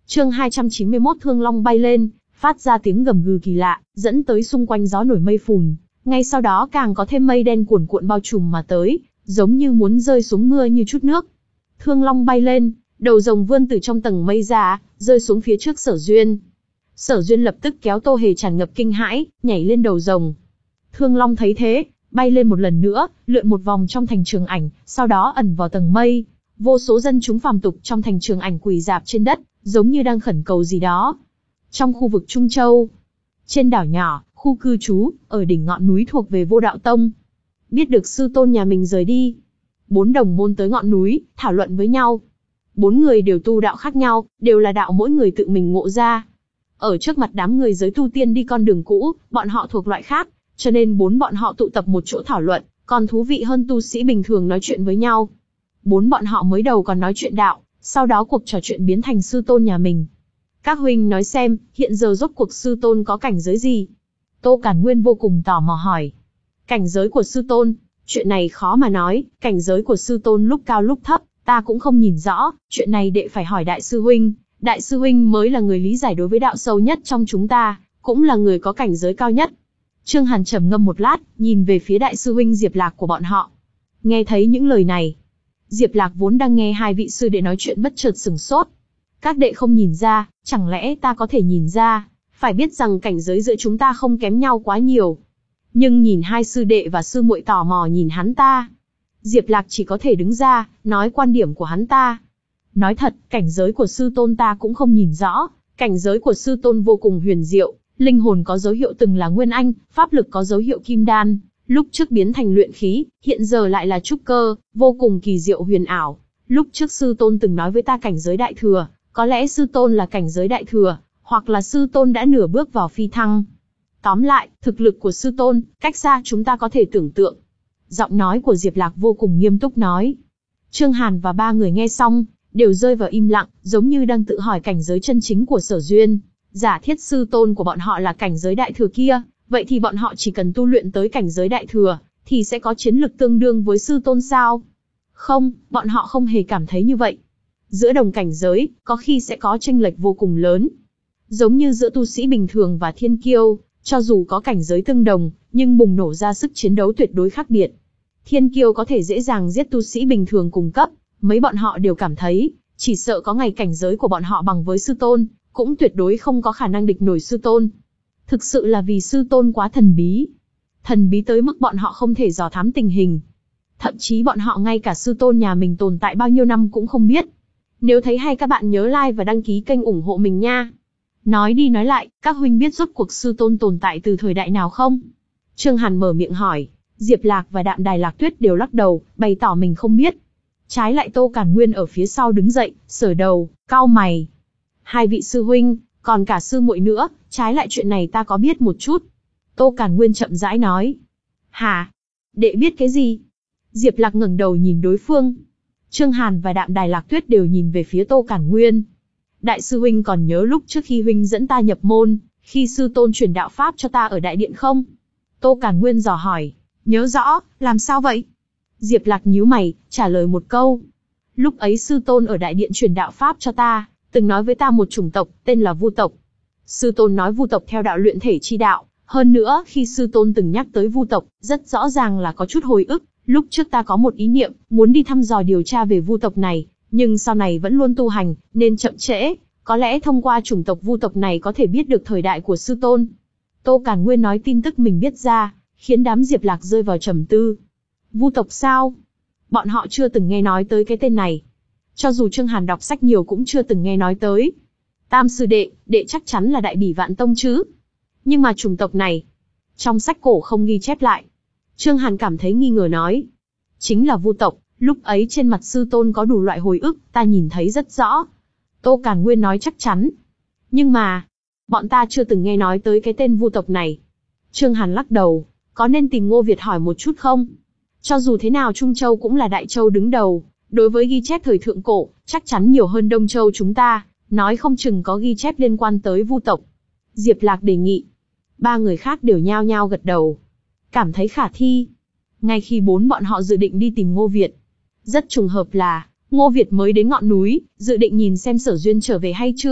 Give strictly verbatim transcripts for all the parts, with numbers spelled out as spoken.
Chương hai trăm chín mươi mốt Thương Long bay lên, phát ra tiếng gầm gừ kỳ lạ, dẫn tới xung quanh gió nổi mây phùn, ngay sau đó càng có thêm mây đen cuồn cuộn bao trùm mà tới, giống như muốn rơi xuống mưa như chút nước. Thương Long bay lên, đầu rồng vươn từ trong tầng mây ra, rơi xuống phía trước Sở Duyên. Sở Duyên lập tức kéo Tô Hề tràn ngập kinh hãi, nhảy lên đầu rồng. Thương Long thấy thế, bay lên một lần nữa, lượn một vòng trong thành Trường Ảnh, sau đó ẩn vào tầng mây. Vô số dân chúng phàm tục trong thành Trường Ảnh quỳ rạp trên đất, giống như đang khẩn cầu gì đó. Trong khu vực Trung Châu, trên đảo nhỏ, khu cư trú, ở đỉnh ngọn núi thuộc về Vô Đạo Tông. Biết được sư tôn nhà mình rời đi, bốn đồng môn tới ngọn núi, thảo luận với nhau. Bốn người đều tu đạo khác nhau, đều là đạo mỗi người tự mình ngộ ra. Ở trước mặt đám người giới tu tiên đi con đường cũ, bọn họ thuộc loại khác, cho nên bốn bọn họ tụ tập một chỗ thảo luận, còn thú vị hơn tu sĩ bình thường nói chuyện với nhau. Bốn bọn họ mới đầu còn nói chuyện đạo, sau đó cuộc trò chuyện biến thành sư tôn nhà mình. Các huynh nói xem, hiện giờ rốt cuộc sư tôn có cảnh giới gì? Tô Càn Nguyên vô cùng tò mò hỏi. Cảnh giới của sư tôn, chuyện này khó mà nói, cảnh giới của sư tôn lúc cao lúc thấp, ta cũng không nhìn rõ, chuyện này đệ phải hỏi đại sư huynh. Đại sư huynh mới là người lý giải đối với đạo sâu nhất trong chúng ta, cũng là người có cảnh giới cao nhất. Trương Hàn trầm ngâm một lát, nhìn về phía đại sư huynh Diệp Lạc của bọn họ. Nghe thấy những lời này, Diệp Lạc vốn đang nghe hai vị sư đệ nói chuyện bất chợt sửng sốt. Các đệ không nhìn ra, chẳng lẽ ta có thể nhìn ra? Phải biết rằng cảnh giới giữa chúng ta không kém nhau quá nhiều. Nhưng nhìn hai sư đệ và sư muội tò mò nhìn hắn ta, Diệp Lạc chỉ có thể đứng ra, nói quan điểm của hắn ta. Nói thật, cảnh giới của sư tôn ta cũng không nhìn rõ, cảnh giới của sư tôn vô cùng huyền diệu, linh hồn có dấu hiệu từng là Nguyên Anh, pháp lực có dấu hiệu Kim Đan, lúc trước biến thành luyện khí, hiện giờ lại là trúc cơ, vô cùng kỳ diệu huyền ảo. Lúc trước sư tôn từng nói với ta cảnh giới đại thừa, có lẽ sư tôn là cảnh giới đại thừa, hoặc là sư tôn đã nửa bước vào phi thăng. Tóm lại, thực lực của sư tôn, cách xa chúng ta có thể tưởng tượng. Giọng nói của Diệp Lạc vô cùng nghiêm túc nói. Trương Hàn và ba người nghe xong, đều rơi vào im lặng, giống như đang tự hỏi cảnh giới chân chính của Sở Duyên. Giả thiết sư tôn của bọn họ là cảnh giới đại thừa kia, vậy thì bọn họ chỉ cần tu luyện tới cảnh giới đại thừa, thì sẽ có chiến lực tương đương với sư tôn sao? Không, bọn họ không hề cảm thấy như vậy. Giữa đồng cảnh giới, có khi sẽ có chênh lệch vô cùng lớn. Giống như giữa tu sĩ bình thường và thiên kiêu, cho dù có cảnh giới tương đồng, nhưng bùng nổ ra sức chiến đấu tuyệt đối khác biệt. Thiên kiêu có thể dễ dàng giết tu sĩ bình thường cùng cấp, mấy bọn họ đều cảm thấy, chỉ sợ có ngày cảnh giới của bọn họ bằng với sư tôn, cũng tuyệt đối không có khả năng địch nổi sư tôn. Thực sự là vì sư tôn quá thần bí. Thần bí tới mức bọn họ không thể dò thám tình hình. Thậm chí bọn họ ngay cả sư tôn nhà mình tồn tại bao nhiêu năm cũng không biết. Nếu thấy hay các bạn nhớ like và đăng ký kênh ủng hộ mình nha. Nói đi nói lại, các huynh biết rốt cuộc sư tôn tồn tại từ thời đại nào không? Trương Hàn mở miệng hỏi, Diệp Lạc và Đạm Đài Lạc Tuyết đều lắc đầu, bày tỏ mình không biết. Trái lại Tô Càn Nguyên ở phía sau đứng dậy, sờ đầu, cau mày. Hai vị sư huynh, còn cả sư muội nữa, trái lại chuyện này ta có biết một chút. Tô Càn Nguyên chậm rãi nói. Hả? Đệ biết cái gì? Diệp Lạc ngẩng đầu nhìn đối phương. Trương Hàn và Đạm Đài Lạc Tuyết đều nhìn về phía Tô Càn Nguyên. Đại sư huynh còn nhớ lúc trước khi huynh dẫn ta nhập môn, khi sư tôn truyền đạo pháp cho ta ở đại điện không? Tô Càn Nguyên dò hỏi. Nhớ rõ, làm sao vậy? Diệp Lạc nhíu mày, trả lời một câu. Lúc ấy sư tôn ở đại điện truyền đạo pháp cho ta, từng nói với ta một chủng tộc, tên là Vu tộc. Sư tôn nói Vu tộc theo đạo luyện thể chi đạo, hơn nữa khi sư tôn từng nhắc tới Vu tộc, rất rõ ràng là có chút hồi ức. Lúc trước ta có một ý niệm, muốn đi thăm dò điều tra về Vu tộc này, nhưng sau này vẫn luôn tu hành, nên chậm trễ. Có lẽ thông qua chủng tộc Vu tộc này có thể biết được thời đại của sư tôn. Tô Càn Nguyên nói tin tức mình biết ra, khiến đám Diệp Lạc rơi vào trầm tư. Vu tộc sao? Bọn họ chưa từng nghe nói tới cái tên này. Cho dù Trương Hàn đọc sách nhiều cũng chưa từng nghe nói tới. Tam sư đệ, đệ chắc chắn là Đại Bỉ Vạn Tông chứ? Nhưng mà chủng tộc này, trong sách cổ không ghi chép lại. Trương Hàn cảm thấy nghi ngờ nói. Chính là Vu tộc, lúc ấy trên mặt sư tôn có đủ loại hồi ức, ta nhìn thấy rất rõ. Tô Càn Nguyên nói chắc chắn. Nhưng mà, bọn ta chưa từng nghe nói tới cái tên Vu tộc này. Trương Hàn lắc đầu, có nên tìm Ngô Việt hỏi một chút không? Cho dù thế nào Trung Châu cũng là đại châu đứng đầu, đối với ghi chép thời thượng cổ, chắc chắn nhiều hơn Đông Châu chúng ta, nói không chừng có ghi chép liên quan tới Vu tộc. Diệp Lạc đề nghị. Ba người khác đều nhao nhao gật đầu, cảm thấy khả thi. Ngay khi bốn bọn họ dự định đi tìm Ngô Việt, rất trùng hợp là Ngô Việt mới đến ngọn núi, dự định nhìn xem Sở Duyên trở về hay chưa.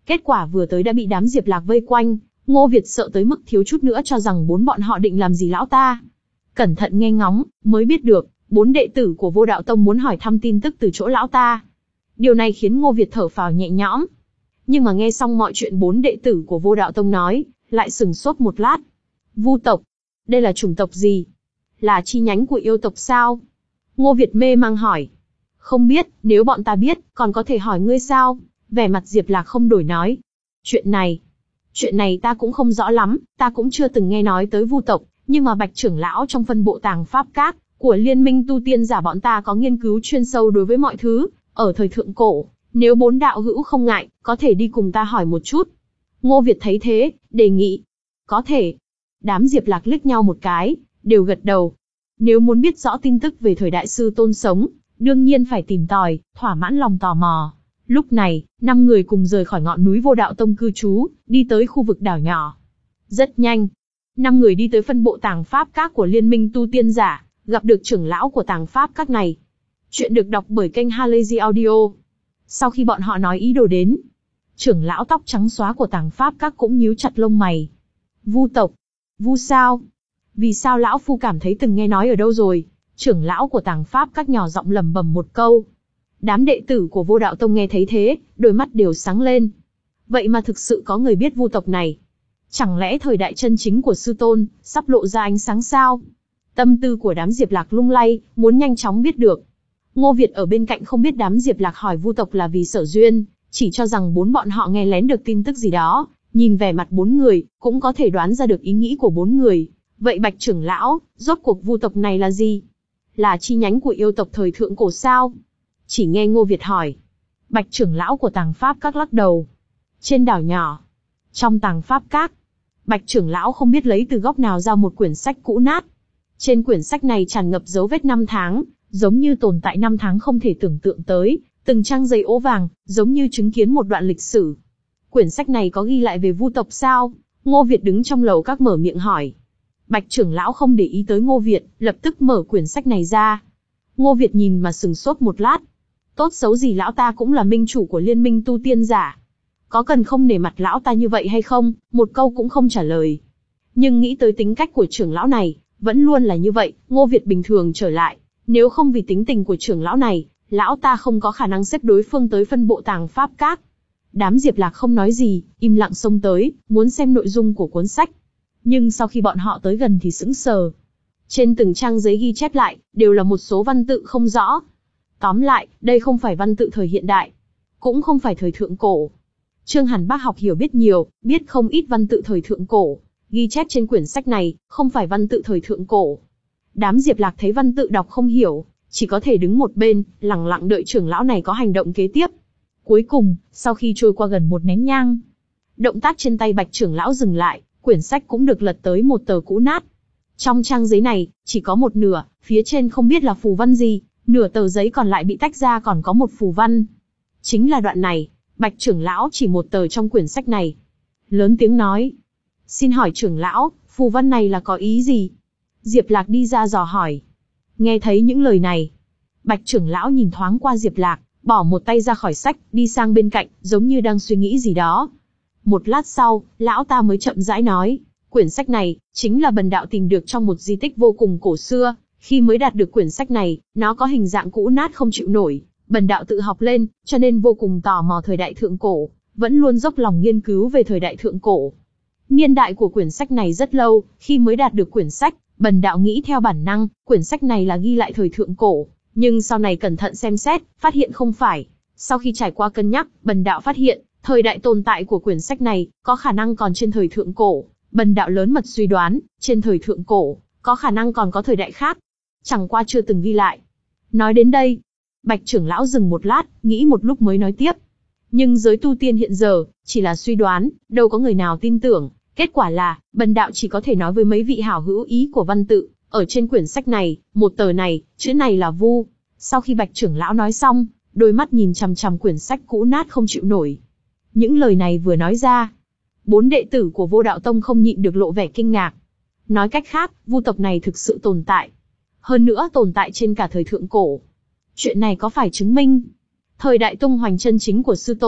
Kết quả vừa tới đã bị đám Diệp Lạc vây quanh, Ngô Việt sợ tới mức thiếu chút nữa cho rằng bốn bọn họ định làm gì lão ta. Cẩn thận nghe ngóng, mới biết được, bốn đệ tử của Vô Đạo Tông muốn hỏi thăm tin tức từ chỗ lão ta. Điều này khiến Ngô Việt thở phào nhẹ nhõm. Nhưng mà nghe xong mọi chuyện bốn đệ tử của Vô Đạo Tông nói, lại sừng sốt một lát. Vu tộc, đây là chủng tộc gì? Là chi nhánh của yêu tộc sao? Ngô Việt mê mang hỏi. Không biết, nếu bọn ta biết, còn có thể hỏi ngươi sao? Vẻ mặt Diệp Lạc không đổi nói. Chuyện này, chuyện này ta cũng không rõ lắm, ta cũng chưa từng nghe nói tới Vu tộc, nhưng mà Bạch trưởng lão trong phân bộ Tàng Pháp Các của Liên minh tu tiên giả bọn ta có nghiên cứu chuyên sâu đối với mọi thứ, ở thời thượng cổ, nếu bốn đạo hữu không ngại, có thể đi cùng ta hỏi một chút. Ngô Việt thấy thế, đề nghị. Có thể. Đám Diệp Lạc liếc nhau một cái, đều gật đầu. Nếu muốn biết rõ tin tức về thời đại sư tôn sống, đương nhiên phải tìm tòi, thỏa mãn lòng tò mò. Lúc này, năm người cùng rời khỏi ngọn núi Vô Đạo Tông cư trú, đi tới khu vực đảo nhỏ. Rất nhanh, năm người đi tới phân bộ Tàng Pháp Các của Liên minh tu tiên giả, gặp được trưởng lão của Tàng Pháp Các này. Chuyện được đọc bởi kênh Halazy Audio. Sau khi bọn họ nói ý đồ đến, trưởng lão tóc trắng xóa của Tàng Pháp Các cũng nhíu chặt lông mày. Vu tộc? Vu sao? Vì sao lão phu cảm thấy từng nghe nói ở đâu rồi? Trưởng lão của Tàng Pháp Các nhỏ giọng lẩm bẩm một câu. Đám đệ tử của Vô Đạo Tông nghe thấy thế, đôi mắt đều sáng lên. Vậy mà thực sự có người biết Vu tộc này. Chẳng lẽ thời đại chân chính của sư tôn sắp lộ ra ánh sáng sao? Tâm tư của đám Diệp Lạc lung lay, muốn nhanh chóng biết được. Ngô Việt ở bên cạnh không biết đám Diệp Lạc hỏi Vu tộc là vì sở duyên, chỉ cho rằng bốn bọn họ nghe lén được tin tức gì đó, nhìn vẻ mặt bốn người, cũng có thể đoán ra được ý nghĩ của bốn người. Vậy Bạch trưởng lão, rốt cuộc Vu tộc này là gì? Là chi nhánh của yêu tộc thời thượng cổ sao? Chỉ nghe Ngô Việt hỏi. Bạch trưởng lão của Tàng Pháp Các lắc đầu. Trên đảo nhỏ, trong Tàng Pháp Các, Bạch trưởng lão không biết lấy từ góc nào ra một quyển sách cũ nát. Trên quyển sách này tràn ngập dấu vết năm tháng, giống như tồn tại năm tháng không thể tưởng tượng tới, từng trang giấy ố vàng, giống như chứng kiến một đoạn lịch sử. Quyển sách này có ghi lại về Vu tộc sao? Ngô Việt đứng trong lầu các mở miệng hỏi. Bạch trưởng lão không để ý tới Ngô Việt, lập tức mở quyển sách này ra. Ngô Việt nhìn mà sừng sốt một lát. Tốt xấu gì lão ta cũng là minh chủ của Liên minh tu tiên giả. Có cần không nể mặt lão ta như vậy hay không? Một câu cũng không trả lời. Nhưng nghĩ tới tính cách của trưởng lão này, vẫn luôn là như vậy, Ngô Việt bình thường trở lại. Nếu không vì tính tình của trưởng lão này, lão ta không có khả năng xếp đối phương tới phân bộ Tàng Pháp Các. Đám Diệp Lạc không nói gì, im lặng xông tới, muốn xem nội dung của cuốn sách. Nhưng sau khi bọn họ tới gần thì sững sờ. Trên từng trang giấy ghi chép lại, đều là một số văn tự không rõ. Tóm lại, đây không phải văn tự thời hiện đại, cũng không phải thời thượng cổ. Trương Hàn Bác học hiểu biết nhiều, biết không ít văn tự thời thượng cổ. Ghi chép trên quyển sách này, không phải văn tự thời thượng cổ. Đám Diệp Lạc thấy văn tự đọc không hiểu, chỉ có thể đứng một bên, lặng lặng đợi trưởng lão này có hành động kế tiếp. Cuối cùng, sau khi trôi qua gần một nén nhang, động tác trên tay Bạch trưởng lão dừng lại, quyển sách cũng được lật tới một tờ cũ nát. Trong trang giấy này, chỉ có một nửa, phía trên không biết là phù văn gì, nửa tờ giấy còn lại bị tách ra còn có một phù văn. Chính là đoạn này, Bạch trưởng lão chỉ một tờ trong quyển sách này. Lớn tiếng nói. Xin hỏi trưởng lão, phù văn này là có ý gì? Diệp Lạc đi ra dò hỏi. Nghe thấy những lời này, Bạch trưởng lão nhìn thoáng qua Diệp Lạc, bỏ một tay ra khỏi sách, đi sang bên cạnh, giống như đang suy nghĩ gì đó. Một lát sau, lão ta mới chậm rãi nói, quyển sách này, chính là bần đạo tìm được trong một di tích vô cùng cổ xưa. Khi mới đạt được quyển sách này, nó có hình dạng cũ nát không chịu nổi. Bần đạo tự học lên, cho nên vô cùng tò mò thời đại thượng cổ, vẫn luôn dốc lòng nghiên cứu về thời đại thượng cổ. Niên đại của quyển sách này rất lâu, khi mới đạt được quyển sách, bần đạo nghĩ theo bản năng, quyển sách này là ghi lại thời thượng cổ, nhưng sau này cẩn thận xem xét, phát hiện không phải. Sau khi trải qua cân nhắc, bần đạo phát hiện, thời đại tồn tại của quyển sách này, có khả năng còn trên thời thượng cổ. Bần đạo lớn mật suy đoán, trên thời thượng cổ, có khả năng còn có thời đại khác. Chẳng qua chưa từng ghi lại. Nói đến đây, Bạch trưởng lão dừng một lát, nghĩ một lúc mới nói tiếp. Nhưng giới tu tiên hiện giờ, chỉ là suy đoán, đâu có người nào tin tưởng. Kết quả là, bần đạo chỉ có thể nói với mấy vị hảo hữu ý của văn tự. Ở trên quyển sách này, một tờ này, chữ này là Vu. Sau khi Bạch trưởng lão nói xong, đôi mắt nhìn chằm chằm quyển sách cũ nát không chịu nổi. Những lời này vừa nói ra, bốn đệ tử của Vô Đạo Tông không nhịn được lộ vẻ kinh ngạc. Nói cách khác, Vu tộc này thực sự tồn tại. Hơn nữa tồn tại trên cả thời thượng cổ. Chuyện này có phải chứng minh thời đại tung hoành chân chính của sư tôn,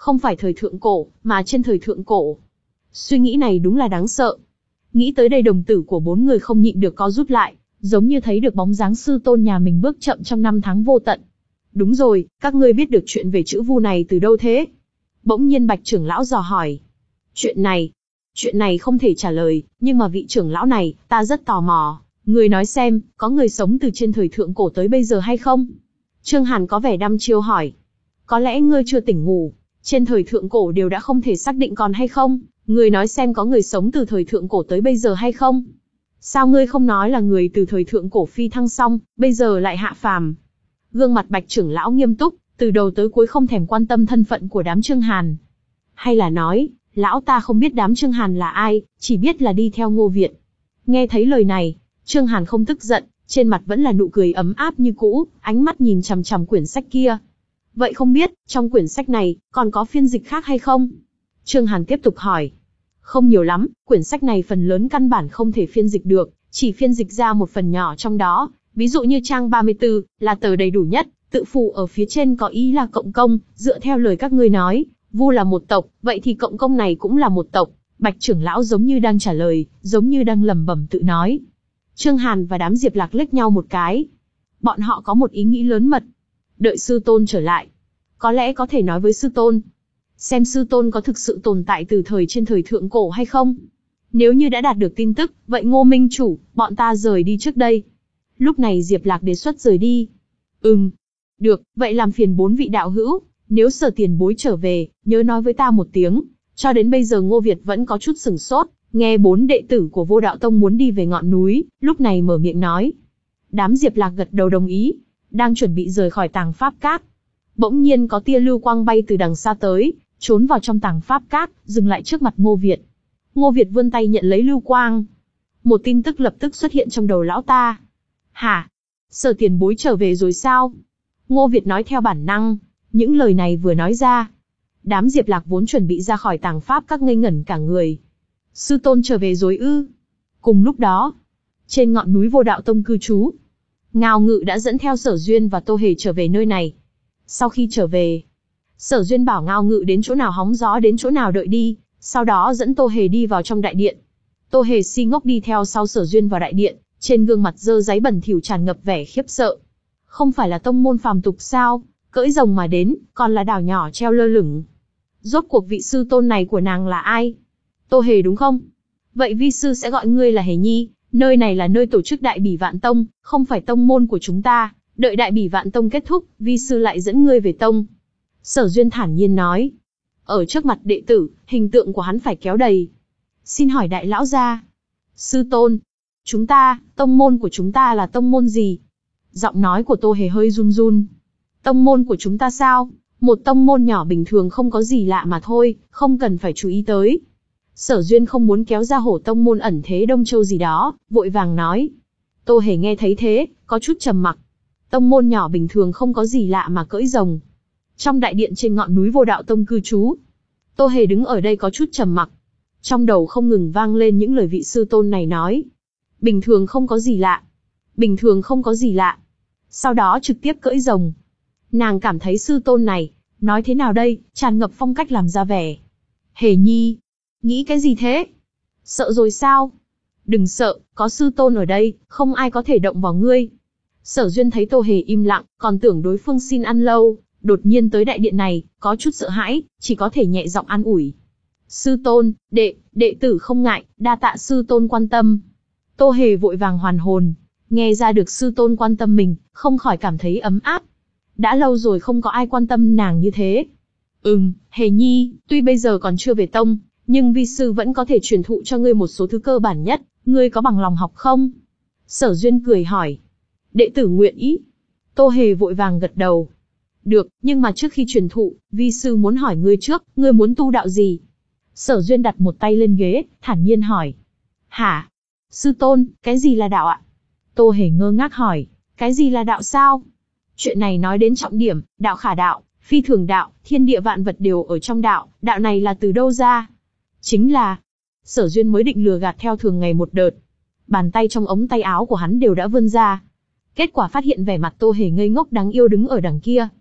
Không phải thời thượng cổ, mà trên thời thượng cổ. Suy nghĩ này đúng là đáng sợ. Nghĩ tới đây đồng tử của bốn người không nhịn được co rút lại, giống như thấy được bóng dáng sư tôn nhà mình bước chậm trong năm tháng vô tận. Đúng rồi, các ngươi biết được chuyện về chữ vu này từ đâu thế? Bỗng nhiên Bạch trưởng lão dò hỏi. Chuyện này, chuyện này không thể trả lời, nhưng mà vị trưởng lão này, ta rất tò mò. Người nói xem, có người sống từ trên thời thượng cổ tới bây giờ hay không? Trương Hàn có vẻ đăm chiêu hỏi. Có lẽ ngươi chưa tỉnh ngủ, trên thời thượng cổ đều đã không thể xác định còn hay không? Người nói xem có người sống từ thời thượng cổ tới bây giờ hay không? Sao ngươi không nói là người từ thời thượng cổ phi thăng xong, bây giờ lại hạ phàm? Gương mặt Bạch trưởng lão nghiêm túc, từ đầu tới cuối không thèm quan tâm thân phận của đám Trương Hàn. Hay là nói, lão ta không biết đám Trương Hàn là ai, chỉ biết là đi theo Ngô Việt. Nghe thấy lời này, Trương Hàn không tức giận, trên mặt vẫn là nụ cười ấm áp như cũ, ánh mắt nhìn chằm chằm quyển sách kia. Vậy không biết, trong quyển sách này, còn có phiên dịch khác hay không? Trương Hàn tiếp tục hỏi. Không nhiều lắm, quyển sách này phần lớn căn bản không thể phiên dịch được, chỉ phiên dịch ra một phần nhỏ trong đó. Ví dụ như trang ba mươi tư, là tờ đầy đủ nhất, tự phụ ở phía trên có ý là cộng công, dựa theo lời các ngươi nói, Vu là một tộc, vậy thì cộng công này cũng là một tộc. Bạch trưởng lão giống như đang trả lời, giống như đang lẩm bẩm tự nói. Trương Hàn và đám Diệp Lạc liếc nhau một cái. Bọn họ có một ý nghĩ lớn mật. Đợi sư tôn trở lại. Có lẽ có thể nói với sư tôn. Xem sư tôn có thực sự tồn tại từ thời trên thời thượng cổ hay không. Nếu như đã đạt được tin tức, vậy Ngô Minh chủ, bọn ta rời đi trước đây. Lúc này Diệp Lạc đề xuất rời đi. Ừm. Được, vậy làm phiền bốn vị đạo hữu. Nếu Sở tiền bối trở về, nhớ nói với ta một tiếng. Cho đến bây giờ Ngô Việt vẫn có chút sửng sốt. Nghe bốn đệ tử của Vô Đạo Tông muốn đi về ngọn núi, lúc này mở miệng nói. Đám Diệp Lạc gật đầu đồng ý, đang chuẩn bị rời khỏi tàng pháp cát. Bỗng nhiên có tia lưu quang bay từ đằng xa tới, trốn vào trong tàng pháp cát, dừng lại trước mặt Ngô Việt. Ngô Việt vươn tay nhận lấy lưu quang. Một tin tức lập tức xuất hiện trong đầu lão ta. Hả? Sở tiền bối trở về rồi sao? Ngô Việt nói theo bản năng, những lời này vừa nói ra. Đám Diệp Lạc vốn chuẩn bị ra khỏi tàng pháp các ngây ngẩn cả người. Sư tôn trở về rồi ư? Cùng lúc đó, trên ngọn núi Vô Đạo Tông cư trú, Ngao Ngự đã dẫn theo Sở Duyên và Tô Hề trở về nơi này. Sau khi trở về, Sở Duyên bảo Ngao Ngự đến chỗ nào hóng gió đến chỗ nào đợi đi, sau đó dẫn Tô Hề đi vào trong đại điện. Tô Hề si ngốc đi theo sau Sở Duyên vào đại điện, trên gương mặt dơ dáy bẩn thỉu tràn ngập vẻ khiếp sợ. Không phải là tông môn phàm tục sao, cưỡi rồng mà đến, còn là đảo nhỏ treo lơ lửng. Rốt cuộc vị sư tôn này của nàng là ai? Tô Hề đúng không? Vậy vi sư sẽ gọi ngươi là Hề Nhi, nơi này là nơi tổ chức Đại Bỉ Vạn Tông, không phải tông môn của chúng ta, đợi Đại Bỉ Vạn Tông kết thúc, vi sư lại dẫn ngươi về tông. Sở Duyên thản nhiên nói. Ở trước mặt đệ tử, hình tượng của hắn phải kéo đầy. Xin hỏi đại lão gia. Sư tôn. Chúng ta, tông môn của chúng ta là tông môn gì? Giọng nói của Tô Hề hơi run run. Tông môn của chúng ta sao? Một tông môn nhỏ bình thường không có gì lạ mà thôi, không cần phải chú ý tới. Sở Duyên không muốn kéo ra hổ tông môn ẩn thế Đông Châu gì đó, vội vàng nói. Tô Hề nghe thấy thế, có chút trầm mặc. Tông môn nhỏ bình thường không có gì lạ mà cưỡi rồng. Trong đại điện trên ngọn núi Vô Đạo Tông cư trú, Tô Hề đứng ở đây có chút trầm mặc. Trong đầu không ngừng vang lên những lời vị sư tôn này nói. Bình thường không có gì lạ. Bình thường không có gì lạ. Sau đó trực tiếp cưỡi rồng. Nàng cảm thấy sư tôn này, nói thế nào đây, tràn ngập phong cách làm ra vẻ. Hề Nhi, nghĩ cái gì thế? Sợ rồi sao? Đừng sợ, có sư tôn ở đây, không ai có thể động vào ngươi. Sở Duyên thấy Tô Hề im lặng, còn tưởng đối phương xin ăn lâu, đột nhiên tới đại điện này, có chút sợ hãi, chỉ có thể nhẹ giọng an ủi. Sư tôn, đệ, đệ tử không ngại, đa tạ sư tôn quan tâm. Tô Hề vội vàng hoàn hồn, nghe ra được sư tôn quan tâm mình, không khỏi cảm thấy ấm áp. Đã lâu rồi không có ai quan tâm nàng như thế. Ừm, Hề Nhi, tuy bây giờ còn chưa về tông, nhưng vi sư vẫn có thể truyền thụ cho ngươi một số thứ cơ bản nhất, ngươi có bằng lòng học không? Sở Duyên cười hỏi. Đệ tử nguyện ý. Tô Hề vội vàng gật đầu. Được, nhưng mà trước khi truyền thụ, vi sư muốn hỏi ngươi trước, ngươi muốn tu đạo gì? Sở Duyên đặt một tay lên ghế, thản nhiên hỏi. Hả? Sư tôn, cái gì là đạo ạ? Tô Hề ngơ ngác hỏi, cái gì là đạo sao? Chuyện này nói đến trọng điểm, đạo khả đạo, phi thường đạo, thiên địa vạn vật đều ở trong đạo, đạo này là từ đâu ra? Chính là, Sở Duyên mới định lừa gạt theo thường ngày một đợt. Bàn tay trong ống tay áo của hắn đều đã vươn ra. Kết quả phát hiện vẻ mặt Tô Hề ngây ngốc đáng yêu đứng ở đằng kia.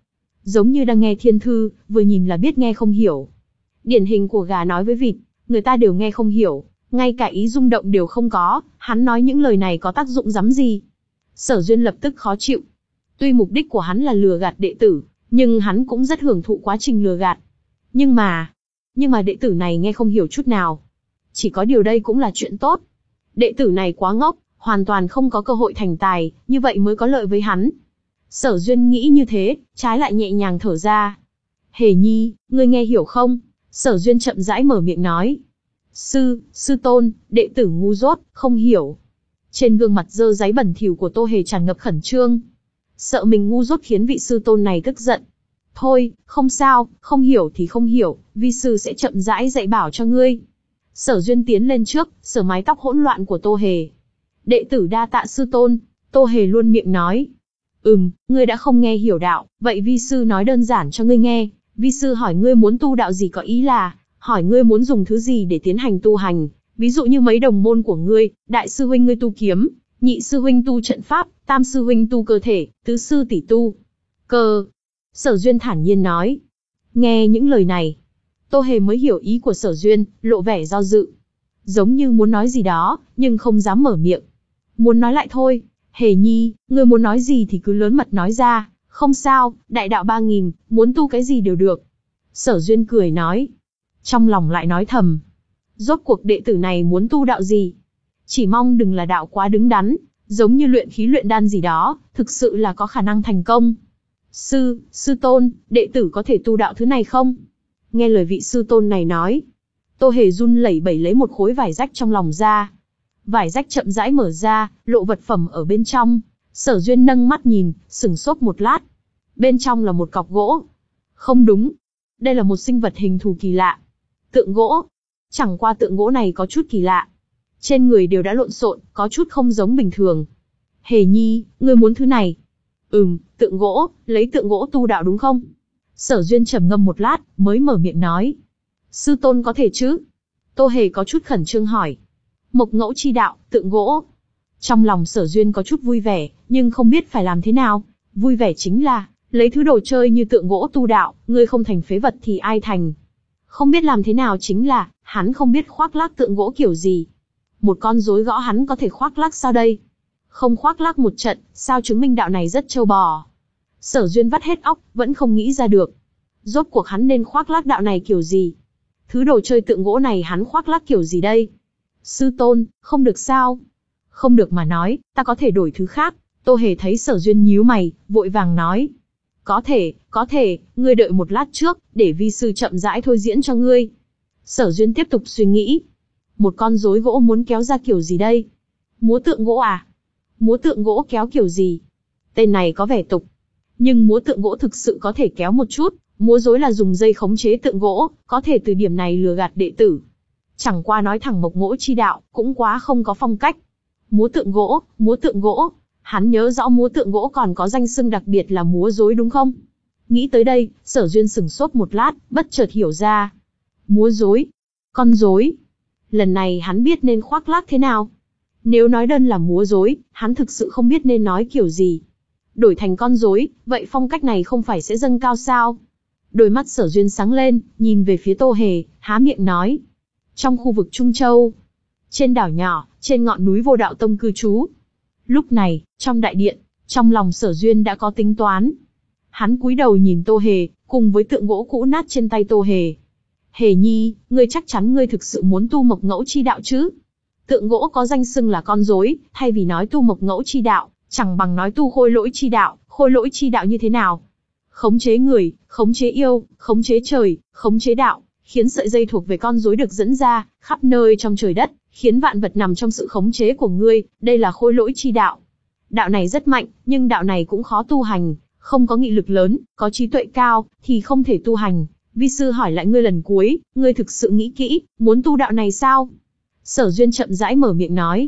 giống như đang nghe thiên thư, vừa nhìn là biết nghe không hiểu. Điển hình của gà nói với vịt, người ta đều nghe không hiểu, ngay cả ý rung động đều không có, hắn nói những lời này có tác dụng rắm gì. Sở Duyên lập tức khó chịu. Tuy mục đích của hắn là lừa gạt đệ tử, nhưng hắn cũng rất hưởng thụ quá trình lừa gạt. Nhưng mà, nhưng mà đệ tử này nghe không hiểu chút nào. Chỉ có điều đây cũng là chuyện tốt. Đệ tử này quá ngốc, hoàn toàn không có cơ hội thành tài, như vậy mới có lợi với hắn. Sở Duyên nghĩ như thế, trái lại nhẹ nhàng thở ra. Hề Nhi, ngươi nghe hiểu không? Sở Duyên chậm rãi mở miệng nói. Sư, sư tôn, đệ tử ngu dốt, không hiểu. Trên gương mặt dơ dáy bẩn thỉu của Tô Hề tràn ngập khẩn trương. Sợ mình ngu dốt khiến vị sư tôn này tức giận. Thôi, không sao, không hiểu thì không hiểu, vi sư sẽ chậm rãi dạy bảo cho ngươi. Sở Duyên tiến lên trước, sờ mái tóc hỗn loạn của Tô Hề. Đệ tử đa tạ sư tôn, Tô Hề luôn miệng nói. Ừm, ngươi đã không nghe hiểu đạo, vậy vi sư nói đơn giản cho ngươi nghe. Vi sư hỏi ngươi muốn tu đạo gì, có ý là hỏi ngươi muốn dùng thứ gì để tiến hành tu hành. Ví dụ như mấy đồng môn của ngươi, đại sư huynh ngươi tu kiếm, nhị sư huynh tu trận pháp, tam sư huynh tu cơ thể, tứ sư tỷ tu cơ. Sở Duyên thản nhiên nói. Nghe những lời này, Tô Hề mới hiểu ý của Sở Duyên, lộ vẻ do dự. Giống như muốn nói gì đó, nhưng không dám mở miệng. Muốn nói lại thôi. Hề Nhi, ngươi muốn nói gì thì cứ lớn mật nói ra, không sao, đại đạo ba nghìn, muốn tu cái gì đều được. Sở Duyên cười nói. Trong lòng lại nói thầm. Rốt cuộc đệ tử này muốn tu đạo gì? Chỉ mong đừng là đạo quá đứng đắn, giống như luyện khí luyện đan gì đó, thực sự là có khả năng thành công. Sư, sư tôn, đệ tử có thể tu đạo thứ này không? Nghe lời vị sư tôn này nói, Tô Hề run lẩy bẩy lấy một khối vải rách trong lòng ra. Vải rách chậm rãi mở ra, lộ vật phẩm ở bên trong. Sở Duyên nâng mắt nhìn, sửng sốt một lát. Bên trong là một cọc gỗ. Không đúng, đây là một sinh vật hình thù kỳ lạ. Tượng gỗ. Chẳng qua tượng gỗ này có chút kỳ lạ. Trên người đều đã lộn xộn, có chút không giống bình thường. Hề Nhi, ngươi muốn thứ này? Ừm, tượng gỗ, lấy tượng gỗ tu đạo đúng không? Sở Duyên trầm ngâm một lát, mới mở miệng nói. Sư tôn có thể chứ? Tô Hề có chút khẩn trương hỏi. Mộc ngẫu chi đạo, tượng gỗ. Trong lòng Sở Duyên có chút vui vẻ, nhưng không biết phải làm thế nào. Vui vẻ chính là, lấy thứ đồ chơi như tượng gỗ tu đạo, ngươi không thành phế vật thì ai thành. Không biết làm thế nào chính là, hắn không biết khoác lác tượng gỗ kiểu gì. Một con rối gõ hắn có thể khoác lác sao đây? Không khoác lác một trận, sao chứng minh đạo này rất trâu bò? Sở Duyên vắt hết óc, vẫn không nghĩ ra được. Rốt cuộc hắn nên khoác lác đạo này kiểu gì? Thứ đồ chơi tượng gỗ này hắn khoác lác kiểu gì đây? Sư tôn, không được sao? Không được mà nói, ta có thể đổi thứ khác. Tô Hề thấy Sở Duyên nhíu mày, vội vàng nói. Có thể, có thể, ngươi đợi một lát trước, để vi sư chậm rãi thôi diễn cho ngươi. Sở Duyên tiếp tục suy nghĩ. Một con rối gỗ muốn kéo ra kiểu gì đây? Múa tượng gỗ à? Múa tượng gỗ kéo kiểu gì? Tên này có vẻ tục. Nhưng múa tượng gỗ thực sự có thể kéo một chút. Múa rối là dùng dây khống chế tượng gỗ, có thể từ điểm này lừa gạt đệ tử. Chẳng qua nói thẳng mộc ngỗ chi đạo, cũng quá không có phong cách. Múa tượng gỗ, múa tượng gỗ. Hắn nhớ rõ múa tượng gỗ còn có danh xưng đặc biệt là múa rối đúng không? Nghĩ tới đây, Sở Duyên sửng sốt một lát, bất chợt hiểu ra. Múa rối, con rối. Lần này hắn biết nên khoác lác thế nào. Nếu nói đơn là múa rối, hắn thực sự không biết nên nói kiểu gì. Đổi thành con rối, vậy phong cách này không phải sẽ dâng cao sao? Đôi mắt Sở Duyên sáng lên, nhìn về phía Tô Hề, há miệng nói. Trong khu vực Trung Châu, trên đảo nhỏ, trên ngọn núi Vô Đạo Tông cư trú. Lúc này, trong đại điện, trong lòng Sở Duyên đã có tính toán. Hắn cúi đầu nhìn Tô Hề, cùng với tượng gỗ cũ nát trên tay Tô Hề. Hề Nhi, ngươi chắc chắn ngươi thực sự muốn tu mộc ngẫu chi đạo chứ? Tượng gỗ có danh xưng là con rối, thay vì nói tu mộc ngẫu chi đạo, chẳng bằng nói tu khôi lỗi chi đạo. Khôi lỗi chi đạo như thế nào? Khống chế người, khống chế yêu, khống chế trời, khống chế đạo, khiến sợi dây thuộc về con rối được dẫn ra, khắp nơi trong trời đất, khiến vạn vật nằm trong sự khống chế của ngươi, đây là khôi lỗi chi đạo. Đạo này rất mạnh, nhưng đạo này cũng khó tu hành, không có nghị lực lớn, có trí tuệ cao, thì không thể tu hành. Vi sư hỏi lại ngươi lần cuối, ngươi thực sự nghĩ kỹ, muốn tu đạo này sao? Sở Duyên chậm rãi mở miệng nói.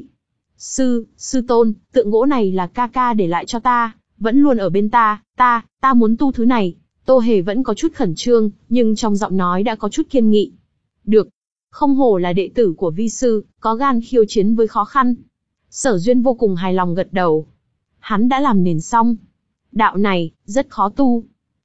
Sư, sư tôn, tượng gỗ này là ca ca để lại cho ta, vẫn luôn ở bên ta, ta, ta muốn tu thứ này. Tô Hề vẫn có chút khẩn trương, nhưng trong giọng nói đã có chút kiên nghị. Được, không hổ là đệ tử của vi sư, có gan khiêu chiến với khó khăn. Sở Duyên vô cùng hài lòng gật đầu. Hắn đã làm nền xong. Đạo này, rất khó tu.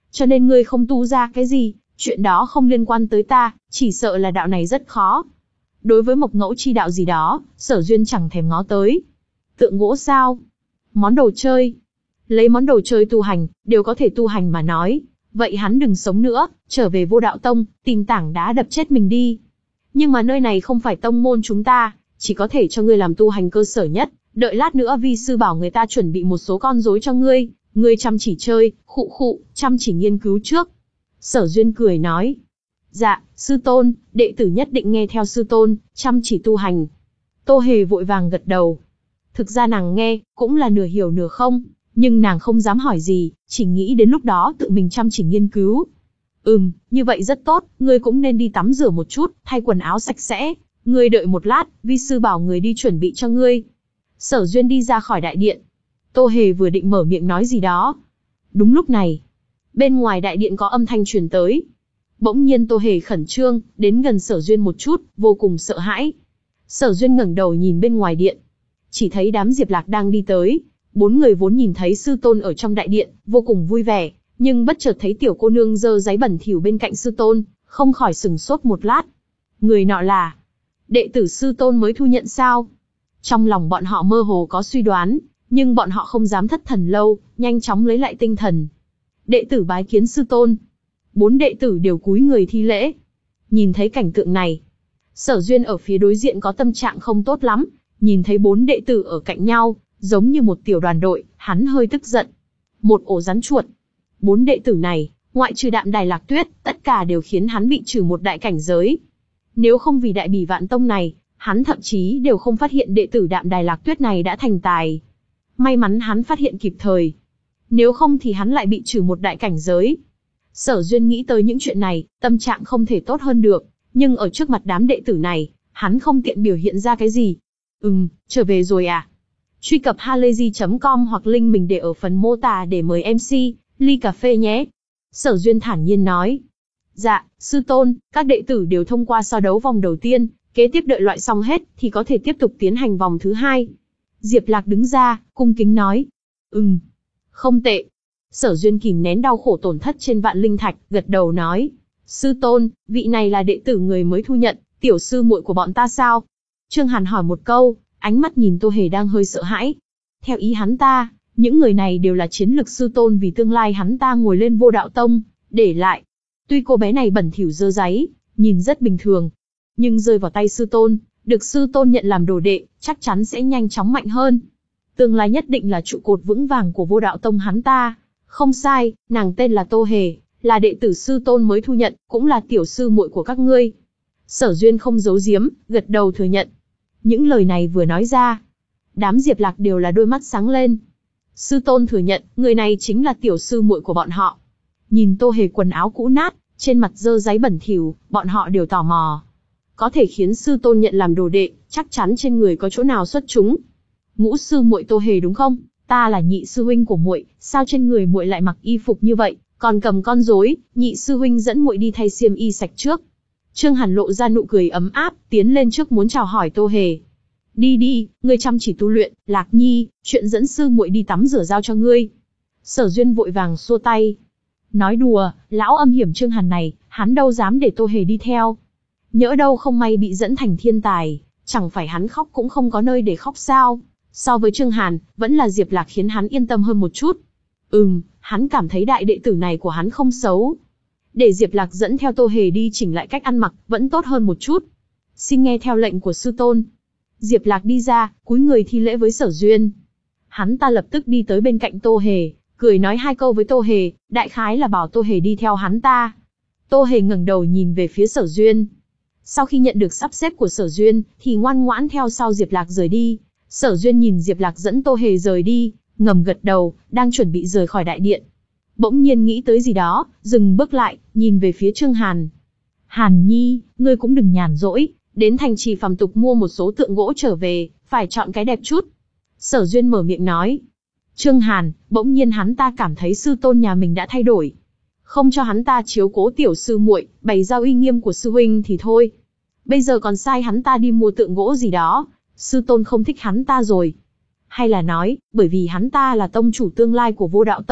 Cho nên ngươi không tu ra cái gì, chuyện đó không liên quan tới ta, chỉ sợ là đạo này rất khó. Đối với mộc ngẫu chi đạo gì đó, Sở Duyên chẳng thèm ngó tới. Tượng gỗ sao? Món đồ chơi. Lấy món đồ chơi tu hành, đều có thể tu hành mà nói. Vậy hắn đừng sống nữa, trở về Vô Đạo Tông, tìm tảng đá đập chết mình đi. Nhưng mà nơi này không phải tông môn chúng ta, chỉ có thể cho ngươi làm tu hành cơ sở nhất. Đợi lát nữa vi sư bảo người ta chuẩn bị một số con rối cho ngươi, ngươi chăm chỉ chơi, khụ khụ, chăm chỉ nghiên cứu trước. Sở Duyên cười nói. Dạ, sư tôn, đệ tử nhất định nghe theo sư tôn, chăm chỉ tu hành. Tô Hề vội vàng gật đầu. Thực ra nàng nghe, cũng là nửa hiểu nửa không, nhưng nàng không dám hỏi gì, chỉ nghĩ đến lúc đó tự mình chăm chỉ nghiên cứu. Ừm, như vậy rất tốt, ngươi cũng nên đi tắm rửa một chút, thay quần áo sạch sẽ. Ngươi đợi một lát, vi sư bảo người đi chuẩn bị cho ngươi. Sở Duyên đi ra khỏi đại điện. Tô Hề vừa định mở miệng nói gì đó. Đúng lúc này, bên ngoài đại điện có âm thanh truyền tới. Bỗng nhiên Tô Hề khẩn trương, đến gần Sở Duyên một chút, vô cùng sợ hãi. Sở Duyên ngẩng đầu nhìn bên ngoài điện. Chỉ thấy đám Diệp Lạc đang đi tới. Bốn người vốn nhìn thấy sư tôn ở trong đại điện, vô cùng vui vẻ. Nhưng bất chợt thấy tiểu cô nương dơ giấy bẩn thỉu bên cạnh sư tôn, không khỏi sừng sốt một lát. Người nọ là đệ tử sư tôn mới thu nhận sao? Trong lòng bọn họ mơ hồ có suy đoán, nhưng bọn họ không dám thất thần lâu, nhanh chóng lấy lại tinh thần. Đệ tử bái kiến sư tôn. Bốn đệ tử đều cúi người thi lễ. Nhìn thấy cảnh tượng này, Sở Duyên ở phía đối diện có tâm trạng không tốt lắm, nhìn thấy bốn đệ tử ở cạnh nhau, giống như một tiểu đoàn đội, hắn hơi tức giận. Một ổ rắn chuột. Bốn đệ tử này, ngoại trừ Đạm Đài Lạc Tuyết, tất cả đều khiến hắn bị trừ một đại cảnh giới. Nếu không vì Đại Bỉ Vạn Tông này, hắn thậm chí đều không phát hiện đệ tử Đạm Đài Lạc Tuyết này đã thành tài. May mắn hắn phát hiện kịp thời. Nếu không thì hắn lại bị trừ một đại cảnh giới. Sở Duyên nghĩ tới những chuyện này, tâm trạng không thể tốt hơn được. Nhưng ở trước mặt đám đệ tử này, hắn không tiện biểu hiện ra cái gì. Ừm, trở về rồi à? Truy cập halayzi chấm com hoặc link mình để ở phần mô tả để mời em xê, ly cà phê nhé. Sở Duyên thản nhiên nói. Dạ, sư tôn, các đệ tử đều thông qua so đấu vòng đầu tiên, kế tiếp đợi loại xong hết, thì có thể tiếp tục tiến hành vòng thứ hai. Diệp Lạc đứng ra, cung kính nói. Ừm, không tệ. Sở Duyên kìm nén đau khổ tổn thất trên vạn linh thạch, gật đầu nói. Sư tôn, vị này là đệ tử người mới thu nhận, tiểu sư muội của bọn ta sao? Trương Hàn hỏi một câu, ánh mắt nhìn Tô Hề đang hơi sợ hãi. Theo ý hắn ta, những người này đều là chiến lực sư tôn vì tương lai hắn ta ngồi lên Vô Đạo Tông, để lại. Tuy cô bé này bẩn thỉu dơ dáy, nhìn rất bình thường, nhưng rơi vào tay sư tôn, được sư tôn nhận làm đồ đệ, chắc chắn sẽ nhanh chóng mạnh hơn. Tương lai nhất định là trụ cột vững vàng của Vô Đạo Tông hắn ta. Không sai, nàng tên là Tô Hề, là đệ tử sư tôn mới thu nhận, cũng là tiểu sư muội của các ngươi. Sở Duyên không giấu giếm, gật đầu thừa nhận. Những lời này vừa nói ra, đám Diệp Lạc đều là đôi mắt sáng lên. Sư tôn thừa nhận, người này chính là tiểu sư muội của bọn họ. Nhìn Tô Hề quần áo cũ nát, trên mặt dơ dáy bẩn thỉu, bọn họ đều tò mò. Có thể khiến sư tôn nhận làm đồ đệ, chắc chắn trên người có chỗ nào xuất chúng. Ngũ sư muội Tô Hề đúng không? Ta là nhị sư huynh của muội, sao trên người muội lại mặc y phục như vậy, còn cầm con rối? Nhị sư huynh dẫn muội đi thay xiêm y sạch trước. Trương Hàn lộ ra nụ cười ấm áp, tiến lên trước muốn chào hỏi Tô Hề. Đi đi, ngươi chăm chỉ tu luyện, Lạc Nhi, chuyện dẫn sư muội đi tắm rửa giao cho ngươi. Sở Duyên vội vàng xua tay. Nói đùa, lão âm hiểm Trương Hàn này, hắn đâu dám để Tô Hề đi theo. Nhỡ đâu không may bị dẫn thành thiên tài, chẳng phải hắn khóc cũng không có nơi để khóc sao? So với Trương Hàn, vẫn là Diệp Lạc khiến hắn yên tâm hơn một chút. Ừm, hắn cảm thấy đại đệ tử này của hắn không xấu. Để Diệp Lạc dẫn theo Tô Hề đi chỉnh lại cách ăn mặc, vẫn tốt hơn một chút. Xin nghe theo lệnh của sư tôn. Diệp Lạc đi ra, cúi người thi lễ với Sở Duyên. Hắn ta lập tức đi tới bên cạnh Tô Hề, cười nói hai câu với Tô Hề, đại khái là bảo Tô Hề đi theo hắn ta. Tô Hề ngẩng đầu nhìn về phía Sở Duyên. Sau khi nhận được sắp xếp của Sở Duyên, thì ngoan ngoãn theo sau Diệp Lạc rời đi. Sở Duyên nhìn Diệp Lạc dẫn Tô Hề rời đi, ngầm gật đầu, đang chuẩn bị rời khỏi đại điện. Bỗng nhiên nghĩ tới gì đó, dừng bước lại, nhìn về phía Trương Hàn. Hàn Nhi, ngươi cũng đừng nhàn rỗi, đến thành trì phàm tục mua một số tượng gỗ trở về, phải chọn cái đẹp chút. Sở Duyên mở miệng nói. Trương Hàn, bỗng nhiên hắn ta cảm thấy sư tôn nhà mình đã thay đổi. Không cho hắn ta chiếu cố tiểu sư muội, bày ra uy nghiêm của sư huynh thì thôi. Bây giờ còn sai hắn ta đi mua tượng gỗ gì đó, sư tôn không thích hắn ta rồi. Hay là nói, bởi vì hắn ta là tông chủ tương lai của Vô Đạo Tông,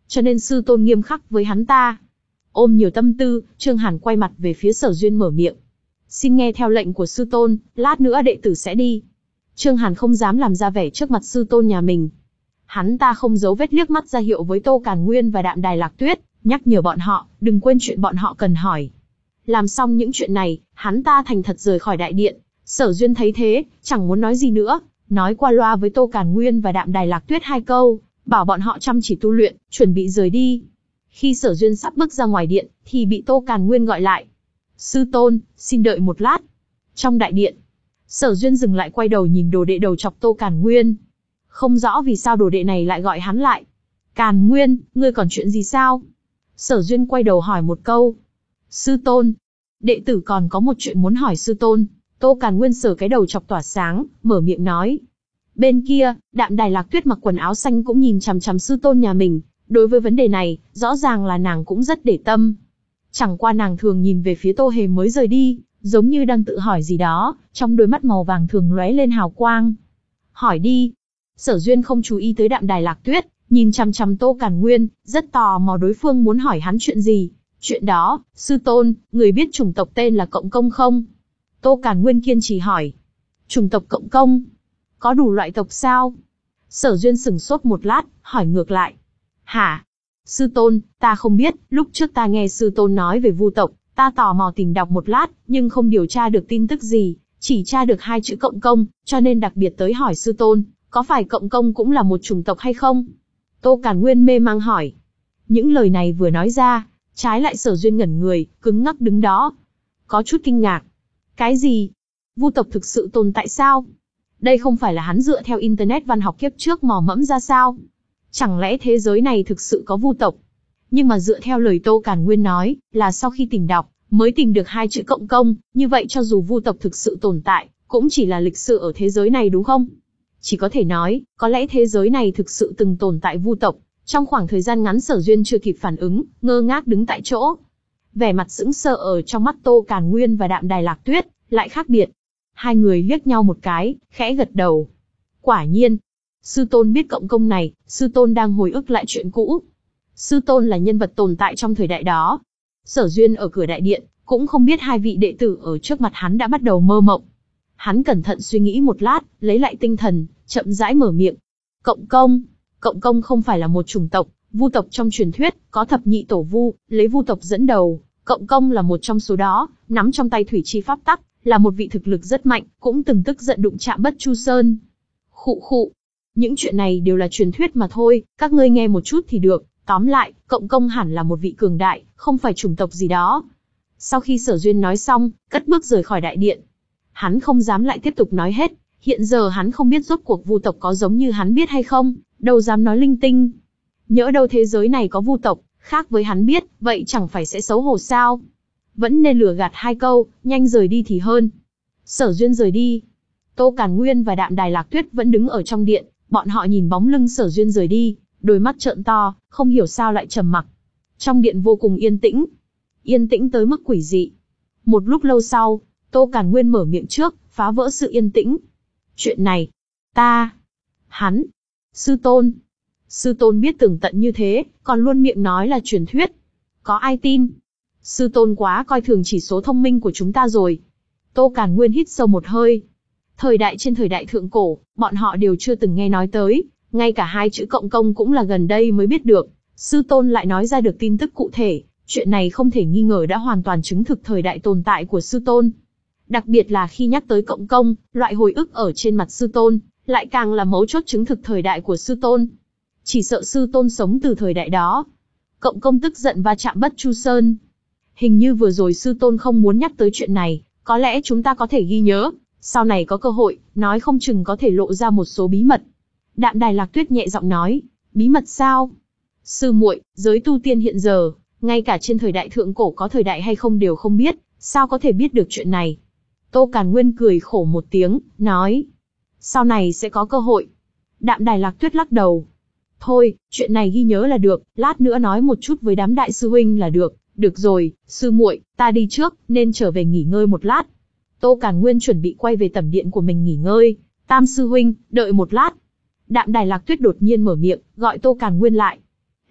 cho nên sư tôn nghiêm khắc với hắn ta. Ôm nhiều tâm tư, Trương Hàn quay mặt về phía Sở Duyên mở miệng. Xin nghe theo lệnh của sư tôn, lát nữa đệ tử sẽ đi. Trương Hàn không dám làm ra vẻ trước mặt sư tôn nhà mình. Hắn ta không giấu vết liếc mắt ra hiệu với Tô Càn Nguyên và Đạm Đài Lạc Tuyết, nhắc nhở bọn họ, đừng quên chuyện bọn họ cần hỏi. Làm xong những chuyện này, hắn ta thành thật rời khỏi đại điện. Sở Duyên thấy thế, chẳng muốn nói gì nữa, nói qua loa với Tô Càn Nguyên và Đạm Đài Lạc Tuyết hai câu, bảo bọn họ chăm chỉ tu luyện, chuẩn bị rời đi. Khi Sở Duyên sắp bước ra ngoài điện, thì bị Tô Càn Nguyên gọi lại. Sư tôn, xin đợi một lát. Trong đại điện, Sở Duyên dừng lại quay đầu nhìn đồ đệ đầu chọc Tô Càn Nguyên. Không rõ vì sao đồ đệ này lại gọi hắn lại. Càn Nguyên, ngươi còn chuyện gì sao? Sở Duyên quay đầu hỏi một câu. Sư tôn, đệ tử còn có một chuyện muốn hỏi sư tôn. Tô Càn Nguyên sờ cái đầu chọc tỏa sáng, mở miệng nói. Bên kia, Đạm Đài Lạc Tuyết mặc quần áo xanh cũng nhìn chằm chằm sư tôn nhà mình. Đối với vấn đề này, rõ ràng là nàng cũng rất để tâm. Chẳng qua nàng thường nhìn về phía Tô Hề mới rời đi, giống như đang tự hỏi gì đó, trong đôi mắt màu vàng thường lóe lên hào quang. Hỏi đi. Sở Duyên không chú ý tới Đạm Đài Lạc Tuyết, nhìn chằm chằm Tô Càn Nguyên, rất tò mò đối phương muốn hỏi hắn chuyện gì. Chuyện đó, sư tôn, người biết chủng tộc tên là Cộng Công không? Tô Càn Nguyên kiên trì hỏi. Chủng tộc Cộng Công? Có đủ loại tộc sao? Sở Duyên sửng sốt một lát, hỏi ngược lại. Hả? Sư tôn, ta không biết, lúc trước ta nghe sư tôn nói về Vu tộc, ta tò mò tìm đọc một lát, nhưng không điều tra được tin tức gì, chỉ tra được hai chữ Cộng Công, cho nên đặc biệt tới hỏi sư tôn, có phải Cộng Công cũng là một chủng tộc hay không? Tô Càn Nguyên mê mang hỏi. Những lời này vừa nói ra, trái lại Sở Duyên ngẩn người, cứng ngắc đứng đó. Có chút kinh ngạc. Cái gì? Vu tộc thực sự tồn tại sao? Đây không phải là hắn dựa theo Internet văn học kiếp trước mò mẫm ra sao? Chẳng lẽ thế giới này thực sự có Vu tộc? Nhưng mà dựa theo lời Tô Càn Nguyên nói, là sau khi tìm đọc, mới tìm được hai chữ Cộng Công, như vậy cho dù Vu tộc thực sự tồn tại, cũng chỉ là lịch sử ở thế giới này đúng không? Chỉ có thể nói, có lẽ thế giới này thực sự từng tồn tại Vu tộc. Trong khoảng thời gian ngắn Sở Duyên chưa kịp phản ứng, ngơ ngác đứng tại chỗ. Vẻ mặt sững sờ ở trong mắt Tô Càn Nguyên và Đạm Đài Lạc Tuyết, lại khác biệt. Hai người liếc nhau một cái, khẽ gật đầu. Quả nhiên, sư tôn biết Cộng Công này, sư tôn đang hồi ức lại chuyện cũ. Sư tôn là nhân vật tồn tại trong thời đại đó. Sở Duyên ở cửa đại điện, cũng không biết hai vị đệ tử ở trước mặt hắn đã bắt đầu mơ mộng. Hắn cẩn thận suy nghĩ một lát, lấy lại tinh thần, chậm rãi mở miệng. Cộng Công, Cộng Công không phải là một chủng tộc, Vu tộc trong truyền thuyết, có thập nhị tổ Vu, lấy Vu tộc dẫn đầu. Cộng Công là một trong số đó, nắm trong tay thủy chi pháp tắc, là một vị thực lực rất mạnh, cũng từng tức giận đụng chạm Bất Chu Sơn. Khụ khụ. Những chuyện này đều là truyền thuyết mà thôi, các ngươi nghe một chút thì được. Tóm lại, Cộng Công hẳn là một vị cường đại, không phải chủng tộc gì đó. Sau khi Sở Duyên nói xong, cất bước rời khỏi đại điện. Hắn không dám lại tiếp tục nói hết, hiện giờ hắn không biết rốt cuộc Vu tộc có giống như hắn biết hay không, đâu dám nói linh tinh. Nhỡ đâu thế giới này có Vu tộc, khác với hắn biết, vậy chẳng phải sẽ xấu hổ sao? Vẫn nên lừa gạt hai câu, nhanh rời đi thì hơn. Sở Duyên rời đi. Tô Càn Nguyên và Đạm Đài Lạc Tuyết vẫn đứng ở trong điện, bọn họ nhìn bóng lưng Sở Duyên rời đi, đôi mắt trợn to, không hiểu sao lại trầm mặc. Trong điện vô cùng yên tĩnh. Yên tĩnh tới mức quỷ dị. Một lúc lâu sau, Tô Càn Nguyên mở miệng trước, phá vỡ sự yên tĩnh. Chuyện này, ta, hắn, sư tôn. Sư tôn biết tường tận như thế, còn luôn miệng nói là truyền thuyết. Có ai tin? Sư tôn quá coi thường chỉ số thông minh của chúng ta rồi. Tô Càn Nguyên hít sâu một hơi. Thời đại trên thời đại thượng cổ, bọn họ đều chưa từng nghe nói tới. Ngay cả hai chữ Cộng Công cũng là gần đây mới biết được. Sư tôn lại nói ra được tin tức cụ thể. Chuyện này không thể nghi ngờ đã hoàn toàn chứng thực thời đại tồn tại của sư tôn. Đặc biệt là khi nhắc tới Cộng Công, loại hồi ức ở trên mặt sư tôn, lại càng là mấu chốt chứng thực thời đại của sư tôn. Chỉ sợ sư tôn sống từ thời đại đó. Cộng Công tức giận va chạm Bất Chu Sơn. Hình như vừa rồi sư tôn không muốn nhắc tới chuyện này, có lẽ chúng ta có thể ghi nhớ, sau này có cơ hội, nói không chừng có thể lộ ra một số bí mật. Đạm Đài Lạc Tuyết nhẹ giọng nói, bí mật sao? Sư muội, giới tu tiên hiện giờ, ngay cả trên thời đại thượng cổ có thời đại hay không đều không biết, sao có thể biết được chuyện này? Tô Càn Nguyên cười khổ một tiếng, nói, sau này sẽ có cơ hội. Đạm Đài Lạc Tuyết lắc đầu. Thôi, chuyện này ghi nhớ là được, lát nữa nói một chút với đám đại sư huynh là được. Được rồi, sư muội, ta đi trước, nên trở về nghỉ ngơi một lát. Tô Càn Nguyên chuẩn bị quay về tẩm điện của mình nghỉ ngơi. Tam sư huynh, đợi một lát. Đạm Đài Lạc Tuyết đột nhiên mở miệng, gọi Tô Càn Nguyên lại.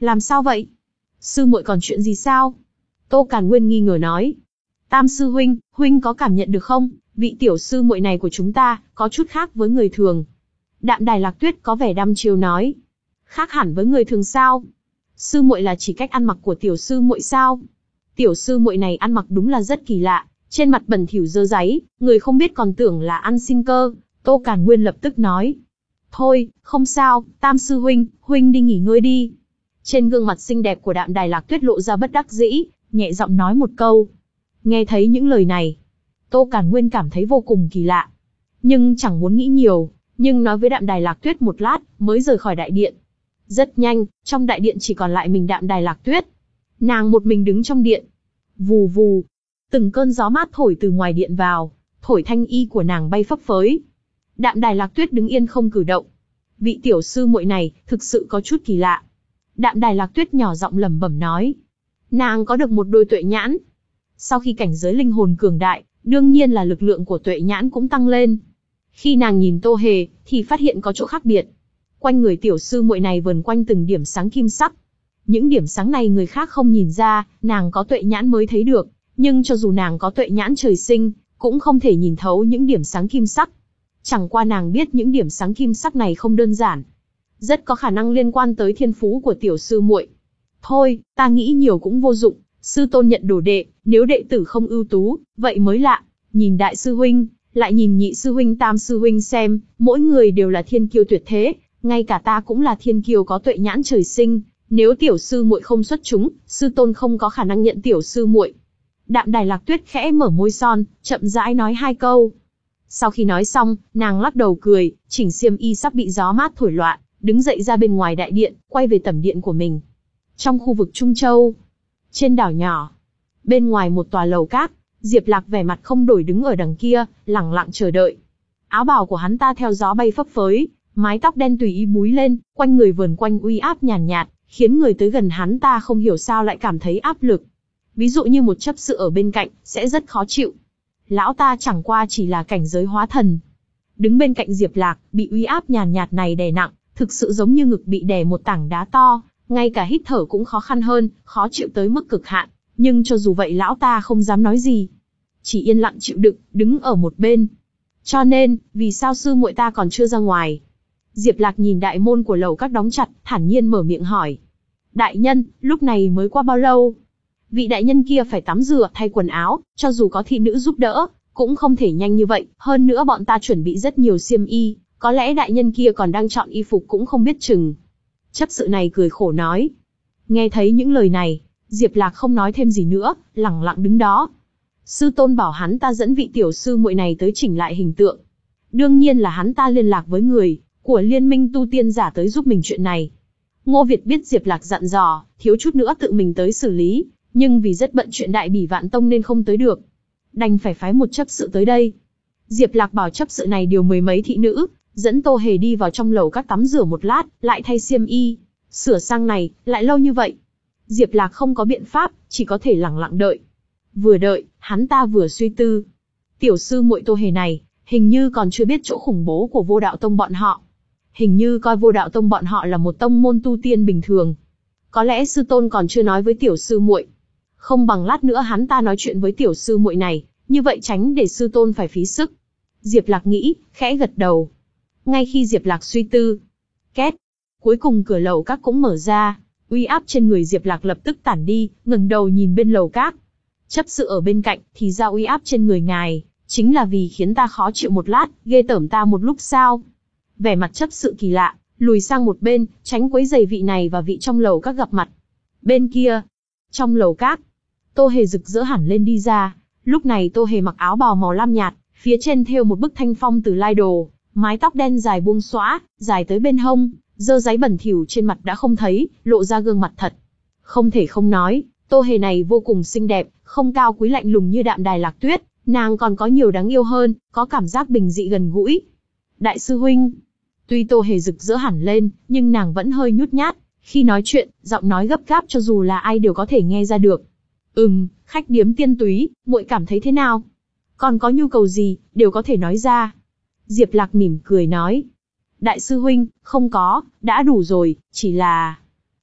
Làm sao vậy? Sư muội còn chuyện gì sao? Tô Càn Nguyên nghi ngờ nói. Tam sư huynh, huynh có cảm nhận được không? Vị tiểu sư muội này của chúng ta, có chút khác với người thường. Đạm Đài Lạc Tuyết có vẻ đăm chiêu nói. Khác hẳn với người thường sao? Sư muội là chỉ cách ăn mặc của tiểu sư muội sao? Tiểu sư muội này ăn mặc đúng là rất kỳ lạ, trên mặt bẩn thỉu dơ dáy, người không biết còn tưởng là ăn xin cơ. Tô Càn Nguyên lập tức nói. Thôi, không sao, Tam sư huynh, huynh đi nghỉ ngơi đi. Trên gương mặt xinh đẹp của Đạm Đài Lạc Tuyết lộ ra bất đắc dĩ, nhẹ giọng nói một câu. Nghe thấy những lời này, Tô Càn Nguyên cảm thấy vô cùng kỳ lạ. Nhưng chẳng muốn nghĩ nhiều, nhưng nói với Đạm Đài Lạc Tuyết một lát, mới rời khỏi đại điện. Rất nhanh, trong đại điện chỉ còn lại mình Đạm Đài Lạc Tuyết. Nàng một mình đứng trong điện. Vù vù, từng cơn gió mát thổi từ ngoài điện vào, thổi thanh y của nàng bay phấp phới. Đạm Đài Lạc Tuyết đứng yên không cử động. Vị tiểu sư muội này, thực sự có chút kỳ lạ. Đạm Đài Lạc Tuyết nhỏ giọng lẩm bẩm nói. Nàng có được một đôi tuệ nhãn. Sau khi cảnh giới linh hồn cường đại, đương nhiên là lực lượng của tuệ nhãn cũng tăng lên. Khi nàng nhìn Tô Hề, thì phát hiện có chỗ khác biệt. Quanh người tiểu sư muội này vờn quanh từng điểm sáng kim sắc. Những điểm sáng này người khác không nhìn ra, nàng có tuệ nhãn mới thấy được. Nhưng cho dù nàng có tuệ nhãn trời sinh, cũng không thể nhìn thấu những điểm sáng kim sắc. Chẳng qua nàng biết những điểm sáng kim sắc này không đơn giản. Rất có khả năng liên quan tới thiên phú của tiểu sư muội. Thôi, ta nghĩ nhiều cũng vô dụng, sư tôn nhận đồ đệ, nếu đệ tử không ưu tú, vậy mới lạ. Nhìn đại sư huynh, lại nhìn nhị sư huynh tam sư huynh xem, mỗi người đều là thiên kiêu tuyệt thế, ngay cả ta cũng là thiên kiêu có tuệ nhãn trời sinh, nếu tiểu sư muội không xuất chúng, sư tôn không có khả năng nhận tiểu sư muội. Đạm Đài Lạc Tuyết khẽ mở môi son, chậm rãi nói hai câu. Sau khi nói xong, nàng lắc đầu cười, chỉnh xiêm y sắp bị gió mát thổi loạn, đứng dậy ra bên ngoài đại điện, quay về tẩm điện của mình. Trong khu vực Trung Châu, trên đảo nhỏ, bên ngoài một tòa lầu cát, Diệp Lạc vẻ mặt không đổi đứng ở đằng kia, lẳng lặng chờ đợi. Áo bào của hắn ta theo gió bay phấp phới, mái tóc đen tùy ý búi lên, quanh người vờn quanh uy áp nhàn nhạt, nhạt, khiến người tới gần hắn ta không hiểu sao lại cảm thấy áp lực. Ví dụ như một chấp sự ở bên cạnh, sẽ rất khó chịu. Lão ta chẳng qua chỉ là cảnh giới hóa thần. Đứng bên cạnh Diệp Lạc, bị uy áp nhàn nhạt, nhạt này đè nặng, thực sự giống như ngực bị đè một tảng đá to, ngay cả hít thở cũng khó khăn hơn, khó chịu tới mức cực hạn. Nhưng cho dù vậy lão ta không dám nói gì, chỉ yên lặng chịu đựng, đứng ở một bên. Cho nên, vì sao sư muội ta còn chưa ra ngoài? Diệp Lạc nhìn đại môn của lầu các đóng chặt, thản nhiên mở miệng hỏi. Đại nhân, lúc này mới qua bao lâu? Vị đại nhân kia phải tắm rửa, thay quần áo, cho dù có thị nữ giúp đỡ, cũng không thể nhanh như vậy. Hơn nữa bọn ta chuẩn bị rất nhiều xiêm y, có lẽ đại nhân kia còn đang chọn y phục cũng không biết chừng. Chấp sự này cười khổ nói. Nghe thấy những lời này, Diệp Lạc không nói thêm gì nữa, lẳng lặng đứng đó. Sư tôn bảo hắn ta dẫn vị tiểu sư muội này tới chỉnh lại hình tượng. Đương nhiên là hắn ta liên lạc với người của liên minh tu tiên giả tới giúp mình chuyện này. Ngô Việt biết Diệp Lạc dặn dò, thiếu chút nữa tự mình tới xử lý, nhưng vì rất bận chuyện đại bỉ vạn tông nên không tới được. Đành phải phái một chấp sự tới đây. Diệp Lạc bảo chấp sự này điều mười mấy thị nữ, dẫn Tô Hề đi vào trong lầu các tắm rửa một lát, lại thay xiêm y. Sửa sang này, lại lâu như vậy. Diệp Lạc không có biện pháp, chỉ có thể lẳng lặng đợi. Vừa đợi, hắn ta vừa suy tư. Tiểu sư muội Tô Hề này, hình như còn chưa biết chỗ khủng bố của Vô Đạo Tông bọn họ. Hình như coi Vô Đạo Tông bọn họ là một tông môn tu tiên bình thường. Có lẽ sư tôn còn chưa nói với tiểu sư muội. Không bằng lát nữa hắn ta nói chuyện với tiểu sư muội này, như vậy tránh để sư tôn phải phí sức. Diệp Lạc nghĩ, khẽ gật đầu. Ngay khi Diệp Lạc suy tư, két, cuối cùng cửa lầu các cũng mở ra, uy áp trên người Diệp Lạc lập tức tản đi, ngẩng đầu nhìn bên lầu các. Chấp sự ở bên cạnh, thì ra uy áp trên người ngài, chính là vì khiến ta khó chịu một lát, ghê tởm ta một lúc sao? Vẻ mặt chấp sự kỳ lạ, lùi sang một bên, tránh quấy rầy vị này và vị trong lầu các gặp mặt. Bên kia, trong lầu các, Tô Hề rực rỡ hẳn lên đi ra. Lúc này Tô Hề mặc áo bào màu lam nhạt, phía trên thêu một bức thanh phong từ lai đồ, mái tóc đen dài buông xõa, dài tới bên hông, dơ dáy bẩn thỉu trên mặt đã không thấy, lộ ra gương mặt thật. Không thể không nói, Tô Hề này vô cùng xinh đẹp, không cao quý lạnh lùng như Đạm Đài Lạc Tuyết, nàng còn có nhiều đáng yêu hơn, có cảm giác bình dị gần gũi. Đại sư huynh. Tuy Tô Hề rực rỡ hẳn lên, nhưng nàng vẫn hơi nhút nhát, khi nói chuyện, giọng nói gấp gáp cho dù là ai đều có thể nghe ra được. Ừm, khách điếm tiên túy, muội cảm thấy thế nào? Còn có nhu cầu gì, đều có thể nói ra. Diệp Lạc mỉm cười nói. Đại sư huynh, không có, đã đủ rồi, chỉ là...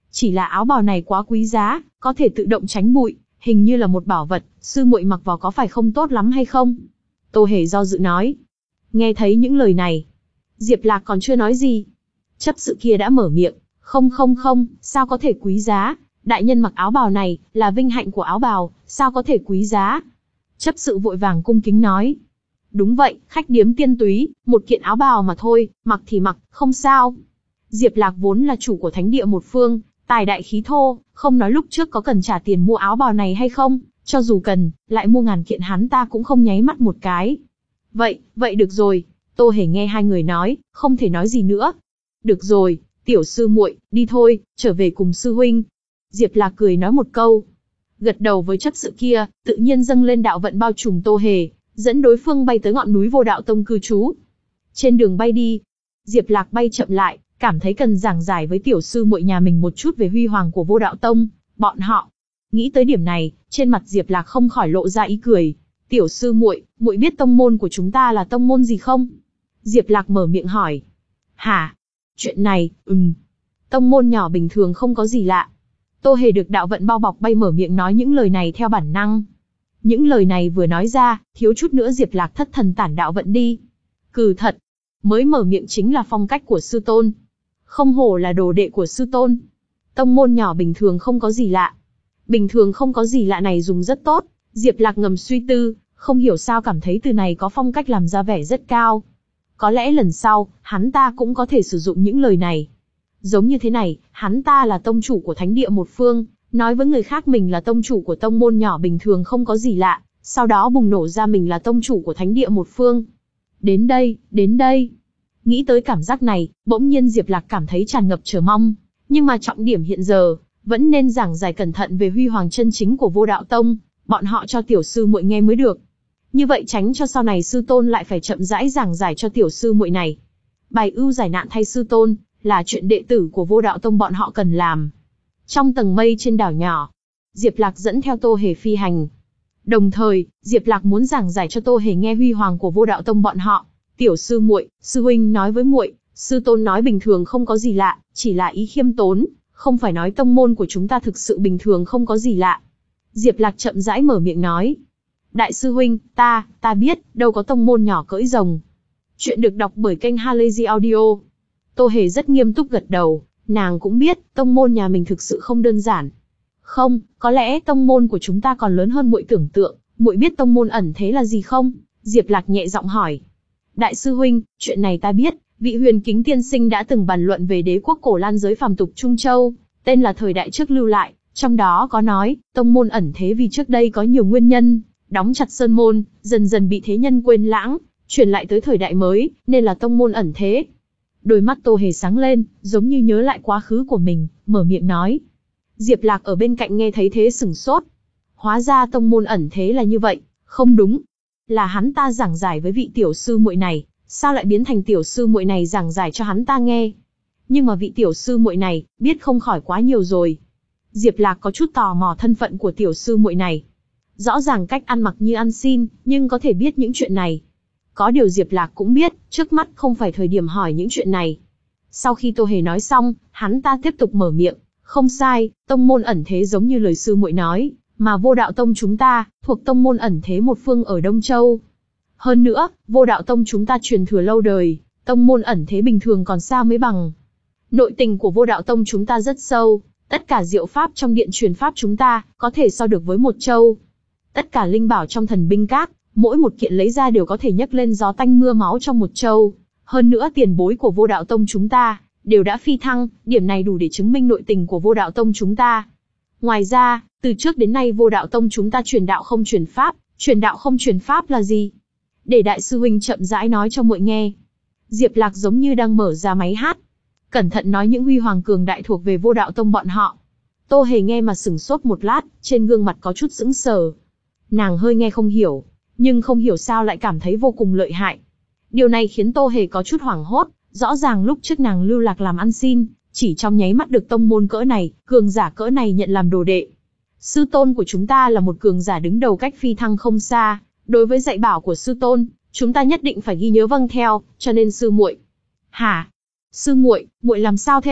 Chỉ là áo bào này quá quý giá, có thể tự động tránh bụi, hình như là một bảo vật, sư muội mặc vào có phải không tốt lắm hay không? Tô Hề do dự nói. Nghe thấy những lời này, Diệp Lạc còn chưa nói gì. Chấp sự kia đã mở miệng, không không không, sao có thể quý giá, đại nhân mặc áo bào này, là vinh hạnh của áo bào, sao có thể quý giá? Chấp sự vội vàng cung kính nói. Đúng vậy, khách điếm tiên túy, một kiện áo bào mà thôi, mặc thì mặc, không sao. Diệp Lạc vốn là chủ của thánh địa một phương, tài đại khí thô, không nói lúc trước có cần trả tiền mua áo bào này hay không, cho dù cần, lại mua ngàn kiện hắn ta cũng không nháy mắt một cái. Vậy, vậy được rồi. Tô Hề nghe hai người nói, không thể nói gì nữa. Được rồi, tiểu sư muội, đi thôi, trở về cùng sư huynh. Diệp Lạc cười nói một câu, gật đầu với chấp sự kia, tự nhiên dâng lên đạo vận bao trùm Tô Hề, dẫn đối phương bay tới ngọn núi Vô Đạo Tông cư trú. Trên đường bay đi, Diệp Lạc bay chậm lại, cảm thấy cần giảng giải với tiểu sư muội nhà mình một chút về huy hoàng của Vô Đạo Tông, bọn họ. Nghĩ tới điểm này, trên mặt Diệp Lạc không khỏi lộ ra ý cười. Tiểu sư muội, muội biết tông môn của chúng ta là tông môn gì không? Diệp Lạc mở miệng hỏi. Hả? Chuyện này, ừm. Tông môn nhỏ bình thường không có gì lạ. Tô Hề được đạo vận bao bọc bay mở miệng nói những lời này theo bản năng. Những lời này vừa nói ra, thiếu chút nữa Diệp Lạc thất thần tản đạo vận đi. Cừ thật, mới mở miệng chính là phong cách của sư tôn. Không hổ là đồ đệ của sư tôn. Tông môn nhỏ bình thường không có gì lạ. Bình thường không có gì lạ này dùng rất tốt. Diệp Lạc ngầm suy tư, không hiểu sao cảm thấy từ này có phong cách làm ra vẻ rất cao. Có lẽ lần sau, hắn ta cũng có thể sử dụng những lời này. Giống như thế này, hắn ta là tông chủ của thánh địa một phương, nói với người khác mình là tông chủ của tông môn nhỏ bình thường không có gì lạ, sau đó bùng nổ ra mình là tông chủ của thánh địa một phương. Đến đây, đến đây. Nghĩ tới cảm giác này, bỗng nhiên Diệp Lạc cảm thấy tràn ngập chờ mong. Nhưng mà trọng điểm hiện giờ, vẫn nên giảng giải cẩn thận về huy hoàng chân chính của Vô Đạo Tông, bọn họ cho tiểu sư muội nghe mới được. Như vậy tránh cho sau này sư tôn lại phải chậm rãi giảng giải cho tiểu sư muội này. Bài ưu giải nạn thay sư tôn, là chuyện đệ tử của Vô Đạo Tông bọn họ cần làm. Trong tầng mây trên đảo nhỏ, Diệp Lạc dẫn theo Tô Hề phi hành. Đồng thời, Diệp Lạc muốn giảng giải cho Tô Hề nghe huy hoàng của Vô Đạo Tông bọn họ. Tiểu sư muội, sư huynh nói với muội, sư tôn nói bình thường không có gì lạ, chỉ là ý khiêm tốn, không phải nói tông môn của chúng ta thực sự bình thường không có gì lạ. Diệp Lạc chậm rãi mở miệng nói. Đại sư huynh, ta, ta biết, đâu có tông môn nhỏ cưỡi rồng. Chuyện được đọc bởi kênh Halazy Audio. Tô Hề rất nghiêm túc gật đầu, nàng cũng biết, tông môn nhà mình thực sự không đơn giản. Không, có lẽ tông môn của chúng ta còn lớn hơn muội tưởng tượng, muội biết tông môn ẩn thế là gì không? Diệp Lạc nhẹ giọng hỏi. Đại sư huynh, chuyện này ta biết, vị Huyền Kính tiên sinh đã từng bàn luận về đế quốc cổ lan giới phàm tục Trung Châu, tên là thời đại trước lưu lại, trong đó có nói, tông môn ẩn thế vì trước đây có nhiều nguyên nhân, đóng chặt sơn môn, dần dần bị thế nhân quên lãng, truyền lại tới thời đại mới, nên là tông môn ẩn thế. Đôi mắt Tô Hề sáng lên, giống như nhớ lại quá khứ của mình, mở miệng nói. Diệp Lạc ở bên cạnh nghe thấy thế sửng sốt. Hóa ra tông môn ẩn thế là như vậy, không đúng. Là hắn ta giảng giải với vị tiểu sư muội này, sao lại biến thành tiểu sư muội này giảng giải cho hắn ta nghe? Nhưng mà vị tiểu sư muội này, biết không khỏi quá nhiều rồi. Diệp Lạc có chút tò mò thân phận của tiểu sư muội này. Rõ ràng cách ăn mặc như ăn xin, nhưng có thể biết những chuyện này. Có điều Diệp Lạc cũng biết, trước mắt không phải thời điểm hỏi những chuyện này. Sau khi Tô Hề nói xong, hắn ta tiếp tục mở miệng. Không sai, tông môn ẩn thế giống như lời sư muội nói, mà Vô Đạo Tông chúng ta, thuộc tông môn ẩn thế một phương ở Đông Châu. Hơn nữa, Vô Đạo Tông chúng ta truyền thừa lâu đời, tông môn ẩn thế bình thường còn xa mới bằng. Nội tình của Vô Đạo Tông chúng ta rất sâu, tất cả diệu pháp trong điện truyền pháp chúng ta, có thể so được với một châu. Tất cả linh bảo trong thần binh các, mỗi một kiện lấy ra đều có thể nhấc lên gió tanh mưa máu trong một châu. Hơn nữa tiền bối của Vô Đạo Tông chúng ta, đều đã phi thăng, điểm này đủ để chứng minh nội tình của Vô Đạo Tông chúng ta. Ngoài ra, từ trước đến nay Vô Đạo Tông chúng ta truyền đạo không truyền pháp, truyền đạo không truyền pháp là gì? Để đại sư huynh chậm rãi nói cho muội nghe. Diệp Lạc giống như đang mở ra máy hát, cẩn thận nói những huy hoàng cường đại thuộc về Vô Đạo Tông bọn họ. Tô Hề nghe mà sửng sốt một lát, trên gương mặt có chút sững sờ. Nàng hơi nghe không hiểu, nhưng không hiểu sao lại cảm thấy vô cùng lợi hại. Điều này khiến Tô Hề có chút hoảng hốt, rõ ràng lúc trước nàng lưu lạc làm ăn xin, chỉ trong nháy mắt được tông môn cỡ này, cường giả cỡ này nhận làm đồ đệ. Sư tôn của chúng ta là một cường giả đứng đầu cách phi thăng không xa, đối với dạy bảo của sư tôn, chúng ta nhất định phải ghi nhớ vâng theo, cho nên sư muội. Hả? Sư muội, muội làm sao thế?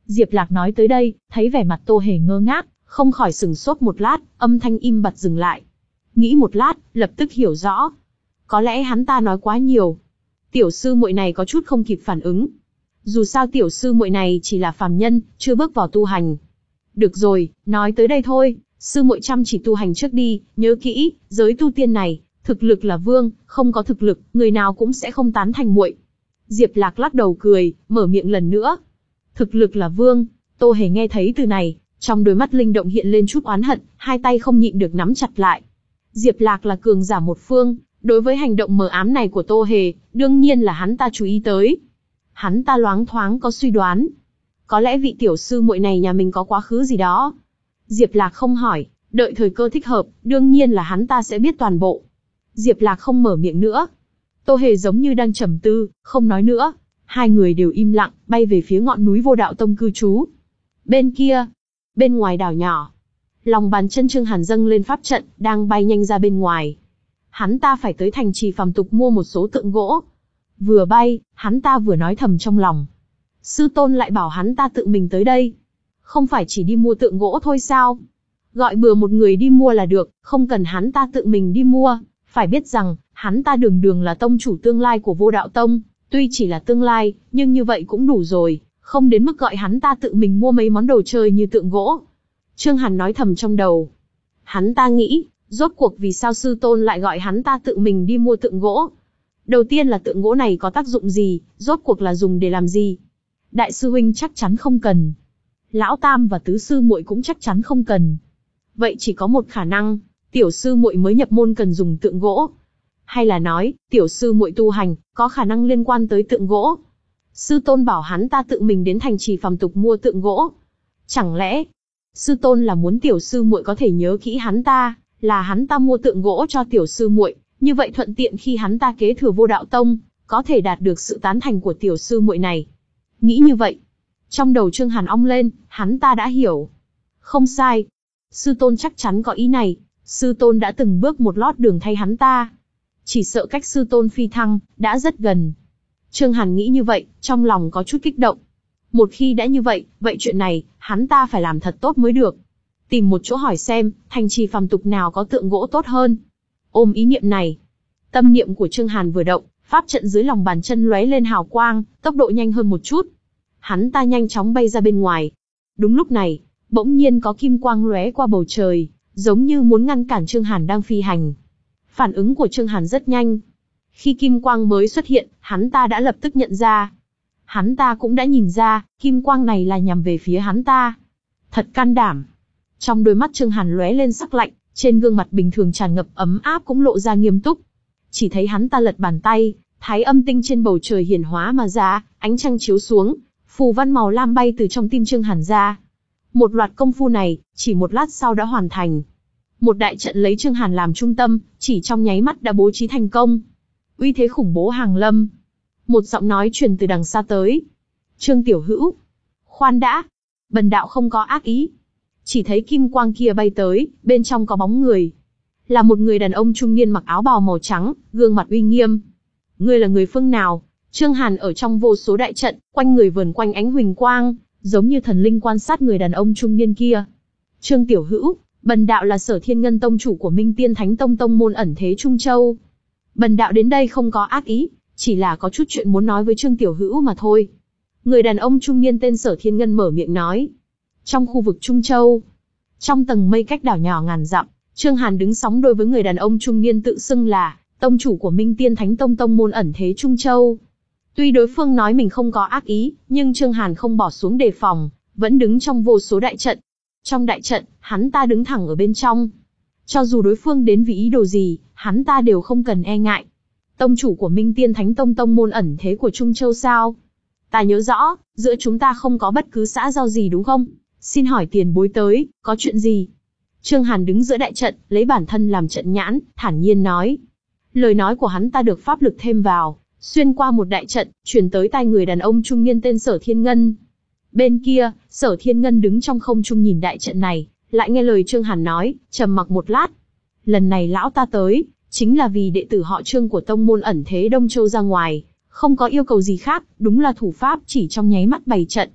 Diệp Lạc nói tới đây, thấy vẻ mặt Tô Hề ngơ ngác, không khỏi sừng sốt một lát, âm thanh im bặt dừng lại. Nghĩ một lát, lập tức hiểu rõ. Có lẽ hắn ta nói quá nhiều. Tiểu sư muội này có chút không kịp phản ứng. Dù sao tiểu sư muội này chỉ là phàm nhân, chưa bước vào tu hành. Được rồi, nói tới đây thôi, sư muội chăm chỉ tu hành trước đi, nhớ kỹ, giới tu tiên này, thực lực là vương, không có thực lực, người nào cũng sẽ không tán thành muội. Diệp Lạc lắc đầu cười, mở miệng lần nữa. Thực lực là vương, Tô Hề nghe thấy từ này, trong đôi mắt linh động hiện lên chút oán hận, hai tay không nhịn được nắm chặt lại. Diệp Lạc là cường giả một phương, đối với hành động mờ ám này của Tô Hề, đương nhiên là hắn ta chú ý tới. Hắn ta loáng thoáng có suy đoán. Có lẽ vị tiểu sư muội này nhà mình có quá khứ gì đó. Diệp Lạc không hỏi, đợi thời cơ thích hợp, đương nhiên là hắn ta sẽ biết toàn bộ. Diệp Lạc không mở miệng nữa. Tô Hề giống như đang trầm tư, không nói nữa. Hai người đều im lặng, bay về phía ngọn núi Vô Đạo Tông cư trú. Bên kia, bên ngoài đảo nhỏ, lòng bàn chân Trương Hàn dâng lên pháp trận, đang bay nhanh ra bên ngoài. Hắn ta phải tới thành trì phàm tục mua một số tượng gỗ. Vừa bay, hắn ta vừa nói thầm trong lòng. Sư tôn lại bảo hắn ta tự mình tới đây. Không phải chỉ đi mua tượng gỗ thôi sao? Gọi bừa một người đi mua là được, không cần hắn ta tự mình đi mua. Phải biết rằng, hắn ta đường đường là tông chủ tương lai của Vô Đạo Tông. Tuy chỉ là tương lai, nhưng như vậy cũng đủ rồi, không đến mức gọi hắn ta tự mình mua mấy món đồ chơi như tượng gỗ. Trương Hàn nói thầm trong đầu. Hắn ta nghĩ, rốt cuộc vì sao sư tôn lại gọi hắn ta tự mình đi mua tượng gỗ. Đầu tiên là tượng gỗ này có tác dụng gì, rốt cuộc là dùng để làm gì. Đại sư huynh chắc chắn không cần. Lão Tam và tứ sư muội cũng chắc chắn không cần. Vậy chỉ có một khả năng, tiểu sư muội mới nhập môn cần dùng tượng gỗ. Hay là nói, tiểu sư muội tu hành, có khả năng liên quan tới tượng gỗ. Sư tôn bảo hắn ta tự mình đến thành trì phàm tục mua tượng gỗ. Chẳng lẽ, sư tôn là muốn tiểu sư muội có thể nhớ kỹ hắn ta, là hắn ta mua tượng gỗ cho tiểu sư muội, như vậy thuận tiện khi hắn ta kế thừa Vô Đạo Tông, có thể đạt được sự tán thành của tiểu sư muội này. Nghĩ như vậy, trong đầu Trương Hàn ong lên, hắn ta đã hiểu. Không sai, sư tôn chắc chắn có ý này, sư tôn đã từng bước một lót đường thay hắn ta. Chỉ sợ cách sư tôn phi thăng, đã rất gần. Trương Hàn nghĩ như vậy, trong lòng có chút kích động. Một khi đã như vậy, vậy chuyện này, hắn ta phải làm thật tốt mới được. Tìm một chỗ hỏi xem, thành trì phàm tục nào có tượng gỗ tốt hơn. Ôm ý niệm này, tâm niệm của Trương Hàn vừa động, pháp trận dưới lòng bàn chân lóe lên hào quang, tốc độ nhanh hơn một chút. Hắn ta nhanh chóng bay ra bên ngoài. Đúng lúc này, bỗng nhiên có kim quang lóe qua bầu trời, giống như muốn ngăn cản Trương Hàn đang phi hành. Phản ứng của Trương Hàn rất nhanh. Khi kim quang mới xuất hiện, hắn ta đã lập tức nhận ra. Hắn ta cũng đã nhìn ra, kim quang này là nhằm về phía hắn ta. Thật can đảm. Trong đôi mắt Trương Hàn lóe lên sắc lạnh, trên gương mặt bình thường tràn ngập ấm áp cũng lộ ra nghiêm túc. Chỉ thấy hắn ta lật bàn tay, thái âm tinh trên bầu trời hiển hóa mà ra, ánh trăng chiếu xuống, phù văn màu lam bay từ trong tim Trương Hàn ra. Một loạt công phu này, chỉ một lát sau đã hoàn thành. Một đại trận lấy Trương Hàn làm trung tâm, chỉ trong nháy mắt đã bố trí thành công. Uy thế khủng bố hàng lâm. Một giọng nói truyền từ đằng xa tới. Trương Tiểu Hữu. Khoan đã. Bần đạo không có ác ý. Chỉ thấy kim quang kia bay tới, bên trong có bóng người. Là một người đàn ông trung niên mặc áo bào màu trắng, gương mặt uy nghiêm. Ngươi là người phương nào? Trương Hàn ở trong vô số đại trận, quanh người vờn quanh ánh huỳnh quang, giống như thần linh quan sát người đàn ông trung niên kia. Trương Tiểu Hữu, bần đạo là Sở Thiên Ngân tông chủ của Minh Tiên Thánh Tông tông môn ẩn thế Trung Châu. Bần đạo đến đây không có ác ý, chỉ là có chút chuyện muốn nói với Trương Tiểu Hữu mà thôi. Người đàn ông trung niên tên Sở Thiên Ngân mở miệng nói. Trong khu vực Trung Châu, trong tầng mây cách đảo nhỏ ngàn dặm, Trương Hàn đứng sóng đôi với người đàn ông trung niên tự xưng là tông chủ của Minh Tiên Thánh Tông tông môn ẩn thế Trung Châu. Tuy đối phương nói mình không có ác ý, nhưng Trương Hàn không bỏ xuống đề phòng, vẫn đứng trong vô số đại trận. Trong đại trận, hắn ta đứng thẳng ở bên trong. Cho dù đối phương đến vì ý đồ gì, hắn ta đều không cần e ngại. Tông chủ của Minh Tiên Thánh Tông tông môn ẩn thế của Trung Châu sao? Ta nhớ rõ, giữa chúng ta không có bất cứ xã giao gì đúng không? Xin hỏi tiền bối tới, có chuyện gì? Trương Hàn đứng giữa đại trận, lấy bản thân làm trận nhãn, thản nhiên nói. Lời nói của hắn ta được pháp lực thêm vào, xuyên qua một đại trận, truyền tới tai người đàn ông trung niên tên Sở Thiên Ngân. Bên kia, Sở Thiên Ngân đứng trong không trung nhìn đại trận này, lại nghe lời Trương Hàn nói, trầm mặc một lát. Lần này lão ta tới, chính là vì đệ tử họ Trương của tông môn ẩn thế Đông Châu ra ngoài, không có yêu cầu gì khác, đúng là thủ pháp chỉ trong nháy mắt bày trận.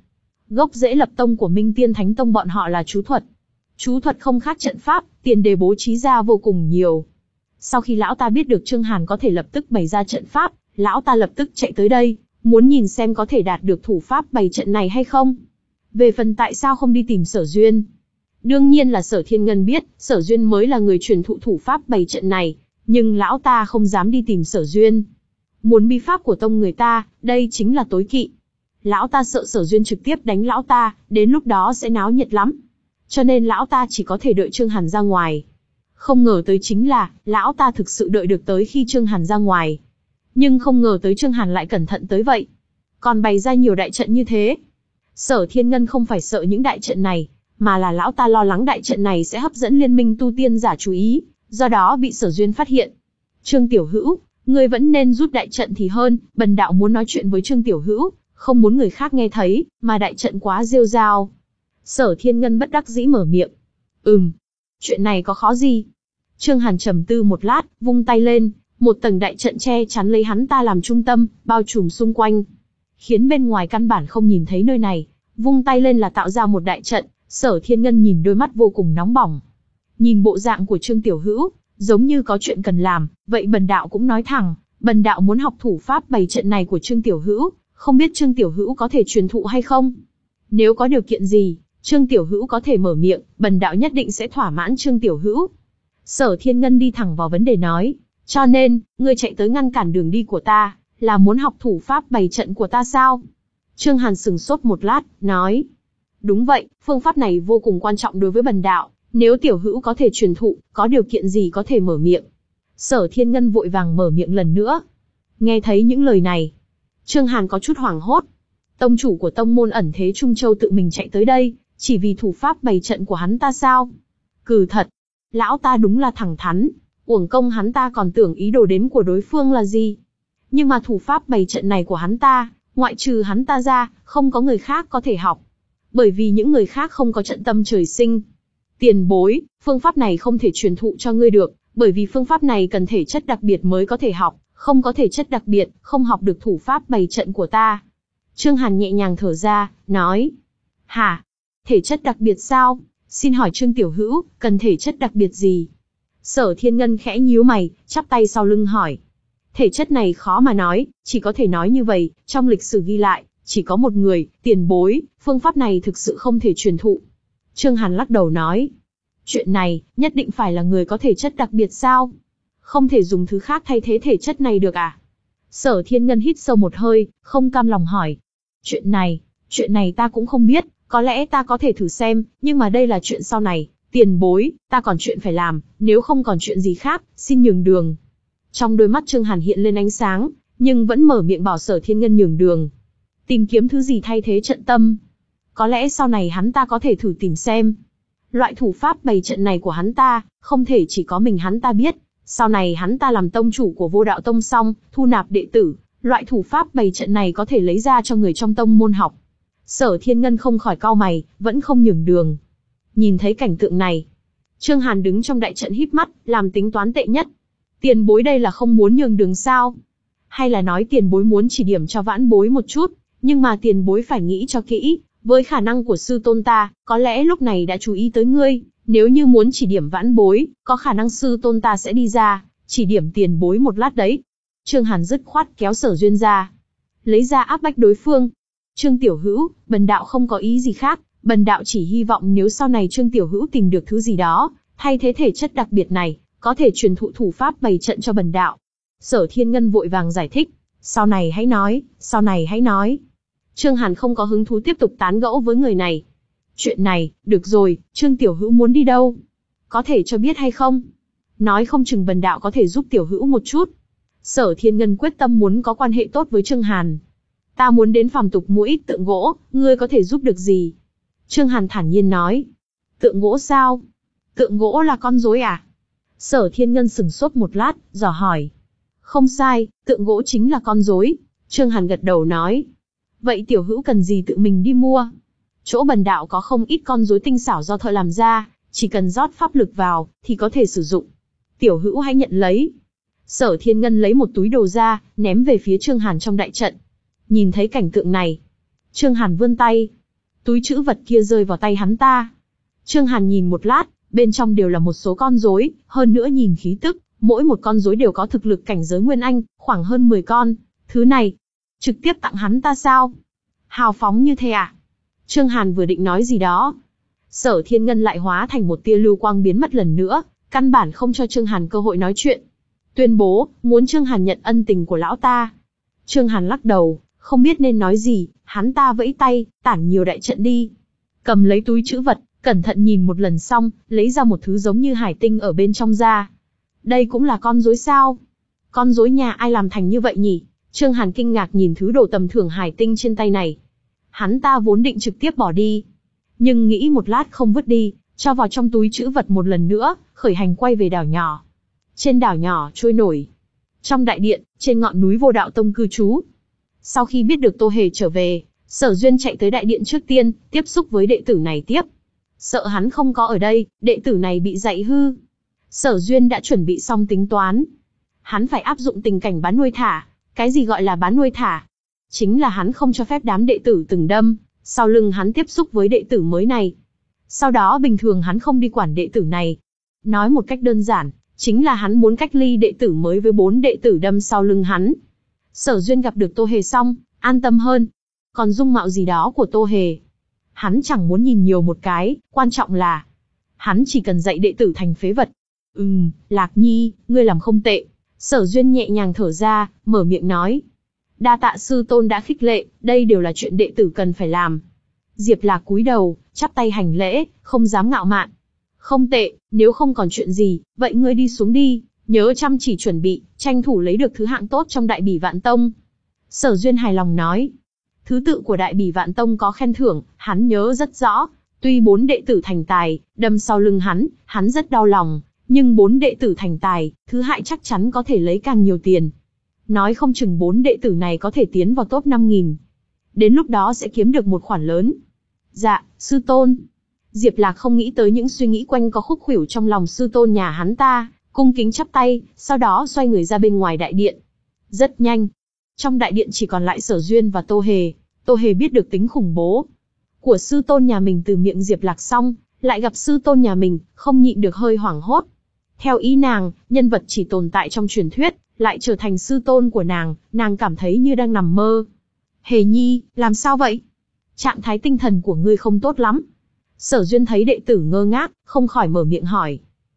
Gốc rễ lập tông của Minh Tiên Thánh Tông bọn họ là chú thuật. Chú thuật không khác trận pháp, tiền đề bố trí ra vô cùng nhiều. Sau khi lão ta biết được Trương Hàn có thể lập tức bày ra trận pháp, lão ta lập tức chạy tới đây, muốn nhìn xem có thể đạt được thủ pháp bày trận này hay không. Về phần tại sao không đi tìm Sở Duyên, đương nhiên là Sở Thiên Ngân biết, Sở Duyên mới là người truyền thụ thủ pháp bày trận này, nhưng lão ta không dám đi tìm Sở Duyên. Muốn bí pháp của tông người ta, đây chính là tối kỵ. Lão ta sợ Sở Duyên trực tiếp đánh lão ta, đến lúc đó sẽ náo nhiệt lắm. Cho nên lão ta chỉ có thể đợi Trương Hàn ra ngoài. Không ngờ tới chính là, lão ta thực sự đợi được tới khi Trương Hàn ra ngoài. Nhưng không ngờ tới Trương Hàn lại cẩn thận tới vậy. Còn bày ra nhiều đại trận như thế. Sở Thiên Ngân không phải sợ những đại trận này, mà là lão ta lo lắng đại trận này sẽ hấp dẫn liên minh tu tiên giả chú ý, do đó bị Sở Duyên phát hiện. Trương Tiểu Hữu, ngươi vẫn nên rút đại trận thì hơn, bần đạo muốn nói chuyện với Trương Tiểu Hữu, không muốn người khác nghe thấy, mà đại trận quá rêu rao. Sở Thiên Ngân bất đắc dĩ mở miệng. Ừm, chuyện này có khó gì? Trương Hàn trầm tư một lát, vung tay lên, một tầng đại trận che chắn lấy hắn ta làm trung tâm, bao trùm xung quanh, khiến bên ngoài căn bản không nhìn thấy nơi này. Vung tay lên là tạo ra một đại trận. Sở Thiên Ngân nhìn đôi mắt vô cùng nóng bỏng. Nhìn bộ dạng của Trương Tiểu Hữu, giống như có chuyện cần làm, vậy bần đạo cũng nói thẳng, bần đạo muốn học thủ pháp bày trận này của Trương Tiểu Hữu, không biết Trương Tiểu Hữu có thể truyền thụ hay không? Nếu có điều kiện gì, Trương Tiểu Hữu có thể mở miệng, bần đạo nhất định sẽ thỏa mãn Trương Tiểu Hữu. Sở Thiên Ngân đi thẳng vào vấn đề nói, cho nên, ngươi chạy tới ngăn cản đường đi của ta, là muốn học thủ pháp bày trận của ta sao? Trương Hàn sừng sốt một lát, nói, đúng vậy, phương pháp này vô cùng quan trọng đối với bần đạo, nếu Tiểu Hữu có thể truyền thụ, có điều kiện gì có thể mở miệng. Sở Thiên Ngân vội vàng mở miệng lần nữa. Nghe thấy những lời này, Trương Hàn có chút hoảng hốt. Tông chủ của tông môn ẩn thế Trung Châu tự mình chạy tới đây, chỉ vì thủ pháp bày trận của hắn ta sao? Cừ thật, lão ta đúng là thẳng thắn, uổng công hắn ta còn tưởng ý đồ đến của đối phương là gì. Nhưng mà thủ pháp bày trận này của hắn ta, ngoại trừ hắn ta ra, không có người khác có thể học. Bởi vì những người khác không có trận tâm trời sinh. Tiền bối, phương pháp này không thể truyền thụ cho ngươi được, bởi vì phương pháp này cần thể chất đặc biệt mới có thể học, không có thể chất đặc biệt, không học được thủ pháp bày trận của ta. Trương Hàn nhẹ nhàng thở ra, nói. Hả? Thể chất đặc biệt sao? Xin hỏi Trương Tiểu Hữu, cần thể chất đặc biệt gì? Sở Thiên Ngân khẽ nhíu mày, chắp tay sau lưng hỏi. Thể chất này khó mà nói, chỉ có thể nói như vậy, trong lịch sử ghi lại, chỉ có một người, tiền bối, phương pháp này thực sự không thể truyền thụ. Trương Hàn lắc đầu nói. Chuyện này, nhất định phải là người có thể chất đặc biệt sao? Không thể dùng thứ khác thay thế thể chất này được à? Sở Thiên Ngân hít sâu một hơi, không cam lòng hỏi. Chuyện này, chuyện này ta cũng không biết, có lẽ ta có thể thử xem, nhưng mà đây là chuyện sau này, tiền bối, ta còn chuyện phải làm, nếu không còn chuyện gì khác, xin nhường đường. Trong đôi mắt Trương Hàn hiện lên ánh sáng, nhưng vẫn mở miệng bảo Sở Thiên Ngân nhường đường. Tìm kiếm thứ gì thay thế trận tâm. Có lẽ sau này hắn ta có thể thử tìm xem. Loại thủ pháp bày trận này của hắn ta, không thể chỉ có mình hắn ta biết. Sau này hắn ta làm tông chủ của Vô Đạo Tông xong, thu nạp đệ tử, loại thủ pháp bày trận này có thể lấy ra cho người trong tông môn học. Sở Thiên Ngân không khỏi cau mày, vẫn không nhường đường. Nhìn thấy cảnh tượng này, Trương Hàn đứng trong đại trận híp mắt, làm tính toán tệ nhất. Tiền bối đây là không muốn nhường đường sao? Hay là nói tiền bối muốn chỉ điểm cho vãn bối một chút, nhưng mà tiền bối phải nghĩ cho kỹ, với khả năng của sư tôn ta, có lẽ lúc này đã chú ý tới ngươi, nếu như muốn chỉ điểm vãn bối, có khả năng sư tôn ta sẽ đi ra, chỉ điểm tiền bối một lát đấy. Trương Hàn dứt khoát kéo Sở Duyên ra, lấy ra áp bách đối phương. Trương Tiểu Hữu, bần đạo không có ý gì khác, bần đạo chỉ hy vọng nếu sau này Trương Tiểu Hữu tìm được thứ gì đó, thay thế thể chất đặc biệt này, có thể truyền thụ thủ pháp bày trận cho bần đạo. Sở Thiên Ngân vội vàng giải thích, sau này hãy nói, sau này hãy nói. Trương Hàn không có hứng thú tiếp tục tán gẫu với người này. Chuyện này, được rồi, Trương Tiểu Hữu muốn đi đâu? Có thể cho biết hay không? Nói không chừng bần đạo có thể giúp Tiểu Hữu một chút. Sở Thiên Ngân quyết tâm muốn có quan hệ tốt với Trương Hàn. Ta muốn đến phàm tục mua ít tượng gỗ, ngươi có thể giúp được gì? Trương Hàn thản nhiên nói. Tượng gỗ sao? Tượng gỗ là con rối à? Sở Thiên Ngân sừng sốt một lát, dò hỏi. Không sai, tượng gỗ chính là con rối. Trương Hàn gật đầu nói. Vậy Tiểu Hữu cần gì tự mình đi mua? Chỗ bần đạo có không ít con rối tinh xảo do thợ làm ra, chỉ cần rót pháp lực vào, thì có thể sử dụng. Tiểu Hữu hãy nhận lấy. Sở Thiên Ngân lấy một túi đồ ra, ném về phía Trương Hàn trong đại trận. Nhìn thấy cảnh tượng này, Trương Hàn vươn tay. túi trữ vật kia rơi vào tay hắn ta. Trương Hàn nhìn một lát, bên trong đều là một số con rối, hơn nữa nhìn khí tức, mỗi một con rối đều có thực lực cảnh giới Nguyên Anh, khoảng hơn mười con. Thứ này, trực tiếp tặng hắn ta sao? Hào phóng như thế à? Trương Hàn vừa định nói gì đó, Sở Thiên Ngân lại hóa thành một tia lưu quang biến mất lần nữa, căn bản không cho Trương Hàn cơ hội nói chuyện. Tuyên bố, muốn Trương Hàn nhận ân tình của lão ta. Trương Hàn lắc đầu, không biết nên nói gì, hắn ta vẫy tay, tản nhiều đại trận đi. Cầm lấy túi trữ vật, cẩn thận nhìn một lần xong, lấy ra một thứ giống như hải tinh ở bên trong ra. Đây cũng là con rối sao? Con rối nhà ai làm thành như vậy nhỉ? Trương Hàn kinh ngạc nhìn thứ đồ tầm thường hải tinh trên tay này. Hắn ta vốn định trực tiếp bỏ đi, nhưng nghĩ một lát không vứt đi, cho vào trong túi trữ vật một lần nữa, khởi hành quay về đảo nhỏ. Trên đảo nhỏ trôi nổi, trong đại điện, trên ngọn núi Vô Đạo Tông cư trú. Sau khi biết được Tô Hề trở về, Sở Duyên chạy tới đại điện trước tiên, tiếp xúc với đệ tử này tiếp. Sợ hắn không có ở đây, đệ tử này bị dạy hư. Sở Duyên đã chuẩn bị xong tính toán. Hắn phải áp dụng tình cảnh bán nuôi thả. Cái gì gọi là bán nuôi thả? Chính là hắn không cho phép đám đệ tử từng đâm, sau lưng hắn tiếp xúc với đệ tử mới này. Sau đó bình thường hắn không đi quản đệ tử này. Nói một cách đơn giản, chính là hắn muốn cách ly đệ tử mới với bốn đệ tử đâm sau lưng hắn. Sở Duyên gặp được Tô Hề xong, an tâm hơn. Còn dung mạo gì đó của Tô Hề, hắn chẳng muốn nhìn nhiều một cái, quan trọng là hắn chỉ cần dạy đệ tử thành phế vật. Ừm, Lạc Nhi, ngươi làm không tệ. Sở Duyên nhẹ nhàng thở ra, mở miệng nói. Đa tạ sư tôn đã khích lệ, đây đều là chuyện đệ tử cần phải làm. Diệp Lạc cúi đầu, chắp tay hành lễ, không dám ngạo mạn. Không tệ, nếu không còn chuyện gì, vậy ngươi đi xuống đi, nhớ chăm chỉ chuẩn bị, tranh thủ lấy được thứ hạng tốt trong Đại Bỉ Vạn Tông. Sở Duyên hài lòng nói. Thứ tự của Đại Bỉ Vạn Tông có khen thưởng, hắn nhớ rất rõ. Tuy bốn đệ tử thành tài, đâm sau lưng hắn, hắn rất đau lòng, nhưng bốn đệ tử thành tài, thứ hại chắc chắn có thể lấy càng nhiều tiền. Nói không chừng bốn đệ tử này có thể tiến vào top năm nghìn. Đến lúc đó sẽ kiếm được một khoản lớn. Dạ, sư tôn. Diệp Lạc không nghĩ tới những suy nghĩ quanh có khúc khuỷu trong lòng sư tôn nhà hắn ta, cung kính chắp tay, sau đó xoay người ra bên ngoài đại điện. Rất nhanh, trong đại điện chỉ còn lại Sở Duyên và Tô Hề. Tô Hề biết được tính khủng bố của sư tôn nhà mình từ miệng Diệp Lạc xong, lại gặp sư tôn nhà mình, không nhịn được hơi hoảng hốt. Theo ý nàng, nhân vật chỉ tồn tại trong truyền thuyết, lại trở thành sư tôn của nàng, nàng cảm thấy như đang nằm mơ. Hề Nhi, làm sao vậy? Trạng thái tinh thần của ngươi không tốt lắm. Sở Duyên thấy đệ tử ngơ ngác, không khỏi mở miệng hỏi.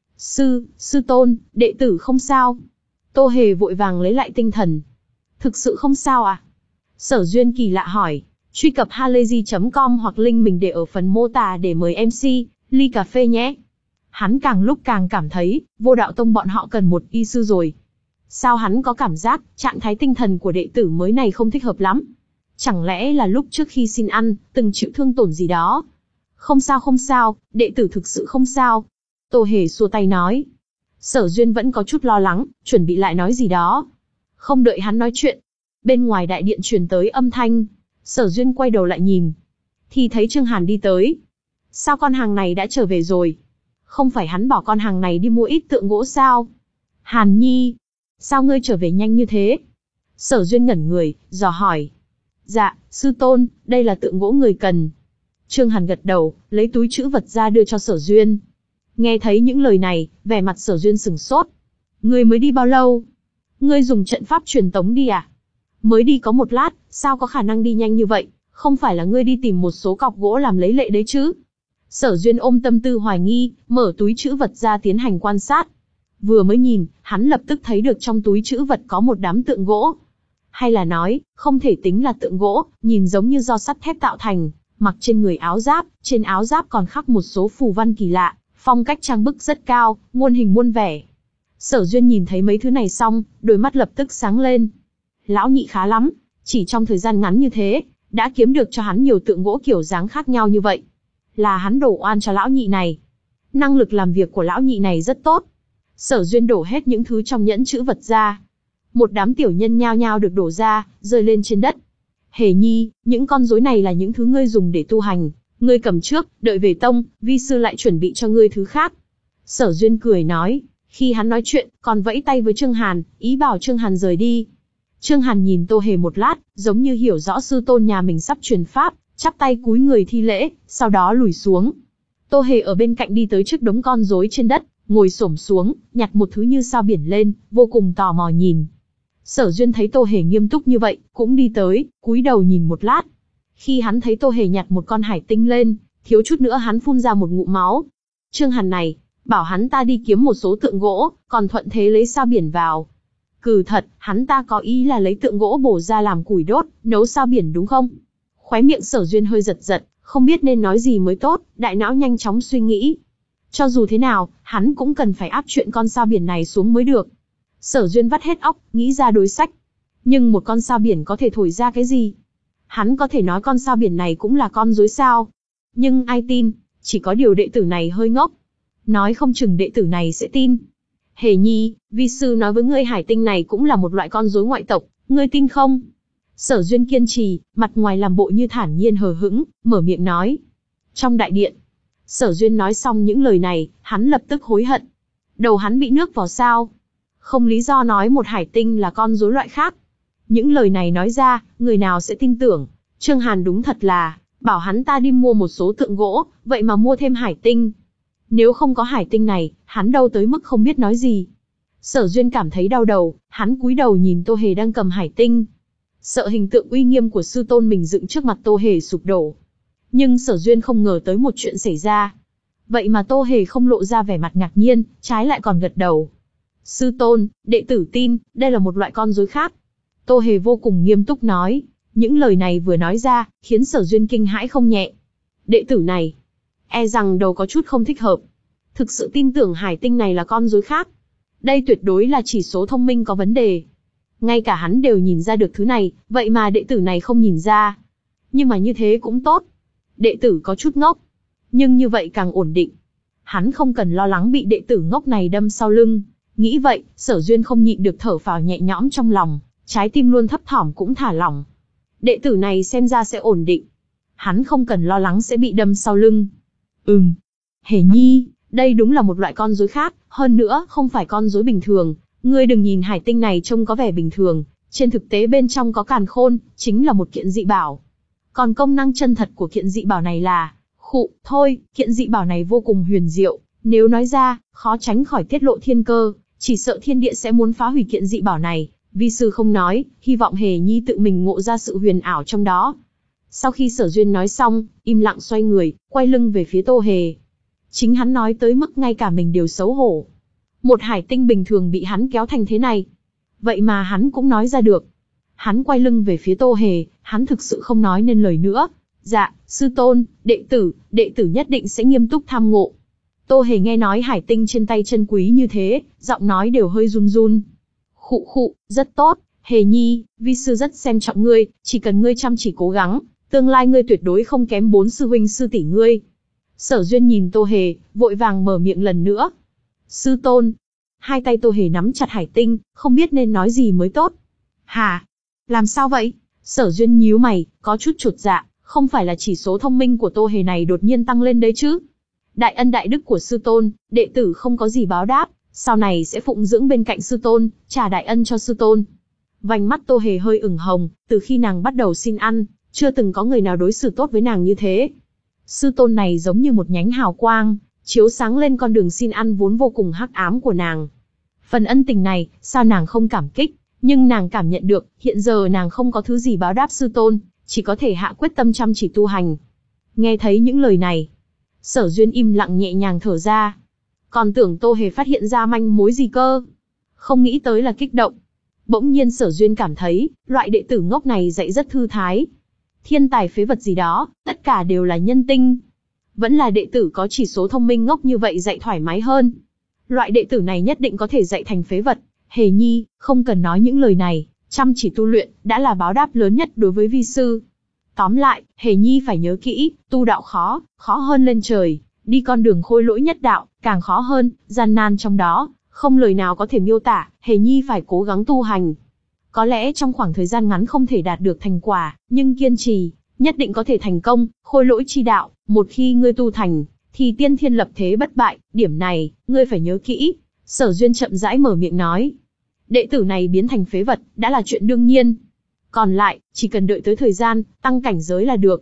Sư, sư tôn, đệ tử không sao. Tô Hề vội vàng lấy lại tinh thần. Thực sự không sao à? Sở Duyên kỳ lạ hỏi. Truy cập halayzi chấm com hoặc link mình để ở phần mô tả để mời em xê, ly cà phê nhé. Hắn càng lúc càng cảm thấy, Vô Đạo Tông bọn họ cần một y sư rồi. Sao hắn có cảm giác, trạng thái tinh thần của đệ tử mới này không thích hợp lắm? Chẳng lẽ là lúc trước khi xin ăn, từng chịu thương tổn gì đó? Không sao không sao, đệ tử thực sự không sao. Tô Hề xua tay nói. Sở Duyên vẫn có chút lo lắng, chuẩn bị lại nói gì đó. Không đợi hắn nói chuyện, bên ngoài đại điện truyền tới âm thanh. Sở Duyên quay đầu lại nhìn, thì thấy Trương Hàn đi tới. Sao con hàng này đã trở về rồi? Không phải hắn bảo con hàng này đi mua ít tượng gỗ sao? Hàn Nhi, sao ngươi trở về nhanh như thế? Sở Duyên ngẩn người, dò hỏi. Dạ, sư tôn, đây là tượng gỗ người cần. Trương Hàn gật đầu, lấy túi trữ vật ra đưa cho Sở Duyên. Nghe thấy những lời này, vẻ mặt Sở Duyên sừng sốt. Ngươi mới đi bao lâu? Ngươi dùng trận pháp truyền tống đi à? Mới đi có một lát, sao có khả năng đi nhanh như vậy? Không phải là ngươi đi tìm một số cọc gỗ làm lấy lệ đấy chứ? Sở Duyên ôm tâm tư hoài nghi, mở túi trữ vật ra tiến hành quan sát. Vừa mới nhìn, hắn lập tức thấy được trong túi trữ vật có một đám tượng gỗ. Hay là nói, không thể tính là tượng gỗ, nhìn giống như do sắt thép tạo thành, mặc trên người áo giáp, trên áo giáp còn khắc một số phù văn kỳ lạ, phong cách trang bức rất cao, muôn hình muôn vẻ. Sở Duyên nhìn thấy mấy thứ này xong, đôi mắt lập tức sáng lên. Lão nhị khá lắm, chỉ trong thời gian ngắn như thế, đã kiếm được cho hắn nhiều tượng gỗ kiểu dáng khác nhau như vậy. Là hắn đổ oan cho lão nhị này. Năng lực làm việc của lão nhị này rất tốt. Sở Duyên đổ hết những thứ trong nhẫn trữ vật ra. Một đám tiểu nhân nhao nhao được đổ ra, rơi lên trên đất. Hề Nhi, những con rối này là những thứ ngươi dùng để tu hành. Ngươi cầm trước, đợi về tông, vi sư lại chuẩn bị cho ngươi thứ khác. Sở Duyên cười nói. Khi hắn nói chuyện, còn vẫy tay với Trương Hàn, ý bảo Trương Hàn rời đi. Trương Hàn nhìn Tô Hề một lát, giống như hiểu rõ sư tôn nhà mình sắp truyền pháp, chắp tay cúi người thi lễ, sau đó lùi xuống. Tô Hề ở bên cạnh đi tới trước đống con rối trên đất, ngồi xổm xuống, nhặt một thứ như sao biển lên, vô cùng tò mò nhìn. Sở Duyên thấy Tô Hề nghiêm túc như vậy, cũng đi tới, cúi đầu nhìn một lát. Khi hắn thấy Tô Hề nhặt một con hải tinh lên, thiếu chút nữa hắn phun ra một ngụm máu. Trương Hàn này, bảo hắn ta đi kiếm một số tượng gỗ, còn thuận thế lấy sao biển vào. Cừ thật, hắn ta có ý là lấy tượng gỗ bổ ra làm củi đốt, nấu sao biển đúng không? Khóe miệng Sở Duyên hơi giật giật, không biết nên nói gì mới tốt, đại não nhanh chóng suy nghĩ. Cho dù thế nào, hắn cũng cần phải áp chuyện con sao biển này xuống mới được. Sở Duyên vắt hết óc, nghĩ ra đối sách. Nhưng một con sao biển có thể thổi ra cái gì? Hắn có thể nói con sao biển này cũng là con rối sao? Nhưng ai tin, chỉ có điều đệ tử này hơi ngốc. Nói không chừng đệ tử này sẽ tin. Hề Nhi, vi sư nói với ngươi hải tinh này cũng là một loại con rối ngoại tộc, ngươi tin không? Sở Duyên kiên trì, mặt ngoài làm bộ như thản nhiên hờ hững, mở miệng nói. Trong đại điện, Sở Duyên nói xong những lời này, hắn lập tức hối hận. Đầu hắn bị nước vào sao? Không lý do nói một hải tinh là con rối loại khác. Những lời này nói ra, người nào sẽ tin tưởng? Trương Hàn đúng thật là, bảo hắn ta đi mua một số tượng gỗ, vậy mà mua thêm hải tinh. Nếu không có hải tinh này, hắn đâu tới mức không biết nói gì. Sở Duyên cảm thấy đau đầu, hắn cúi đầu nhìn Tô Hề đang cầm hải tinh. Sợ hình tượng uy nghiêm của sư tôn mình dựng trước mặt Tô Hề sụp đổ. Nhưng Sở Duyên không ngờ tới một chuyện xảy ra. Vậy mà Tô Hề không lộ ra vẻ mặt ngạc nhiên, trái lại còn gật đầu. Sư tôn, đệ tử tin, đây là một loại con rối khác. Tô Hề vô cùng nghiêm túc nói. Những lời này vừa nói ra, khiến Sở Duyên kinh hãi không nhẹ. Đệ tử này, e rằng đầu có chút không thích hợp. Thực sự tin tưởng hải tinh này là con rối khác. Đây tuyệt đối là chỉ số thông minh có vấn đề. Ngay cả hắn đều nhìn ra được thứ này, vậy mà đệ tử này không nhìn ra. Nhưng mà như thế cũng tốt. Đệ tử có chút ngốc. Nhưng như vậy càng ổn định. Hắn không cần lo lắng bị đệ tử ngốc này đâm sau lưng. Nghĩ vậy, Sở Duyên không nhịn được thở phào nhẹ nhõm trong lòng. Trái tim luôn thấp thỏm cũng thả lỏng. Đệ tử này xem ra sẽ ổn định. Hắn không cần lo lắng sẽ bị đâm sau lưng. Ừm. Hề Nhi, đây đúng là một loại con rối khác. Hơn nữa, không phải con rối bình thường. Ngươi đừng nhìn hải tinh này trông có vẻ bình thường. Trên thực tế bên trong có càn khôn, chính là một kiện dị bảo. Còn công năng chân thật của kiện dị bảo này là... Khụ, thôi, kiện dị bảo này vô cùng huyền diệu. Nếu nói ra, khó tránh khỏi tiết lộ thiên cơ. Chỉ sợ thiên địa sẽ muốn phá hủy kiện dị bảo này. Vi sư không nói, hy vọng Hề Nhi tự mình ngộ ra sự huyền ảo trong đó. Sau khi Sở Duyên nói xong, im lặng xoay người, quay lưng về phía Tô Hề. Chính hắn nói tới mức ngay cả mình đều xấu hổ. Một hải tinh bình thường bị hắn kéo thành thế này. Vậy mà hắn cũng nói ra được. Hắn quay lưng về phía Tô Hề, hắn thực sự không nói nên lời nữa. Dạ, sư tôn, đệ tử, đệ tử nhất định sẽ nghiêm túc tham ngộ. Tô Hề nghe nói hải tinh trên tay chân quý như thế, giọng nói đều hơi run run. Khụ khụ, rất tốt, Hề Nhi, vi sư rất xem trọng ngươi, chỉ cần ngươi chăm chỉ cố gắng, tương lai ngươi tuyệt đối không kém bốn sư huynh sư tỷ ngươi. Sở Duyên nhìn Tô Hề, vội vàng mở miệng lần nữa. Sư tôn. Hai tay Tô Hề nắm chặt hải tinh, không biết nên nói gì mới tốt. Hả? Làm sao vậy? Sở Duyên nhíu mày, có chút chột dạ, không phải là chỉ số thông minh của Tô Hề này đột nhiên tăng lên đấy chứ? Đại ân đại đức của sư tôn, đệ tử không có gì báo đáp, sau này sẽ phụng dưỡng bên cạnh sư tôn, trả đại ân cho sư tôn. Vành mắt Tô Hề hơi ửng hồng, từ khi nàng bắt đầu xin ăn, chưa từng có người nào đối xử tốt với nàng như thế. Sư tôn này giống như một nhánh hào quang, chiếu sáng lên con đường xin ăn vốn vô cùng hắc ám của nàng. Phần ân tình này, sao nàng không cảm kích, nhưng nàng cảm nhận được, hiện giờ nàng không có thứ gì báo đáp sư tôn, chỉ có thể hạ quyết tâm chăm chỉ tu hành. Nghe thấy những lời này, Sở Duyên im lặng nhẹ nhàng thở ra. Còn tưởng Tô Hề phát hiện ra manh mối gì cơ. Không nghĩ tới là kích động. Bỗng nhiên Sở Duyên cảm thấy, loại đệ tử ngốc này dạy rất thư thái. Thiên tài phế vật gì đó, tất cả đều là nhân tinh. Vẫn là đệ tử có chỉ số thông minh ngốc như vậy dạy thoải mái hơn. Loại đệ tử này nhất định có thể dạy thành phế vật. Hề Nhi, không cần nói những lời này, chăm chỉ tu luyện, đã là báo đáp lớn nhất đối với vi sư. Tóm lại, Hề Nhi phải nhớ kỹ, tu đạo khó, khó hơn lên trời, đi con đường khôi lỗi nhất đạo, càng khó hơn, gian nan trong đó, không lời nào có thể miêu tả, Hề Nhi phải cố gắng tu hành. Có lẽ trong khoảng thời gian ngắn không thể đạt được thành quả, nhưng kiên trì, nhất định có thể thành công, khôi lỗi chi đạo, một khi ngươi tu thành, thì tiên thiên lập thế bất bại, điểm này, ngươi phải nhớ kỹ. Sở Duyên chậm rãi mở miệng nói. Đệ tử này biến thành phế vật, đã là chuyện đương nhiên. Còn lại, chỉ cần đợi tới thời gian, tăng cảnh giới là được.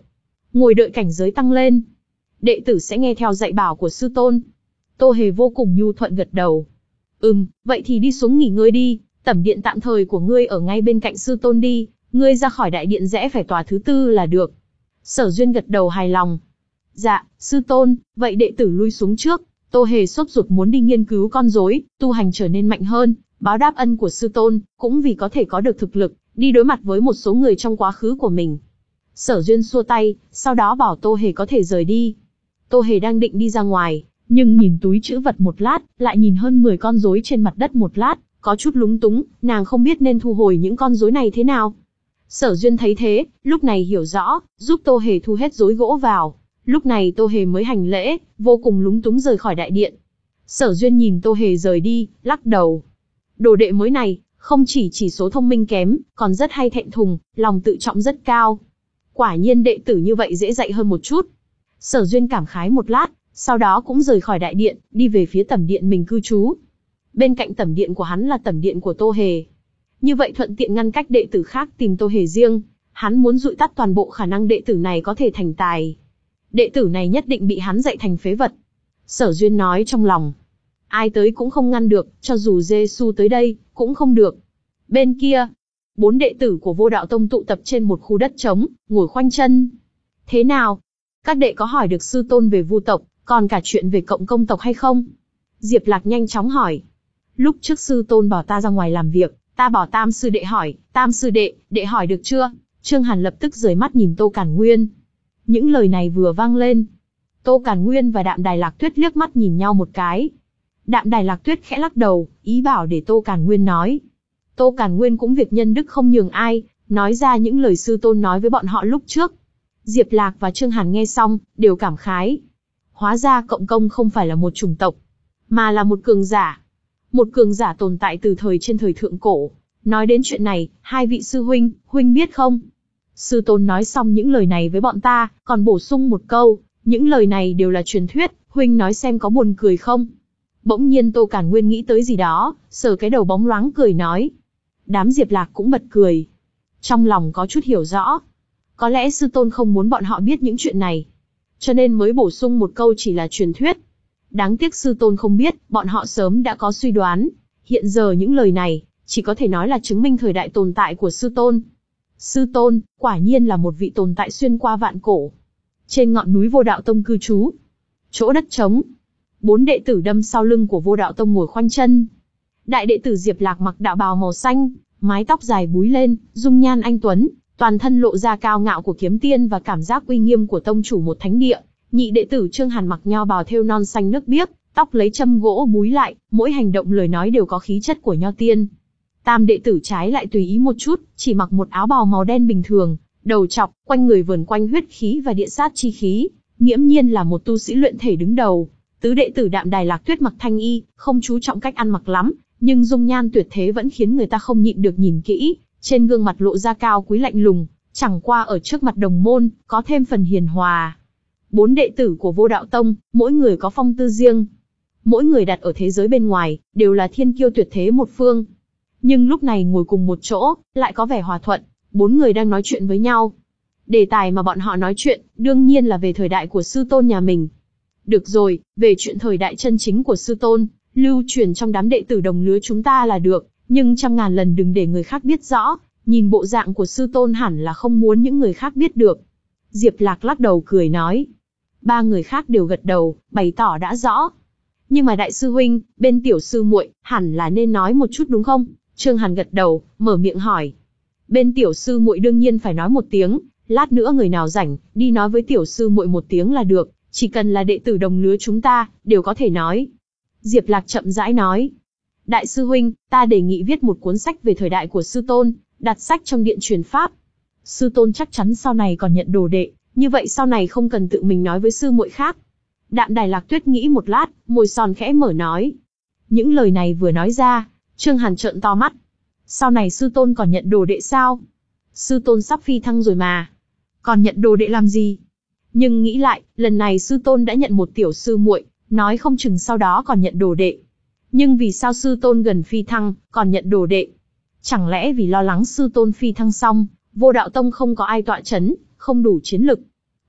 ngồi đợi cảnh giới tăng lên. Đệ tử sẽ nghe theo dạy bảo của sư tôn. Tô Hề vô cùng nhu thuận gật đầu. Ừm, vậy thì đi xuống nghỉ ngơi đi, tẩm điện tạm thời của ngươi ở ngay bên cạnh sư tôn đi, ngươi ra khỏi đại điện rẽ phải tòa thứ tư là được. Sở Duyên gật đầu hài lòng. Dạ, sư tôn, vậy đệ tử lui xuống trước. Tô Hề sốt ruột muốn đi nghiên cứu con rối, tu hành trở nên mạnh hơn, báo đáp ân của sư tôn, cũng vì có thể có được thực lực, đi đối mặt với một số người trong quá khứ của mình. Sở Duyên xua tay, sau đó bảo Tô Hề có thể rời đi. Tô Hề đang định đi ra ngoài, nhưng nhìn túi trữ vật một lát, lại nhìn hơn mười con rối trên mặt đất một lát, có chút lúng túng, nàng không biết nên thu hồi những con rối này thế nào. Sở Duyên thấy thế, lúc này hiểu rõ, giúp Tô Hề thu hết rối gỗ vào. Lúc này Tô Hề mới hành lễ, vô cùng lúng túng rời khỏi đại điện. Sở Duyên nhìn Tô Hề rời đi, lắc đầu. Đồ đệ mới này, không chỉ chỉ số thông minh kém, còn rất hay thẹn thùng, lòng tự trọng rất cao. Quả nhiên đệ tử như vậy dễ dạy hơn một chút. Sở Duyên cảm khái một lát, sau đó cũng rời khỏi đại điện, đi về phía tẩm điện mình cư trú. Bên cạnh tẩm điện của hắn là tẩm điện của Tô Hề. Như vậy thuận tiện ngăn cách đệ tử khác tìm Tô Hề riêng, hắn muốn dụi tắt toàn bộ khả năng đệ tử này có thể thành tài. Đệ tử này nhất định bị hắn dạy thành phế vật. Sở Duyên nói trong lòng. Ai tới cũng không ngăn được, cho dù Giê-xu tới đây, cũng không được. Bên kia, bốn đệ tử của Vô Đạo Tông tụ tập trên một khu đất trống, ngồi khoanh chân. Thế nào? Các đệ có hỏi được sư tôn về Vu tộc, còn cả chuyện về Cộng Công tộc hay không? Diệp Lạc nhanh chóng hỏi. Lúc trước sư tôn bảo ta ra ngoài làm việc, ta bảo Tam sư đệ hỏi, Tam sư đệ, đệ hỏi được chưa? Trương Hàn lập tức rời mắt nhìn Tô Càn Nguyên. Những lời này vừa vang lên, Tô Càn Nguyên và Đạm Đài Lạc Tuyết liếc mắt nhìn nhau một cái. Đạm Đài Lạc Tuyết khẽ lắc đầu, ý bảo để Tô Càn Nguyên nói. Tô Càn Nguyên cũng việc nhân đức không nhường ai, nói ra những lời sư tôn nói với bọn họ lúc trước. Diệp Lạc và Trương Hàn nghe xong, đều cảm khái. Hóa ra Cộng Công không phải là một chủng tộc, mà là một cường giả. Một cường giả tồn tại từ thời trên thời thượng cổ. Nói đến chuyện này, hai vị sư huynh, huynh biết không? Sư tôn nói xong những lời này với bọn ta, còn bổ sung một câu, những lời này đều là truyền thuyết, huynh nói xem có buồn cười không? Bỗng nhiên Tô Càn Nguyên nghĩ tới gì đó, sờ cái đầu bóng loáng cười nói. Đám Diệp Lạc cũng bật cười. Trong lòng có chút hiểu rõ. Có lẽ sư tôn không muốn bọn họ biết những chuyện này, cho nên mới bổ sung một câu chỉ là truyền thuyết. Đáng tiếc sư tôn không biết, bọn họ sớm đã có suy đoán. Hiện giờ những lời này, chỉ có thể nói là chứng minh thời đại tồn tại của sư tôn. Sư tôn, quả nhiên là một vị tồn tại xuyên qua vạn cổ. Trên ngọn núi Vô Đạo Tông cư trú. Chỗ đất trống. Bốn đệ tử đâm sau lưng của Vô Đạo Tông ngồi khoanh chân. Đại đệ tử Diệp Lạc mặc đạo bào màu xanh, mái tóc dài búi lên, dung nhan anh tuấn, toàn thân lộ ra cao ngạo của kiếm tiên và cảm giác uy nghiêm của tông chủ một thánh địa. Nhị đệ tử Trương Hàn mặc nho bào thêu non xanh nước biếc, tóc lấy châm gỗ búi lại, mỗi hành động lời nói đều có khí chất của nho tiên. Tam đệ tử trái lại tùy ý một chút, chỉ mặc một áo bào màu đen bình thường, đầu trọc, quanh người vờn quanh huyết khí và địa sát chi khí, nghiễm nhiên là một tu sĩ luyện thể đứng đầu. Tứ đệ tử Đạm Đài Lạc Tuyết mặc thanh y, không chú trọng cách ăn mặc lắm, nhưng dung nhan tuyệt thế vẫn khiến người ta không nhịn được nhìn kỹ, trên gương mặt lộ ra cao quý lạnh lùng, chẳng qua ở trước mặt đồng môn, có thêm phần hiền hòa. Bốn đệ tử của Vô Đạo Tông, mỗi người có phong tư riêng. Mỗi người đặt ở thế giới bên ngoài, đều là thiên kiêu tuyệt thế một phương. Nhưng lúc này ngồi cùng một chỗ, lại có vẻ hòa thuận, bốn người đang nói chuyện với nhau. Đề tài mà bọn họ nói chuyện, đương nhiên là về thời đại của sư tôn nhà mình. Được rồi, về chuyện thời đại chân chính của sư tôn, lưu truyền trong đám đệ tử đồng lứa chúng ta là được, nhưng trăm ngàn lần đừng để người khác biết rõ, nhìn bộ dạng của sư tôn hẳn là không muốn những người khác biết được. Diệp Lạc lắc đầu cười nói. Ba người khác đều gật đầu, bày tỏ đã rõ. Nhưng mà đại sư huynh, bên tiểu sư muội, hẳn là nên nói một chút đúng không? Trương Hàn gật đầu, mở miệng hỏi. Bên tiểu sư muội đương nhiên phải nói một tiếng, lát nữa người nào rảnh, đi nói với tiểu sư muội một tiếng là được, chỉ cần là đệ tử đồng lứa chúng ta, đều có thể nói. Diệp Lạc chậm rãi nói. Đại sư huynh, ta đề nghị viết một cuốn sách về thời đại của sư tôn, đặt sách trong điện truyền pháp. Sư tôn chắc chắn sau này còn nhận đồ đệ, như vậy sau này không cần tự mình nói với sư muội khác. Đạm Đài Lạc Tuyết nghĩ một lát, môi son khẽ mở nói. Những lời này vừa nói ra, Trương Hàn trợn to mắt. Sau này sư tôn còn nhận đồ đệ sao? Sư tôn sắp phi thăng rồi mà. Còn nhận đồ đệ làm gì? Nhưng nghĩ lại, lần này sư tôn đã nhận một tiểu sư muội, nói không chừng sau đó còn nhận đồ đệ. Nhưng vì sao sư tôn gần phi thăng, còn nhận đồ đệ? Chẳng lẽ vì lo lắng sư tôn phi thăng xong, Vô Đạo Tông không có ai tọa chấn, không đủ chiến lực?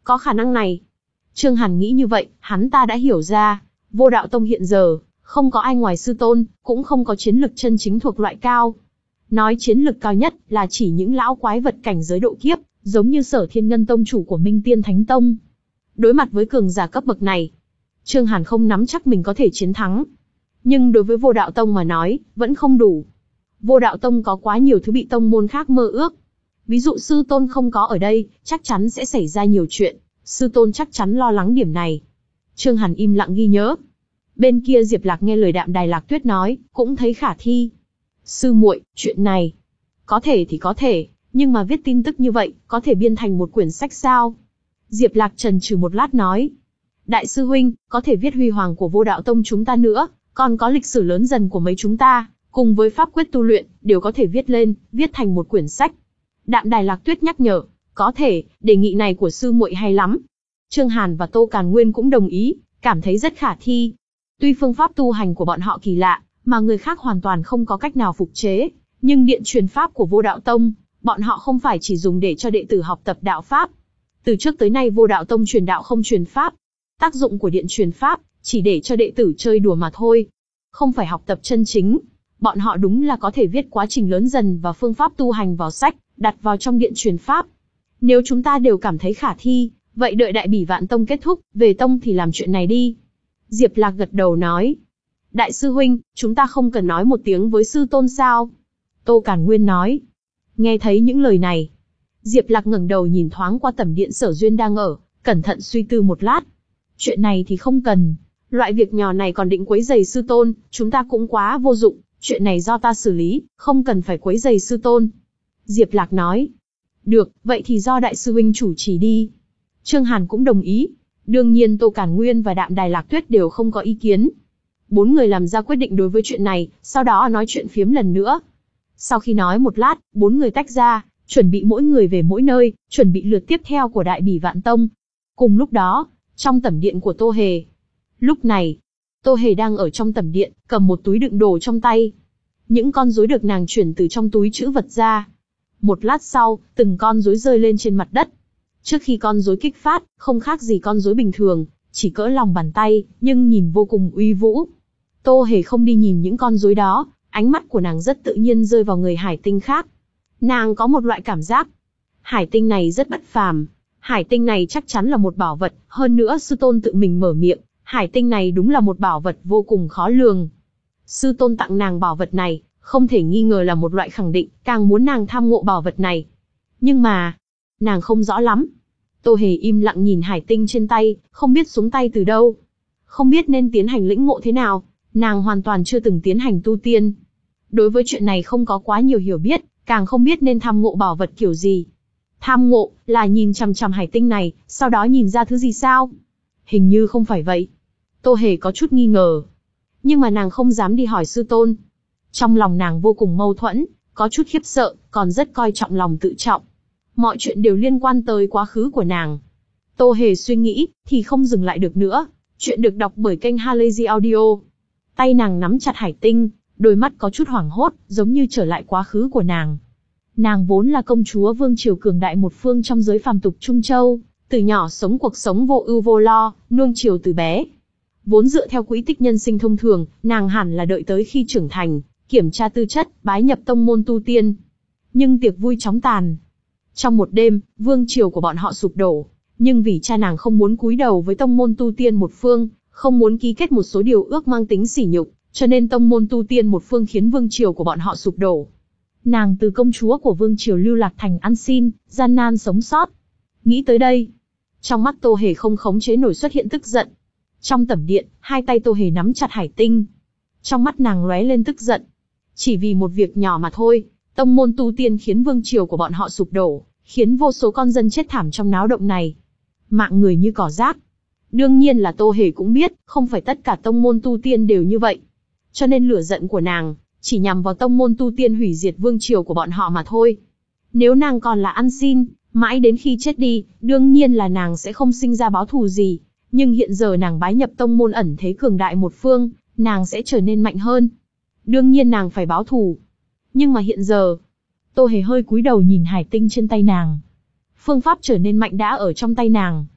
Có khả năng này. Trương Hàn nghĩ như vậy, hắn ta đã hiểu ra, Vô Đạo Tông hiện giờ, không có ai ngoài sư tôn, cũng không có chiến lực chân chính thuộc loại cao. Nói chiến lực cao nhất là chỉ những lão quái vật cảnh giới độ kiếp, giống như Sở Thiên Ngân Tông chủ của Minh Tiên Thánh Tông. Đối mặt với cường giả cấp bậc này, Trương Hàn không nắm chắc mình có thể chiến thắng. Nhưng đối với Vô Đạo Tông mà nói, vẫn không đủ. Vô Đạo Tông có quá nhiều thứ bị tông môn khác mơ ước. Ví dụ sư tôn không có ở đây, chắc chắn sẽ xảy ra nhiều chuyện. Sư tôn chắc chắn lo lắng điểm này. Trương Hàn im lặng ghi nhớ. Bên kia Diệp Lạc nghe lời Đạm Đài Lạc Tuyết nói, cũng thấy khả thi. Sư muội, chuyện này, có thể thì có thể, nhưng mà viết tin tức như vậy, có thể biên thành một quyển sách sao? Diệp Lạc chần chừ một lát nói. Đại sư huynh, có thể viết huy hoàng của Vô Đạo Tông chúng ta nữa, còn có lịch sử lớn dần của mấy chúng ta, cùng với pháp quyết tu luyện, đều có thể viết lên, viết thành một quyển sách. Đạm Đài Lạc Tuyết nhắc nhở, có thể, đề nghị này của sư muội hay lắm. Trương Hàn và Tô Càn Nguyên cũng đồng ý, cảm thấy rất khả thi. Tuy phương pháp tu hành của bọn họ kỳ lạ, mà người khác hoàn toàn không có cách nào phục chế, nhưng điện truyền pháp của Vô Đạo Tông, bọn họ không phải chỉ dùng để cho đệ tử học tập đạo pháp. Từ trước tới nay Vô Đạo Tông truyền đạo không truyền pháp. Tác dụng của điện truyền pháp, chỉ để cho đệ tử chơi đùa mà thôi. Không phải học tập chân chính. Bọn họ đúng là có thể viết quá trình lớn dần và phương pháp tu hành vào sách, đặt vào trong điện truyền pháp. Nếu chúng ta đều cảm thấy khả thi, vậy đợi Đại Bỉ Vạn Tông kết thúc, về tông thì làm chuyện này đi. Diệp Lạc gật đầu nói. Đại sư huynh, chúng ta không cần nói một tiếng với sư tôn sao? Tô Càn Nguyên nói. Nghe thấy những lời này, Diệp Lạc ngẩng đầu nhìn thoáng qua tẩm điện Sở Duyên đang ở, cẩn thận suy tư một lát. Chuyện này thì không cần, loại việc nhỏ này còn định quấy rầy sư tôn, chúng ta cũng quá vô dụng, chuyện này do ta xử lý, không cần phải quấy rầy sư tôn. Diệp Lạc nói. Được, vậy thì do đại sư huynh chủ trì đi. Trương Hàn cũng đồng ý. Đương nhiên Tô Càn Nguyên và Đạm Đài Lạc Tuyết đều không có ý kiến. Bốn người làm ra quyết định đối với chuyện này, sau đó nói chuyện phiếm lần nữa. Sau khi nói một lát, bốn người tách ra, chuẩn bị mỗi người về mỗi nơi, chuẩn bị lượt tiếp theo của Đại Bỉ Vạn Tông. Cùng lúc đó, trong tẩm điện của Tô Hề. Lúc này, Tô Hề đang ở trong tẩm điện, cầm một túi đựng đồ trong tay. Những con rối được nàng chuyển từ trong túi trữ vật ra. Một lát sau, từng con rối rơi lên trên mặt đất. Trước khi con rối kích phát, không khác gì con rối bình thường, chỉ cỡ lòng bàn tay, nhưng nhìn vô cùng uy vũ. Tô Hề không đi nhìn những con rối đó, ánh mắt của nàng rất tự nhiên rơi vào người hải tinh khác. Nàng có một loại cảm giác, hải tinh này rất bất phàm. Hải tinh này chắc chắn là một bảo vật, hơn nữa sư tôn tự mình mở miệng, hải tinh này đúng là một bảo vật vô cùng khó lường. Sư tôn tặng nàng bảo vật này, không thể nghi ngờ là một loại khẳng định, càng muốn nàng tham ngộ bảo vật này. Nhưng mà, nàng không rõ lắm. Tô Hề im lặng nhìn hải tinh trên tay, không biết xuống tay từ đâu. Không biết nên tiến hành lĩnh ngộ thế nào, nàng hoàn toàn chưa từng tiến hành tu tiên. Đối với chuyện này không có quá nhiều hiểu biết, càng không biết nên tham ngộ bảo vật kiểu gì. Tham ngộ, là nhìn chằm chằm hải tinh này, sau đó nhìn ra thứ gì sao? Hình như không phải vậy. Tô Hề có chút nghi ngờ. Nhưng mà nàng không dám đi hỏi sư tôn. Trong lòng nàng vô cùng mâu thuẫn, có chút khiếp sợ, còn rất coi trọng lòng tự trọng. Mọi chuyện đều liên quan tới quá khứ của nàng. Tô Hề suy nghĩ, thì không dừng lại được nữa. Chuyện được đọc bởi kênh Halazy Audio. Tay nàng nắm chặt hải tinh, đôi mắt có chút hoảng hốt, giống như trở lại quá khứ của nàng. Nàng vốn là công chúa vương triều cường đại một phương trong giới phàm tục Trung Châu, từ nhỏ sống cuộc sống vô ưu vô lo, nuông chiều từ bé. Vốn dựa theo quỹ tích nhân sinh thông thường, nàng hẳn là đợi tới khi trưởng thành, kiểm tra tư chất, bái nhập tông môn tu tiên. Nhưng tiệc vui chóng tàn. Trong một đêm, vương triều của bọn họ sụp đổ, nhưng vì cha nàng không muốn cúi đầu với tông môn tu tiên một phương, không muốn ký kết một số điều ước mang tính sỉ nhục, cho nên tông môn tu tiên một phương khiến vương triều của bọn họ sụp đổ. Nàng từ công chúa của vương triều lưu lạc thành ăn xin, gian nan sống sót. Nghĩ tới đây, trong mắt Tô Hề không khống chế nổi xuất hiện tức giận. Trong tẩm điện, hai tay Tô Hề nắm chặt hải tinh. Trong mắt nàng lóe lên tức giận. Chỉ vì một việc nhỏ mà thôi, tông môn tu tiên khiến vương triều của bọn họ sụp đổ, khiến vô số con dân chết thảm trong náo động này. Mạng người như cỏ rác. Đương nhiên là Tô Hề cũng biết, không phải tất cả tông môn tu tiên đều như vậy. Cho nên lửa giận của nàng chỉ nhằm vào tông môn tu tiên hủy diệt vương triều của bọn họ mà thôi. Nếu nàng còn là ăn xin, mãi đến khi chết đi, đương nhiên là nàng sẽ không sinh ra báo thù gì. Nhưng hiện giờ nàng bái nhập tông môn ẩn thế cường đại một phương, nàng sẽ trở nên mạnh hơn. Đương nhiên nàng phải báo thù. Nhưng mà hiện giờ, Tô Hề hơi cúi đầu nhìn hải tinh trên tay nàng. Phương pháp trở nên mạnh đã ở trong tay nàng.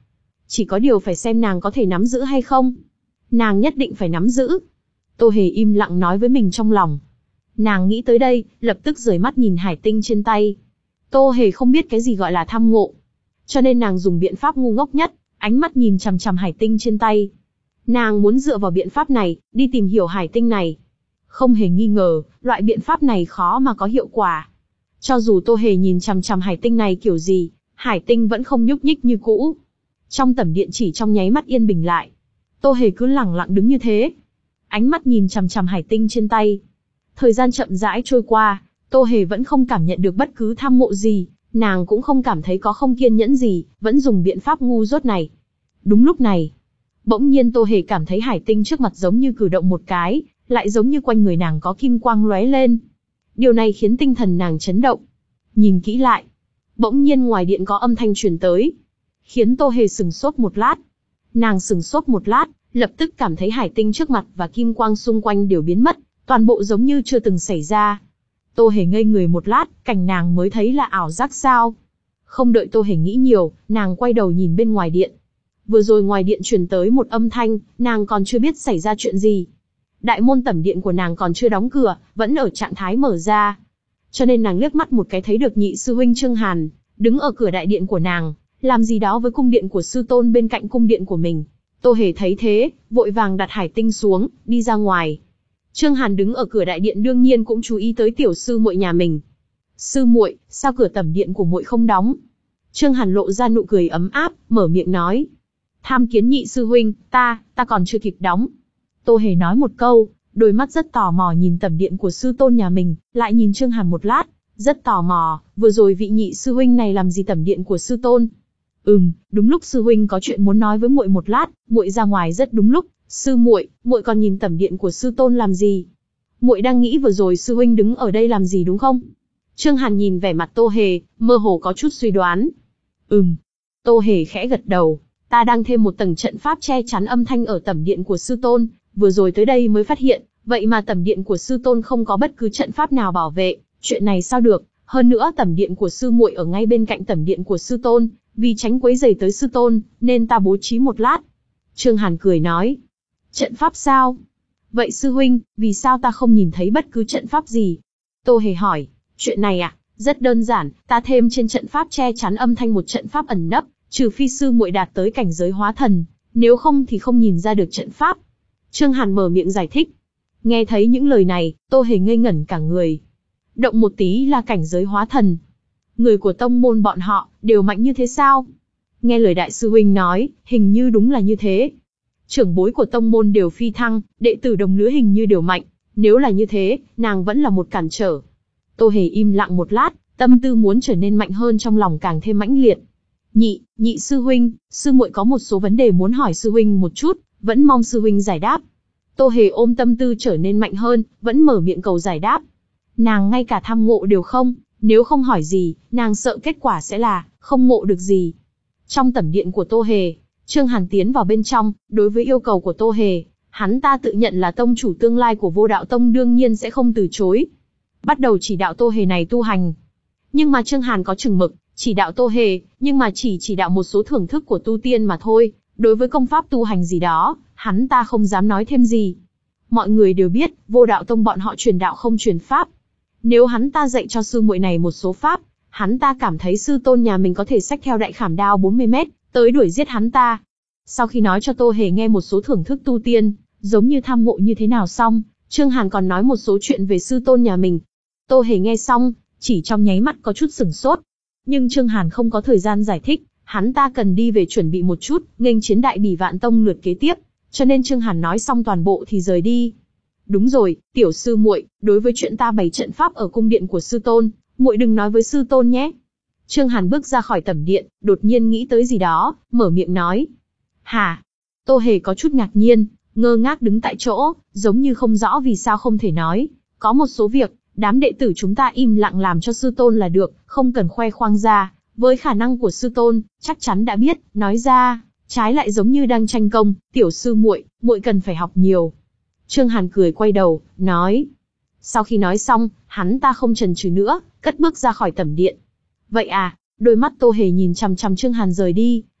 Chỉ có điều phải xem nàng có thể nắm giữ hay không. Nàng nhất định phải nắm giữ. Tô Hề im lặng nói với mình trong lòng. Nàng nghĩ tới đây, lập tức rời mắt nhìn hải tinh trên tay. Tô Hề không biết cái gì gọi là tham ngộ. Cho nên nàng dùng biện pháp ngu ngốc nhất, ánh mắt nhìn chằm chằm hải tinh trên tay. Nàng muốn dựa vào biện pháp này, đi tìm hiểu hải tinh này. Không hề nghi ngờ, loại biện pháp này khó mà có hiệu quả. Cho dù Tô Hề nhìn chằm chằm hải tinh này kiểu gì, hải tinh vẫn không nhúc nhích như cũ. Trong tẩm điện chỉ trong nháy mắt yên bình lại. Tô Hề cứ lẳng lặng đứng như thế. Ánh mắt nhìn chằm chằm hải tinh trên tay. Thời gian chậm rãi trôi qua, Tô Hề vẫn không cảm nhận được bất cứ tham ngộ gì, nàng cũng không cảm thấy có không kiên nhẫn gì, vẫn dùng biện pháp ngu dốt này. Đúng lúc này, bỗng nhiên Tô Hề cảm thấy hải tinh trước mặt giống như cử động một cái, lại giống như quanh người nàng có kim quang lóe lên. Điều này khiến tinh thần nàng chấn động. Nhìn kỹ lại, bỗng nhiên ngoài điện có âm thanh truyền tới, khiến Tô Hề sừng sốt một lát. Nàng sừng sốt một lát, lập tức cảm thấy hải tinh trước mặt và kim quang xung quanh đều biến mất, toàn bộ giống như chưa từng xảy ra. Tô Hề ngây người một lát, cảnh nàng mới thấy là ảo giác sao. Không đợi Tô Hề nghĩ nhiều, nàng quay đầu nhìn bên ngoài điện. Vừa rồi ngoài điện truyền tới một âm thanh, nàng còn chưa biết xảy ra chuyện gì. Đại môn tẩm điện của nàng còn chưa đóng cửa, vẫn ở trạng thái mở ra. Cho nên nàng liếc mắt một cái thấy được nhị sư huynh Trương Hàn, đứng ở cửa đại điện của nàng, làm gì đó với cung điện của sư tôn bên cạnh cung điện của mình. Tô Hề thấy thế, vội vàng đặt hải tinh xuống, đi ra ngoài. Trương Hàn đứng ở cửa đại điện đương nhiên cũng chú ý tới tiểu sư muội nhà mình. Sư muội, sao cửa tẩm điện của muội không đóng? Trương Hàn lộ ra nụ cười ấm áp, mở miệng nói. Tham kiến nhị sư huynh, ta, ta còn chưa kịp đóng. Tô Hề nói một câu, đôi mắt rất tò mò nhìn tẩm điện của sư tôn nhà mình, lại nhìn Trương Hàn một lát, rất tò mò, vừa rồi vị nhị sư huynh này làm gì tẩm điện của sư tôn? Ừm, đúng lúc sư huynh có chuyện muốn nói với muội một lát, muội ra ngoài rất đúng lúc. Sư muội, muội còn nhìn tẩm điện của sư tôn làm gì? Muội đang nghĩ vừa rồi sư huynh đứng ở đây làm gì đúng không? Trương Hàn nhìn vẻ mặt Tô Hề, mơ hồ có chút suy đoán. Ừm. Tô Hề khẽ gật đầu, ta đang thêm một tầng trận pháp che chắn âm thanh ở tẩm điện của sư tôn, vừa rồi tới đây mới phát hiện, vậy mà tẩm điện của sư tôn không có bất cứ trận pháp nào bảo vệ, chuyện này sao được? Hơn nữa tẩm điện của sư muội ở ngay bên cạnh tẩm điện của sư tôn, vì tránh quấy rầy tới sư tôn, nên ta bố trí một lát. Trương Hàn cười nói. Trận pháp sao? Vậy sư huynh, vì sao ta không nhìn thấy bất cứ trận pháp gì? Tô Hề hỏi, chuyện này à, rất đơn giản, ta thêm trên trận pháp che chắn âm thanh một trận pháp ẩn nấp, trừ phi sư muội đạt tới cảnh giới hóa thần, nếu không thì không nhìn ra được trận pháp. Trương Hàn mở miệng giải thích. Nghe thấy những lời này, Tô Hề ngây ngẩn cả người. Động một tí là cảnh giới hóa thần. Người của tông môn bọn họ, đều mạnh như thế sao? Nghe lời đại sư huynh nói, hình như đúng là như thế. Trưởng bối của tông môn đều phi thăng, đệ tử đồng lứa hình như đều mạnh, nếu là như thế, nàng vẫn là một cản trở. Tô Hề im lặng một lát, tâm tư muốn trở nên mạnh hơn trong lòng càng thêm mãnh liệt. Nhị, nhị sư huynh, sư muội có một số vấn đề muốn hỏi sư huynh một chút, vẫn mong sư huynh giải đáp. Tô Hề ôm tâm tư trở nên mạnh hơn, vẫn mở miệng cầu giải đáp. Nàng ngay cả tham ngộ đều không, nếu không hỏi gì, nàng sợ kết quả sẽ là không ngộ được gì. Trong tẩm điện của Tô Hề, Trương Hàn tiến vào bên trong, đối với yêu cầu của Tô Hề, hắn ta tự nhận là tông chủ tương lai của Vô Đạo Tông đương nhiên sẽ không từ chối. Bắt đầu chỉ đạo Tô Hề này tu hành. Nhưng mà Trương Hàn có chừng mực, chỉ đạo Tô Hề, nhưng mà chỉ chỉ đạo một số thưởng thức của tu tiên mà thôi, đối với công pháp tu hành gì đó, hắn ta không dám nói thêm gì. Mọi người đều biết, Vô Đạo Tông bọn họ truyền đạo không truyền pháp. Nếu hắn ta dạy cho sư muội này một số pháp, hắn ta cảm thấy sư tôn nhà mình có thể xách theo đại khảm đao bốn mươi mét, tới đuổi giết hắn ta. Sau khi nói cho Tô Hề nghe một số thưởng thức tu tiên, giống như tham ngộ như thế nào xong, Trương Hàn còn nói một số chuyện về sư tôn nhà mình. Tô Hề nghe xong, chỉ trong nháy mắt có chút sửng sốt. Nhưng Trương Hàn không có thời gian giải thích, hắn ta cần đi về chuẩn bị một chút, nghênh chiến đại bỉ vạn tông lượt kế tiếp, cho nên Trương Hàn nói xong toàn bộ thì rời đi. Đúng rồi, tiểu sư muội, đối với chuyện ta bày trận pháp ở cung điện của sư tôn, muội đừng nói với sư tôn nhé. Trương Hàn bước ra khỏi tẩm điện, đột nhiên nghĩ tới gì đó, mở miệng nói. Hả? Tô Hề có chút ngạc nhiên, ngơ ngác đứng tại chỗ, giống như không rõ vì sao không thể nói. Có một số việc, đám đệ tử chúng ta im lặng làm cho sư tôn là được, không cần khoe khoang ra. Với khả năng của sư tôn, chắc chắn đã biết, nói ra, trái lại giống như đang tranh công, tiểu sư muội, muội cần phải học nhiều. Trương Hàn cười quay đầu, nói. Sau khi nói xong, hắn ta không chần chừ nữa, cất bước ra khỏi tẩm điện. Vậy à, đôi mắt Tô Hề nhìn chằm chằm Trương Hàn rời đi,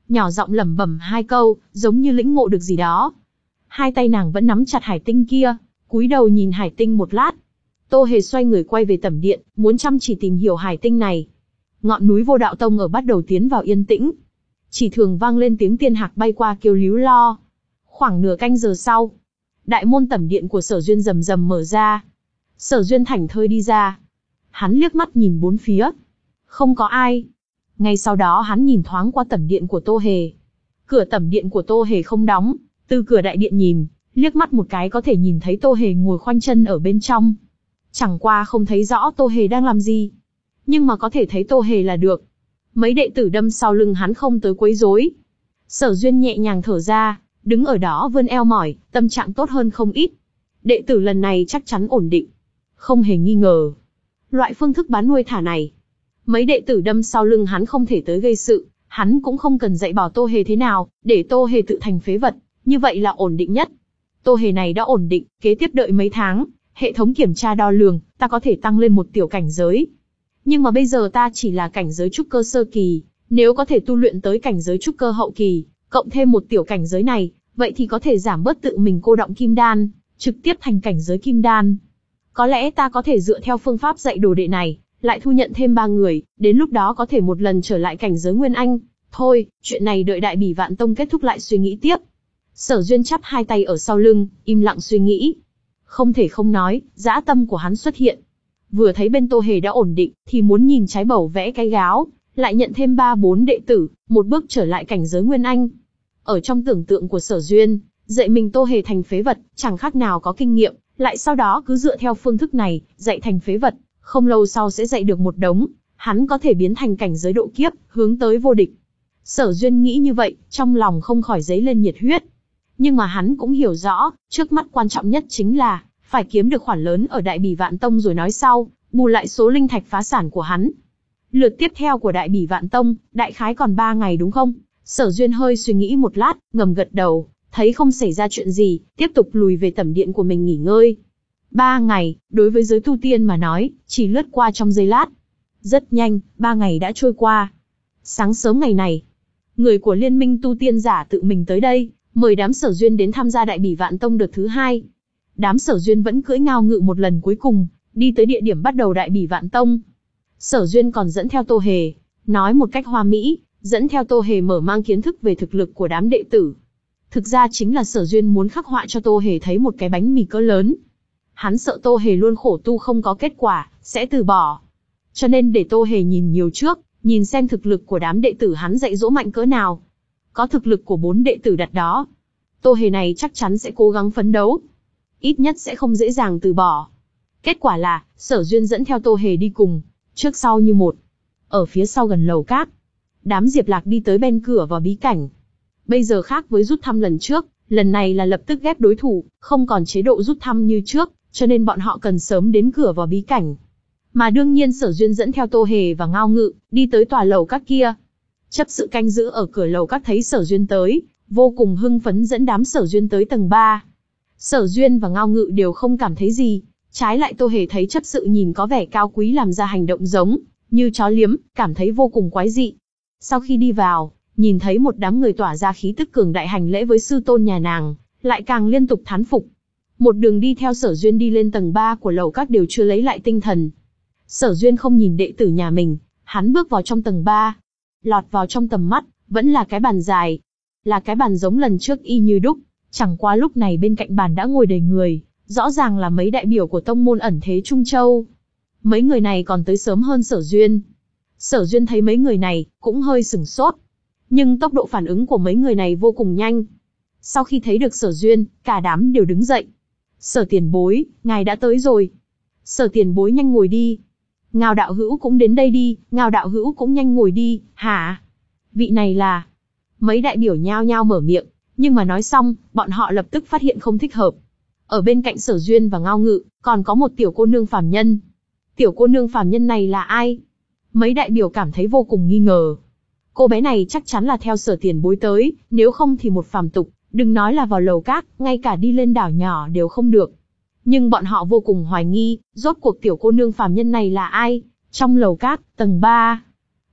nhỏ giọng lẩm bẩm hai câu, giống như lĩnh ngộ được gì đó. Hai tay nàng vẫn nắm chặt hải tinh kia, cúi đầu nhìn hải tinh một lát. Tô Hề xoay người quay về tẩm điện, muốn chăm chỉ tìm hiểu hải tinh này. Ngọn núi Vô Đạo Tông ở bắt đầu tiến vào yên tĩnh. Chỉ thường vang lên tiếng tiên hạc bay qua kêu líu lo. Khoảng nửa canh giờ sau, đại môn tẩm điện của Sở Duyên rầm rầm mở ra. Sở Duyên thảnh thơi đi ra. Hắn liếc mắt nhìn bốn phía. Không có ai. Ngay sau đó hắn nhìn thoáng qua tẩm điện của Tô Hề. Cửa tẩm điện của Tô Hề không đóng. Từ cửa đại điện nhìn, liếc mắt một cái có thể nhìn thấy Tô Hề ngồi khoanh chân ở bên trong. Chẳng qua không thấy rõ Tô Hề đang làm gì. Nhưng mà có thể thấy Tô Hề là được. Mấy đệ tử đâm sau lưng hắn không tới quấy rối. Sở Duyên nhẹ nhàng thở ra, đứng ở đó vươn eo mỏi, tâm trạng tốt hơn không ít. Đệ tử lần này chắc chắn ổn định. Không hề nghi ngờ. Loại phương thức bán nuôi thả này, mấy đệ tử đâm sau lưng hắn không thể tới gây sự, hắn cũng không cần dạy bảo Tô Hề thế nào, để Tô Hề tự thành phế vật, như vậy là ổn định nhất. Tô Hề này đã ổn định, kế tiếp đợi mấy tháng, hệ thống kiểm tra đo lường, ta có thể tăng lên một tiểu cảnh giới. Nhưng mà bây giờ ta chỉ là cảnh giới trúc cơ sơ kỳ, nếu có thể tu luyện tới cảnh giới trúc cơ hậu kỳ, cộng thêm một tiểu cảnh giới này, vậy thì có thể giảm bớt tự mình cô đọng kim đan, trực tiếp thành cảnh giới kim đan. Có lẽ ta có thể dựa theo phương pháp dạy đồ đệ này, lại thu nhận thêm ba người, đến lúc đó có thể một lần trở lại cảnh giới Nguyên Anh. Thôi, chuyện này đợi Đại Bỉ Vạn Tông kết thúc lại suy nghĩ tiếp. Sở Duyên chắp hai tay ở sau lưng, im lặng suy nghĩ. Không thể không nói, dã tâm của hắn xuất hiện. Vừa thấy bên Tô Hề đã ổn định, thì muốn nhìn trái bầu vẽ cái gáo, lại nhận thêm ba bốn đệ tử, một bước trở lại cảnh giới Nguyên Anh. Ở trong tưởng tượng của Sở Duyên, dạy mình Tô Hề thành phế vật, chẳng khác nào có kinh nghiệm, lại sau đó cứ dựa theo phương thức này, dạy thành phế vật, không lâu sau sẽ dạy được một đống, hắn có thể biến thành cảnh giới độ kiếp, hướng tới vô địch. Sở Duyên nghĩ như vậy, trong lòng không khỏi dấy lên nhiệt huyết. Nhưng mà hắn cũng hiểu rõ, trước mắt quan trọng nhất chính là, phải kiếm được khoản lớn ở Đại Bỉ Vạn Tông rồi nói sau, bù lại số linh thạch phá sản của hắn. Lượt tiếp theo của Đại Bỉ Vạn Tông, đại khái còn ba ngày đúng không? Sở Duyên hơi suy nghĩ một lát, ngầm gật đầu, thấy không xảy ra chuyện gì, tiếp tục lùi về tẩm điện của mình nghỉ ngơi. Ba ngày, đối với giới tu tiên mà nói, chỉ lướt qua trong giây lát. Rất nhanh, ba ngày đã trôi qua. Sáng sớm ngày này, người của Liên minh tu tiên giả tự mình tới đây, mời đám Sở Duyên đến tham gia Đại Bỉ Vạn Tông đợt thứ hai. Đám Sở Duyên vẫn cưỡi ngao ngự một lần cuối cùng, đi tới địa điểm bắt đầu Đại Bỉ Vạn Tông. Sở Duyên còn dẫn theo Tô Hề, nói một cách hoa mỹ, dẫn theo Tô Hề mở mang kiến thức về thực lực của đám đệ tử. Thực ra chính là Sở Duyên muốn khắc họa cho Tô Hề thấy một cái bánh mì cỡ lớn. Hắn sợ Tô Hề luôn khổ tu không có kết quả, sẽ từ bỏ. Cho nên để Tô Hề nhìn nhiều trước, nhìn xem thực lực của đám đệ tử hắn dạy dỗ mạnh cỡ nào. Có thực lực của bốn đệ tử đặt đó, Tô Hề này chắc chắn sẽ cố gắng phấn đấu. Ít nhất sẽ không dễ dàng từ bỏ. Kết quả là, Sở Duyên dẫn theo Tô Hề đi cùng, trước sau như một. Ở phía sau gần lầu cát, đám Diệp Lạc đi tới bên cửa vào bí cảnh. Bây giờ khác với rút thăm lần trước, lần này là lập tức ghép đối thủ, không còn chế độ rút thăm như trước, cho nên bọn họ cần sớm đến cửa vào bí cảnh. Mà đương nhiên Sở Duyên dẫn theo Tô Hề và Ngao Ngự, đi tới tòa lầu các kia. Chấp sự canh giữ ở cửa lầu các thấy Sở Duyên tới, vô cùng hưng phấn dẫn đám Sở Duyên tới tầng ba. Sở Duyên và Ngao Ngự đều không cảm thấy gì, trái lại Tô Hề thấy chấp sự nhìn có vẻ cao quý làm ra hành động giống như chó liếm, cảm thấy vô cùng quái dị. Sau khi đi vào, nhìn thấy một đám người tỏa ra khí tức cường đại hành lễ với sư tôn nhà nàng, lại càng liên tục thán phục. Một đường đi theo Sở Duyên đi lên tầng ba của lầu các đều chưa lấy lại tinh thần. Sở Duyên không nhìn đệ tử nhà mình, hắn bước vào trong tầng ba. Lọt vào trong tầm mắt, vẫn là cái bàn dài. Là cái bàn giống lần trước y như đúc, chẳng qua lúc này bên cạnh bàn đã ngồi đầy người, rõ ràng là mấy đại biểu của tông môn ẩn thế Trung Châu. Mấy người này còn tới sớm hơn Sở Duyên. Sở Duyên thấy mấy người này, cũng hơi sửng sốt. Nhưng tốc độ phản ứng của mấy người này vô cùng nhanh. Sau khi thấy được Sở Duyên, cả đám đều đứng dậy. Sở tiền bối, ngài đã tới rồi. Sở tiền bối nhanh ngồi đi. Ngao đạo hữu cũng đến đây đi, Ngao đạo hữu cũng nhanh ngồi đi, hả? Vị này là... Mấy đại biểu nhao nhao mở miệng, nhưng mà nói xong, bọn họ lập tức phát hiện không thích hợp. Ở bên cạnh Sở Duyên và Ngao Ngự, còn có một tiểu cô nương phàm nhân. Tiểu cô nương phàm nhân này là ai? Mấy đại biểu cảm thấy vô cùng nghi ngờ. Cô bé này chắc chắn là theo Sở tiền bối tới, nếu không thì một phàm tục, đừng nói là vào lầu các, ngay cả đi lên đảo nhỏ đều không được. Nhưng bọn họ vô cùng hoài nghi, rốt cuộc tiểu cô nương phàm nhân này là ai? Trong lầu các, tầng ba.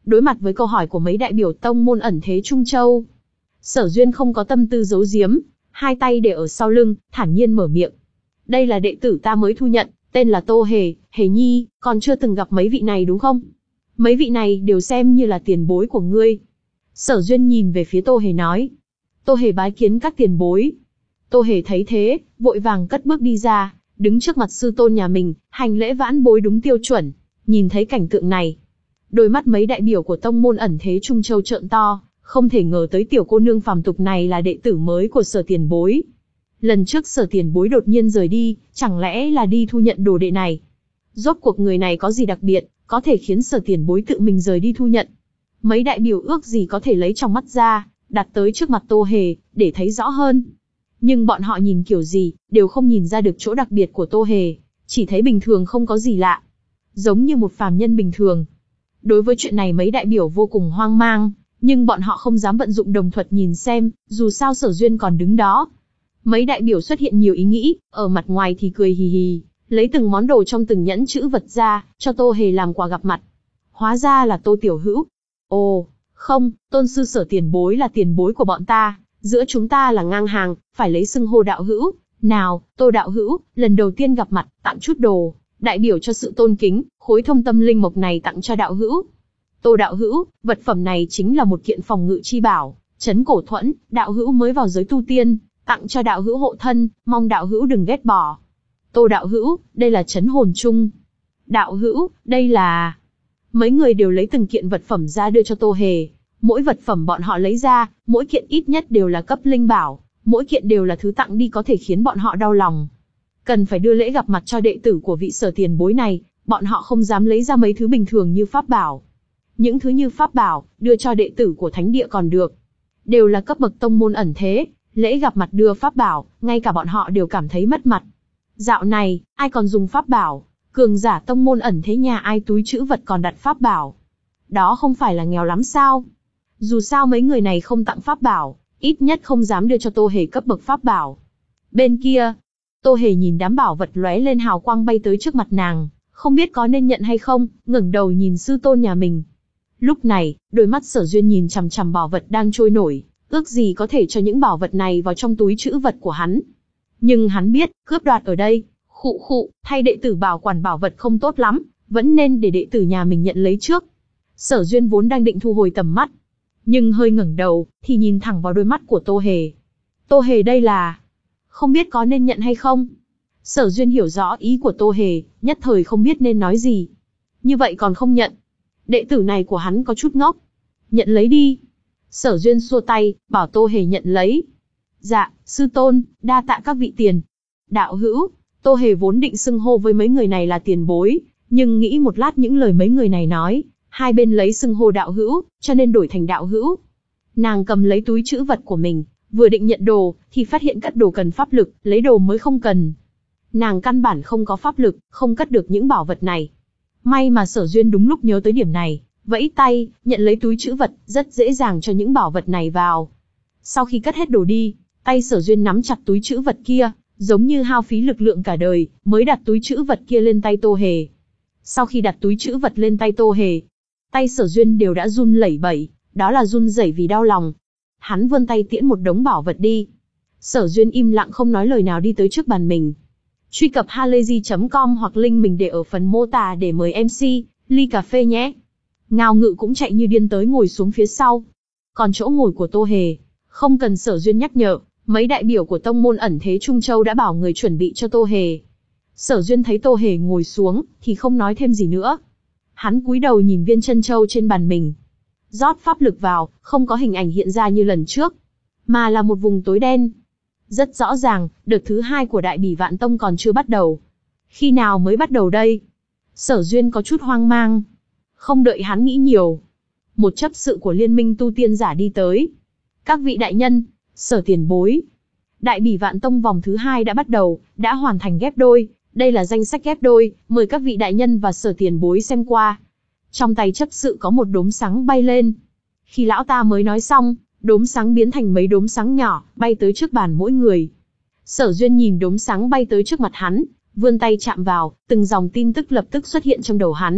đối mặt với câu hỏi của mấy đại biểu tông môn ẩn thế Trung Châu. Sở Duyên không có tâm tư giấu giếm, hai tay để ở sau lưng, thản nhiên mở miệng. Đây là đệ tử ta mới thu nhận, tên là Tô Hề, Hề Nhi, còn chưa từng gặp mấy vị này đúng không? Mấy vị này đều xem như là tiền bối của ngươi. Sở Duyên nhìn về phía Tô Hề nói. Tô Hề bái kiến các tiền bối. Tô Hề thấy thế, vội vàng cất bước đi ra, đứng trước mặt sư tôn nhà mình, hành lễ vãn bối đúng tiêu chuẩn. Nhìn thấy cảnh tượng này, đôi mắt mấy đại biểu của tông môn ẩn thế Trung Châu trợn to, không thể ngờ tới tiểu cô nương phàm tục này là đệ tử mới của Sở tiền bối. Lần trước Sở tiền bối đột nhiên rời đi, chẳng lẽ là đi thu nhận đồ đệ này? Rốt cuộc người này có gì đặc biệt, có thể khiến Sở tiền bối tự mình rời đi thu nhận? Mấy đại biểu ước gì có thể lấy trong mắt ra, đặt tới trước mặt Tô Hề, để thấy rõ hơn. Nhưng bọn họ nhìn kiểu gì, đều không nhìn ra được chỗ đặc biệt của Tô Hề, chỉ thấy bình thường không có gì lạ. Giống như một phàm nhân bình thường. Đối với chuyện này mấy đại biểu vô cùng hoang mang, nhưng bọn họ không dám vận dụng đồng thuật nhìn xem, dù sao Sở Duyên còn đứng đó. Mấy đại biểu xuất hiện nhiều ý nghĩ, ở mặt ngoài thì cười hì hì, lấy từng món đồ trong từng nhẫn chữ vật ra, cho Tô Hề làm quà gặp mặt. Hóa ra là Tô tiểu hữu. Ồ, không, tôn sư Sở tiền bối là tiền bối của bọn ta, giữa chúng ta là ngang hàng, phải lấy xưng hô đạo hữu. Nào, Tô đạo hữu, lần đầu tiên gặp mặt, tặng chút đồ, đại biểu cho sự tôn kính, khối thông tâm linh mộc này tặng cho đạo hữu. Tô đạo hữu, vật phẩm này chính là một kiện phòng ngự chi bảo, trấn cổ thuẫn, đạo hữu mới vào giới tu tiên, tặng cho đạo hữu hộ thân, mong đạo hữu đừng ghét bỏ. Tô đạo hữu, đây là trấn hồn chung. Đạo hữu, đây là... Mấy người đều lấy từng kiện vật phẩm ra đưa cho Tô Hề. Mỗi vật phẩm bọn họ lấy ra, mỗi kiện ít nhất đều là cấp linh bảo, mỗi kiện đều là thứ tặng đi có thể khiến bọn họ đau lòng. Cần phải đưa lễ gặp mặt cho đệ tử của vị Sở tiền bối này, bọn họ không dám lấy ra mấy thứ bình thường như pháp bảo. Những thứ như pháp bảo, đưa cho đệ tử của thánh địa còn được. Đều là cấp bậc tông môn ẩn thế, lễ gặp mặt đưa pháp bảo, ngay cả bọn họ đều cảm thấy mất mặt. Dạo này, ai còn dùng pháp bảo, cường giả tông môn ẩn thế nhà ai túi trữ vật còn đặt pháp bảo. Đó không phải là nghèo lắm sao? Dù sao mấy người này không tặng pháp bảo, ít nhất không dám đưa cho Tô Hề cấp bậc pháp bảo. Bên kia, Tô Hề nhìn đám bảo vật lóe lên hào quang bay tới trước mặt nàng, không biết có nên nhận hay không, ngẩng đầu nhìn sư tôn nhà mình. Lúc này, đôi mắt Sở Duyên nhìn chằm chằm bảo vật đang trôi nổi, ước gì có thể cho những bảo vật này vào trong túi trữ vật của hắn. Nhưng hắn biết, cướp đoạt ở đây, khụ khụ, thay đệ tử bảo quản bảo vật không tốt lắm, vẫn nên để đệ tử nhà mình nhận lấy trước. Sở Duyên vốn đang định thu hồi tầm mắt, nhưng hơi ngẩng đầu, thì nhìn thẳng vào đôi mắt của Tô Hề. Tô Hề đây là... Không biết có nên nhận hay không? Sở Duyên hiểu rõ ý của Tô Hề, nhất thời không biết nên nói gì. Như vậy còn không nhận. Đệ tử này của hắn có chút ngốc. Nhận lấy đi. Sở Duyên xua tay, bảo Tô Hề nhận lấy. Dạ, sư tôn, đa tạ các vị tiền. Đạo hữu, Tô Hề vốn định xưng hô với mấy người này là tiền bối, nhưng nghĩ một lát những lời mấy người này nói, hai bên lấy xưng hô đạo hữu, cho nên đổi thành đạo hữu. Nàng cầm lấy túi trữ vật của mình, vừa định nhận đồ, thì phát hiện cất đồ cần pháp lực, lấy đồ mới không cần. Nàng căn bản không có pháp lực, không cất được những bảo vật này. May mà Sở Duyên đúng lúc nhớ tới điểm này, vẫy tay, nhận lấy túi trữ vật, rất dễ dàng cho những bảo vật này vào. Sau khi cất hết đồ đi, tay Sở Duyên nắm chặt túi trữ vật kia, giống như hao phí lực lượng cả đời, mới đặt túi trữ vật kia lên tay Tô Hề. Sau khi đặt túi trữ vật lên tay Tô Hề, tay Sở Duyên đều đã run lẩy bẩy, đó là run rẩy vì đau lòng. Hắn vươn tay tiễn một đống bảo vật đi. Sở Duyên im lặng không nói lời nào đi tới trước bàn mình. Truy cập halayzi chấm com hoặc link mình để ở phần mô tả để mời em xê, ly cà phê nhé. Ngao Ngự cũng chạy như điên tới ngồi xuống phía sau. Còn chỗ ngồi của Tô Hề, không cần Sở Duyên nhắc nhở, mấy đại biểu của tông môn ẩn thế Trung Châu đã bảo người chuẩn bị cho Tô Hề. Sở Duyên thấy Tô Hề ngồi xuống, thì không nói thêm gì nữa. Hắn cúi đầu nhìn viên chân châu trên bàn mình. Rót pháp lực vào, không có hình ảnh hiện ra như lần trước, mà là một vùng tối đen. Rất rõ ràng, đợt thứ hai của Đại Bỉ Vạn Tông còn chưa bắt đầu. Khi nào mới bắt đầu đây? Sở Duyên có chút hoang mang. Không đợi hắn nghĩ nhiều, một chấp sự của Liên minh tu tiên giả đi tới. Các vị đại nhân, Sở tiền bối, Đại Bỉ Vạn Tông vòng thứ hai đã bắt đầu, đã hoàn thành ghép đôi. Đây là danh sách ghép đôi, mời các vị đại nhân và Sở tiền bối xem qua. Trong tay chấp sự có một đốm sáng bay lên. Khi lão ta mới nói xong, đốm sáng biến thành mấy đốm sáng nhỏ, bay tới trước bàn mỗi người. Sở Duyên nhìn đốm sáng bay tới trước mặt hắn, vươn tay chạm vào, từng dòng tin tức lập tức xuất hiện trong đầu hắn.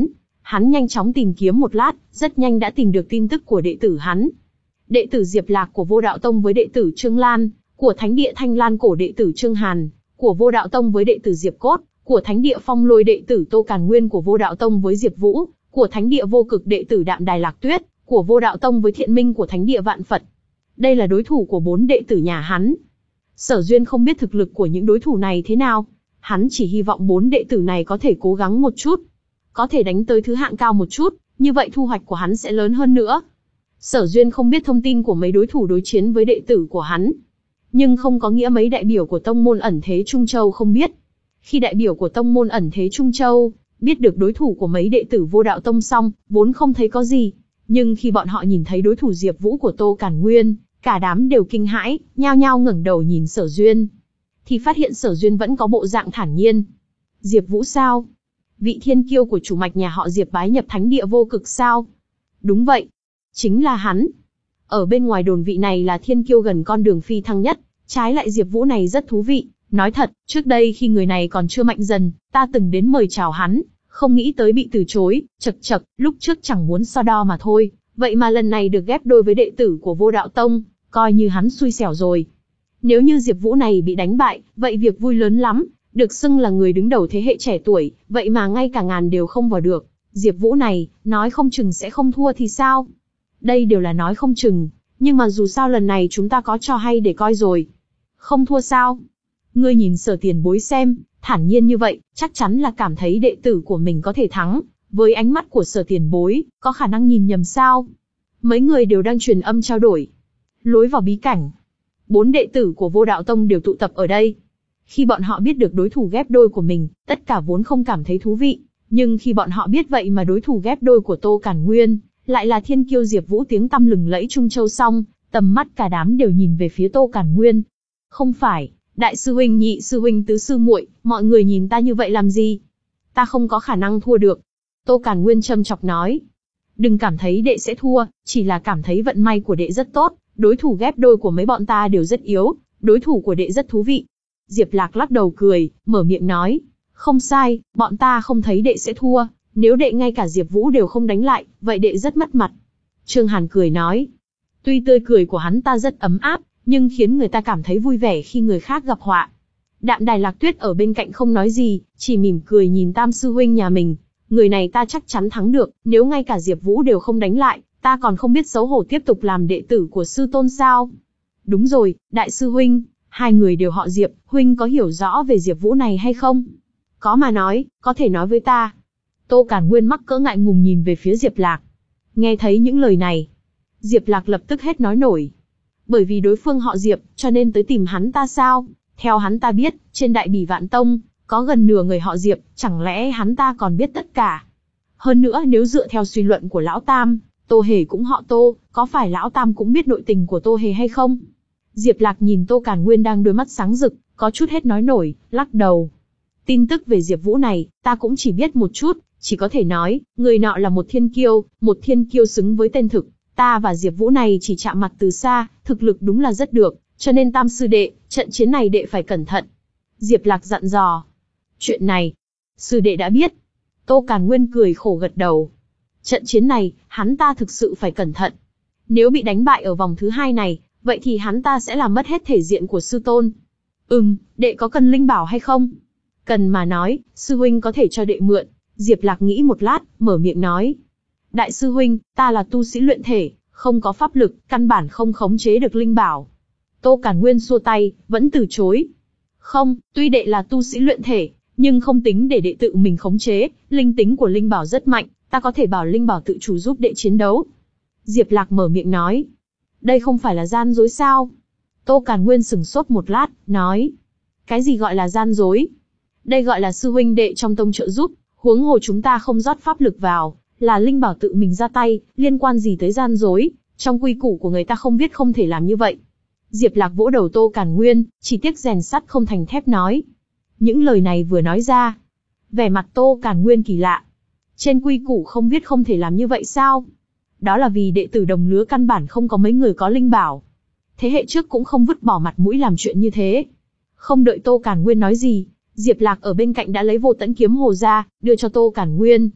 Hắn nhanh chóng tìm kiếm một lát, rất nhanh đã tìm được tin tức của đệ tử hắn. Đệ tử Diệp Lạc của Vô Đạo Tông với đệ tử Trương Lan, của Thánh địa Thanh Lan Cổ đệ tử Trương Hàn, của Vô Đạo Tông với đệ tử Diệp Cốt, của Thánh địa Phong Lôi đệ tử Tô Càn Nguyên, của Vô Đạo Tông với Diệp Vũ, của Thánh địa Vô Cực đệ tử Đạm Đài Lạc Tuyết, của Vô Đạo Tông với Thiện Minh, của Thánh địa Vạn Phật. Đây là đối thủ của bốn đệ tử nhà hắn. Sở Duyên không biết thực lực của những đối thủ này thế nào, hắn chỉ hy vọng bốn đệ tử này có thể cố gắng một chút, có thể đánh tới thứ hạng cao một chút, như vậy thu hoạch của hắn sẽ lớn hơn nữa. Sở Duyên không biết thông tin của mấy đối thủ đối chiến với đệ tử của hắn, nhưng không có nghĩa mấy đại biểu của tông môn ẩn thế Trung Châu không biết. Khi đại biểu của tông môn ẩn thế Trung Châu biết được đối thủ của mấy đệ tử Vô Đạo Tông xong, vốn không thấy có gì, nhưng khi bọn họ nhìn thấy đối thủ Diệp Vũ của Tô Càn Nguyên, cả đám đều kinh hãi, nhao nhao ngẩng đầu nhìn Sở Duyên, thì phát hiện Sở Duyên vẫn có bộ dạng thản nhiên. Diệp Vũ sao? Vị thiên kiêu của chủ mạch nhà họ Diệp bái nhập Thánh địa Vô Cực sao? Đúng vậy, chính là hắn. Ở bên ngoài đồn vị này là thiên kiêu gần con đường phi thăng nhất, trái lại Diệp Vũ này rất thú vị. Nói thật, trước đây khi người này còn chưa mạnh dần, ta từng đến mời chào hắn, không nghĩ tới bị từ chối, chậc chậc, lúc trước chẳng muốn so đo mà thôi, vậy mà lần này được ghép đôi với đệ tử của Vô Đạo Tông, coi như hắn xui xẻo rồi. Nếu như Diệp Vũ này bị đánh bại, vậy việc vui lớn lắm, được xưng là người đứng đầu thế hệ trẻ tuổi, vậy mà ngay cả ngàn đều không vào được. Diệp Vũ này, nói không chừng sẽ không thua thì sao? Đây đều là nói không chừng, nhưng mà dù sao lần này chúng ta có trò hay để coi rồi. Không thua sao? Ngươi nhìn Sở Tiền Bối xem, thản nhiên như vậy, chắc chắn là cảm thấy đệ tử của mình có thể thắng. Với ánh mắt của Sở Tiền Bối, có khả năng nhìn nhầm sao? Mấy người đều đang truyền âm trao đổi. Lối vào bí cảnh. Bốn đệ tử của Vô Đạo Tông đều tụ tập ở đây. Khi bọn họ biết được đối thủ ghép đôi của mình, tất cả vốn không cảm thấy thú vị. Nhưng khi bọn họ biết vậy mà đối thủ ghép đôi của Tô Càn Nguyên, lại là thiên kiêu Diệp Vũ tiếng tăm lừng lẫy Trung Châu xong, tầm mắt cả đám đều nhìn về phía Tô Càn Nguyên. Không phải, đại sư huynh, nhị sư huynh, tứ sư muội, mọi người nhìn ta như vậy làm gì? Ta không có khả năng thua được. Tô Càn Nguyên châm chọc nói. Đừng cảm thấy đệ sẽ thua, chỉ là cảm thấy vận may của đệ rất tốt, đối thủ ghép đôi của mấy bọn ta đều rất yếu, đối thủ của đệ rất thú vị. Diệp Lạc lắc đầu cười, mở miệng nói. Không sai, bọn ta không thấy đệ sẽ thua, nếu đệ ngay cả Diệp Vũ đều không đánh lại, vậy đệ rất mất mặt. Trương Hàn cười nói. Tuy tươi cười của hắn ta rất ấm áp, nhưng khiến người ta cảm thấy vui vẻ khi người khác gặp họa. Đạm Đài Lạc Tuyết ở bên cạnh không nói gì, chỉ mỉm cười nhìn Tam sư huynh nhà mình. Người này ta chắc chắn thắng được, nếu ngay cả Diệp Vũ đều không đánh lại, ta còn không biết xấu hổ tiếp tục làm đệ tử của sư tôn sao. Đúng rồi, đại sư huynh, hai người đều họ Diệp, huynh có hiểu rõ về Diệp Vũ này hay không? Có mà nói, có thể nói với ta. Tô Càn Nguyên mắc cỡ ngại ngùng nhìn về phía Diệp Lạc. Nghe thấy những lời này, Diệp Lạc lập tức hết nói nổi. Bởi vì đối phương họ Diệp, cho nên tới tìm hắn ta sao? Theo hắn ta biết, trên Đại Bỉ Vạn Tông, có gần nửa người họ Diệp, chẳng lẽ hắn ta còn biết tất cả? Hơn nữa nếu dựa theo suy luận của Lão Tam, Tô Hề cũng họ Tô, có phải Lão Tam cũng biết nội tình của Tô Hề hay không? Diệp Lạc nhìn Tô Càn Nguyên đang đôi mắt sáng rực, có chút hết nói nổi, lắc đầu. Tin tức về Diệp Vũ này, ta cũng chỉ biết một chút, chỉ có thể nói, người nọ là một thiên kiêu, một thiên kiêu xứng với tên thực. Ta và Diệp Vũ này chỉ chạm mặt từ xa, thực lực đúng là rất được, cho nên Tam sư đệ, trận chiến này đệ phải cẩn thận. Diệp Lạc dặn dò. Chuyện này, sư đệ đã biết. Tô Càn Nguyên cười khổ gật đầu. Trận chiến này, hắn ta thực sự phải cẩn thận. Nếu bị đánh bại ở vòng thứ hai này, vậy thì hắn ta sẽ làm mất hết thể diện của sư tôn. Ừm, đệ có cần linh bảo hay không? Cần mà nói, sư huynh có thể cho đệ mượn. Diệp Lạc nghĩ một lát, mở miệng nói. Đại sư huynh, ta là tu sĩ luyện thể, không có pháp lực, căn bản không khống chế được linh bảo. Tô Càn Nguyên xua tay, vẫn từ chối. Không, tuy đệ là tu sĩ luyện thể, nhưng không tính để đệ tự mình khống chế, linh tính của linh bảo rất mạnh, ta có thể bảo linh bảo tự chủ giúp đệ chiến đấu. Diệp Lạc mở miệng nói. Đây không phải là gian dối sao? Tô Càn Nguyên sững sốt một lát, nói. Cái gì gọi là gian dối? Đây gọi là sư huynh đệ trong tông trợ giúp, huống hồ chúng ta không rót pháp lực vào, là linh bảo tự mình ra tay, liên quan gì tới gian dối, trong quy củ của người ta không viết không thể làm như vậy. Diệp Lạc vỗ đầu Tô Càn Nguyên, chỉ tiếc rèn sắt không thành thép nói. Những lời này vừa nói ra, vẻ mặt Tô Càn Nguyên kỳ lạ. Trên quy củ không viết không thể làm như vậy sao? Đó là vì đệ tử đồng lứa căn bản không có mấy người có linh bảo. Thế hệ trước cũng không vứt bỏ mặt mũi làm chuyện như thế. Không đợi Tô Càn Nguyên nói gì, Diệp Lạc ở bên cạnh đã lấy Vô Tẫn Kiếm Hồ ra, đưa cho Tô Càn Nguyên.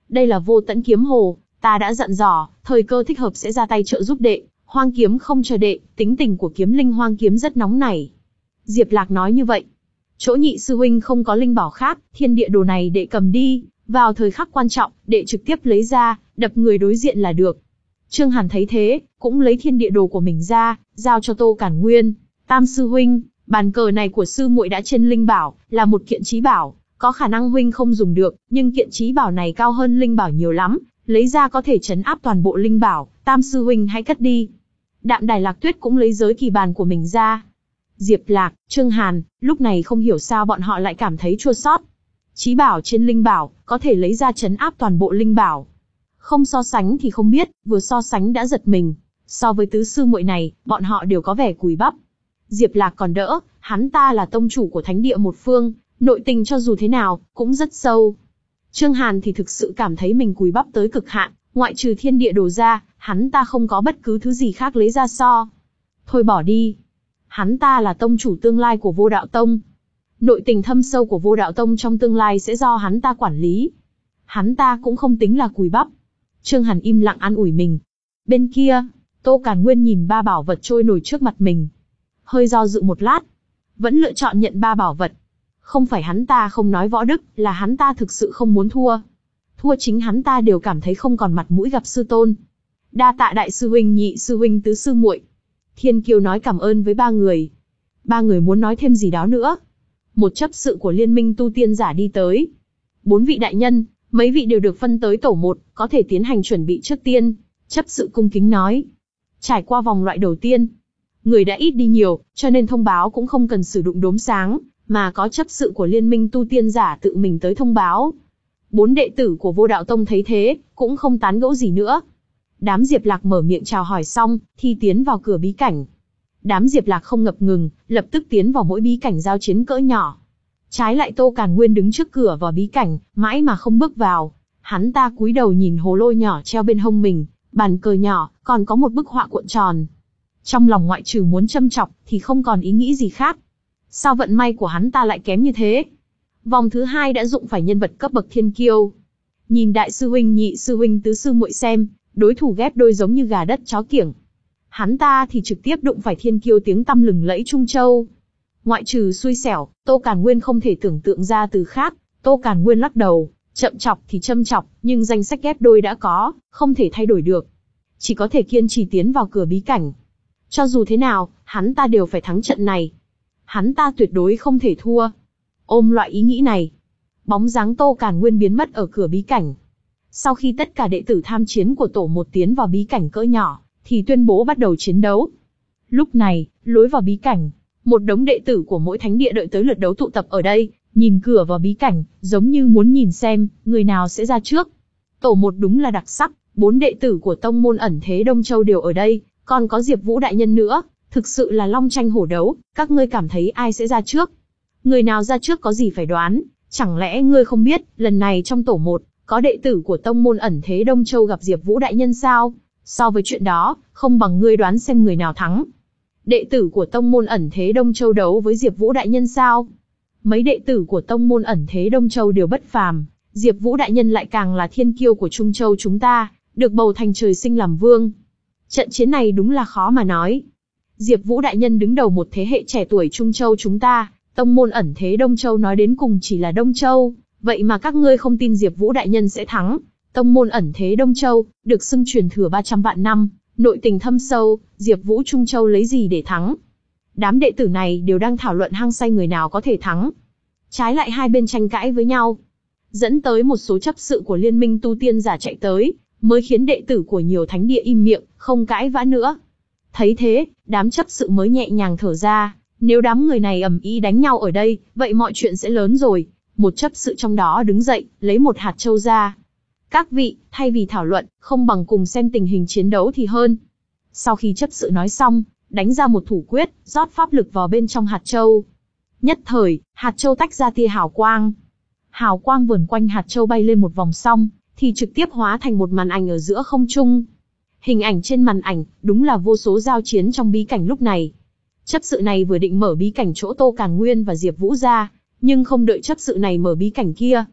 Đây là Vô Tẫn Kiếm Hồ, ta đã dặn dò, thời cơ thích hợp sẽ ra tay trợ giúp đệ. Hoang kiếm không chờ đệ, tính tình của kiếm linh hoang kiếm rất nóng nảy. Diệp Lạc nói như vậy. Chỗ nhị sư huynh không có linh bảo khác, thiên địa đồ này đệ cầm đi, vào thời khắc quan trọng, đệ trực tiếp lấy ra, đập người đối diện là được. Trương Hàn thấy thế, cũng lấy thiên địa đồ của mình ra, giao cho Tô Cản Nguyên. Tam sư huynh, bàn cờ này của sư muội đã trên linh bảo, là một kiện chí bảo, có khả năng huynh không dùng được, nhưng kiện chí bảo này cao hơn linh bảo nhiều lắm, lấy ra có thể trấn áp toàn bộ linh bảo, Tam sư huynh hãy cất đi. Đạm Đài Lạc Tuyết cũng lấy giới kỳ bàn của mình ra. Diệp Lạc, Trương Hàn, lúc này không hiểu sao bọn họ lại cảm thấy chua xót. Chí bảo trên linh bảo, có thể lấy ra trấn áp toàn bộ linh bảo. Không so sánh thì không biết, vừa so sánh đã giật mình. So với tứ sư muội này, bọn họ đều có vẻ cùi bắp. Diệp Lạc còn đỡ, hắn ta là tông chủ của thánh địa một phương, nội tình cho dù thế nào, cũng rất sâu. Trương Hàn thì thực sự cảm thấy mình cùi bắp tới cực hạn, ngoại trừ thiên địa đồ ra, hắn ta không có bất cứ thứ gì khác lấy ra so. Thôi bỏ đi. Hắn ta là tông chủ tương lai của Vô Đạo Tông. Nội tình thâm sâu của Vô Đạo Tông trong tương lai sẽ do hắn ta quản lý. Hắn ta cũng không tính là cùi bắp. Trương Hàn im lặng an ủi mình. Bên kia, Tô Cản Nguyên nhìn ba bảo vật trôi nổi trước mặt mình. Hơi do dự một lát. Vẫn lựa chọn nhận ba bảo vật. Không phải hắn ta không nói võ đức, là hắn ta thực sự không muốn thua. Thua chính hắn ta đều cảm thấy không còn mặt mũi gặp sư tôn. Đa tạ đại sư huynh, nhị sư huynh, tứ sư muội. Thiên Kiêu nói cảm ơn với ba người. Ba người muốn nói thêm gì đó nữa. Một chấp sự của liên minh tu tiên giả đi tới. Bốn vị đại nhân, mấy vị đều được phân tới tổ một, có thể tiến hành chuẩn bị trước tiên. Chấp sự cung kính nói. Trải qua vòng loại đầu tiên, người đã ít đi nhiều, cho nên thông báo cũng không cần sử dụng đốm sáng, mà có chấp sự của liên minh tu tiên giả tự mình tới thông báo. Bốn đệ tử của Vô Đạo Tông thấy thế, cũng không tán gẫu gì nữa. Đám Diệp Lạc mở miệng chào hỏi xong, thì tiến vào cửa bí cảnh. Đám Diệp Lạc không ngập ngừng, lập tức tiến vào mỗi bí cảnh giao chiến cỡ nhỏ. Trái lại Tô Cản Nguyên đứng trước cửa vào bí cảnh, mãi mà không bước vào. Hắn ta cúi đầu nhìn hồ lô nhỏ treo bên hông mình, bàn cờ nhỏ, còn có một bức họa cuộn tròn. Trong lòng ngoại trừ muốn châm chọc, thì không còn ý nghĩ gì khác. Sao vận may của hắn ta lại kém như thế? Vòng thứ hai đã dụng phải nhân vật cấp bậc thiên kiêu. Nhìn đại sư huynh, nhị sư huynh, tứ sư muội xem, đối thủ ghép đôi giống như gà đất chó kiểng. Hắn ta thì trực tiếp đụng phải thiên kiêu tiếng tăm lừng lẫy Trung Châu. Ngoại trừ xui xẻo, Tô Cản Nguyên không thể tưởng tượng ra từ khác. Tô Cản Nguyên lắc đầu, chậm chọc thì châm chọc, nhưng danh sách ghép đôi đã có, không thể thay đổi được. Chỉ có thể kiên trì tiến vào cửa bí cảnh. Cho dù thế nào, hắn ta đều phải thắng trận này. Hắn ta tuyệt đối không thể thua. Ôm loại ý nghĩ này, bóng dáng Tô Cản Nguyên biến mất ở cửa bí cảnh. Sau khi tất cả đệ tử tham chiến của tổ một tiến vào bí cảnh cỡ nhỏ, thì tuyên bố bắt đầu chiến đấu. Lúc này, lối vào bí cảnh, một đống đệ tử của mỗi thánh địa đợi tới lượt đấu tụ tập ở đây, nhìn cửa vào bí cảnh, giống như muốn nhìn xem, người nào sẽ ra trước. Tổ một đúng là đặc sắc, bốn đệ tử của tông môn ẩn thế Đông Châu đều ở đây, còn có Diệp Vũ đại nhân nữa, thực sự là long tranh hổ đấu, các ngươi cảm thấy ai sẽ ra trước? Người nào ra trước có gì phải đoán, chẳng lẽ ngươi không biết, lần này trong tổ một, có đệ tử của tông môn ẩn thế Đông Châu gặp Diệp Vũ đại nhân sao? So với chuyện đó, không bằng ngươi đoán xem người nào thắng. Đệ tử của tông môn ẩn thế Đông Châu đấu với Diệp Vũ đại nhân sao? Mấy đệ tử của tông môn ẩn thế Đông Châu đều bất phàm, Diệp Vũ đại nhân lại càng là thiên kiêu của Trung Châu chúng ta, được bầu thành trời sinh làm vương. Trận chiến này đúng là khó mà nói. Diệp Vũ đại nhân đứng đầu một thế hệ trẻ tuổi Trung Châu chúng ta, tông môn ẩn thế Đông Châu nói đến cùng chỉ là Đông Châu, vậy mà các ngươi không tin Diệp Vũ đại nhân sẽ thắng. Tông môn ẩn thế Đông Châu, được xưng truyền thừa ba trăm vạn năm, nội tình thâm sâu, Diệp Vũ Trung Châu lấy gì để thắng? Đám đệ tử này đều đang thảo luận hăng say người nào có thể thắng. Trái lại hai bên tranh cãi với nhau, dẫn tới một số chấp sự của liên minh tu tiên giả chạy tới, mới khiến đệ tử của nhiều thánh địa im miệng, không cãi vã nữa. Thấy thế, đám chấp sự mới nhẹ nhàng thở ra, nếu đám người này ầm ĩ đánh nhau ở đây, vậy mọi chuyện sẽ lớn rồi. Một chấp sự trong đó đứng dậy, lấy một hạt châu ra. Các vị, thay vì thảo luận, không bằng cùng xem tình hình chiến đấu thì hơn. Sau khi chấp sự nói xong, đánh ra một thủ quyết, rót pháp lực vào bên trong hạt châu. Nhất thời, hạt châu tách ra tia hào quang. Hào quang vờn quanh hạt châu bay lên một vòng xong, thì trực tiếp hóa thành một màn ảnh ở giữa không trung. Hình ảnh trên màn ảnh, đúng là vô số giao chiến trong bí cảnh lúc này. Chấp sự này vừa định mở bí cảnh chỗ Tô Cản Nguyên và Diệp Vũ ra, nhưng không đợi chấp sự này mở bí cảnh kia.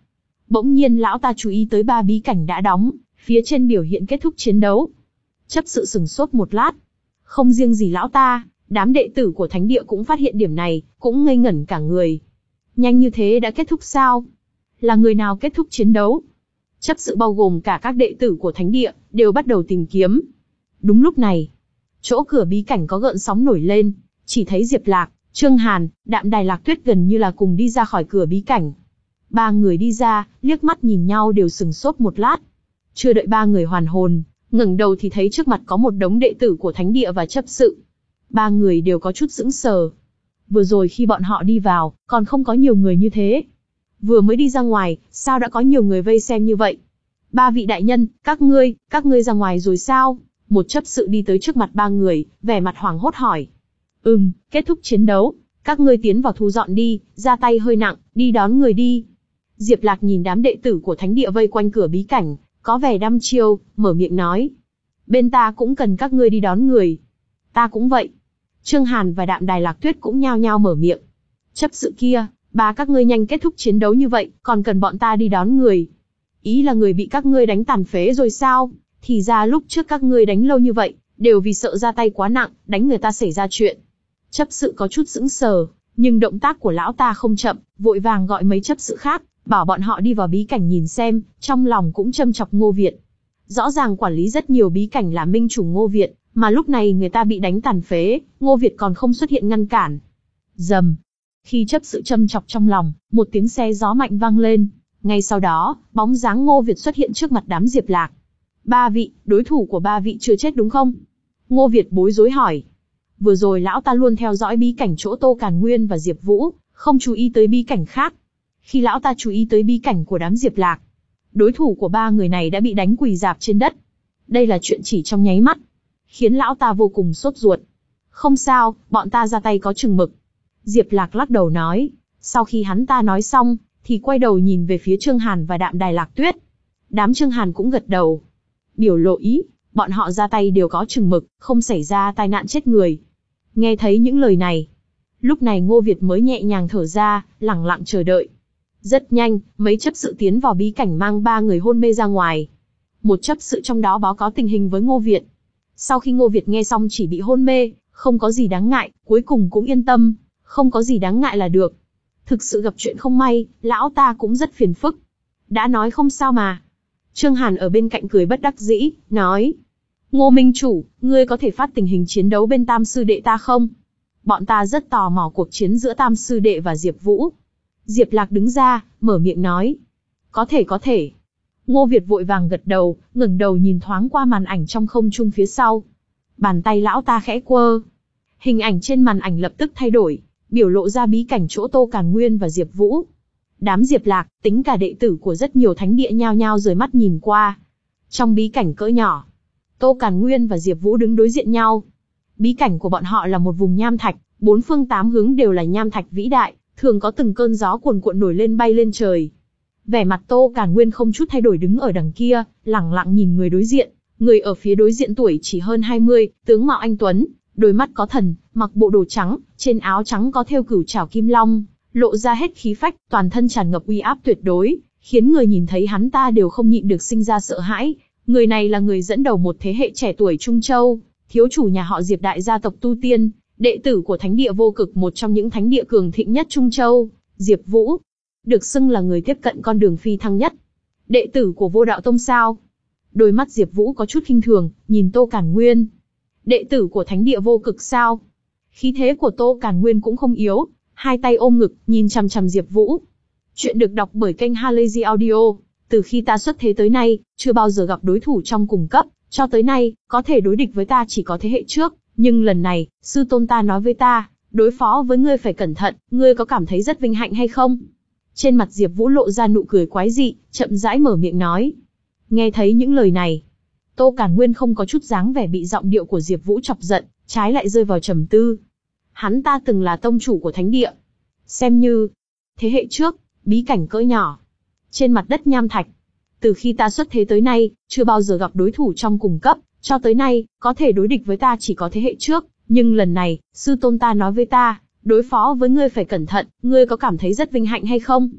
Bỗng nhiên lão ta chú ý tới ba bí cảnh đã đóng, phía trên biểu hiện kết thúc chiến đấu. Chấp sự sừng sốt một lát. Không riêng gì lão ta, đám đệ tử của thánh địa cũng phát hiện điểm này, cũng ngây ngẩn cả người. Nhanh như thế đã kết thúc sao? Là người nào kết thúc chiến đấu? Chấp sự bao gồm cả các đệ tử của thánh địa, đều bắt đầu tìm kiếm. Đúng lúc này, chỗ cửa bí cảnh có gợn sóng nổi lên, chỉ thấy Diệp Lạc, Trương Hàn, Đạm Đài Lạc Tuyết gần như là cùng đi ra khỏi cửa bí cảnh. Ba người đi ra, liếc mắt nhìn nhau đều sừng sốt một lát. Chưa đợi ba người hoàn hồn, ngẩng đầu thì thấy trước mặt có một đống đệ tử của thánh địa và chấp sự. Ba người đều có chút sững sờ. Vừa rồi khi bọn họ đi vào, còn không có nhiều người như thế. Vừa mới đi ra ngoài, sao đã có nhiều người vây xem như vậy? Ba vị đại nhân, các ngươi, các ngươi ra ngoài rồi sao? Một chấp sự đi tới trước mặt ba người, vẻ mặt hoảng hốt hỏi. Ừm, kết thúc chiến đấu, các ngươi tiến vào thu dọn đi, ra tay hơi nặng, đi đón người đi. Diệp Lạc nhìn đám đệ tử của thánh địa vây quanh cửa bí cảnh, có vẻ đăm chiêu, mở miệng nói. Bên ta cũng cần các ngươi đi đón người. Ta cũng vậy. Trương Hàn và Đạm Đài Lạc Tuyết cũng nhao nhao mở miệng. Chấp sự kia, ba các ngươi nhanh kết thúc chiến đấu như vậy, còn cần bọn ta đi đón người. Ý là người bị các ngươi đánh tàn phế rồi sao? Thì ra lúc trước các ngươi đánh lâu như vậy, đều vì sợ ra tay quá nặng, đánh người ta xảy ra chuyện. Chấp sự có chút sững sờ, nhưng động tác của lão ta không chậm, vội vàng gọi mấy chấp sự khác, bảo bọn họ đi vào bí cảnh nhìn xem, trong lòng cũng châm chọc Ngô Việt. Rõ ràng quản lý rất nhiều bí cảnh là minh chủ Ngô Việt, mà lúc này người ta bị đánh tàn phế, Ngô Việt còn không xuất hiện ngăn cản. Dầm. Khi chấp sự châm chọc trong lòng, một tiếng xe gió mạnh vang lên. Ngay sau đó, bóng dáng Ngô Việt xuất hiện trước mặt đám Diệp Lạc. Ba vị, đối thủ của ba vị chưa chết đúng không? Ngô Việt bối rối hỏi. Vừa rồi lão ta luôn theo dõi bí cảnh chỗ Tô Càn Nguyên và Diệp Vũ, không chú ý tới bí cảnh khác. Khi lão ta chú ý tới bí cảnh của đám Diệp Lạc, đối thủ của ba người này đã bị đánh quỳ rạp trên đất. Đây là chuyện chỉ trong nháy mắt, khiến lão ta vô cùng sốt ruột. Không sao, bọn ta ra tay có chừng mực. Diệp Lạc lắc đầu nói. Sau khi hắn ta nói xong, thì quay đầu nhìn về phía Trương Hàn và Đạm Đài Lạc Tuyết. Đám Trương Hàn cũng gật đầu, biểu lộ ý, bọn họ ra tay đều có chừng mực, không xảy ra tai nạn chết người. Nghe thấy những lời này, lúc này Ngô Việt mới nhẹ nhàng thở ra, lẳng lặng chờ đợi. Rất nhanh, mấy chấp sự tiến vào bí cảnh mang ba người hôn mê ra ngoài. Một chấp sự trong đó báo cáo tình hình với Ngô Việt. Sau khi Ngô Việt nghe xong chỉ bị hôn mê, không có gì đáng ngại, cuối cùng cũng yên tâm, không có gì đáng ngại là được. Thực sự gặp chuyện không may, lão ta cũng rất phiền phức. Đã nói không sao mà. Trương Hàn ở bên cạnh cười bất đắc dĩ, nói. Ngô Minh Chủ, ngươi có thể phát tình hình chiến đấu bên Tam Sư Đệ ta không? Bọn ta rất tò mò cuộc chiến giữa Tam Sư Đệ và Diệp Vũ. Diệp Lạc đứng ra, mở miệng nói. Có thể có thể. Ngô Việt vội vàng gật đầu, ngẩng đầu nhìn thoáng qua màn ảnh trong không trung phía sau. Bàn tay lão ta khẽ quơ. Hình ảnh trên màn ảnh lập tức thay đổi, biểu lộ ra bí cảnh chỗ Tô Càn Nguyên và Diệp Vũ. Đám Diệp Lạc, tính cả đệ tử của rất nhiều thánh địa nhao nhao rời mắt nhìn qua. Trong bí cảnh cỡ nhỏ, Tô Càn Nguyên và Diệp Vũ đứng đối diện nhau. Bí cảnh của bọn họ là một vùng nham thạch, bốn phương tám hướng đều là nham thạch vĩ đại, thường có từng cơn gió cuồn cuộn nổi lên bay lên trời. Vẻ mặt Tô Càn Nguyên không chút thay đổi đứng ở đằng kia, lẳng lặng nhìn người đối diện. Người ở phía đối diện tuổi chỉ hơn hai mươi, tướng mạo anh tuấn, đôi mắt có thần, mặc bộ đồ trắng, trên áo trắng có thêu cửu trảo kim long, lộ ra hết khí phách, toàn thân tràn ngập uy áp tuyệt đối, khiến người nhìn thấy hắn ta đều không nhịn được sinh ra sợ hãi. Người này là người dẫn đầu một thế hệ trẻ tuổi Trung Châu, thiếu chủ nhà họ Diệp đại gia tộc tu tiên, đệ tử của thánh địa vô cực, một trong những thánh địa cường thịnh nhất Trung Châu, Diệp Vũ. Được xưng là người tiếp cận con đường phi thăng nhất. Đệ tử của Vô Đạo Tông sao? Đôi mắt Diệp Vũ có chút khinh thường, nhìn Tô Càn Nguyên. Đệ tử của thánh địa vô cực sao? Khí thế của Tô Càn Nguyên cũng không yếu, hai tay ôm ngực, nhìn chằm chằm Diệp Vũ. Chuyện được đọc bởi kênh Halazy Audio. Từ khi ta xuất thế tới nay, chưa bao giờ gặp đối thủ trong cùng cấp, cho tới nay, có thể đối địch với ta chỉ có thế hệ trước, nhưng lần này, sư tôn ta nói với ta, đối phó với ngươi phải cẩn thận, ngươi có cảm thấy rất vinh hạnh hay không? Trên mặt Diệp Vũ lộ ra nụ cười quái dị, chậm rãi mở miệng nói. Nghe thấy những lời này, Tô Càn Nguyên không có chút dáng vẻ bị giọng điệu của Diệp Vũ chọc giận, trái lại rơi vào trầm tư. Hắn ta từng là tông chủ của thánh địa, xem như thế hệ trước, bí cảnh cỡ nhỏ, trên mặt đất nham thạch. Từ khi ta xuất thế tới nay, chưa bao giờ gặp đối thủ trong cùng cấp, cho tới nay, có thể đối địch với ta chỉ có thế hệ trước, nhưng lần này, sư tôn ta nói với ta, đối phó với ngươi phải cẩn thận, ngươi có cảm thấy rất vinh hạnh hay không?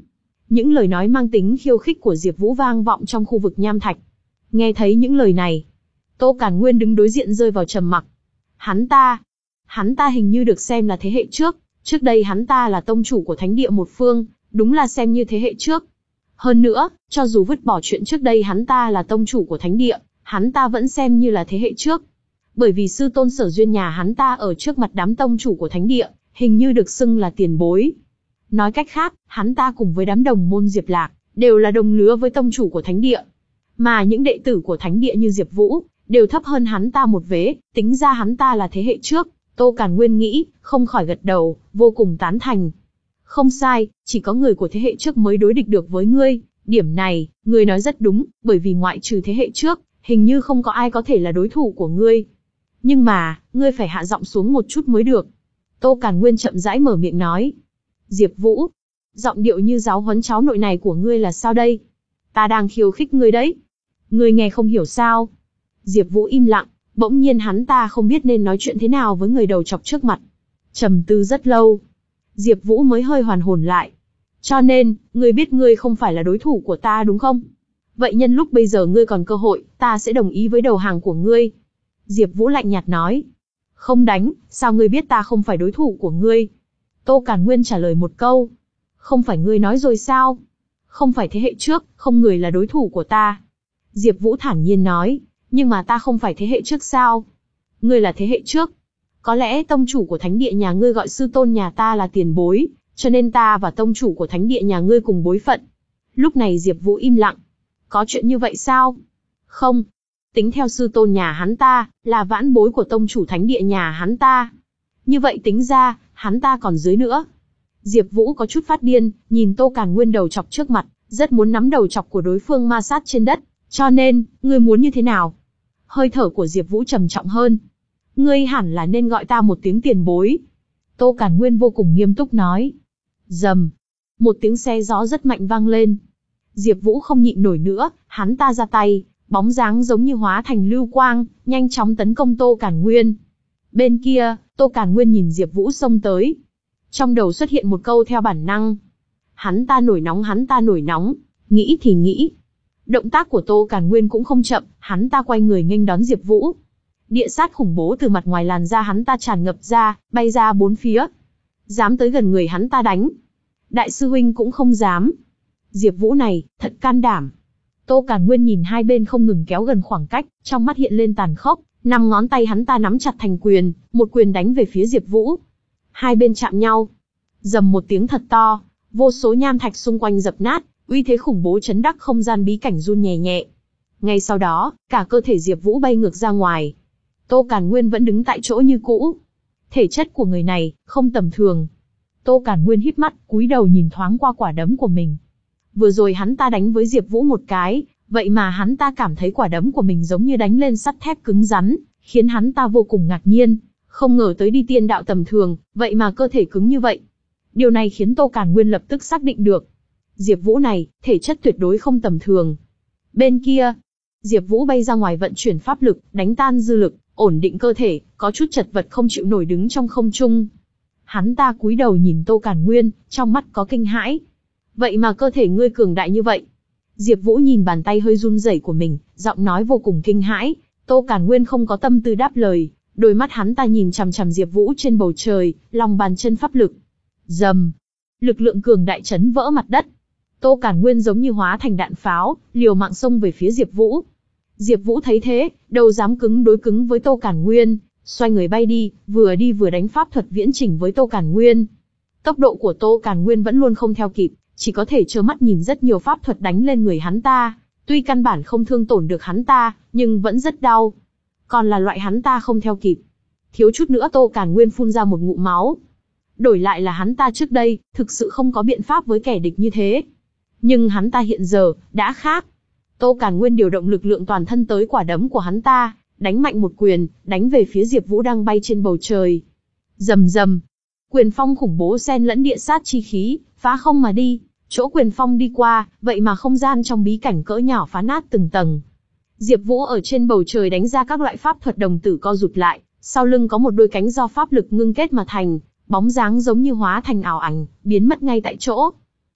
Những lời nói mang tính khiêu khích của Diệp Vũ vang vọng trong khu vực nham thạch. Nghe thấy những lời này, Tô Càn Nguyên đứng đối diện rơi vào trầm mặc. Hắn ta, hắn ta hình như được xem là thế hệ trước, trước đây hắn ta là tông chủ của thánh địa một phương, đúng là xem như thế hệ trước. Hơn nữa, cho dù vứt bỏ chuyện trước đây hắn ta là tông chủ của thánh địa, hắn ta vẫn xem như là thế hệ trước. Bởi vì sư tôn Sở Duyên nhà hắn ta ở trước mặt đám tông chủ của thánh địa, hình như được xưng là tiền bối. Nói cách khác, hắn ta cùng với đám đồng môn Diệp Lạc, đều là đồng lứa với tông chủ của thánh địa. Mà những đệ tử của thánh địa như Diệp Vũ, đều thấp hơn hắn ta một vế, tính ra hắn ta là thế hệ trước. Tô Càn Nguyên nghĩ, không khỏi gật đầu, vô cùng tán thành. Không sai, chỉ có người của thế hệ trước mới đối địch được với ngươi. Điểm này, ngươi nói rất đúng, bởi vì ngoại trừ thế hệ trước, hình như không có ai có thể là đối thủ của ngươi. Nhưng mà, ngươi phải hạ giọng xuống một chút mới được. Tô Càn Nguyên chậm rãi mở miệng nói. Diệp Vũ, giọng điệu như giáo huấn cháu nội này của ngươi là sao đây? Ta đang khiêu khích ngươi đấy. Ngươi nghe không hiểu sao? Diệp Vũ im lặng, bỗng nhiên hắn ta không biết nên nói chuyện thế nào với người đầu chọc trước mặt. Trầm tư rất lâu, Diệp Vũ mới hơi hoàn hồn lại. Cho nên, ngươi biết ngươi không phải là đối thủ của ta đúng không? Vậy nhân lúc bây giờ ngươi còn cơ hội, ta sẽ đồng ý với đầu hàng của ngươi. Diệp Vũ lạnh nhạt nói. Không đánh, sao ngươi biết ta không phải đối thủ của ngươi? Tô Càn Nguyên trả lời một câu. Không phải ngươi nói rồi sao? Không phải thế hệ trước, không người là đối thủ của ta. Diệp Vũ thản nhiên nói. Nhưng mà ta không phải thế hệ trước sao? Ngươi là thế hệ trước. Có lẽ tông chủ của thánh địa nhà ngươi gọi sư tôn nhà ta là tiền bối, cho nên ta và tông chủ của thánh địa nhà ngươi cùng bối phận. Lúc này Diệp Vũ im lặng. Có chuyện như vậy sao? Không. Tính theo sư tôn nhà hắn ta, là vãn bối của tông chủ thánh địa nhà hắn ta. Như vậy tính ra, hắn ta còn dưới nữa. Diệp Vũ có chút phát điên, nhìn Tô Càn Nguyên đầu chọc trước mặt, rất muốn nắm đầu chọc của đối phương ma sát trên đất. Cho nên, ngươi muốn như thế nào? Hơi thở của Diệp Vũ trầm trọng hơn. Ngươi hẳn là nên gọi ta một tiếng tiền bối. Tô Càn Nguyên vô cùng nghiêm túc nói. Rầm. Một tiếng xé gió rất mạnh vang lên. Diệp Vũ không nhịn nổi nữa, hắn ta ra tay, bóng dáng giống như hóa thành lưu quang, nhanh chóng tấn công Tô Càn Nguyên. Bên kia, Tô Càn Nguyên nhìn Diệp Vũ xông tới. Trong đầu xuất hiện một câu theo bản năng. Hắn ta nổi nóng, hắn ta nổi nóng, nghĩ thì nghĩ. Động tác của Tô Càn Nguyên cũng không chậm, hắn ta quay người nghênh đón Diệp Vũ. Địa sát khủng bố từ mặt ngoài làn da hắn ta tràn ngập ra, bay ra bốn phía. Dám tới gần người hắn ta đánh. Đại sư huynh cũng không dám. Diệp Vũ này, thật can đảm. Tô Càn Nguyên nhìn hai bên không ngừng kéo gần khoảng cách, trong mắt hiện lên tàn khốc, năm ngón tay hắn ta nắm chặt thành quyền, một quyền đánh về phía Diệp Vũ. Hai bên chạm nhau. Rầm một tiếng thật to, vô số nham thạch xung quanh dập nát, uy thế khủng bố chấn đắc không gian bí cảnh run nhẹ nhẹ. Ngay sau đó, cả cơ thể Diệp Vũ bay ngược ra ngoài. Tô Càn Nguyên vẫn đứng tại chỗ như cũ. Thể chất của người này, không tầm thường. Tô Càn Nguyên híp mắt, cúi đầu nhìn thoáng qua quả đấm của mình. Vừa rồi hắn ta đánh với Diệp Vũ một cái, vậy mà hắn ta cảm thấy quả đấm của mình giống như đánh lên sắt thép cứng rắn, khiến hắn ta vô cùng ngạc nhiên. Không ngờ tới đi tiên đạo tầm thường, vậy mà cơ thể cứng như vậy. Điều này khiến Tô Càn Nguyên lập tức xác định được. Diệp Vũ này, thể chất tuyệt đối không tầm thường. Bên kia, Diệp Vũ bay ra ngoài vận chuyển pháp lực, đánh tan dư lực, ổn định cơ thể, có chút chật vật không chịu nổi đứng trong không trung. Hắn ta cúi đầu nhìn Tô Càn Nguyên, trong mắt có kinh hãi. Vậy mà cơ thể ngươi cường đại như vậy. Diệp Vũ nhìn bàn tay hơi run rẩy của mình, giọng nói vô cùng kinh hãi. Tô Càn Nguyên không có tâm tư đáp lời, đôi mắt hắn ta nhìn chằm chằm Diệp Vũ trên bầu trời, lòng bàn chân pháp lực. Rầm, lực lượng cường đại chấn vỡ mặt đất. Tô Càn Nguyên giống như hóa thành đạn pháo, liều mạng xông về phía Diệp Vũ. Diệp Vũ thấy thế, đâu dám cứng đối cứng với Tô Càn Nguyên, xoay người bay đi, vừa đi vừa đánh pháp thuật viễn chỉnh với Tô Càn Nguyên. Tốc độ của Tô Càn Nguyên vẫn luôn không theo kịp, chỉ có thể trơ mắt nhìn rất nhiều pháp thuật đánh lên người hắn ta, tuy căn bản không thương tổn được hắn ta, nhưng vẫn rất đau. Còn là loại hắn ta không theo kịp. Thiếu chút nữa Tô Càn Nguyên phun ra một ngụm máu. Đổi lại là hắn ta trước đây, thực sự không có biện pháp với kẻ địch như thế. Nhưng hắn ta hiện giờ, đã khác. Tô Càn Nguyên điều động lực lượng toàn thân tới quả đấm của hắn ta, đánh mạnh một quyền, đánh về phía Diệp Vũ đang bay trên bầu trời. Rầm rầm. Quyền phong khủng bố xen lẫn địa sát chi khí, phá không mà đi. Chỗ quyền phong đi qua, vậy mà không gian trong bí cảnh cỡ nhỏ phá nát từng tầng. Diệp Vũ ở trên bầu trời đánh ra các loại pháp thuật đồng tử co rụt lại, sau lưng có một đôi cánh do pháp lực ngưng kết mà thành, bóng dáng giống như hóa thành ảo ảnh, biến mất ngay tại chỗ.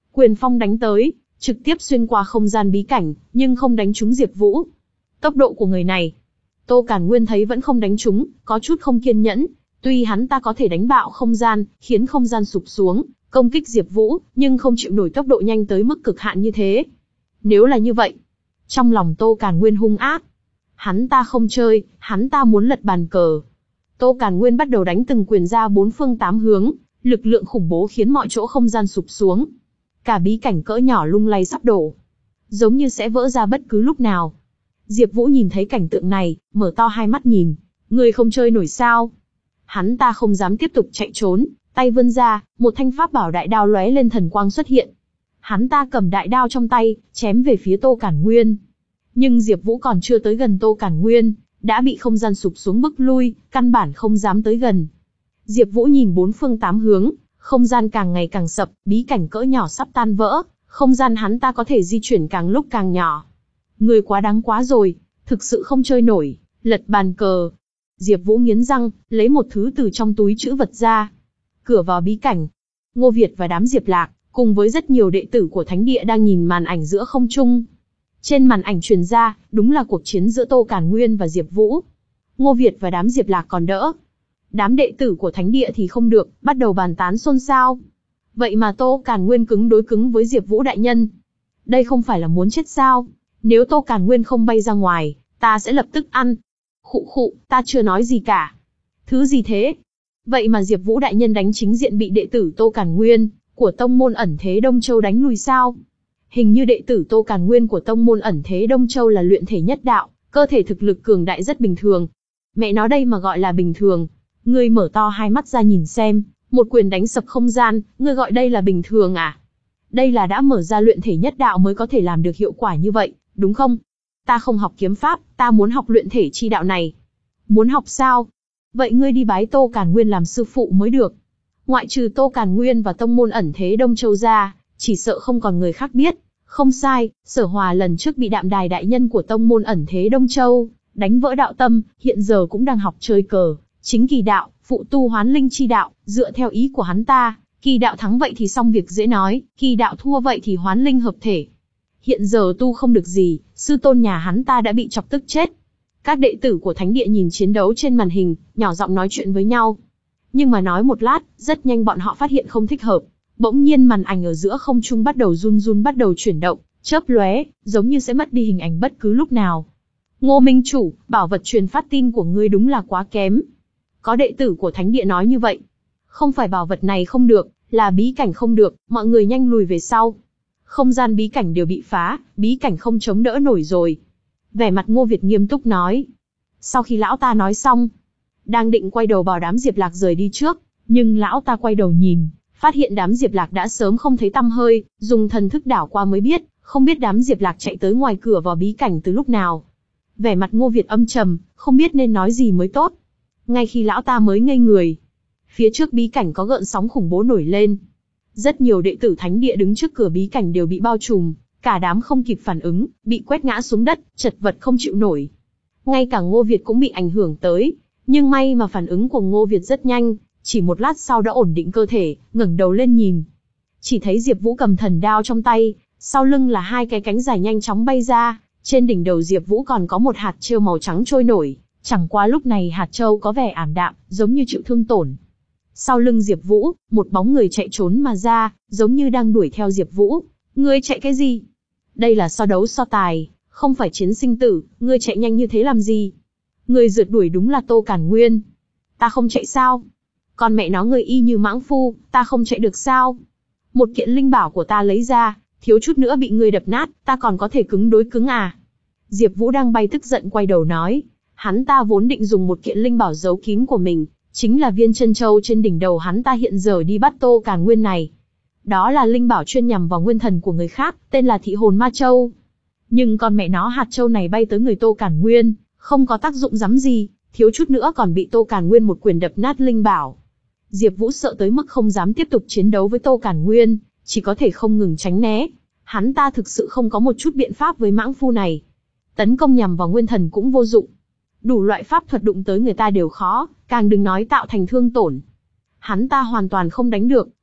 Quyền phong đánh tới, trực tiếp xuyên qua không gian bí cảnh, nhưng không đánh trúng Diệp Vũ. Tốc độ của người này, Tô Càn Nguyên thấy vẫn không đánh trúng, có chút không kiên nhẫn. Tuy hắn ta có thể đánh bạo không gian, khiến không gian sụp xuống, công kích Diệp Vũ, nhưng không chịu nổi tốc độ nhanh tới mức cực hạn như thế. Nếu là như vậy, trong lòng Tô Càn Nguyên hung ác. Hắn ta không chơi, hắn ta muốn lật bàn cờ. Tô Càn Nguyên bắt đầu đánh từng quyền ra bốn phương tám hướng, lực lượng khủng bố khiến mọi chỗ không gian sụp xuống. Cả bí cảnh cỡ nhỏ lung lay sắp đổ, giống như sẽ vỡ ra bất cứ lúc nào. Diệp Vũ nhìn thấy cảnh tượng này, mở to hai mắt nhìn, người không chơi nổi sao? Hắn ta không dám tiếp tục chạy trốn, tay vươn ra, một thanh pháp bảo đại đao lóe lên thần quang xuất hiện. Hắn ta cầm đại đao trong tay, chém về phía Tô Càn Nguyên. Nhưng Diệp Vũ còn chưa tới gần Tô Càn Nguyên, đã bị không gian sụp xuống bức lui, căn bản không dám tới gần. Diệp Vũ nhìn bốn phương tám hướng, không gian càng ngày càng sập, bí cảnh cỡ nhỏ sắp tan vỡ, không gian hắn ta có thể di chuyển càng lúc càng nhỏ. Người quá đáng quá rồi, thực sự không chơi nổi, lật bàn cờ. Diệp Vũ nghiến răng, lấy một thứ từ trong túi trữ vật ra. Cửa vào bí cảnh, Ngô Việt và đám Diệp Lạc, cùng với rất nhiều đệ tử của Thánh Địa đang nhìn màn ảnh giữa không trung. Trên màn ảnh truyền ra, đúng là cuộc chiến giữa Tô Càn Nguyên và Diệp Vũ. Ngô Việt và đám Diệp Lạc còn đỡ. Đám đệ tử của Thánh Địa thì không được, bắt đầu bàn tán xôn xao. Vậy mà Tô Càn Nguyên cứng đối cứng với Diệp Vũ đại nhân. Đây không phải là muốn chết sao? Nếu Tô Càn Nguyên không bay ra ngoài, ta sẽ lập tức ăn. Khụ khụ, ta chưa nói gì cả. Thứ gì thế? Vậy mà Diệp Vũ đại nhân đánh chính diện bị đệ tử Tô Càn Nguyên của tông môn ẩn thế Đông Châu đánh lùi sao? Hình như đệ tử Tô Càn Nguyên của tông môn ẩn thế Đông Châu là luyện thể nhất đạo, cơ thể thực lực cường đại rất bình thường. Mẹ nó đây mà gọi là bình thường. Ngươi mở to hai mắt ra nhìn xem, một quyền đánh sập không gian, ngươi gọi đây là bình thường à? Đây là đã mở ra luyện thể nhất đạo mới có thể làm được hiệu quả như vậy, đúng không? Ta không học kiếm pháp, ta muốn học luyện thể chi đạo này. Muốn học sao? Vậy ngươi đi bái Tô Càn Nguyên làm sư phụ mới được. Ngoại trừ Tô Càn Nguyên và tông môn ẩn thế Đông Châu ra, chỉ sợ không còn người khác biết. Không sai, Sở Hòa lần trước bị Đạm Đài đại nhân của tông môn ẩn thế Đông Châu đánh vỡ đạo tâm, hiện giờ cũng đang học chơi cờ, chính kỳ đạo, phụ tu hoán linh chi đạo, dựa theo ý của hắn ta, kỳ đạo thắng vậy thì xong việc dễ nói, kỳ đạo thua vậy thì hoán linh hợp thể. Hiện giờ tu không được gì, sư tôn nhà hắn ta đã bị chọc tức chết. Các đệ tử của Thánh Địa nhìn chiến đấu trên màn hình, nhỏ giọng nói chuyện với nhau. Nhưng mà nói một lát, rất nhanh bọn họ phát hiện không thích hợp. Bỗng nhiên màn ảnh ở giữa không trung bắt đầu run run bắt đầu chuyển động, chớp lóe, giống như sẽ mất đi hình ảnh bất cứ lúc nào. Ngô Minh Chủ, bảo vật truyền phát tin của ngươi đúng là quá kém. Có đệ tử của Thánh Địa nói như vậy. Không phải bảo vật này không được, là bí cảnh không được, mọi người nhanh lùi về sau. Không gian bí cảnh đều bị phá, bí cảnh không chống đỡ nổi rồi. Vẻ mặt Ngô Việt nghiêm túc nói. Sau khi lão ta nói xong, đang định quay đầu bảo đám Diệp Lạc rời đi trước, nhưng lão ta quay đầu nhìn, phát hiện đám Diệp Lạc đã sớm không thấy tăm hơi, dùng thần thức đảo qua mới biết, không biết đám Diệp Lạc chạy tới ngoài cửa vào bí cảnh từ lúc nào. Vẻ mặt Ngô Việt âm trầm, không biết nên nói gì mới tốt. Ngay khi lão ta mới ngây người, phía trước bí cảnh có gợn sóng khủng bố nổi lên. Rất nhiều đệ tử Thánh Địa đứng trước cửa bí cảnh đều bị bao trùm, cả đám không kịp phản ứng, bị quét ngã xuống đất, chật vật không chịu nổi. Ngay cả Ngô Việt cũng bị ảnh hưởng tới, nhưng may mà phản ứng của Ngô Việt rất nhanh, chỉ một lát sau đã ổn định cơ thể, ngẩng đầu lên nhìn. Chỉ thấy Diệp Vũ cầm thần đao trong tay, sau lưng là hai cái cánh dài nhanh chóng bay ra, trên đỉnh đầu Diệp Vũ còn có một hạt châu màu trắng trôi nổi, chẳng qua lúc này hạt châu có vẻ ảm đạm, giống như chịu thương tổn. Sau lưng Diệp Vũ, một bóng người chạy trốn mà ra, giống như đang đuổi theo Diệp Vũ. Ngươi chạy cái gì? Đây là so đấu so tài, không phải chiến sinh tử, ngươi chạy nhanh như thế làm gì? Người rượt đuổi đúng là Tô Càn Nguyên. Ta không chạy sao? Còn mẹ nó ngươi y như mãng phu, ta không chạy được sao? Một kiện linh bảo của ta lấy ra, thiếu chút nữa bị ngươi đập nát, ta còn có thể cứng đối cứng à? Diệp Vũ đang bay tức giận quay đầu nói, hắn ta vốn định dùng một kiện linh bảo giấu kín của mình, chính là viên chân châu trên đỉnh đầu hắn ta hiện giờ đi bắt Tô Càn Nguyên này. Đó là linh bảo chuyên nhằm vào nguyên thần của người khác, tên là Thị Hồn Ma Châu. Nhưng con mẹ nó hạt châu này bay tới người Tô Càn Nguyên, không có tác dụng rắm gì, thiếu chút nữa còn bị Tô Càn Nguyên một quyền đập nát linh bảo. Diệp Vũ sợ tới mức không dám tiếp tục chiến đấu với Tô Càn Nguyên, chỉ có thể không ngừng tránh né. Hắn ta thực sự không có một chút biện pháp với mãng phu này. Tấn công nhằm vào nguyên thần cũng vô dụng. Đủ loại pháp thuật đụng tới người ta đều khó, càng đừng nói tạo thành thương tổn. Hắn ta hoàn toàn không đánh được,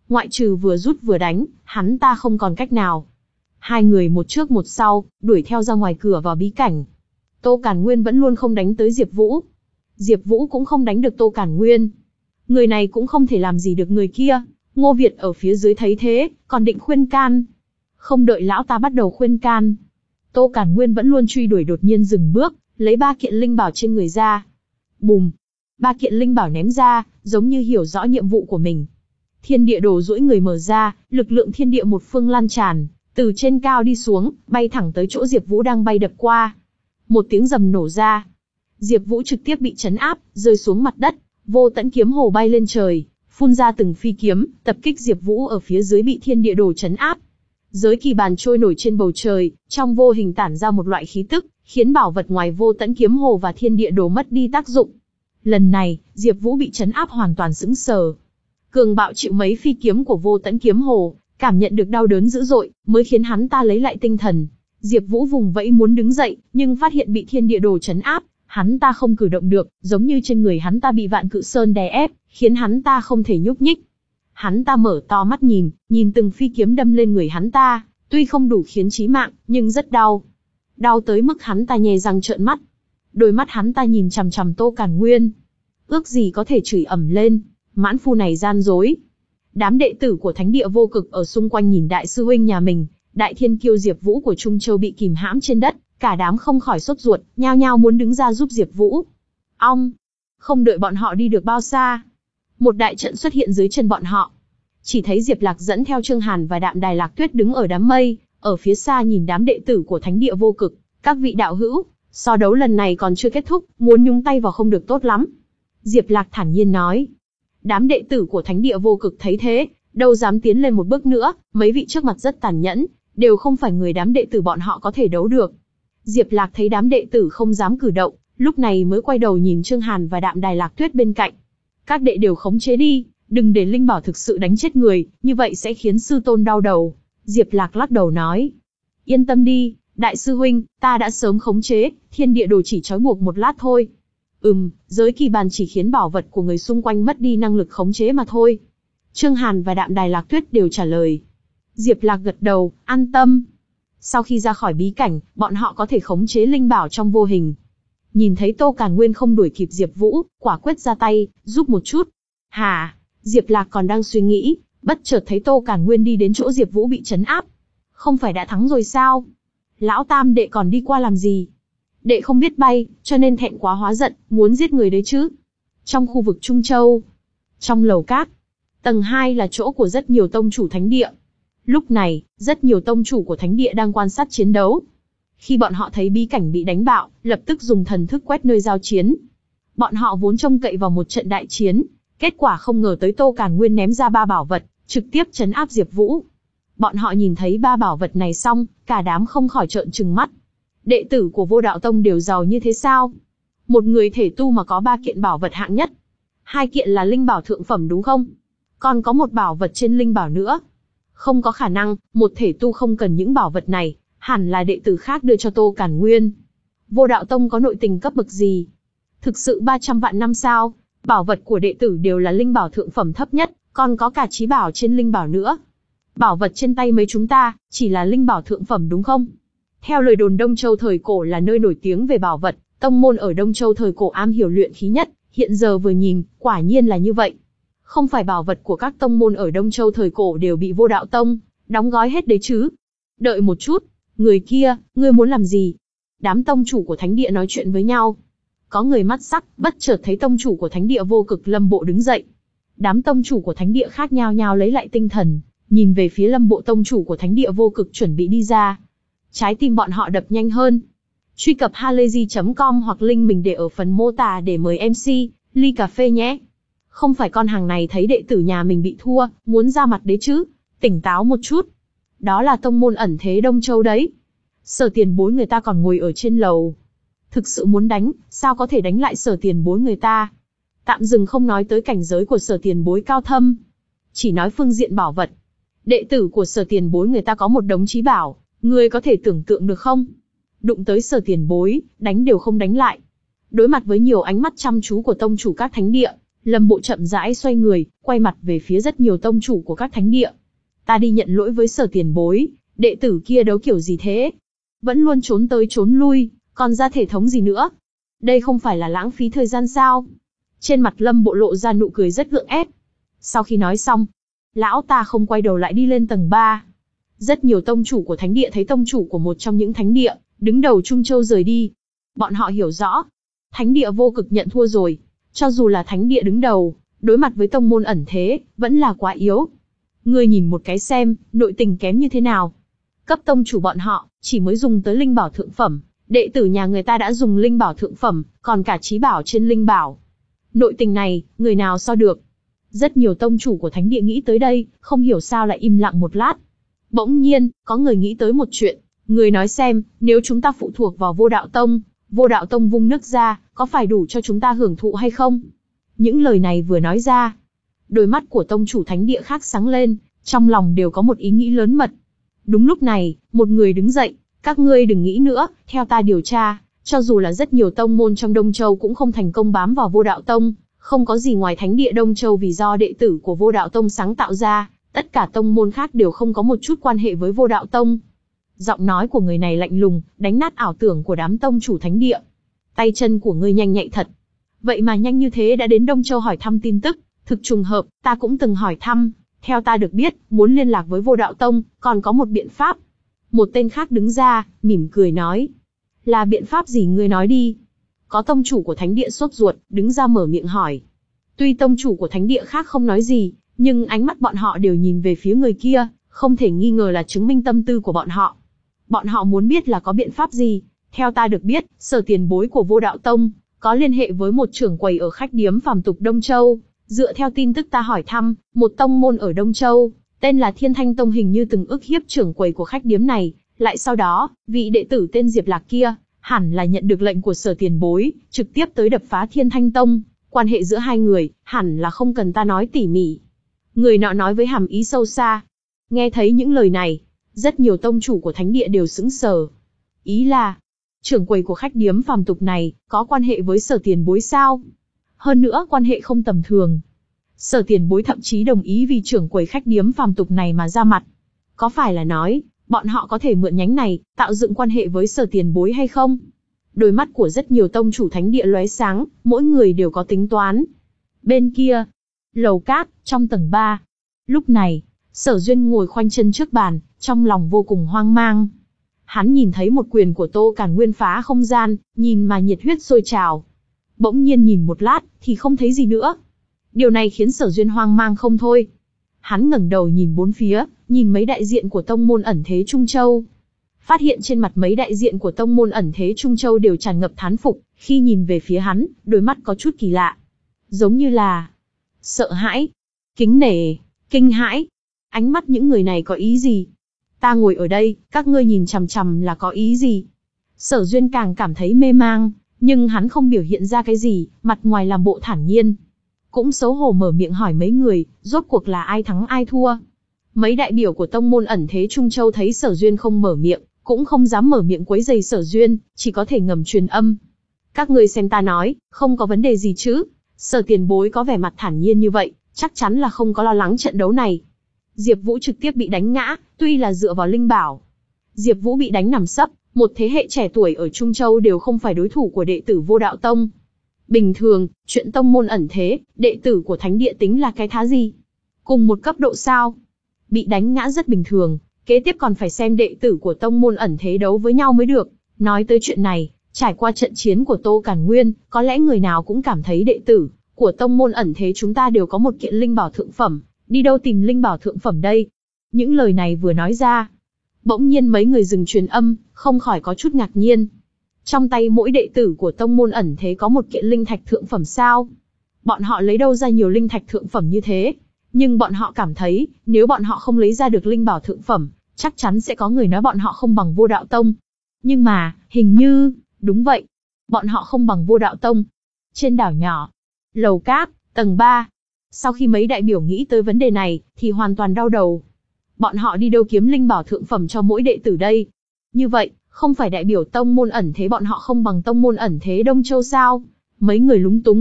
Ngoại trừ vừa rút vừa đánh, hắn ta không còn cách nào. Hai người một trước một sau, đuổi theo ra ngoài cửa vào bí cảnh. Tô Càn Nguyên vẫn luôn không đánh tới Diệp Vũ. Diệp Vũ cũng không đánh được Tô Càn Nguyên. Người này cũng không thể làm gì được người kia. Ngô Việt ở phía dưới thấy thế, còn định khuyên can. Không đợi lão ta bắt đầu khuyên can, Tô Càn Nguyên vẫn luôn truy đuổi đột nhiên dừng bước, lấy ba kiện linh bảo trên người ra. Bùm! Ba kiện linh bảo ném ra, giống như hiểu rõ nhiệm vụ của mình. Thiên địa đồ duỗi người mở ra, lực lượng thiên địa một phương lan tràn, từ trên cao đi xuống, bay thẳng tới chỗ Diệp Vũ đang bay đập qua. Một tiếng rầm nổ ra. Diệp Vũ trực tiếp bị trấn áp, rơi xuống mặt đất, vô tận kiếm hồ bay lên trời, phun ra từng phi kiếm, tập kích Diệp Vũ ở phía dưới bị thiên địa đồ trấn áp. Giới kỳ bàn trôi nổi trên bầu trời, trong vô hình tản ra một loại khí tức, khiến bảo vật ngoài vô tận kiếm hồ và thiên địa đồ mất đi tác dụng. Lần này, Diệp Vũ bị trấn áp hoàn toàn sững sờ. Cường bạo chịu mấy phi kiếm của vô tận kiếm hồ, cảm nhận được đau đớn dữ dội, mới khiến hắn ta lấy lại tinh thần. Diệp Vũ vùng vẫy muốn đứng dậy, nhưng phát hiện bị thiên địa đồ trấn áp, hắn ta không cử động được, giống như trên người hắn ta bị vạn cự sơn đè ép, khiến hắn ta không thể nhúc nhích. Hắn ta mở to mắt nhìn, nhìn từng phi kiếm đâm lên người hắn ta, tuy không đủ khiến chí mạng, nhưng rất đau. Đau tới mức hắn ta nhe răng trợn mắt. Đôi mắt hắn ta nhìn chằm chằm Tô Càn Nguyên. Ước gì có thể chửi ầm lên, mãn phu này gian dối. Đám đệ tử của Thánh Địa Vô Cực ở xung quanh nhìn đại sư huynh nhà mình, đại thiên kiêu Diệp Vũ của Trung Châu bị kìm hãm trên đất, cả đám không khỏi sốt ruột, nhao nhao muốn đứng ra giúp Diệp Vũ. Ong! Không đợi bọn họ đi được bao xa, một đại trận xuất hiện dưới chân bọn họ. Chỉ thấy Diệp Lạc dẫn theo Trương Hàn và Đạm Đài Lạc Tuyết đứng ở đám mây, ở phía xa nhìn đám đệ tử của Thánh Địa Vô Cực, các vị đạo hữu, so đấu lần này còn chưa kết thúc, muốn nhúng tay vào không được tốt lắm. Diệp Lạc thản nhiên nói. Đám đệ tử của Thánh Địa Vô Cực thấy thế, đâu dám tiến lên một bước nữa, mấy vị trước mặt rất tàn nhẫn, đều không phải người đám đệ tử bọn họ có thể đấu được. Diệp Lạc thấy đám đệ tử không dám cử động, lúc này mới quay đầu nhìn Trương Hàn và Đạm Đài Lạc Tuyết bên cạnh. Các đệ đều khống chế đi, đừng để linh bảo thực sự đánh chết người, như vậy sẽ khiến sư tôn đau đầu. Diệp Lạc lắc đầu nói. Yên tâm đi, đại sư huynh, ta đã sớm khống chế, thiên địa đồ chỉ trói buộc một lát thôi. Ừm, giới kỳ bàn chỉ khiến bảo vật của người xung quanh mất đi năng lực khống chế mà thôi. Trương Hàn và Đạm Đài Lạc Tuyết đều trả lời. Diệp Lạc gật đầu, an tâm. Sau khi ra khỏi bí cảnh, bọn họ có thể khống chế linh bảo trong vô hình. Nhìn thấy Tô Càn Nguyên không đuổi kịp Diệp Vũ, quả quyết ra tay, giúp một chút. Hả? Diệp Lạc còn đang suy nghĩ, bất chợt thấy Tô Càn Nguyên đi đến chỗ Diệp Vũ bị trấn áp. Không phải đã thắng rồi sao? Lão tam đệ còn đi qua làm gì? Đệ không biết bay, cho nên thẹn quá hóa giận, muốn giết người đấy chứ. Trong khu vực Trung Châu, trong lầu các, tầng hai là chỗ của rất nhiều tông chủ thánh địa. Lúc này, rất nhiều tông chủ của thánh địa đang quan sát chiến đấu. Khi bọn họ thấy bí cảnh bị đánh bạo, lập tức dùng thần thức quét nơi giao chiến. Bọn họ vốn trông cậy vào một trận đại chiến, kết quả không ngờ tới Tô Càn Nguyên ném ra ba bảo vật, trực tiếp trấn áp Diệp Vũ. Bọn họ nhìn thấy ba bảo vật này xong, cả đám không khỏi trợn trừng mắt. Đệ tử của Vô Đạo Tông đều giàu như thế sao? Một người thể tu mà có ba kiện bảo vật hạng nhất. Hai kiện là linh bảo thượng phẩm đúng không? Còn có một bảo vật trên linh bảo nữa. Không có khả năng, một thể tu không cần những bảo vật này, hẳn là đệ tử khác đưa cho Tô Càn Nguyên. Vô Đạo Tông có nội tình cấp bậc gì? Thực sự ba trăm vạn năm sao? Bảo vật của đệ tử đều là linh bảo thượng phẩm thấp nhất, còn có cả chí bảo trên linh bảo nữa. Bảo vật trên tay mấy chúng ta, chỉ là linh bảo thượng phẩm đúng không? Theo lời đồn Đông Châu thời cổ là nơi nổi tiếng về bảo vật, tông môn ở Đông Châu thời cổ am hiểu luyện khí nhất, hiện giờ vừa nhìn, quả nhiên là như vậy. Không phải bảo vật của các tông môn ở Đông Châu thời cổ đều bị Vô Đạo Tông đóng gói hết đấy chứ? Đợi một chút, người kia, ngươi muốn làm gì? Đám tông chủ của thánh địa nói chuyện với nhau. Có người mắt sắc, bất chợt thấy tông chủ của Thánh Địa Vô Cực Lâm Bộ đứng dậy. Đám tông chủ của Thánh Địa khác nhao nhao lấy lại tinh thần, nhìn về phía Lâm Bộ tông chủ của Thánh Địa Vô Cực chuẩn bị đi ra. Trái tim bọn họ đập nhanh hơn. Truy cập halayzi chấm com hoặc link mình để ở phần mô tả để mời em xê, ly cà phê nhé. Không phải con hàng này thấy đệ tử nhà mình bị thua, muốn ra mặt đấy chứ. Tỉnh táo một chút. Đó là tông môn ẩn thế Đông Châu đấy. Sở tiền bối người ta còn ngồi ở trên lầu. Thực sự muốn đánh, sao có thể đánh lại Sở tiền bối người ta? Tạm dừng không nói tới cảnh giới của Sở tiền bối cao thâm, chỉ nói phương diện bảo vật. Đệ tử của Sở tiền bối người ta có một đống chí bảo, ngươi có thể tưởng tượng được không? Đụng tới Sở tiền bối, đánh đều không đánh lại. Đối mặt với nhiều ánh mắt chăm chú của tông chủ các thánh địa, Lâm Bộ chậm rãi xoay người, quay mặt về phía rất nhiều tông chủ của các thánh địa. Ta đi nhận lỗi với Sở tiền bối, đệ tử kia đấu kiểu gì thế? Vẫn luôn trốn tới trốn lui, còn ra thể thống gì nữa? Đây không phải là lãng phí thời gian sao? Trên mặt Lâm Bộ lộ ra nụ cười rất gượng ép. Sau khi nói xong, lão ta không quay đầu lại đi lên tầng ba. Rất nhiều tông chủ của thánh địa thấy tông chủ của một trong những thánh địa, đứng đầu Trung Châu rời đi. Bọn họ hiểu rõ, thánh địa vô cực nhận thua rồi. Cho dù là thánh địa đứng đầu, đối mặt với tông môn ẩn thế, vẫn là quá yếu. Ngươi nhìn một cái xem, nội tình kém như thế nào. Cấp tông chủ bọn họ, chỉ mới dùng tới linh bảo thượng phẩm. Đệ tử nhà người ta đã dùng linh bảo thượng phẩm, còn cả trí bảo trên linh bảo. Nội tình này, người nào so được? Rất nhiều tông chủ của thánh địa nghĩ tới đây, không hiểu sao lại im lặng một lát. Bỗng nhiên, có người nghĩ tới một chuyện. Người nói xem, nếu chúng ta phụ thuộc vào Vô Đạo Tông, Vô Đạo Tông vung nước ra, có phải đủ cho chúng ta hưởng thụ hay không? Những lời này vừa nói ra, đôi mắt của tông chủ thánh địa khác sáng lên, trong lòng đều có một ý nghĩ lớn mật. Đúng lúc này, một người đứng dậy, các ngươi đừng nghĩ nữa, theo ta điều tra, cho dù là rất nhiều tông môn trong Đông Châu cũng không thành công bám vào Vô Đạo Tông, không có gì ngoài thánh địa Đông Châu vì do đệ tử của Vô Đạo Tông sáng tạo ra, tất cả tông môn khác đều không có một chút quan hệ với Vô Đạo Tông. Giọng nói của người này lạnh lùng, đánh nát ảo tưởng của đám tông chủ thánh địa. Tay chân của ngươi nhanh nhạy thật. Vậy mà nhanh như thế đã đến Đông Châu hỏi thăm tin tức, thực trùng hợp, ta cũng từng hỏi thăm. Theo ta được biết, muốn liên lạc với Vô Đạo Tông, còn có một biện pháp. Một tên khác đứng ra, mỉm cười nói. Là biện pháp gì ngươi nói đi? Có tông chủ của thánh địa sốt ruột, đứng ra mở miệng hỏi. Tuy tông chủ của thánh địa khác không nói gì, nhưng ánh mắt bọn họ đều nhìn về phía người kia, không thể nghi ngờ là chứng minh tâm tư của bọn họ. Bọn họ muốn biết là có biện pháp gì. Theo ta được biết, Sở tiền bối của Vô Đạo Tông có liên hệ với một trưởng quầy ở khách điếm phàm tục Đông Châu. Dựa theo tin tức ta hỏi thăm, một tông môn ở Đông Châu, tên là Thiên Thanh Tông hình như từng ức hiếp trưởng quầy của khách điếm này. Lại sau đó, vị đệ tử tên Diệp Lạc kia, hẳn là nhận được lệnh của Sở tiền bối, trực tiếp tới đập phá Thiên Thanh Tông. Quan hệ giữa hai người, hẳn là không cần ta nói tỉ mỉ. Người nọ nói với hàm ý sâu xa. Nghe thấy những lời này, rất nhiều tông chủ của thánh địa đều sững sờ. Ý là, trưởng quầy của khách điếm phàm tục này, có quan hệ với Sở tiền bối sao? Hơn nữa quan hệ không tầm thường. Sở tiền bối thậm chí đồng ý vì trưởng quầy khách điếm phàm tục này mà ra mặt. Có phải là nói, bọn họ có thể mượn nhánh này, tạo dựng quan hệ với Sở tiền bối hay không? Đôi mắt của rất nhiều tông chủ thánh địa lóe sáng, mỗi người đều có tính toán. Bên kia, lầu cát, trong tầng ba. Lúc này, Sở Duyên ngồi khoanh chân trước bàn, trong lòng vô cùng hoang mang. Hắn nhìn thấy một quyền của Tô Càn Nguyên phá không gian, nhìn mà nhiệt huyết sôi trào. Bỗng nhiên nhìn một lát, thì không thấy gì nữa. Điều này khiến Sở Duyên hoang mang không thôi. Hắn ngẩng đầu nhìn bốn phía, nhìn mấy đại diện của tông môn ẩn thế Trung Châu. Phát hiện trên mặt mấy đại diện của tông môn ẩn thế Trung Châu đều tràn ngập thán phục, khi nhìn về phía hắn, đôi mắt có chút kỳ lạ. Giống như là sợ hãi, kính nể, kinh hãi. Ánh mắt những người này có ý gì? Ta ngồi ở đây, các ngươi nhìn chằm chằm là có ý gì? Sở Duyên càng cảm thấy mê mang, nhưng hắn không biểu hiện ra cái gì, mặt ngoài làm bộ thản nhiên. Cũng xấu hổ mở miệng hỏi mấy người, rốt cuộc là ai thắng ai thua. Mấy đại biểu của tông môn ẩn thế Trung Châu thấy Sở Duyên không mở miệng, cũng không dám mở miệng quấy rầy Sở Duyên, chỉ có thể ngầm truyền âm. Các ngươi xem ta nói, không có vấn đề gì chứ? Sở tiền bối có vẻ mặt thản nhiên như vậy, chắc chắn là không có lo lắng trận đấu này. Diệp Vũ trực tiếp bị đánh ngã, tuy là dựa vào linh bảo. Diệp Vũ bị đánh nằm sấp, một thế hệ trẻ tuổi ở Trung Châu đều không phải đối thủ của đệ tử Vô Đạo Tông. Bình thường, chuyện tông môn ẩn thế, đệ tử của thánh địa tính là cái thá gì? Cùng một cấp độ sao? Bị đánh ngã rất bình thường, kế tiếp còn phải xem đệ tử của tông môn ẩn thế đấu với nhau mới được. Nói tới chuyện này, trải qua trận chiến của Tô Càn Nguyên, có lẽ người nào cũng cảm thấy đệ tử của tông môn ẩn thế chúng ta đều có một kiện linh bảo thượng phẩm, đi đâu tìm linh bảo thượng phẩm đây? Những lời này vừa nói ra, bỗng nhiên mấy người dừng truyền âm, không khỏi có chút ngạc nhiên. Trong tay mỗi đệ tử của tông môn ẩn thế có một kiện linh thạch thượng phẩm sao? Bọn họ lấy đâu ra nhiều linh thạch thượng phẩm như thế? Nhưng bọn họ cảm thấy, nếu bọn họ không lấy ra được linh bảo thượng phẩm, chắc chắn sẽ có người nói bọn họ không bằng Vô Đạo Tông. Nhưng mà, hình như, đúng vậy, bọn họ không bằng Vô Đạo Tông. Trên đảo nhỏ, lầu cát, tầng ba. Sau khi mấy đại biểu nghĩ tới vấn đề này, thì hoàn toàn đau đầu. Bọn họ đi đâu kiếm linh bảo thượng phẩm cho mỗi đệ tử đây? Như vậy, không phải đại biểu tông môn ẩn thế bọn họ không bằng tông môn ẩn thế Đông Châu sao? Mấy người lúng túng,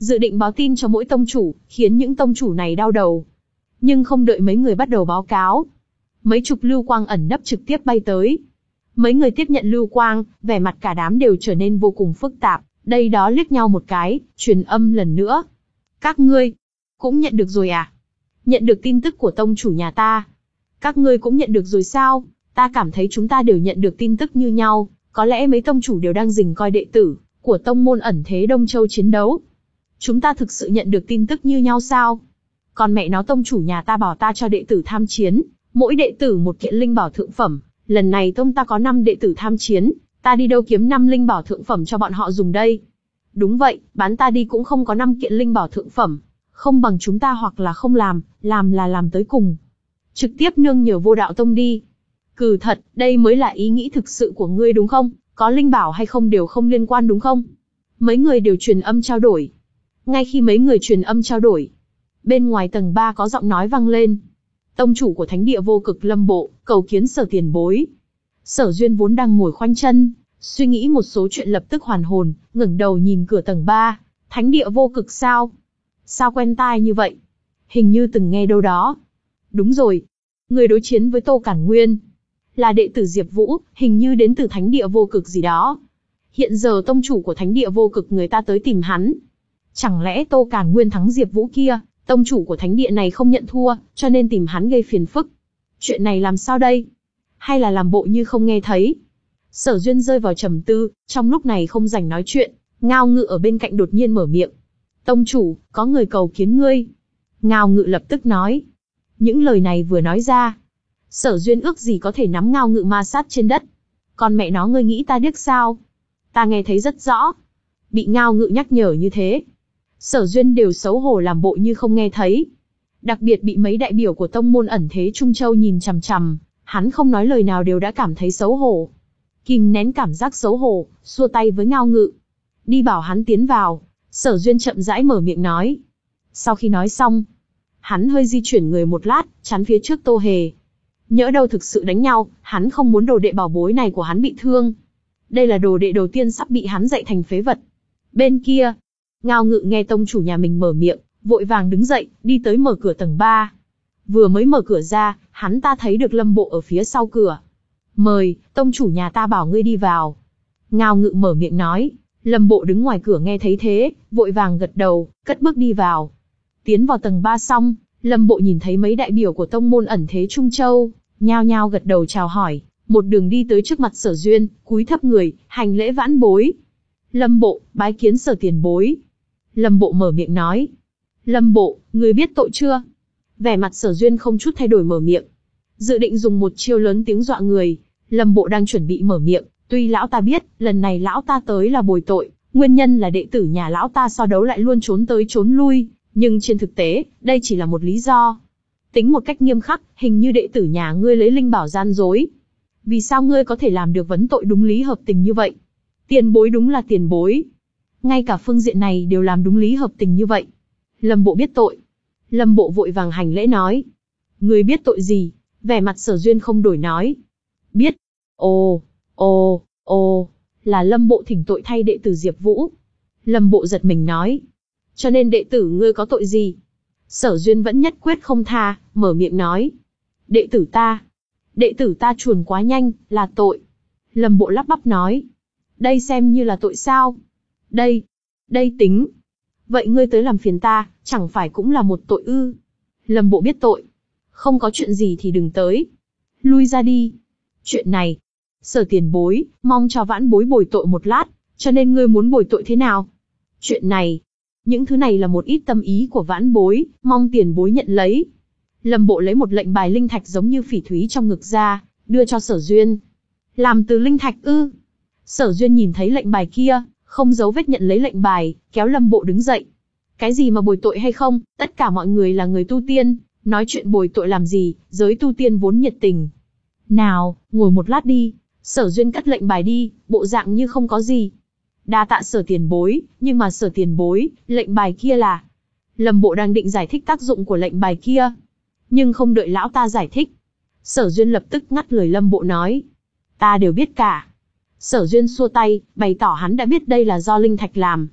dự định báo tin cho mỗi tông chủ, khiến những tông chủ này đau đầu. Nhưng không đợi mấy người bắt đầu báo cáo, mấy chục lưu quang ẩn nấp trực tiếp bay tới. Mấy người tiếp nhận lưu quang, vẻ mặt cả đám đều trở nên vô cùng phức tạp, đây đó liếc nhau một cái, truyền âm lần nữa. Các ngươi, cũng nhận được rồi à? Nhận được tin tức của tông chủ nhà ta. Các ngươi cũng nhận được rồi sao? Ta cảm thấy chúng ta đều nhận được tin tức như nhau, có lẽ mấy tông chủ đều đang rình coi đệ tử của tông môn ẩn thế Đông Châu chiến đấu. Chúng ta thực sự nhận được tin tức như nhau sao? Còn mẹ nó tông chủ nhà ta bảo ta cho đệ tử tham chiến, mỗi đệ tử một kiện linh bảo thượng phẩm, lần này tông ta có năm đệ tử tham chiến, ta đi đâu kiếm năm linh bảo thượng phẩm cho bọn họ dùng đây? Đúng vậy, bán ta đi cũng không có năm kiện linh bảo thượng phẩm, không bằng chúng ta hoặc là không làm, làm là làm tới cùng. Trực tiếp nương nhờ Vô Đạo Tông đi. Cừ thật, đây mới là ý nghĩ thực sự của ngươi đúng không? Có linh bảo hay không đều không liên quan đúng không? Mấy người đều truyền âm trao đổi. Ngay khi mấy người truyền âm trao đổi, bên ngoài tầng ba có giọng nói vang lên. Tông chủ của Thánh Địa Vô Cực Lâm Bộ, cầu kiến Sở tiền bối. Sở Duyên vốn đang ngồi khoanh chân, suy nghĩ một số chuyện lập tức hoàn hồn, ngẩng đầu nhìn cửa tầng ba. Thánh Địa Vô Cực sao? Sao quen tai như vậy? Hình như từng nghe đâu đó. Đúng rồi. Người đối chiến với Tô Cản Nguyên là đệ tử Diệp Vũ, hình như đến từ Thánh Địa Vô Cực gì đó. Hiện giờ tông chủ của Thánh Địa Vô Cực người ta tới tìm hắn. Chẳng lẽ Tô Cản Nguyên thắng Diệp Vũ kia, tông chủ của Thánh Địa này không nhận thua, cho nên tìm hắn gây phiền phức. Chuyện này làm sao đây? Hay là làm bộ như không nghe thấy? Sở Duyên rơi vào trầm tư, trong lúc này không rảnh nói chuyện, Ngao Ngự ở bên cạnh đột nhiên mở miệng. Tông chủ, có người cầu kiến ngươi. Ngao Ngự lập tức nói. Những lời này vừa nói ra, Sở Duyên ước gì có thể nắm Ngao Ngự ma sát trên đất. Còn mẹ nó ngươi nghĩ ta điếc sao? Ta nghe thấy rất rõ. Bị Ngao Ngự nhắc nhở như thế, Sở Duyên đều xấu hổ làm bộ như không nghe thấy. Đặc biệt bị mấy đại biểu của tông môn ẩn thế Trung Châu nhìn chằm chằm, hắn không nói lời nào đều đã cảm thấy xấu hổ. Kìm nén cảm giác xấu hổ, xua tay với Ngao Ngự. Đi bảo hắn tiến vào, Sở Duyên chậm rãi mở miệng nói. Sau khi nói xong, hắn hơi di chuyển người một lát, chắn phía trước Tô Hề. Nhỡ đâu thực sự đánh nhau, hắn không muốn đồ đệ bảo bối này của hắn bị thương. Đây là đồ đệ đầu tiên sắp bị hắn dạy thành phế vật. Bên kia, Ngao Ngự nghe tông chủ nhà mình mở miệng, vội vàng đứng dậy, đi tới mở cửa tầng ba. Vừa mới mở cửa ra, hắn ta thấy được Lâm Bộ ở phía sau cửa. Mời, tông chủ nhà ta bảo ngươi đi vào. Ngao Ngự mở miệng nói. Lâm Bộ đứng ngoài cửa nghe thấy thế, vội vàng gật đầu, cất bước đi vào. Tiến vào tầng ba xong, Lâm Bộ nhìn thấy mấy đại biểu của tông môn ẩn thế Trung Châu, nhao nhao gật đầu chào hỏi, một đường đi tới trước mặt Sở Duyên, cúi thấp người, hành lễ vãn bối. Lâm Bộ, bái kiến Sở tiền bối. Lâm Bộ mở miệng nói. Lâm Bộ, người biết tội chưa? Vẻ mặt Sở Duyên không chút thay đổi mở miệng. Dự định dùng một chiêu lớn tiếng dọa người, Lâm Bộ đang chuẩn bị mở miệng. Tuy lão ta biết, lần này lão ta tới là bồi tội, nguyên nhân là đệ tử nhà lão ta so đấu lại luôn trốn tới trốn lui, nhưng trên thực tế, đây chỉ là một lý do. Tính một cách nghiêm khắc, hình như đệ tử nhà ngươi lấy linh bảo gian dối. Vì sao ngươi có thể làm được vấn tội đúng lý hợp tình như vậy? Tiền bối đúng là tiền bối. Ngay cả phương diện này đều làm đúng lý hợp tình như vậy. Lâm Bộ biết tội. Lâm Bộ vội vàng hành lễ nói. Ngươi biết tội gì? Vẻ mặt Sở Duyên không đổi nói. Biết. Ồ, ồ, ồ, là Lâm Bộ thỉnh tội thay đệ tử Diệp Vũ. Lâm Bộ giật mình nói. Cho nên đệ tử ngươi có tội gì? Sở Duyên vẫn nhất quyết không tha, mở miệng nói. Đệ tử ta. Đệ tử ta chuồn quá nhanh, là tội. Lâm Bộ lắp bắp nói. Đây xem như là tội sao? Đây, đây tính. Vậy ngươi tới làm phiền ta, chẳng phải cũng là một tội ư? Lâm Bộ biết tội. Không có chuyện gì thì đừng tới. Lui ra đi. Chuyện này, Sở tiền bối, mong cho vãn bối bồi tội một lát, cho nên ngươi muốn bồi tội thế nào? Chuyện này, những thứ này là một ít tâm ý của vãn bối, mong tiền bối nhận lấy. Lâm Bộ lấy một lệnh bài linh thạch giống như phỉ thúy trong ngực ra, đưa cho Sở Duyên. Làm từ linh thạch ư? Sở Duyên nhìn thấy lệnh bài kia, không giấu vết nhận lấy lệnh bài, kéo Lâm Bộ đứng dậy. Cái gì mà bồi tội hay không, tất cả mọi người là người tu tiên, nói chuyện bồi tội làm gì, giới tu tiên vốn nhiệt tình. Nào, ngồi một lát đi. Sở Duyên cất lệnh bài đi, bộ dạng như không có gì. Đa tạ Sở tiền bối, nhưng mà Sở tiền bối, lệnh bài kia là... Lâm Bộ đang định giải thích tác dụng của lệnh bài kia, nhưng không đợi lão ta giải thích, Sở Duyên lập tức ngắt lời Lâm Bộ nói. Ta đều biết cả. Sở Duyên xua tay, bày tỏ hắn đã biết đây là do linh thạch làm.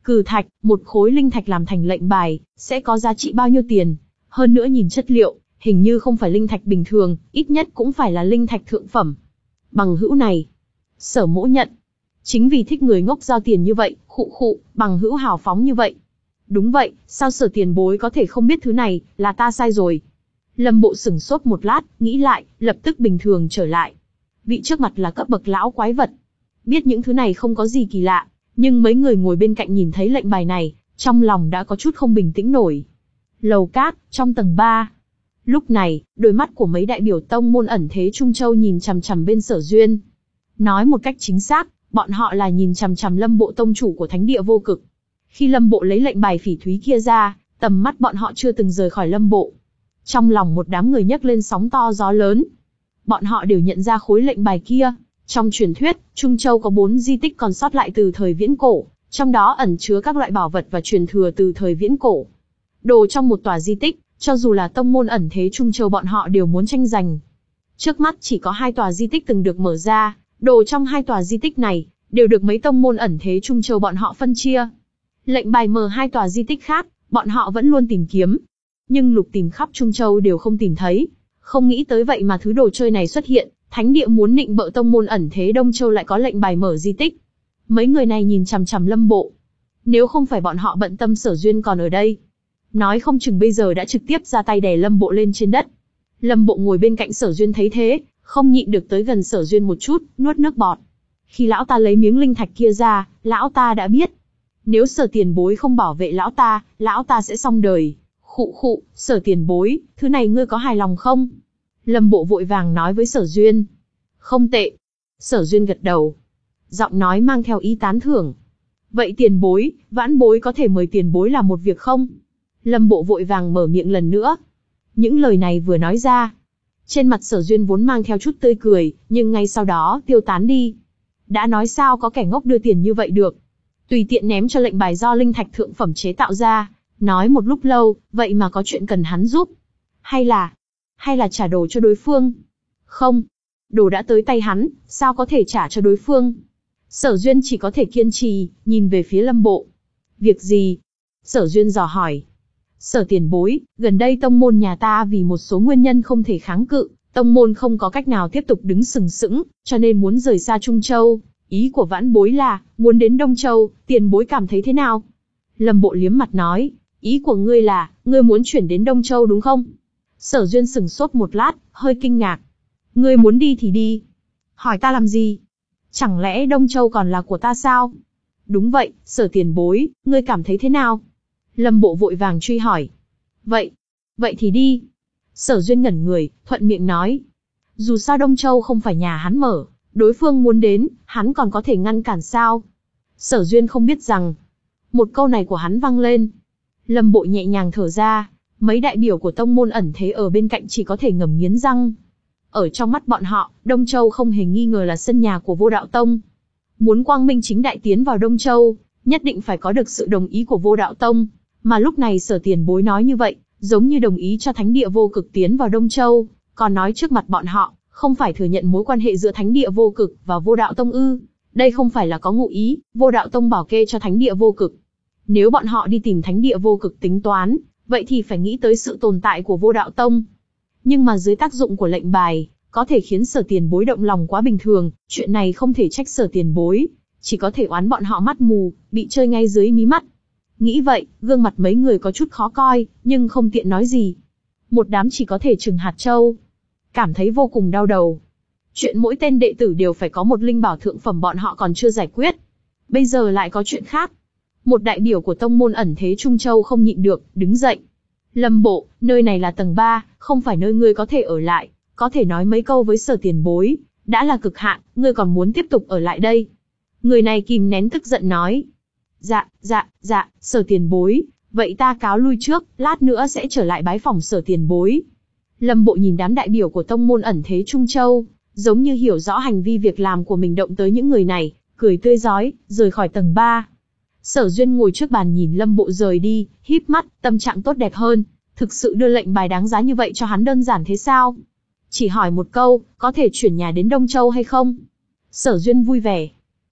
Cử thạch, một khối linh thạch làm thành lệnh bài, sẽ có giá trị bao nhiêu tiền? Hơn nữa nhìn chất liệu, hình như không phải linh thạch bình thường, ít nhất cũng phải là linh thạch thượng phẩm. Bằng hữu này, Sở Mỗ nhận. Chính vì thích người ngốc giao tiền như vậy, khụ khụ, bằng hữu hào phóng như vậy. Đúng vậy, sao Sở tiền bối có thể không biết thứ này, là ta sai rồi. Lâm Bộ sửng sốt một lát, nghĩ lại, lập tức bình thường trở lại. Vị trước mặt là cấp bậc lão quái vật. Biết những thứ này không có gì kỳ lạ, nhưng mấy người ngồi bên cạnh nhìn thấy lệnh bài này, trong lòng đã có chút không bình tĩnh nổi. Lầu cát, trong tầng ba. Lúc này, đôi mắt của mấy đại biểu tông môn ẩn thế Trung Châu nhìn chằm chằm bên Sở Duyên. Nói một cách chính xác, bọn họ là nhìn chằm chằm Lâm Bộ tông chủ của Thánh Địa Vô Cực. Khi Lâm Bộ lấy lệnh bài phỉ thúy kia ra, tầm mắt bọn họ chưa từng rời khỏi Lâm Bộ. Trong lòng một đám người nhấc lên sóng to gió lớn. Bọn họ đều nhận ra khối lệnh bài kia. Trong truyền thuyết, Trung Châu có bốn di tích còn sót lại từ thời viễn cổ, trong đó ẩn chứa các loại bảo vật và truyền thừa từ thời viễn cổ. Đồ trong một tòa di tích, cho dù là tông môn ẩn thế Trung Châu bọn họ đều muốn tranh giành. Trước mắt chỉ có hai tòa di tích từng được mở ra, đồ trong hai tòa di tích này đều được mấy tông môn ẩn thế Trung Châu bọn họ phân chia. Lệnh bài mở hai tòa di tích khác, bọn họ vẫn luôn tìm kiếm, nhưng lục tìm khắp Trung Châu đều không tìm thấy. Không nghĩ tới vậy mà thứ đồ chơi này xuất hiện, Thánh Địa muốn nịnh bợ tông môn ẩn thế Đông Châu lại có lệnh bài mở di tích. Mấy người này nhìn chằm chằm Lâm Bộ. Nếu không phải bọn họ bận tâm Sở Duyên còn ở đây, nói không chừng bây giờ đã trực tiếp ra tay đè Lâm Bộ lên trên đất. Lâm Bộ ngồi bên cạnh Sở Duyên thấy thế, không nhịn được tới gần Sở Duyên một chút, nuốt nước bọt. Khi lão ta lấy miếng linh thạch kia ra, lão ta đã biết, nếu Sở tiền bối không bảo vệ lão ta, lão ta sẽ xong đời. Khụ khụ, Sở tiền bối, thứ này ngươi có hài lòng không? Lâm Bộ vội vàng nói với Sở Duyên. Không tệ. Sở Duyên gật đầu. Giọng nói mang theo ý tán thưởng. Vậy tiền bối, vãn bối có thể mời tiền bối làm một việc không? Lâm Bộ vội vàng mở miệng lần nữa. Những lời này vừa nói ra, trên mặt Sở Duyên vốn mang theo chút tươi cười, nhưng ngay sau đó tiêu tán đi. Đã nói sao có kẻ ngốc đưa tiền như vậy được. Tùy tiện ném cho lệnh bài do linh thạch thượng phẩm chế tạo ra, nói một lúc lâu, vậy mà có chuyện cần hắn giúp. Hay là, hay là trả đồ cho đối phương? Không, đồ đã tới tay hắn, sao có thể trả cho đối phương? Sở Duyên chỉ có thể kiên trì, nhìn về phía Lâm Bộ. Việc gì? Sở Duyên dò hỏi. Sở tiền bối, gần đây tông môn nhà ta vì một số nguyên nhân không thể kháng cự, tông môn không có cách nào tiếp tục đứng sừng sững, cho nên muốn rời xa Trung Châu. Ý của vãn bối là, muốn đến Đông Châu, tiền bối cảm thấy thế nào? Lâm Bộ liếm mặt nói, ý của ngươi là, ngươi muốn chuyển đến Đông Châu đúng không? Sở Duyên sừng sốt một lát, hơi kinh ngạc. Ngươi muốn đi thì đi. Hỏi ta làm gì? Chẳng lẽ Đông Châu còn là của ta sao? Đúng vậy, Sở tiền bối, ngươi cảm thấy thế nào? Lâm Bộ vội vàng truy hỏi. Vậy, vậy thì đi. Sở Duyên ngẩn người, thuận miệng nói. Dù sao Đông Châu không phải nhà hắn mở, đối phương muốn đến, hắn còn có thể ngăn cản sao? Sở Duyên không biết rằng, một câu này của hắn vang lên. Lâm Bộ nhẹ nhàng thở ra, mấy đại biểu của tông môn ẩn thế ở bên cạnh chỉ có thể ngầm nghiến răng. Ở trong mắt bọn họ, Đông Châu không hề nghi ngờ là sân nhà của Vô Đạo Tông. Muốn quang minh chính đại tiến vào Đông Châu, nhất định phải có được sự đồng ý của Vô Đạo Tông. Mà lúc này Sở tiền bối nói như vậy, giống như đồng ý cho Thánh Địa Vô Cực tiến vào Đông Châu, còn nói trước mặt bọn họ, không phải thừa nhận mối quan hệ giữa Thánh Địa Vô Cực và Vô Đạo Tông ư? Đây không phải là có ngụ ý, Vô Đạo Tông bảo kê cho Thánh Địa Vô Cực. Nếu bọn họ đi tìm Thánh Địa Vô Cực tính toán, vậy thì phải nghĩ tới sự tồn tại của Vô Đạo Tông. Nhưng mà dưới tác dụng của lệnh bài, có thể khiến Sở tiền bối động lòng quá bình thường, chuyện này không thể trách Sở tiền bối, chỉ có thể oán bọn họ mắt mù, bị chơi ngay dưới mí mắt. Nghĩ vậy, gương mặt mấy người có chút khó coi, nhưng không tiện nói gì. Một đám chỉ có thể chừng hạt châu, cảm thấy vô cùng đau đầu. Chuyện mỗi tên đệ tử đều phải có một linh bảo thượng phẩm bọn họ còn chưa giải quyết. Bây giờ lại có chuyện khác. Một đại biểu của tông môn ẩn thế Trung Châu không nhịn được, đứng dậy. Lâm Bộ, nơi này là tầng ba, không phải nơi ngươi có thể ở lại, có thể nói mấy câu với Sở tiền bối, đã là cực hạn, ngươi còn muốn tiếp tục ở lại đây. Người này kìm nén tức giận nói. Dạ, dạ, dạ, Sở tiền bối, vậy ta cáo lui trước, lát nữa sẽ trở lại bái phòng Sở tiền bối. Lâm Bộ nhìn đám đại biểu của tông môn ẩn thế Trung Châu, giống như hiểu rõ hành vi việc làm của mình động tới những người này, cười tươi rói, rời khỏi tầng ba. Sở Duyên ngồi trước bàn nhìn Lâm Bộ rời đi, híp mắt, tâm trạng tốt đẹp hơn. Thực sự đưa lệnh bài đáng giá như vậy cho hắn đơn giản thế sao? Chỉ hỏi một câu, có thể chuyển nhà đến Đông Châu hay không? Sở Duyên vui vẻ.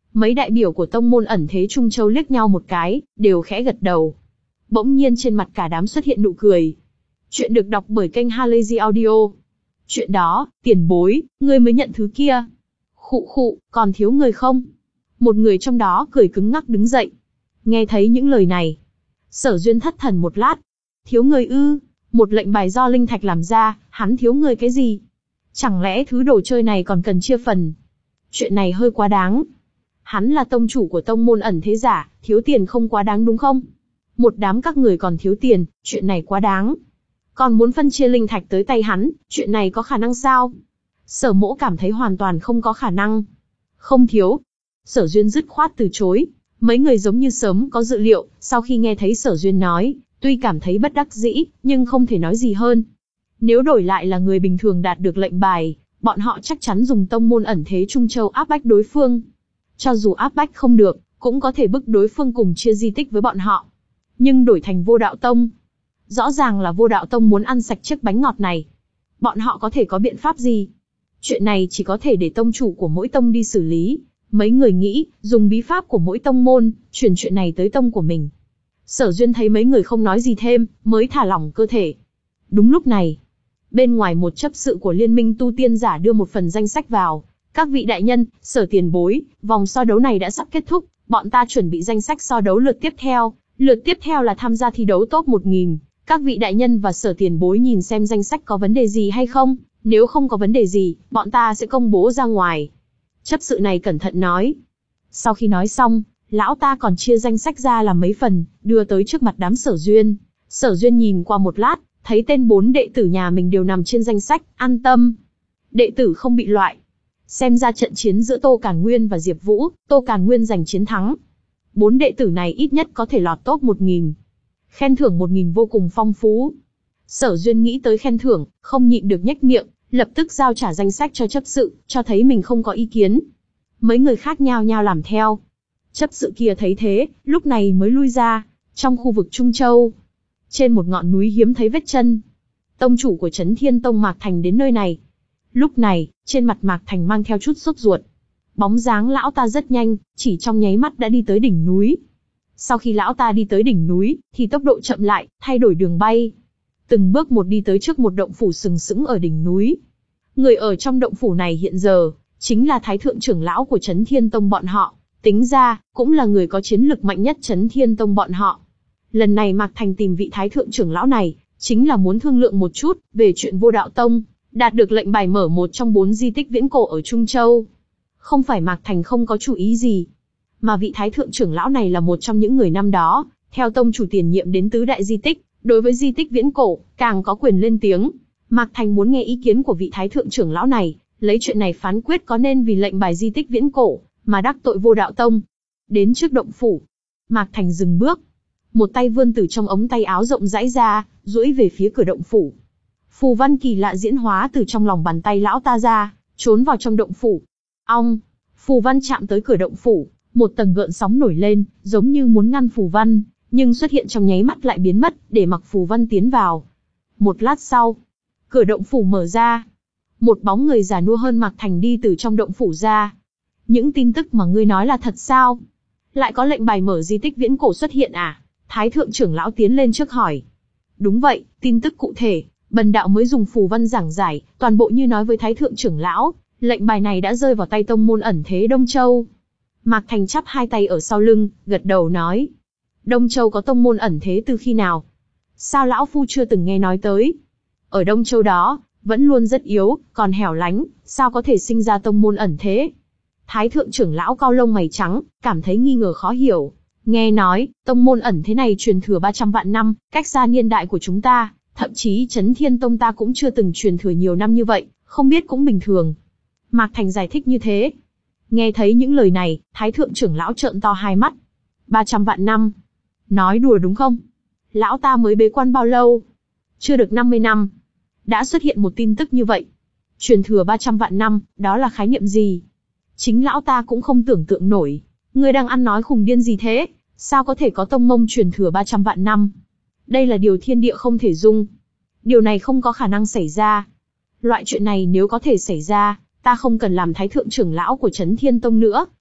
Mấy đại biểu của tông môn ẩn thế Trung Châu liếc nhau một cái, đều khẽ gật đầu. Bỗng nhiên trên mặt cả đám xuất hiện nụ cười. Chuyện được đọc bởi kênh Halazy Audio. Chuyện đó, tiền bối, ngươi mới nhận thứ kia. Khụ khụ, còn thiếu người không? Một người trong đó cười cứng ngắc đứng dậy. Nghe thấy những lời này, Sở Duyên thất thần một lát. Thiếu người ư? Một lệnh bài do linh thạch làm ra, hắn thiếu người cái gì? Chẳng lẽ thứ đồ chơi này còn cần chia phần? Chuyện này hơi quá đáng. Hắn là tông chủ của tông môn ẩn thế giả, thiếu tiền không quá đáng đúng không? Một đám các người còn thiếu tiền, chuyện này quá đáng. Còn muốn phân chia linh thạch tới tay hắn, chuyện này có khả năng sao? Sở Mỗ cảm thấy hoàn toàn không có khả năng. Không thiếu. Sở Duyên dứt khoát từ chối. Mấy người giống như sớm có dự liệu, sau khi nghe thấy Sở Duyên nói, tuy cảm thấy bất đắc dĩ, nhưng không thể nói gì hơn. Nếu đổi lại là người bình thường đạt được lệnh bài, bọn họ chắc chắn dùng tông môn ẩn thế Trung Châu áp bách đối phương. Cho dù áp bách không được, cũng có thể bức đối phương cùng chia di tích với bọn họ. Nhưng đổi thành Vô Đạo Tông, rõ ràng là Vô Đạo Tông muốn ăn sạch chiếc bánh ngọt này. Bọn họ có thể có biện pháp gì? Chuyện này chỉ có thể để tông chủ của mỗi tông đi xử lý. Mấy người nghĩ, dùng bí pháp của mỗi tông môn, truyền chuyện này tới tông của mình. Sở Duyên thấy mấy người không nói gì thêm, mới thả lỏng cơ thể. Đúng lúc này, bên ngoài một chấp sự của Liên minh tu tiên giả đưa một phần danh sách vào. Các vị đại nhân, Sở tiền bối, vòng so đấu này đã sắp kết thúc, bọn ta chuẩn bị danh sách so đấu lượt tiếp theo. Lượt tiếp theo là tham gia thi đấu top một nghìn. Các vị đại nhân và Sở tiền bối nhìn xem danh sách có vấn đề gì hay không. Nếu không có vấn đề gì, bọn ta sẽ công bố ra ngoài. Chấp sự này cẩn thận nói. Sau khi nói xong, lão ta còn chia danh sách ra làm mấy phần, đưa tới trước mặt đám Sở Duyên. Sở Duyên nhìn qua một lát, thấy tên bốn đệ tử nhà mình đều nằm trên danh sách, an tâm. Đệ tử không bị loại. Xem ra trận chiến giữa Tô Càn Nguyên và Diệp Vũ, Tô Càn Nguyên giành chiến thắng. Bốn đệ tử này ít nhất có thể lọt top một nghìn. Khen thưởng một nghìn vô cùng phong phú. Sở Duyên nghĩ tới khen thưởng, không nhịn được nhếch miệng, lập tức giao trả danh sách cho chấp sự, cho thấy mình không có ý kiến. Mấy người khác nhao nhao làm theo. Chấp sự kia thấy thế, lúc này mới lui ra. Trong khu vực Trung Châu, trên một ngọn núi hiếm thấy vết chân, tông chủ của Chấn Thiên Tông Mạc Thành đến nơi này. Lúc này, trên mặt Mạc Thành mang theo chút sốt ruột. Bóng dáng lão ta rất nhanh, chỉ trong nháy mắt đã đi tới đỉnh núi. Sau khi lão ta đi tới đỉnh núi, thì tốc độ chậm lại, thay đổi đường bay. Từng bước một đi tới trước một động phủ sừng sững ở đỉnh núi. Người ở trong động phủ này hiện giờ, chính là Thái Thượng trưởng lão của Chấn Thiên Tông bọn họ. Tính ra, cũng là người có chiến lực mạnh nhất Chấn Thiên Tông bọn họ. Lần này Mạc Thành tìm vị Thái Thượng trưởng lão này, chính là muốn thương lượng một chút, về chuyện Vô Đạo Tông, đạt được lệnh bài mở một trong bốn di tích viễn cổ ở Trung Châu. Không phải Mạc Thành không có chủ ý gì, mà vị Thái Thượng trưởng lão này là một trong những người năm đó, theo tông chủ tiền nhiệm đến tứ đại di tích, đối với di tích viễn cổ, càng có quyền lên tiếng. Mạc Thành muốn nghe ý kiến của vị Thái Thượng trưởng lão này, lấy chuyện này phán quyết có nên vì lệnh bài di tích viễn cổ, mà đắc tội Vô Đạo Tông. Đến trước động phủ, Mạc Thành dừng bước. Một tay vươn từ trong ống tay áo rộng rãi ra, duỗi về phía cửa động phủ. Phù văn kỳ lạ diễn hóa từ trong lòng bàn tay lão ta ra, trốn vào trong động phủ. Ong, phù văn chạm tới cửa động phủ, một tầng gợn sóng nổi lên, giống như muốn ngăn phù văn, nhưng xuất hiện trong nháy mắt lại biến mất, để mặc phù văn tiến vào. Một lát sau, cửa động phủ mở ra. Một bóng người già nua hơn Mạc Thành đi từ trong động phủ ra. Những tin tức mà ngươi nói là thật sao? Lại có lệnh bài mở di tích viễn cổ xuất hiện à? Thái Thượng trưởng lão tiến lên trước hỏi. Đúng vậy, tin tức cụ thể, bần đạo mới dùng phù văn giảng giải, toàn bộ như nói với Thái Thượng trưởng lão, lệnh bài này đã rơi vào tay tông môn ẩn thế Đông Châu. Mạc Thành chắp hai tay ở sau lưng, gật đầu nói. Đông Châu có tông môn ẩn thế từ khi nào? Sao lão phu chưa từng nghe nói tới? Ở Đông Châu đó, vẫn luôn rất yếu, còn hẻo lánh, sao có thể sinh ra tông môn ẩn thế? Thái Thượng trưởng lão cau lông mày trắng, cảm thấy nghi ngờ khó hiểu. Nghe nói, tông môn ẩn thế này truyền thừa ba trăm vạn năm, cách xa niên đại của chúng ta, thậm chí Chấn Thiên Tông ta cũng chưa từng truyền thừa nhiều năm như vậy, không biết cũng bình thường. Mạc Thành giải thích như thế. Nghe thấy những lời này, Thái Thượng trưởng lão trợn to hai mắt. ba trăm vạn năm? Nói đùa đúng không? Lão ta mới bế quan bao lâu? Chưa được năm mươi năm. Đã xuất hiện một tin tức như vậy. Truyền thừa ba trăm vạn năm, đó là khái niệm gì? Chính lão ta cũng không tưởng tượng nổi. Ngươi đang ăn nói khùng điên gì thế? Sao có thể có tông mông truyền thừa ba trăm vạn năm? Đây là điều thiên địa không thể dung. Điều này không có khả năng xảy ra. Loại chuyện này nếu có thể xảy ra, ta không cần làm Thái Thượng trưởng lão của Chấn Thiên Tông nữa,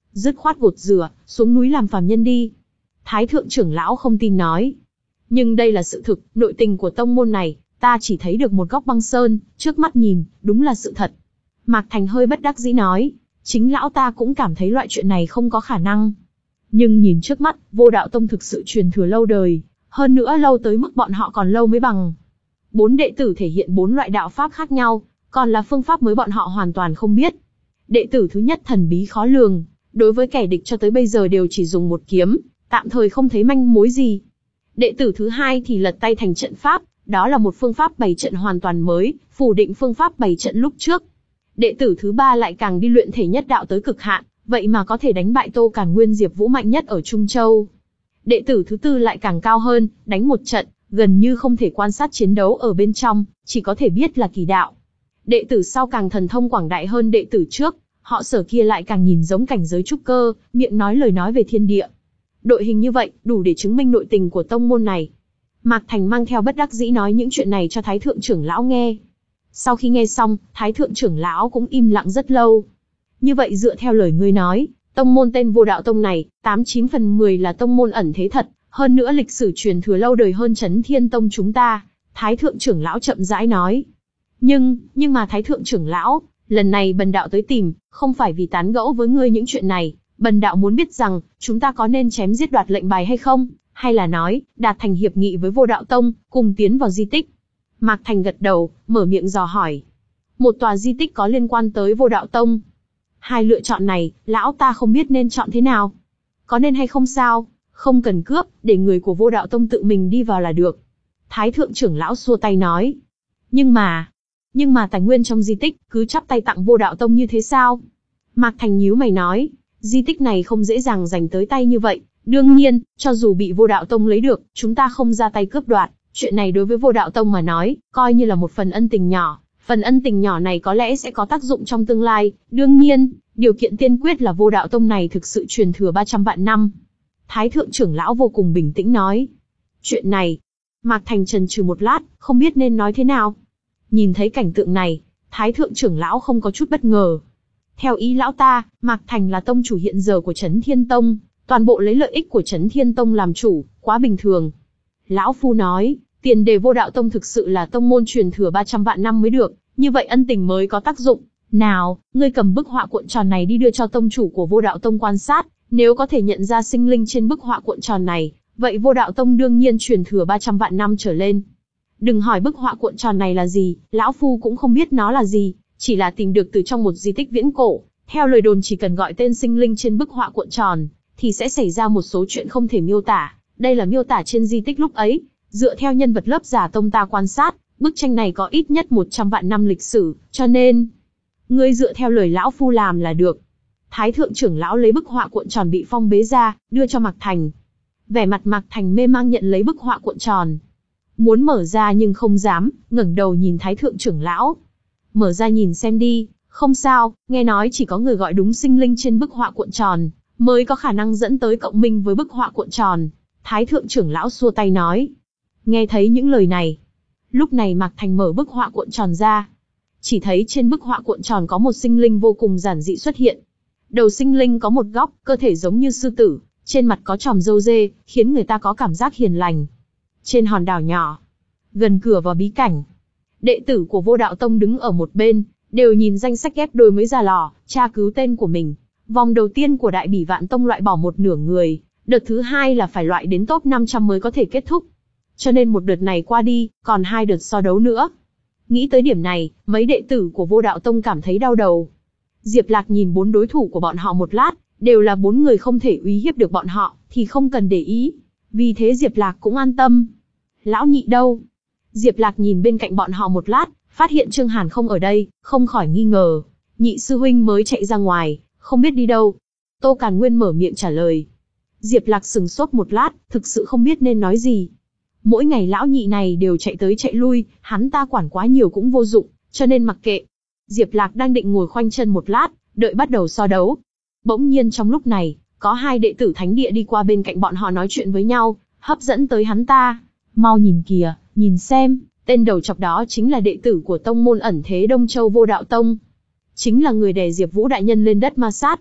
dứt khoát gột rửa, xuống núi làm phàm nhân đi. Thái thượng trưởng lão không tin nói. Nhưng đây là sự thực, nội tình của tông môn này, ta chỉ thấy được một góc băng sơn, trước mắt nhìn, đúng là sự thật. Mạc Thành hơi bất đắc dĩ nói, chính lão ta cũng cảm thấy loại chuyện này không có khả năng. Nhưng nhìn trước mắt, Vô Đạo Tông thực sự truyền thừa lâu đời, hơn nữa lâu tới mức bọn họ còn lâu mới bằng. Bốn đệ tử thể hiện bốn loại đạo pháp khác nhau, còn là phương pháp mới bọn họ hoàn toàn không biết. Đệ tử thứ nhất thần bí khó lường, đối với kẻ địch cho tới bây giờ đều chỉ dùng một kiếm, tạm thời không thấy manh mối gì. Đệ tử thứ hai thì lật tay thành trận pháp, đó là một phương pháp bày trận hoàn toàn mới, phủ định phương pháp bày trận lúc trước. Đệ tử thứ ba lại càng đi luyện thể nhất đạo tới cực hạn, vậy mà có thể đánh bại Tô Càn Nguyên Diệp Vũ mạnh nhất ở Trung Châu. Đệ tử thứ tư lại càng cao hơn, đánh một trận, gần như không thể quan sát chiến đấu ở bên trong, chỉ có thể biết là kỳ đạo. Đệ tử sau càng thần thông quảng đại hơn đệ tử trước, họ Sở kia lại càng nhìn giống cảnh giới trúc cơ, miệng nói lời nói về thiên địa. Đội hình như vậy, đủ để chứng minh nội tình của tông môn này. Mạc Thành mang theo bất đắc dĩ nói những chuyện này cho Thái thượng trưởng lão nghe. Sau khi nghe xong, Thái thượng trưởng lão cũng im lặng rất lâu. Như vậy dựa theo lời ngươi nói, tông môn tên Vô Đạo Tông này, tám chín phần mười là tông môn ẩn thế thật, hơn nữa lịch sử truyền thừa lâu đời hơn Chấn Thiên Tông chúng ta. Thái thượng trưởng lão chậm rãi nói. Nhưng, nhưng mà Thái thượng trưởng lão, lần này bần đạo tới tìm, không phải vì tán gẫu với ngươi những chuyện này, bần đạo muốn biết rằng, chúng ta có nên chém giết đoạt lệnh bài hay không, hay là nói, đạt thành hiệp nghị với Vô Đạo Tông, cùng tiến vào di tích. Mạc Thành gật đầu, mở miệng dò hỏi. Một tòa di tích có liên quan tới Vô Đạo Tông. Hai lựa chọn này, lão ta không biết nên chọn thế nào. Có nên hay không sao, không cần cướp, để người của Vô Đạo Tông tự mình đi vào là được. Thái thượng trưởng lão xua tay nói. Nhưng mà, nhưng mà tài nguyên trong di tích, cứ chắp tay tặng Vô Đạo Tông như thế sao? Mạc Thành nhíu mày nói, di tích này không dễ dàng giành tới tay như vậy. Đương nhiên, cho dù bị Vô Đạo Tông lấy được, chúng ta không ra tay cướp đoạt. Chuyện này đối với Vô Đạo Tông mà nói, coi như là một phần ân tình nhỏ. Phần ân tình nhỏ này có lẽ sẽ có tác dụng trong tương lai. Đương nhiên, điều kiện tiên quyết là Vô Đạo Tông này thực sự truyền thừa ba trăm vạn năm. Thái thượng trưởng lão vô cùng bình tĩnh nói. Chuyện này, Mạc Thành chần chừ một lát, không biết nên nói thế nào. Nhìn thấy cảnh tượng này, Thái thượng trưởng lão không có chút bất ngờ. Theo ý lão ta, Mạc Thành là tông chủ hiện giờ của Chấn Thiên Tông, toàn bộ lấy lợi ích của Chấn Thiên Tông làm chủ, quá bình thường. Lão Phu nói, tiền đề Vô Đạo Tông thực sự là tông môn truyền thừa ba trăm vạn năm mới được, như vậy ân tình mới có tác dụng. Nào, ngươi cầm bức họa cuộn tròn này đi đưa cho tông chủ của Vô Đạo Tông quan sát, nếu có thể nhận ra sinh linh trên bức họa cuộn tròn này, vậy Vô Đạo Tông đương nhiên truyền thừa ba trăm vạn năm trở lên. Đừng hỏi bức họa cuộn tròn này là gì, lão Phu cũng không biết nó là gì, chỉ là tìm được từ trong một di tích viễn cổ. Theo lời đồn chỉ cần gọi tên sinh linh trên bức họa cuộn tròn, thì sẽ xảy ra một số chuyện không thể miêu tả. Đây là miêu tả trên di tích lúc ấy, dựa theo nhân vật lớp giả tông ta quan sát, bức tranh này có ít nhất một trăm vạn năm lịch sử, cho nên, ngươi dựa theo lời lão Phu làm là được. Thái thượng trưởng lão lấy bức họa cuộn tròn bị phong bế ra, đưa cho Mạc Thành. Vẻ mặt Mạc Thành mê mang nhận lấy bức họa cuộn tròn. Muốn mở ra nhưng không dám, ngẩng đầu nhìn Thái thượng trưởng lão. Mở ra nhìn xem đi, không sao, nghe nói chỉ có người gọi đúng sinh linh trên bức họa cuộn tròn, mới có khả năng dẫn tới cộng minh với bức họa cuộn tròn. Thái thượng trưởng lão xua tay nói. Nghe thấy những lời này. Lúc này Mạc Thành mở bức họa cuộn tròn ra. Chỉ thấy trên bức họa cuộn tròn có một sinh linh vô cùng giản dị xuất hiện. Đầu sinh linh có một góc, cơ thể giống như sư tử, trên mặt có chòm râu dê, khiến người ta có cảm giác hiền lành. Trên hòn đảo nhỏ, gần cửa vào bí cảnh, đệ tử của Vô Đạo Tông đứng ở một bên, đều nhìn danh sách ghép đôi mới ra lò, tra cứu tên của mình. Vòng đầu tiên của Đại Bỉ Vạn Tông loại bỏ một nửa người, đợt thứ hai là phải loại đến top năm trăm mới có thể kết thúc. Cho nên một đợt này qua đi, còn hai đợt so đấu nữa. Nghĩ tới điểm này, mấy đệ tử của Vô Đạo Tông cảm thấy đau đầu. Diệp Lạc nhìn bốn đối thủ của bọn họ một lát, đều là bốn người không thể uy hiếp được bọn họ, thì không cần để ý. Vì thế Diệp Lạc cũng an tâm. Lão nhị đâu? Diệp Lạc nhìn bên cạnh bọn họ một lát, phát hiện Trương Hàn không ở đây, không khỏi nghi ngờ. Nhị sư huynh mới chạy ra ngoài, không biết đi đâu. Tô Càn Nguyên mở miệng trả lời. Diệp Lạc sừng sốt một lát, thực sự không biết nên nói gì. Mỗi ngày lão nhị này đều chạy tới chạy lui, hắn ta quản quá nhiều cũng vô dụng, cho nên mặc kệ. Diệp Lạc đang định ngồi khoanh chân một lát, đợi bắt đầu so đấu. Bỗng nhiên trong lúc này, có hai đệ tử thánh địa đi qua bên cạnh bọn họ nói chuyện với nhau, hấp dẫn tới hắn ta. Mau nhìn kìa, nhìn xem, tên đầu chọc đó chính là đệ tử của tông môn ẩn thế Đông Châu Vô Đạo Tông. Chính là người đè Diệp Vũ đại nhân lên đất ma sát.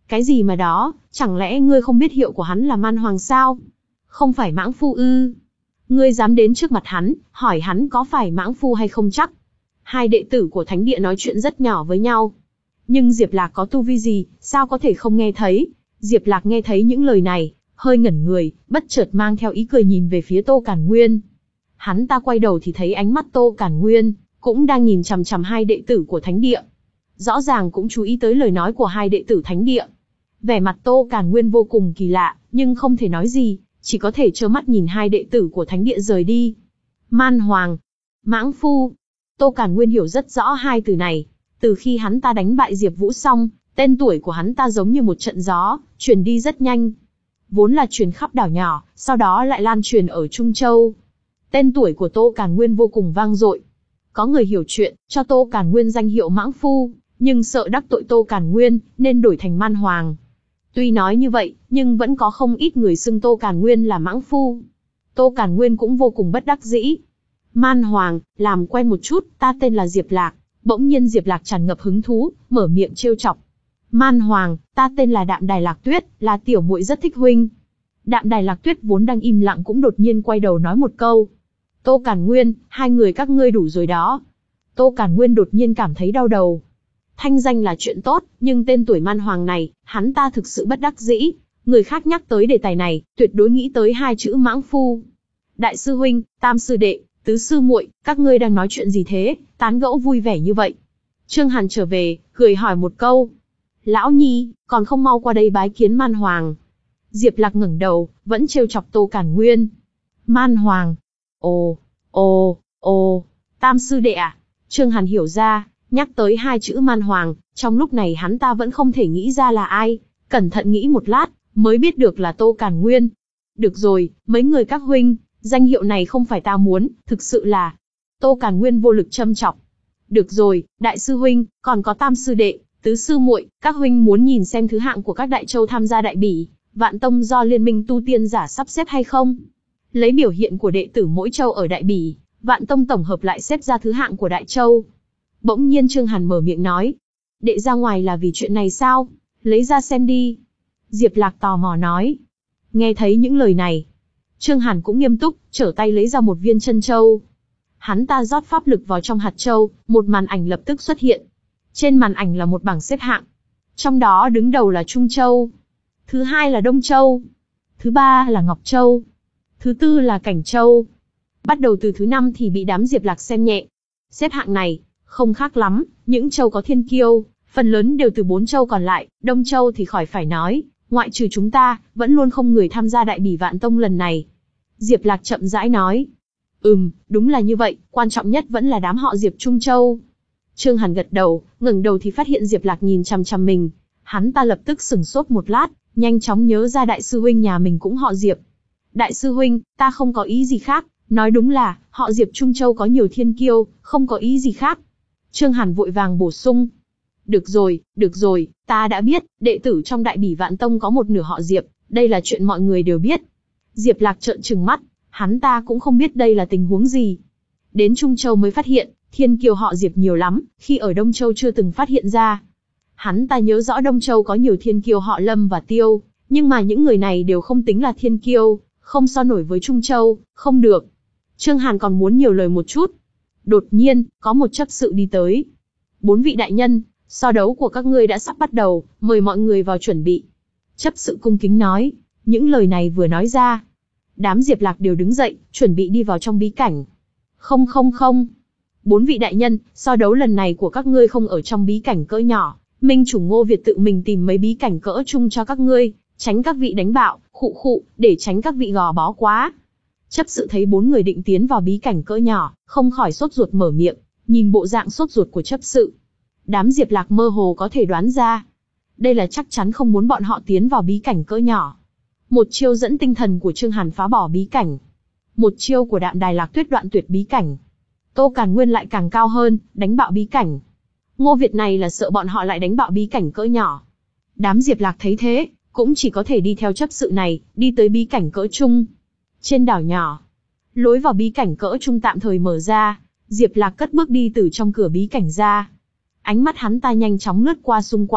Cái gì mà đó, chẳng lẽ ngươi không biết hiệu của hắn là man hoàng sao? Không phải mãng phu ư? Ngươi dám đến trước mặt hắn, hỏi hắn có phải mãng phu hay không chắc? Hai đệ tử của thánh địa nói chuyện rất nhỏ với nhau. Nhưng Diệp Lạc có tu vi gì, sao có thể không nghe thấy? Diệp Lạc nghe thấy những lời này, hơi ngẩn người, bất chợt mang theo ý cười nhìn về phía Tô Càn Nguyên. Hắn ta quay đầu thì thấy ánh mắt Tô Càn Nguyên cũng đang nhìn chằm chằm hai đệ tử của thánh địa. Rõ ràng cũng chú ý tới lời nói của hai đệ tử thánh địa. Vẻ mặt Tô Càn Nguyên vô cùng kỳ lạ, nhưng không thể nói gì, chỉ có thể trơ mắt nhìn hai đệ tử của thánh địa rời đi. Man hoàng, mãng phu. Tô Càn Nguyên hiểu rất rõ hai từ này. Từ khi hắn ta đánh bại Diệp Vũ xong, tên tuổi của hắn ta giống như một trận gió, truyền đi rất nhanh. Vốn là truyền khắp đảo nhỏ, sau đó lại lan truyền ở Trung Châu. Tên tuổi của Tô Càn Nguyên vô cùng vang dội. Có người hiểu chuyện, cho Tô Càn Nguyên danh hiệu mãng phu, nhưng sợ đắc tội Tô Càn Nguyên, nên đổi thành man hoàng. Tuy nói như vậy, nhưng vẫn có không ít người xưng Tô Càn Nguyên là mãng phu. Tô Càn Nguyên cũng vô cùng bất đắc dĩ. Man hoàng, làm quen một chút, ta tên là Diệp Lạc. Bỗng nhiên Diệp Lạc tràn ngập hứng thú, mở miệng trêu chọc. Man hoàng, ta tên là Đạm Đài Lạc Tuyết, là tiểu muội rất thích huynh. Đạm Đài Lạc Tuyết vốn đang im lặng cũng đột nhiên quay đầu nói một câu. Tô Càn Nguyên, hai người các ngươi đủ rồi đó. Tô Càn Nguyên đột nhiên cảm thấy đau đầu. Thanh danh là chuyện tốt, nhưng tên tuổi man hoàng này, hắn ta thực sự bất đắc dĩ. Người khác nhắc tới đề tài này, tuyệt đối nghĩ tới hai chữ mãng phu. Đại sư huynh, tam sư đệ, tứ sư muội, các ngươi đang nói chuyện gì thế, tán gẫu vui vẻ như vậy? Trương Hàn trở về, cười hỏi một câu. Lão Nhi, còn không mau qua đây bái kiến man hoàng. Diệp Lạc ngẩng đầu, vẫn trêu chọc Tô Càn Nguyên. Man hoàng. Ồ, ồ, ồ, tam sư đệ à? Trương Hàn hiểu ra, nhắc tới hai chữ man hoàng, trong lúc này hắn ta vẫn không thể nghĩ ra là ai. Cẩn thận nghĩ một lát, mới biết được là Tô Càn Nguyên. Được rồi, mấy người các huynh, danh hiệu này không phải ta muốn, thực sự là... Tô Càn Nguyên vô lực châm chọc. Được rồi, đại sư huynh, còn có tam sư đệ, tứ sư muội, các huynh muốn nhìn xem thứ hạng của các đại châu tham gia đại bỉ, Vạn Tông do Liên minh tu tiên giả sắp xếp hay không? Lấy biểu hiện của đệ tử mỗi châu ở đại bỉ, Vạn Tông tổng hợp lại xếp ra thứ hạng của đại châu. Bỗng nhiên Trương Hàn mở miệng nói. Đệ ra ngoài là vì chuyện này sao? Lấy ra xem đi. Diệp Lạc tò mò nói. Nghe thấy những lời này, Trương Hàn cũng nghiêm túc, trở tay lấy ra một viên chân châu. Hắn ta rót pháp lực vào trong hạt châu, một màn ảnh lập tức xuất hiện. Trên màn ảnh là một bảng xếp hạng. Trong đó đứng đầu là Trung Châu. Thứ hai là Đông Châu. Thứ ba là Ngọc Châu. Thứ tư là Cảnh Châu. Bắt đầu từ thứ năm thì bị đám Diệp Lạc xem nhẹ. Xếp hạng này, không khác lắm, những châu có thiên kiêu, phần lớn đều từ bốn châu còn lại, Đông Châu thì khỏi phải nói, ngoại trừ chúng ta, vẫn luôn không người tham gia đại bỉ Vạn Tông lần này. Diệp Lạc chậm rãi nói. Ừm, đúng là như vậy, quan trọng nhất vẫn là đám họ Diệp Trung Châu. Trương Hàn gật đầu, ngẩng đầu thì phát hiện Diệp Lạc nhìn chằm chằm mình. Hắn ta lập tức sửng sốt một lát, nhanh chóng nhớ ra đại sư huynh nhà mình cũng họ Diệp. Đại sư huynh, ta không có ý gì khác, nói đúng là, họ Diệp Trung Châu có nhiều thiên kiêu, không có ý gì khác. Trương Hàn vội vàng bổ sung. Được rồi, được rồi, ta đã biết, đệ tử trong đại bỉ Vạn Tông có một nửa họ Diệp, đây là chuyện mọi người đều biết. Diệp Lạc trợn trừng mắt, hắn ta cũng không biết đây là tình huống gì. Đến Trung Châu mới phát hiện, thiên kiêu họ Diệp nhiều lắm, khi ở Đông Châu chưa từng phát hiện ra. Hắn ta nhớ rõ Đông Châu có nhiều thiên kiêu họ Lâm và Tiêu, nhưng mà những người này đều không tính là thiên kiêu, không so nổi với Trung Châu, không được. Trương Hàn còn muốn nhiều lời một chút. Đột nhiên, có một chấp sự đi tới. Bốn vị đại nhân, so đấu của các ngươi đã sắp bắt đầu, mời mọi người vào chuẩn bị. Chấp sự cung kính nói, những lời này vừa nói ra. Đám Diệp Lạc đều đứng dậy, chuẩn bị đi vào trong bí cảnh. Không không không. Bốn vị đại nhân, so đấu lần này của các ngươi không ở trong bí cảnh cỡ nhỏ. Minh chủ Ngô Việt tự mình tìm mấy bí cảnh cỡ chung cho các ngươi, tránh các vị đánh bạo, khụ khụ, để tránh các vị gò bó quá. Chấp sự thấy bốn người định tiến vào bí cảnh cỡ nhỏ, không khỏi sốt ruột mở miệng, nhìn bộ dạng sốt ruột của chấp sự. Đám Diệp Lạc mơ hồ có thể đoán ra. Đây là chắc chắn không muốn bọn họ tiến vào bí cảnh cỡ nhỏ. Một chiêu dẫn tinh thần của Trương Hàn phá bỏ bí cảnh. Một chiêu của Đạm Đài Lạc Tuyết đoạn tuyệt bí cảnh. Tô Càn Nguyên lại càng cao hơn, đánh bạo bí cảnh. Ngô Việt này là sợ bọn họ lại đánh bạo bí cảnh cỡ nhỏ. Đám Diệp Lạc thấy thế, cũng chỉ có thể đi theo chấp sự này, đi tới bí cảnh cỡ trung. Trên đảo nhỏ, lối vào bí cảnh cỡ trung tạm thời mở ra, Diệp Lạc cất bước đi từ trong cửa bí cảnh ra. Ánh mắt hắn ta nhanh chóng lướt qua xung quanh,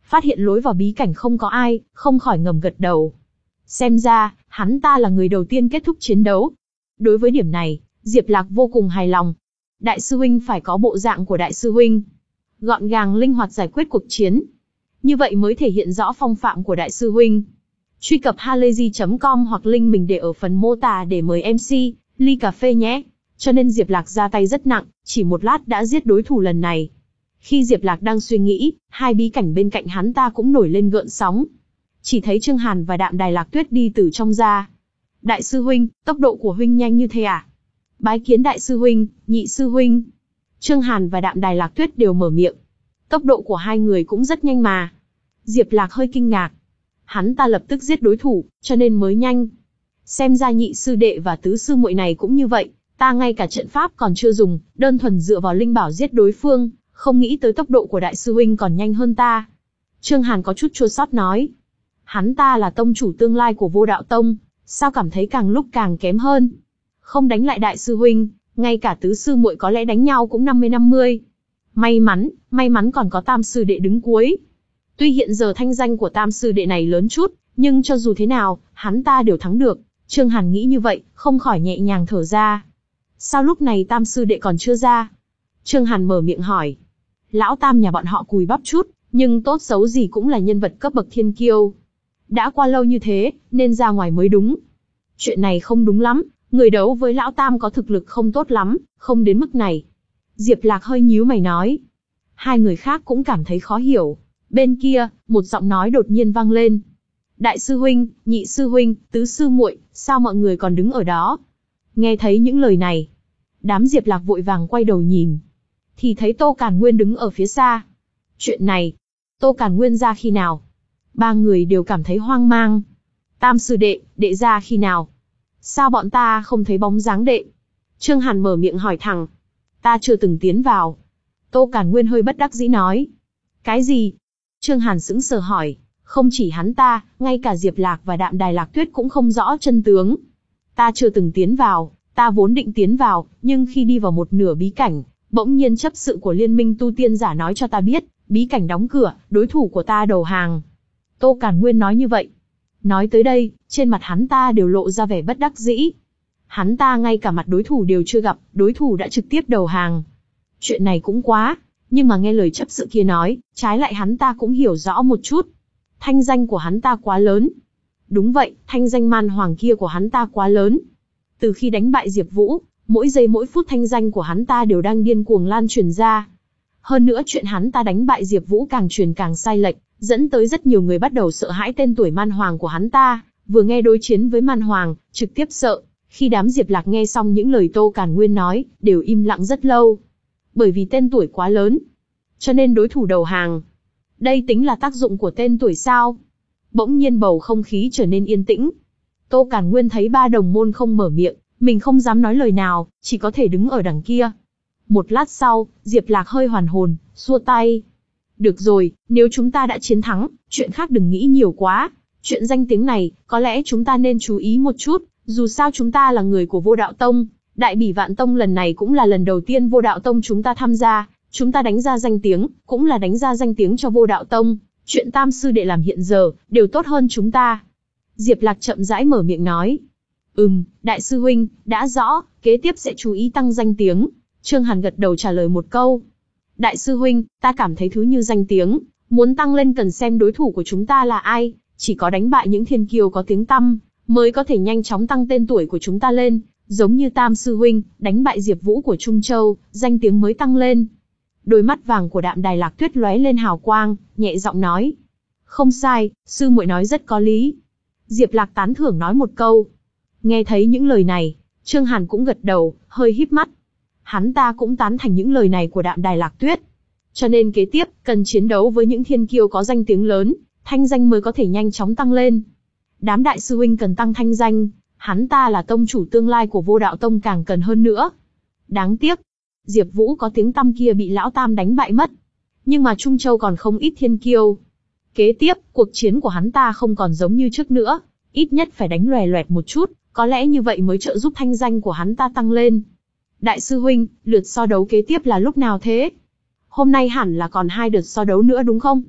phát hiện lối vào bí cảnh không có ai, không khỏi ngầm gật đầu. Xem ra, hắn ta là người đầu tiên kết thúc chiến đấu. Đối với điểm này, Diệp Lạc vô cùng hài lòng. Đại sư huynh phải có bộ dạng của đại sư huynh. Gọn gàng linh hoạt giải quyết cuộc chiến. Như vậy mới thể hiện rõ phong phạm của đại sư huynh. Truy cập halayzi chấm com hoặc link mình để ở phần mô tả để mời em xê, ly cà phê nhé. Cho nên Diệp Lạc ra tay rất nặng, chỉ một lát đã giết đối thủ lần này. Khi Diệp Lạc đang suy nghĩ, hai bí cảnh bên cạnh hắn ta cũng nổi lên gợn sóng. Chỉ thấy Trương Hàn và Đạm Đài Lạc Tuyết đi từ trong ra. Đại sư huynh, tốc độ của huynh nhanh như thế à? Bái kiến đại sư huynh, nhị sư huynh. Trương Hàn và Đạm Đài Lạc Tuyết đều mở miệng. Tốc độ của hai người cũng rất nhanh mà. Diệp Lạc hơi kinh ngạc. Hắn ta lập tức giết đối thủ, cho nên mới nhanh. Xem ra nhị sư đệ và tứ sư muội này cũng như vậy, ta ngay cả trận pháp còn chưa dùng, đơn thuần dựa vào linh bảo giết đối phương, không nghĩ tới tốc độ của đại sư huynh còn nhanh hơn ta. Trương Hàn có chút chua xót nói. Hắn ta là tông chủ tương lai của Vô Đạo Tông, sao cảm thấy càng lúc càng kém hơn. Không đánh lại đại sư huynh, ngay cả tứ sư muội có lẽ đánh nhau cũng năm mươi năm mươi. May mắn, may mắn còn có tam sư đệ đứng cuối. Tuy hiện giờ thanh danh của tam sư đệ này lớn chút, nhưng cho dù thế nào, hắn ta đều thắng được. Trương Hàn nghĩ như vậy, không khỏi nhẹ nhàng thở ra. Sao lúc này tam sư đệ còn chưa ra? Trương Hàn mở miệng hỏi. Lão tam nhà bọn họ cùi bắp chút, nhưng tốt xấu gì cũng là nhân vật cấp bậc thiên kiêu. Đã qua lâu như thế, nên ra ngoài mới đúng. Chuyện này không đúng lắm, người đấu với lão tam có thực lực không tốt lắm, không đến mức này. Diệp Lạc hơi nhíu mày nói. Hai người khác cũng cảm thấy khó hiểu. Bên kia, một giọng nói đột nhiên vang lên. Đại sư huynh, nhị sư huynh, tứ sư muội, sao mọi người còn đứng ở đó? Nghe thấy những lời này, đám Diệp Lạc vội vàng quay đầu nhìn. Thì thấy Tô Càn Nguyên đứng ở phía xa. Chuyện này, Tô Càn Nguyên ra khi nào? Ba người đều cảm thấy hoang mang. Tam sư đệ, đệ ra khi nào? Sao bọn ta không thấy bóng dáng đệ? Trương Hàn mở miệng hỏi thẳng. Ta chưa từng tiến vào. Tô Càn Nguyên hơi bất đắc dĩ nói. Cái gì? Trương Hàn sững sờ hỏi. Không chỉ hắn ta, ngay cả Diệp Lạc và Đạm Đài Lạc Tuyết cũng không rõ chân tướng. Ta chưa từng tiến vào, ta vốn định tiến vào, nhưng khi đi vào một nửa bí cảnh, bỗng nhiên chấp sự của Liên minh tu tiên giả nói cho ta biết, bí cảnh đóng cửa, đối thủ của ta đầu hàng. Tô Càn Nguyên nói như vậy. Nói tới đây, trên mặt hắn ta đều lộ ra vẻ bất đắc dĩ. Hắn ta ngay cả mặt đối thủ đều chưa gặp, đối thủ đã trực tiếp đầu hàng. Chuyện này cũng quá, nhưng mà nghe lời chấp sự kia nói, trái lại hắn ta cũng hiểu rõ một chút. Thanh danh của hắn ta quá lớn. Đúng vậy, thanh danh man hoàng kia của hắn ta quá lớn. Từ khi đánh bại Diệp Vũ, mỗi giây mỗi phút thanh danh của hắn ta đều đang điên cuồng lan truyền ra. Hơn nữa chuyện hắn ta đánh bại Diệp Vũ càng truyền càng sai lệch, dẫn tới rất nhiều người bắt đầu sợ hãi tên tuổi man hoàng của hắn ta, vừa nghe đối chiến với man hoàng, trực tiếp sợ. Khi đám Diệp Lạc nghe xong những lời Tô Càn Nguyên nói, đều im lặng rất lâu. Bởi vì tên tuổi quá lớn, cho nên đối thủ đầu hàng. Đây tính là tác dụng của tên tuổi sao? Bỗng nhiên bầu không khí trở nên yên tĩnh. Tô Càn Nguyên thấy ba đồng môn không mở miệng, mình không dám nói lời nào, chỉ có thể đứng ở đằng kia. Một lát sau, Diệp Lạc hơi hoàn hồn, xua tay. Được rồi, nếu chúng ta đã chiến thắng, chuyện khác đừng nghĩ nhiều quá. Chuyện danh tiếng này, có lẽ chúng ta nên chú ý một chút, dù sao chúng ta là người của Vô Đạo Tông. Đại Bỉ Vạn Tông lần này cũng là lần đầu tiên Vô Đạo Tông chúng ta tham gia, chúng ta đánh ra danh tiếng, cũng là đánh ra danh tiếng cho Vô Đạo Tông. Chuyện tam sư đệ làm hiện giờ, đều tốt hơn chúng ta. Diệp Lạc chậm rãi mở miệng nói. Ừm, đại sư huynh, đã rõ, kế tiếp sẽ chú ý tăng danh tiếng. Trương Hàn gật đầu trả lời một câu. Đại sư huynh, ta cảm thấy thứ như danh tiếng, muốn tăng lên cần xem đối thủ của chúng ta là ai, chỉ có đánh bại những thiên kiêu có tiếng tăm, mới có thể nhanh chóng tăng tên tuổi của chúng ta lên, giống như Tam sư huynh, đánh bại Diệp Vũ của Trung Châu, danh tiếng mới tăng lên. Đôi mắt vàng của Đạm Đài Lạc Tuyết lóe lên hào quang, nhẹ giọng nói. Không sai, sư muội nói rất có lý. Diệp Lạc tán thưởng nói một câu. Nghe thấy những lời này, Trương Hàn cũng gật đầu, hơi híp mắt. Hắn ta cũng tán thành những lời này của Đạm Đài Lạc Tuyết. Cho nên kế tiếp, cần chiến đấu với những thiên kiêu có danh tiếng lớn, thanh danh mới có thể nhanh chóng tăng lên. Đám đại sư huynh cần tăng thanh danh, hắn ta là tông chủ tương lai của Vô Đạo Tông càng cần hơn nữa. Đáng tiếc, Diệp Vũ có tiếng tăm kia bị lão tam đánh bại mất. Nhưng mà Trung Châu còn không ít thiên kiêu. Kế tiếp, cuộc chiến của hắn ta không còn giống như trước nữa, ít nhất phải đánh loè loẹt một chút, có lẽ như vậy mới trợ giúp thanh danh của hắn ta tăng lên. Đại sư huynh, lượt so đấu kế tiếp là lúc nào thế? Hôm nay hẳn là còn hai đợt so đấu nữa đúng không?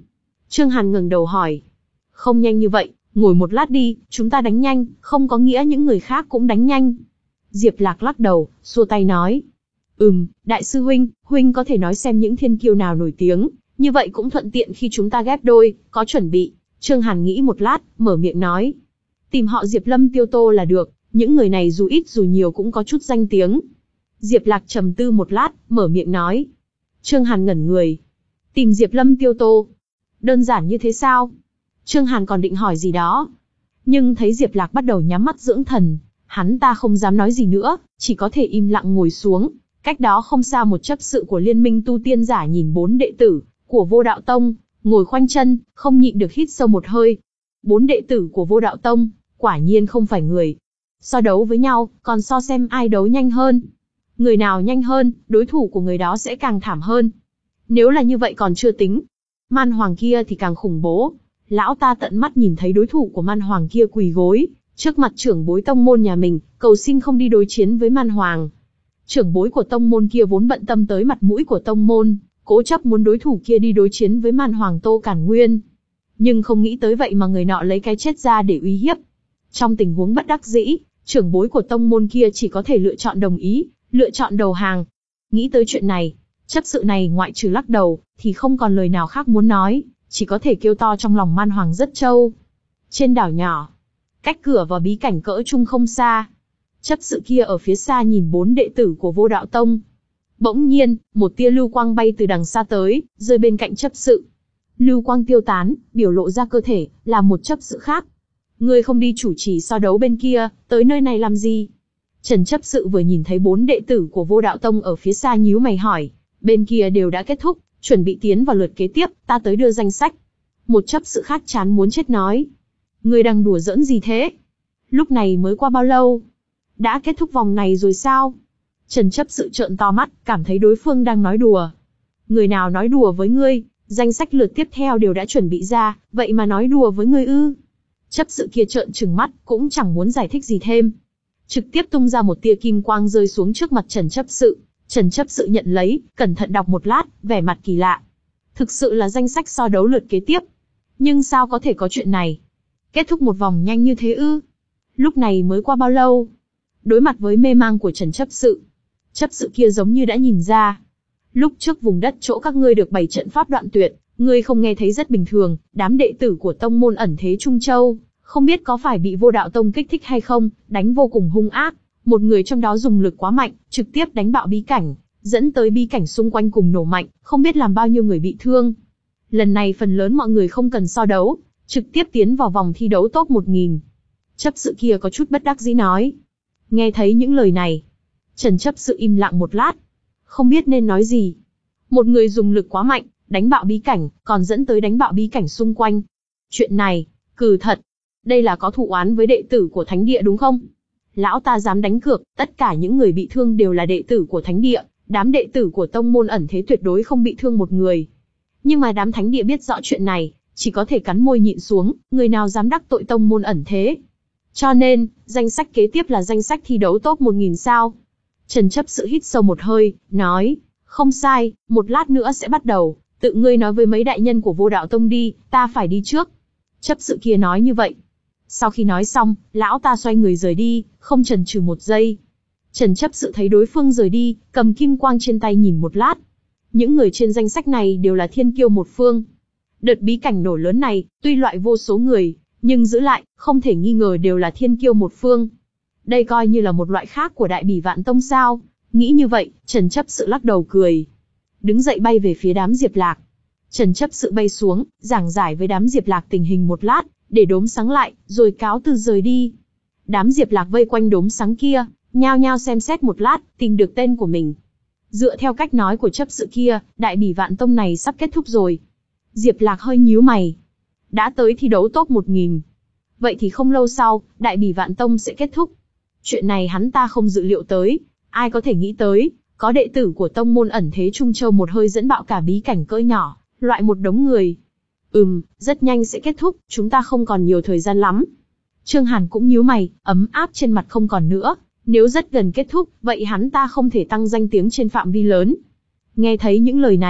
Trương Hàn ngẩng đầu hỏi. Không nhanh như vậy, ngồi một lát đi, chúng ta đánh nhanh, không có nghĩa những người khác cũng đánh nhanh. Diệp Lạc lắc đầu, xua tay nói. Ừm, đại sư huynh, huynh có thể nói xem những thiên kiêu nào nổi tiếng, như vậy cũng thuận tiện khi chúng ta ghép đôi, có chuẩn bị. Trương Hàn nghĩ một lát, mở miệng nói. Tìm họ Diệp Lâm Tiêu Tô là được, những người này dù ít dù nhiều cũng có chút danh tiếng. Diệp Lạc trầm tư một lát, mở miệng nói. Trương Hàn ngẩn người. Tìm Diệp Lâm Tiêu Tô. Đơn giản như thế sao? Trương Hàn còn định hỏi gì đó. Nhưng thấy Diệp Lạc bắt đầu nhắm mắt dưỡng thần, hắn ta không dám nói gì nữa, chỉ có thể im lặng ngồi xuống. Cách đó không xa một chấp sự của Liên minh tu tiên giả nhìn bốn đệ tử của Vô Đạo Tông, ngồi khoanh chân, không nhịn được hít sâu một hơi. Bốn đệ tử của Vô Đạo Tông, quả nhiên không phải người. So đấu với nhau, còn so xem ai đấu nhanh hơn. Người nào nhanh hơn, đối thủ của người đó sẽ càng thảm hơn. Nếu là như vậy còn chưa tính. Man Hoàng kia thì càng khủng bố. Lão ta tận mắt nhìn thấy đối thủ của Man Hoàng kia quỳ gối trước mặt trưởng bối tông môn nhà mình, cầu xin không đi đối chiến với Man Hoàng. Trưởng bối của tông môn kia vốn bận tâm tới mặt mũi của tông môn, cố chấp muốn đối thủ kia đi đối chiến với Man Hoàng Tô Cản Nguyên. Nhưng không nghĩ tới vậy mà người nọ lấy cái chết ra để uy hiếp. Trong tình huống bất đắc dĩ, trưởng bối của tông môn kia chỉ có thể lựa chọn đồng ý, lựa chọn đầu hàng. Nghĩ tới chuyện này, chấp sự này ngoại trừ lắc đầu, thì không còn lời nào khác muốn nói, chỉ có thể kêu to trong lòng Man Hoàng rất trâu. Trên đảo nhỏ, cách cửa vào bí cảnh cỡ trung không xa, chấp sự kia ở phía xa nhìn bốn đệ tử của Vô Đạo Tông. Bỗng nhiên, một tia lưu quang bay từ đằng xa tới, rơi bên cạnh chấp sự. Lưu quang tiêu tán, biểu lộ ra cơ thể, là một chấp sự khác. Ngươi không đi chủ trì so đấu bên kia, tới nơi này làm gì? Trần chấp sự vừa nhìn thấy bốn đệ tử của Vô Đạo Tông ở phía xa nhíu mày hỏi, bên kia đều đã kết thúc, chuẩn bị tiến vào lượt kế tiếp, ta tới đưa danh sách. Một chấp sự khác chán muốn chết nói. Ngươi đang đùa giỡn gì thế? Lúc này mới qua bao lâu? Đã kết thúc vòng này rồi sao? Trần chấp sự trợn to mắt, cảm thấy đối phương đang nói đùa. Người nào nói đùa với ngươi, danh sách lượt tiếp theo đều đã chuẩn bị ra, vậy mà nói đùa với ngươi ư? Chấp sự kia trợn trừng mắt, cũng chẳng muốn giải thích gì thêm. Trực tiếp tung ra một tia kim quang rơi xuống trước mặt Trần chấp sự. Trần chấp sự nhận lấy, cẩn thận đọc một lát, vẻ mặt kỳ lạ. Thực sự là danh sách so đấu lượt kế tiếp. Nhưng sao có thể có chuyện này? Kết thúc một vòng nhanh như thế ư? Lúc này mới qua bao lâu? Đối mặt với mê mang của Trần chấp sự, chấp sự kia giống như đã nhìn ra. Lúc trước vùng đất chỗ các ngươi được bày trận pháp đoạn tuyệt, ngươi không nghe thấy rất bình thường, đám đệ tử của tông môn ẩn thế Trung Châu, không biết có phải bị Vô Đạo Tông kích thích hay không, đánh vô cùng hung ác. Một người trong đó dùng lực quá mạnh, trực tiếp đánh bạo bí cảnh, dẫn tới bí cảnh xung quanh cùng nổ mạnh, không biết làm bao nhiêu người bị thương. Lần này phần lớn mọi người không cần so đấu, trực tiếp tiến vào vòng thi đấu top một nghìn. Chấp sự kia có chút bất đắc dĩ nói. Nghe thấy những lời này, Trần chấp sự im lặng một lát, không biết nên nói gì. Một người dùng lực quá mạnh, đánh bạo bí cảnh, còn dẫn tới đánh bạo bí cảnh xung quanh. Chuyện này, cừ thật. Đây là có thù oán với đệ tử của Thánh Địa đúng không? Lão ta dám đánh cược, tất cả những người bị thương đều là đệ tử của Thánh Địa, đám đệ tử của tông môn ẩn thế tuyệt đối không bị thương một người. Nhưng mà đám Thánh Địa biết rõ chuyện này, chỉ có thể cắn môi nhịn xuống, người nào dám đắc tội tông môn ẩn thế. Cho nên, danh sách kế tiếp là danh sách thi đấu top một nghìn sao. Trần chấp sự hít sâu một hơi, nói, không sai, một lát nữa sẽ bắt đầu, tự ngươi nói với mấy đại nhân của Vô Đạo Tông đi, ta phải đi trước. Chấp sự kia nói như vậy. Sau khi nói xong, lão ta xoay người rời đi, không chần chừ một giây. Trần chấp sự thấy đối phương rời đi, cầm kim quang trên tay nhìn một lát. Những người trên danh sách này đều là thiên kiêu một phương. Đợt bí cảnh nổ lớn này, tuy loại vô số người, nhưng giữ lại, không thể nghi ngờ đều là thiên kiêu một phương. Đây coi như là một loại khác của Đại Bỉ Vạn Tông sao? Nghĩ như vậy, Trần chấp sự lắc đầu cười. Đứng dậy bay về phía đám Diệp Lạc. Trần chấp sự bay xuống, giảng giải với đám Diệp Lạc tình hình một lát, để đốm sáng lại, rồi cáo từ rời đi. Đám Diệp Lạc vây quanh đốm sáng kia, nhao nhao xem xét một lát, tìm được tên của mình. Dựa theo cách nói của chấp sự kia, Đại Bỉ Vạn Tông này sắp kết thúc rồi. Diệp Lạc hơi nhíu mày. Đã tới thi đấu top một nghìn. Vậy thì không lâu sau, Đại Bỉ Vạn Tông sẽ kết thúc. Chuyện này hắn ta không dự liệu tới. Ai có thể nghĩ tới, có đệ tử của tông môn ẩn thế Trung Châu một hơi dẫn bạo cả bí cảnh cỡ nhỏ, loại một đống người. Ừm, rất nhanh sẽ kết thúc, chúng ta không còn nhiều thời gian lắm. Trương Hàn cũng nhíu mày, ấm áp trên mặt không còn nữa. Nếu rất gần kết thúc, vậy hắn ta không thể tăng danh tiếng trên phạm vi lớn. Nghe thấy những lời này,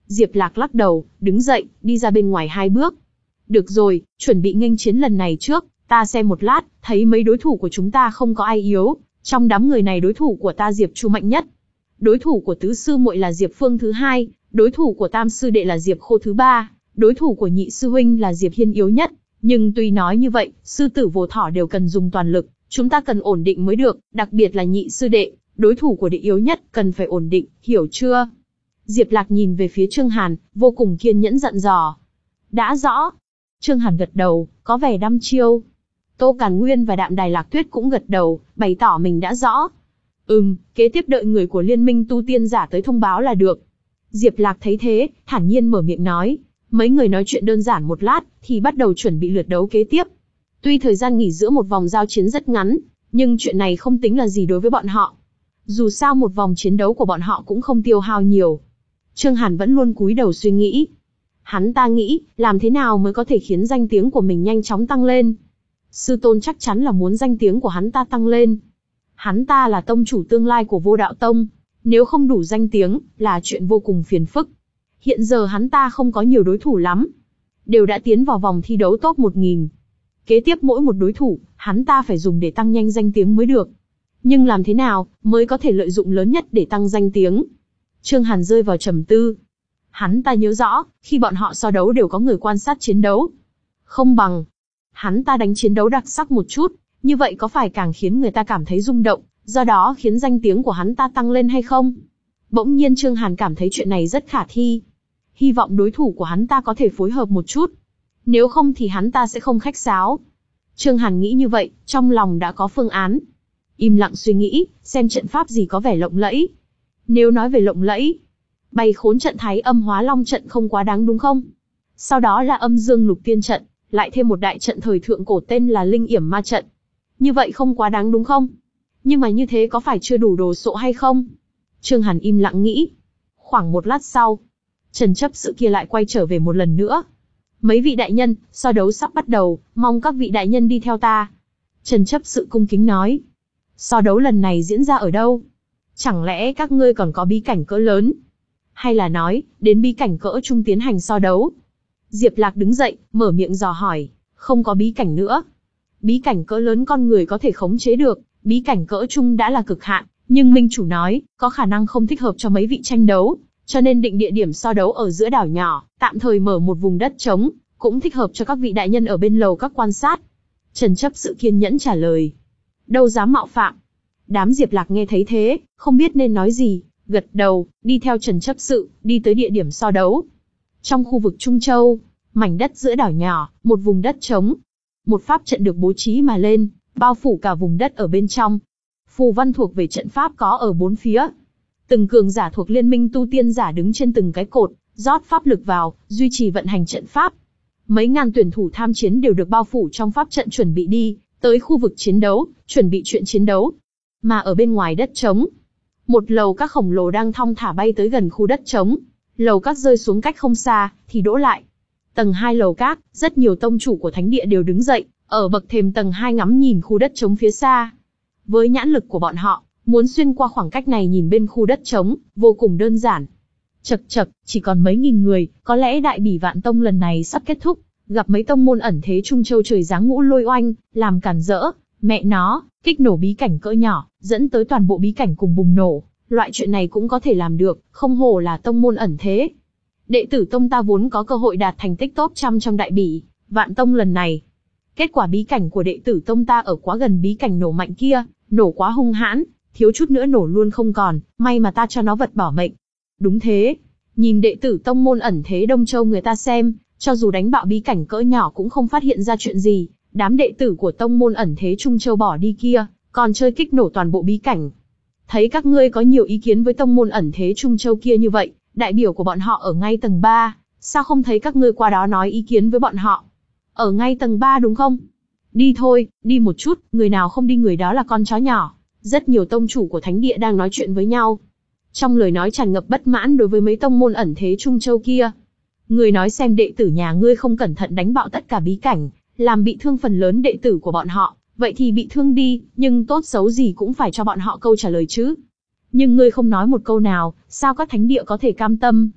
Diệp Lạc lắc đầu, đứng dậy, đi ra bên ngoài hai bước. Được rồi, chuẩn bị nghênh chiến lần này trước, ta xem một lát, thấy mấy đối thủ của chúng ta không có ai yếu, trong đám người này đối thủ của ta Diệp Chu mạnh nhất. Đối thủ của tứ sư muội là Diệp Phương thứ hai, đối thủ của tam sư đệ là Diệp Khô thứ ba, đối thủ của nhị sư huynh là Diệp Hiên yếu nhất. Nhưng tuy nói như vậy, sư tử vô thỏ đều cần dùng toàn lực, chúng ta cần ổn định mới được, đặc biệt là nhị sư đệ, đối thủ của đệ yếu nhất, cần phải ổn định, hiểu chưa? Diệp Lạc nhìn về phía Trương Hàn, vô cùng kiên nhẫn dặn dò. Đã rõ. Trương Hàn gật đầu, có vẻ đăm chiêu. Tô Càn Nguyên và Đạm Đài Lạc Tuyết cũng gật đầu, bày tỏ mình đã rõ. Ừm, kế tiếp đợi người của Liên minh tu tiên giả tới thông báo là được. Diệp Lạc thấy thế, thản nhiên mở miệng nói. Mấy người nói chuyện đơn giản một lát, thì bắt đầu chuẩn bị lượt đấu kế tiếp. Tuy thời gian nghỉ giữa một vòng giao chiến rất ngắn, nhưng chuyện này không tính là gì đối với bọn họ. Dù sao một vòng chiến đấu của bọn họ cũng không tiêu hao nhiều. Trương Hàn vẫn luôn cúi đầu suy nghĩ. Hắn ta nghĩ, làm thế nào mới có thể khiến danh tiếng của mình nhanh chóng tăng lên. Sư tôn chắc chắn là muốn danh tiếng của hắn ta tăng lên. Hắn ta là tông chủ tương lai của Vô Đạo Tông. Nếu không đủ danh tiếng, là chuyện vô cùng phiền phức. Hiện giờ hắn ta không có nhiều đối thủ lắm. Đều đã tiến vào vòng thi đấu top một nghìn. Kế tiếp mỗi một đối thủ, hắn ta phải dùng để tăng nhanh danh tiếng mới được. Nhưng làm thế nào, mới có thể lợi dụng lớn nhất để tăng danh tiếng? Trương Hàn rơi vào trầm tư. Hắn ta nhớ rõ, khi bọn họ so đấu đều có người quan sát chiến đấu. Không bằng, hắn ta đánh chiến đấu đặc sắc một chút, như vậy có phải càng khiến người ta cảm thấy rung động, do đó khiến danh tiếng của hắn ta tăng lên hay không? Bỗng nhiên Trương Hàn cảm thấy chuyện này rất khả thi. Hy vọng đối thủ của hắn ta có thể phối hợp một chút. Nếu không thì hắn ta sẽ không khách sáo. Trương Hàn nghĩ như vậy, trong lòng đã có phương án. Im lặng suy nghĩ, xem trận pháp gì có vẻ lộng lẫy. Nếu nói về lộng lẫy, bày khốn trận Thái Âm Hóa Long trận không quá đáng đúng không? Sau đó là Âm Dương Lục Tiên trận, lại thêm một đại trận thời thượng cổ tên là Linh Yểm Ma trận. Như vậy không quá đáng đúng không? Nhưng mà như thế có phải chưa đủ đồ sộ hay không? Trương Hàn im lặng nghĩ. Khoảng một lát sau, Trần chấp sự kia lại quay trở về một lần nữa. Mấy vị đại nhân, so đấu sắp bắt đầu, mong các vị đại nhân đi theo ta. Trần chấp sự cung kính nói. So đấu lần này diễn ra ở đâu? Chẳng lẽ các ngươi còn có bí cảnh cỡ lớn? Hay là nói, đến bí cảnh cỡ trung tiến hành so đấu? Diệp Lạc đứng dậy, mở miệng dò hỏi. Không có bí cảnh nữa. Bí cảnh cỡ lớn con người có thể khống chế được, bí cảnh cỡ trung đã là cực hạn. Nhưng minh chủ nói, có khả năng không thích hợp cho mấy vị tranh đấu, cho nên định địa điểm so đấu ở giữa đảo nhỏ, tạm thời mở một vùng đất trống, cũng thích hợp cho các vị đại nhân ở bên lầu các quan sát. Trần chấp sự kiên nhẫn trả lời. Đâu dám mạo phạm. Đám Diệp Lạc nghe thấy thế, không biết nên nói gì, gật đầu, đi theo Trần chấp sự, đi tới địa điểm so đấu. Trong khu vực Trung Châu, mảnh đất giữa đảo nhỏ, một vùng đất trống. Một pháp trận được bố trí mà lên, bao phủ cả vùng đất ở bên trong. Phù văn thuộc về trận pháp có ở bốn phía. Từng cường giả thuộc liên minh tu tiên giả đứng trên từng cái cột, rót pháp lực vào, duy trì vận hành trận pháp. Mấy ngàn tuyển thủ tham chiến đều được bao phủ trong pháp trận chuẩn bị đi tới khu vực chiến đấu, chuẩn bị chuyện chiến đấu. Mà ở bên ngoài đất trống, một lầu các khổng lồ đang thong thả bay tới gần khu đất trống. Lầu các rơi xuống cách không xa, thì đỗ lại. Tầng hai lầu các, rất nhiều tông chủ của thánh địa đều đứng dậy, ở bậc thềm tầng hai ngắm nhìn khu đất trống phía xa. Với nhãn lực của bọn họ, muốn xuyên qua khoảng cách này nhìn bên khu đất trống, vô cùng đơn giản. Chật chật, chỉ còn mấy nghìn người, có lẽ đại bỉ vạn tông lần này sắp kết thúc, gặp mấy tông môn ẩn thế Trung Châu trời giáng ngũ lôi oanh, làm cản rỡ, mẹ nó, kích nổ bí cảnh cỡ nhỏ, dẫn tới toàn bộ bí cảnh cùng bùng nổ, loại chuyện này cũng có thể làm được, không hổ là tông môn ẩn thế. Đệ tử tông ta vốn có cơ hội đạt thành tích top trăm trong đại bỉ vạn tông lần này. Kết quả bí cảnh của đệ tử tông ta ở quá gần bí cảnh nổ mạnh kia, nổ quá hung hãn, thiếu chút nữa nổ luôn không còn, may mà ta cho nó vật bảo mệnh. Đúng thế, nhìn đệ tử tông môn ẩn thế Đông Châu người ta xem, cho dù đánh bạo bí cảnh cỡ nhỏ cũng không phát hiện ra chuyện gì, đám đệ tử của tông môn ẩn thế Trung Châu bỏ đi kia, còn chơi kích nổ toàn bộ bí cảnh. Thấy các ngươi có nhiều ý kiến với tông môn ẩn thế Trung Châu kia như vậy, đại biểu của bọn họ ở ngay tầng ba, sao không thấy các ngươi qua đó nói ý kiến với bọn họ? Ở ngay tầng ba đúng không? Đi thôi, đi một chút, người nào không đi người đó là con chó nhỏ. Rất nhiều tông chủ của thánh địa đang nói chuyện với nhau. Trong lời nói tràn ngập bất mãn đối với mấy tông môn ẩn thế Trung Châu kia. Người nói xem đệ tử nhà ngươi không cẩn thận đánh bạo tất cả bí cảnh, làm bị thương phần lớn đệ tử của bọn họ, vậy thì bị thương đi, nhưng tốt xấu gì cũng phải cho bọn họ câu trả lời chứ. Nhưng ngươi không nói một câu nào, sao các thánh địa có thể cam tâm?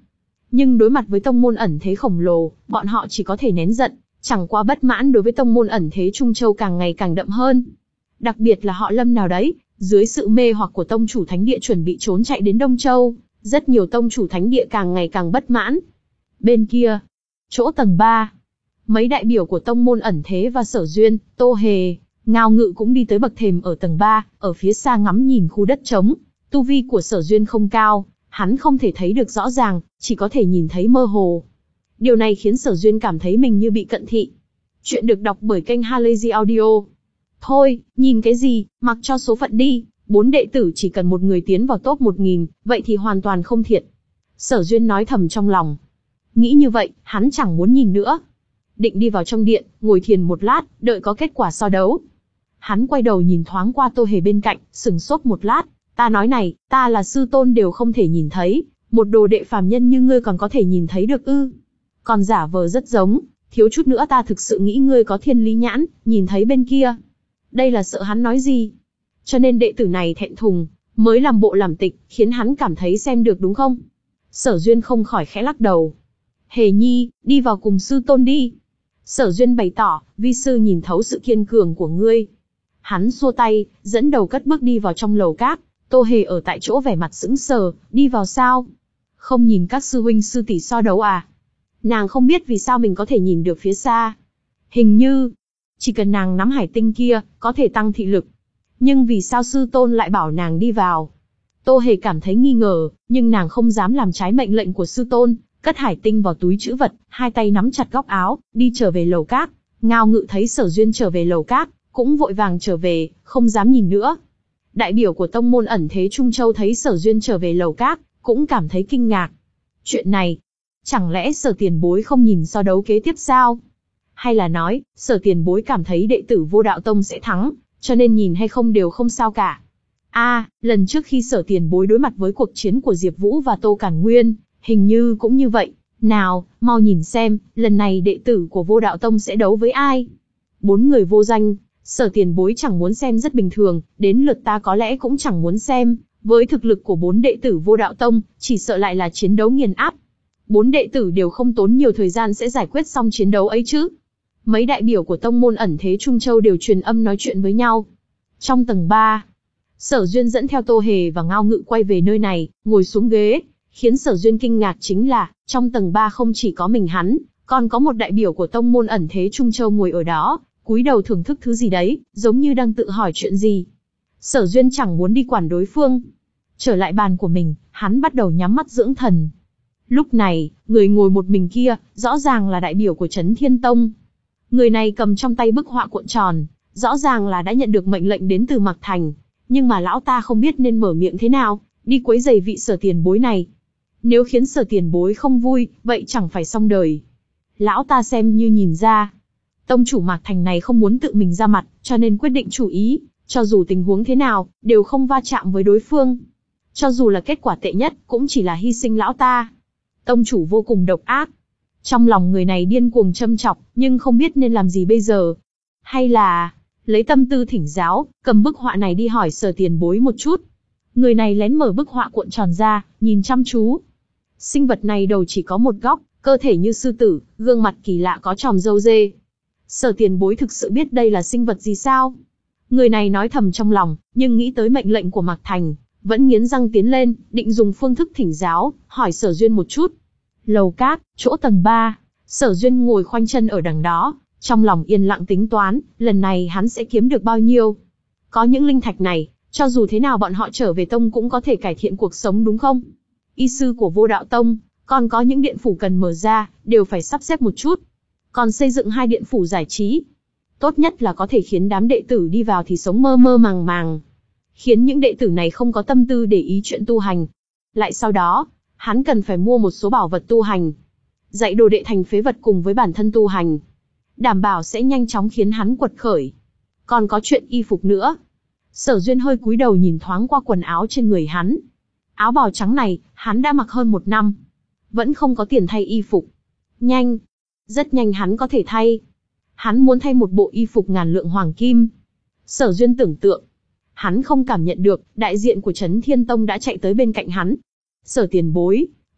Nhưng đối mặt với tông môn ẩn thế khổng lồ, bọn họ chỉ có thể nén giận, chẳng qua bất mãn đối với tông môn ẩn thế Trung Châu càng ngày càng đậm hơn. Đặc biệt là họ Lâm nào đấy, dưới sự mê hoặc của tông chủ thánh địa chuẩn bị trốn chạy đến Đông Châu, rất nhiều tông chủ thánh địa càng ngày càng bất mãn. Bên kia, chỗ tầng ba, mấy đại biểu của tông môn ẩn thế và Sở Duyên, Tô Hề, Ngao Ngự cũng đi tới bậc thềm ở tầng ba, ở phía xa ngắm nhìn khu đất trống. Tu vi của Sở Duyên không cao, hắn không thể thấy được rõ ràng, chỉ có thể nhìn thấy mơ hồ. Điều này khiến Sở Duyên cảm thấy mình như bị cận thị. Chuyện được đọc bởi kênh Halazy Audio. Thôi, nhìn cái gì, mặc cho số phận đi, bốn đệ tử chỉ cần một người tiến vào top một nghìn, vậy thì hoàn toàn không thiệt. Sở Duyên nói thầm trong lòng. Nghĩ như vậy, hắn chẳng muốn nhìn nữa. Định đi vào trong điện, ngồi thiền một lát, đợi có kết quả so đấu. Hắn quay đầu nhìn thoáng qua Tô Hề bên cạnh, sừng sốt một lát. Ta nói này, ta là sư tôn đều không thể nhìn thấy, một đồ đệ phàm nhân như ngươi còn có thể nhìn thấy được ư? Còn giả vờ rất giống, thiếu chút nữa ta thực sự nghĩ ngươi có thiên lý nhãn, nhìn thấy bên kia. Đây là sợ hắn nói gì? Cho nên đệ tử này thẹn thùng, mới làm bộ làm tịch, khiến hắn cảm thấy xem được đúng không? Sở Duyên không khỏi khẽ lắc đầu. Hề nhi, đi vào cùng sư tôn đi. Sở Duyên bày tỏ, vi sư nhìn thấu sự kiên cường của ngươi. Hắn xua tay, dẫn đầu cất bước đi vào trong lầu các. Tô Hề ở tại chỗ vẻ mặt sững sờ, đi vào sao? Không nhìn các sư huynh sư tỷ so đấu à? Nàng không biết vì sao mình có thể nhìn được phía xa. Hình như, chỉ cần nàng nắm hải tinh kia, có thể tăng thị lực. Nhưng vì sao sư tôn lại bảo nàng đi vào? Tô Hề cảm thấy nghi ngờ, nhưng nàng không dám làm trái mệnh lệnh của sư tôn, cất hải tinh vào túi trữ vật, hai tay nắm chặt góc áo, đi trở về lầu các. Ngao Ngự thấy Sở Duyên trở về lầu các, cũng vội vàng trở về, không dám nhìn nữa. Đại biểu của tông môn ẩn thế Trung Châu thấy Sở Duyên trở về lầu các, cũng cảm thấy kinh ngạc. Chuyện này, chẳng lẽ Sở tiền bối không nhìn so đấu kế tiếp sao? Hay là nói, Sở tiền bối cảm thấy đệ tử Vô Đạo Tông sẽ thắng, cho nên nhìn hay không đều không sao cả. A, à, lần trước khi Sở tiền bối đối mặt với cuộc chiến của Diệp Vũ và Tô Cản Nguyên, hình như cũng như vậy. Nào, mau nhìn xem, lần này đệ tử của Vô Đạo Tông sẽ đấu với ai? Bốn người vô danh, Sở tiền bối chẳng muốn xem rất bình thường, đến lượt ta có lẽ cũng chẳng muốn xem, với thực lực của bốn đệ tử Vô Đạo Tông, chỉ sợ lại là chiến đấu nghiền áp. Bốn đệ tử đều không tốn nhiều thời gian sẽ giải quyết xong chiến đấu ấy chứ. Mấy đại biểu của tông môn ẩn thế Trung Châu đều truyền âm nói chuyện với nhau. Trong tầng ba, Sở Duyên dẫn theo Tô Hề và Ngao Ngự quay về nơi này, ngồi xuống ghế. Khiến Sở Duyên kinh ngạc chính là, trong tầng ba không chỉ có mình hắn, còn có một đại biểu của tông môn ẩn thế Trung Châu ngồi ở đó, cúi đầu thưởng thức thứ gì đấy, giống như đang tự hỏi chuyện gì. Sở Duyên chẳng muốn đi quản đối phương. Trở lại bàn của mình, hắn bắt đầu nhắm mắt dưỡng thần. Lúc này, người ngồi một mình kia, rõ ràng là đại biểu của Chấn Thiên Tông. Người này cầm trong tay bức họa cuộn tròn, rõ ràng là đã nhận được mệnh lệnh đến từ Mạc Thành. Nhưng mà lão ta không biết nên mở miệng thế nào, đi quấy rầy vị Sở tiền bối này. Nếu khiến Sở tiền bối không vui, vậy chẳng phải xong đời. Lão ta xem như nhìn ra. Tông chủ Mạc Thành này không muốn tự mình ra mặt, cho nên quyết định chủ ý, cho dù tình huống thế nào, đều không va chạm với đối phương. Cho dù là kết quả tệ nhất, cũng chỉ là hy sinh lão ta. Tông chủ vô cùng độc ác. Trong lòng người này điên cuồng châm chọc, nhưng không biết nên làm gì bây giờ. Hay là, lấy tâm tư thỉnh giáo, cầm bức họa này đi hỏi Sở tiền bối một chút. Người này lén mở bức họa cuộn tròn ra, nhìn chăm chú. Sinh vật này đầu chỉ có một góc, cơ thể như sư tử, gương mặt kỳ lạ có chòm râu dê. Sở tiền bối thực sự biết đây là sinh vật gì sao? Người này nói thầm trong lòng, nhưng nghĩ tới mệnh lệnh của Mạc Thành, vẫn nghiến răng tiến lên, định dùng phương thức thỉnh giáo, hỏi Sở Duyên một chút. Lầu các, chỗ tầng ba, Sở Duyên ngồi khoanh chân ở đằng đó, trong lòng yên lặng tính toán, lần này hắn sẽ kiếm được bao nhiêu. Có những linh thạch này, cho dù thế nào bọn họ trở về tông cũng có thể cải thiện cuộc sống đúng không? Y sư của Vô Đạo Tông, còn có những điện phủ cần mở ra, đều phải sắp xếp một chút. Còn xây dựng hai điện phủ giải trí. Tốt nhất là có thể khiến đám đệ tử đi vào thì sống mơ mơ màng màng. Khiến những đệ tử này không có tâm tư để ý chuyện tu hành. Lại sau đó, hắn cần phải mua một số bảo vật tu hành. Dạy đồ đệ thành phế vật cùng với bản thân tu hành. Đảm bảo sẽ nhanh chóng khiến hắn quật khởi. Còn có chuyện y phục nữa. Sở Duyên hơi cúi đầu nhìn thoáng qua quần áo trên người hắn. Áo bào trắng này, hắn đã mặc hơn một năm. Vẫn không có tiền thay y phục. Nhanh. Rất nhanh hắn có thể thay. Hắn muốn thay một bộ y phục ngàn lượng hoàng kim. Sở Duyên tưởng tượng. Hắn không cảm nhận được, đại diện của Chấn Thiên Tông đã chạy tới bên cạnh hắn. Sở tiền bối,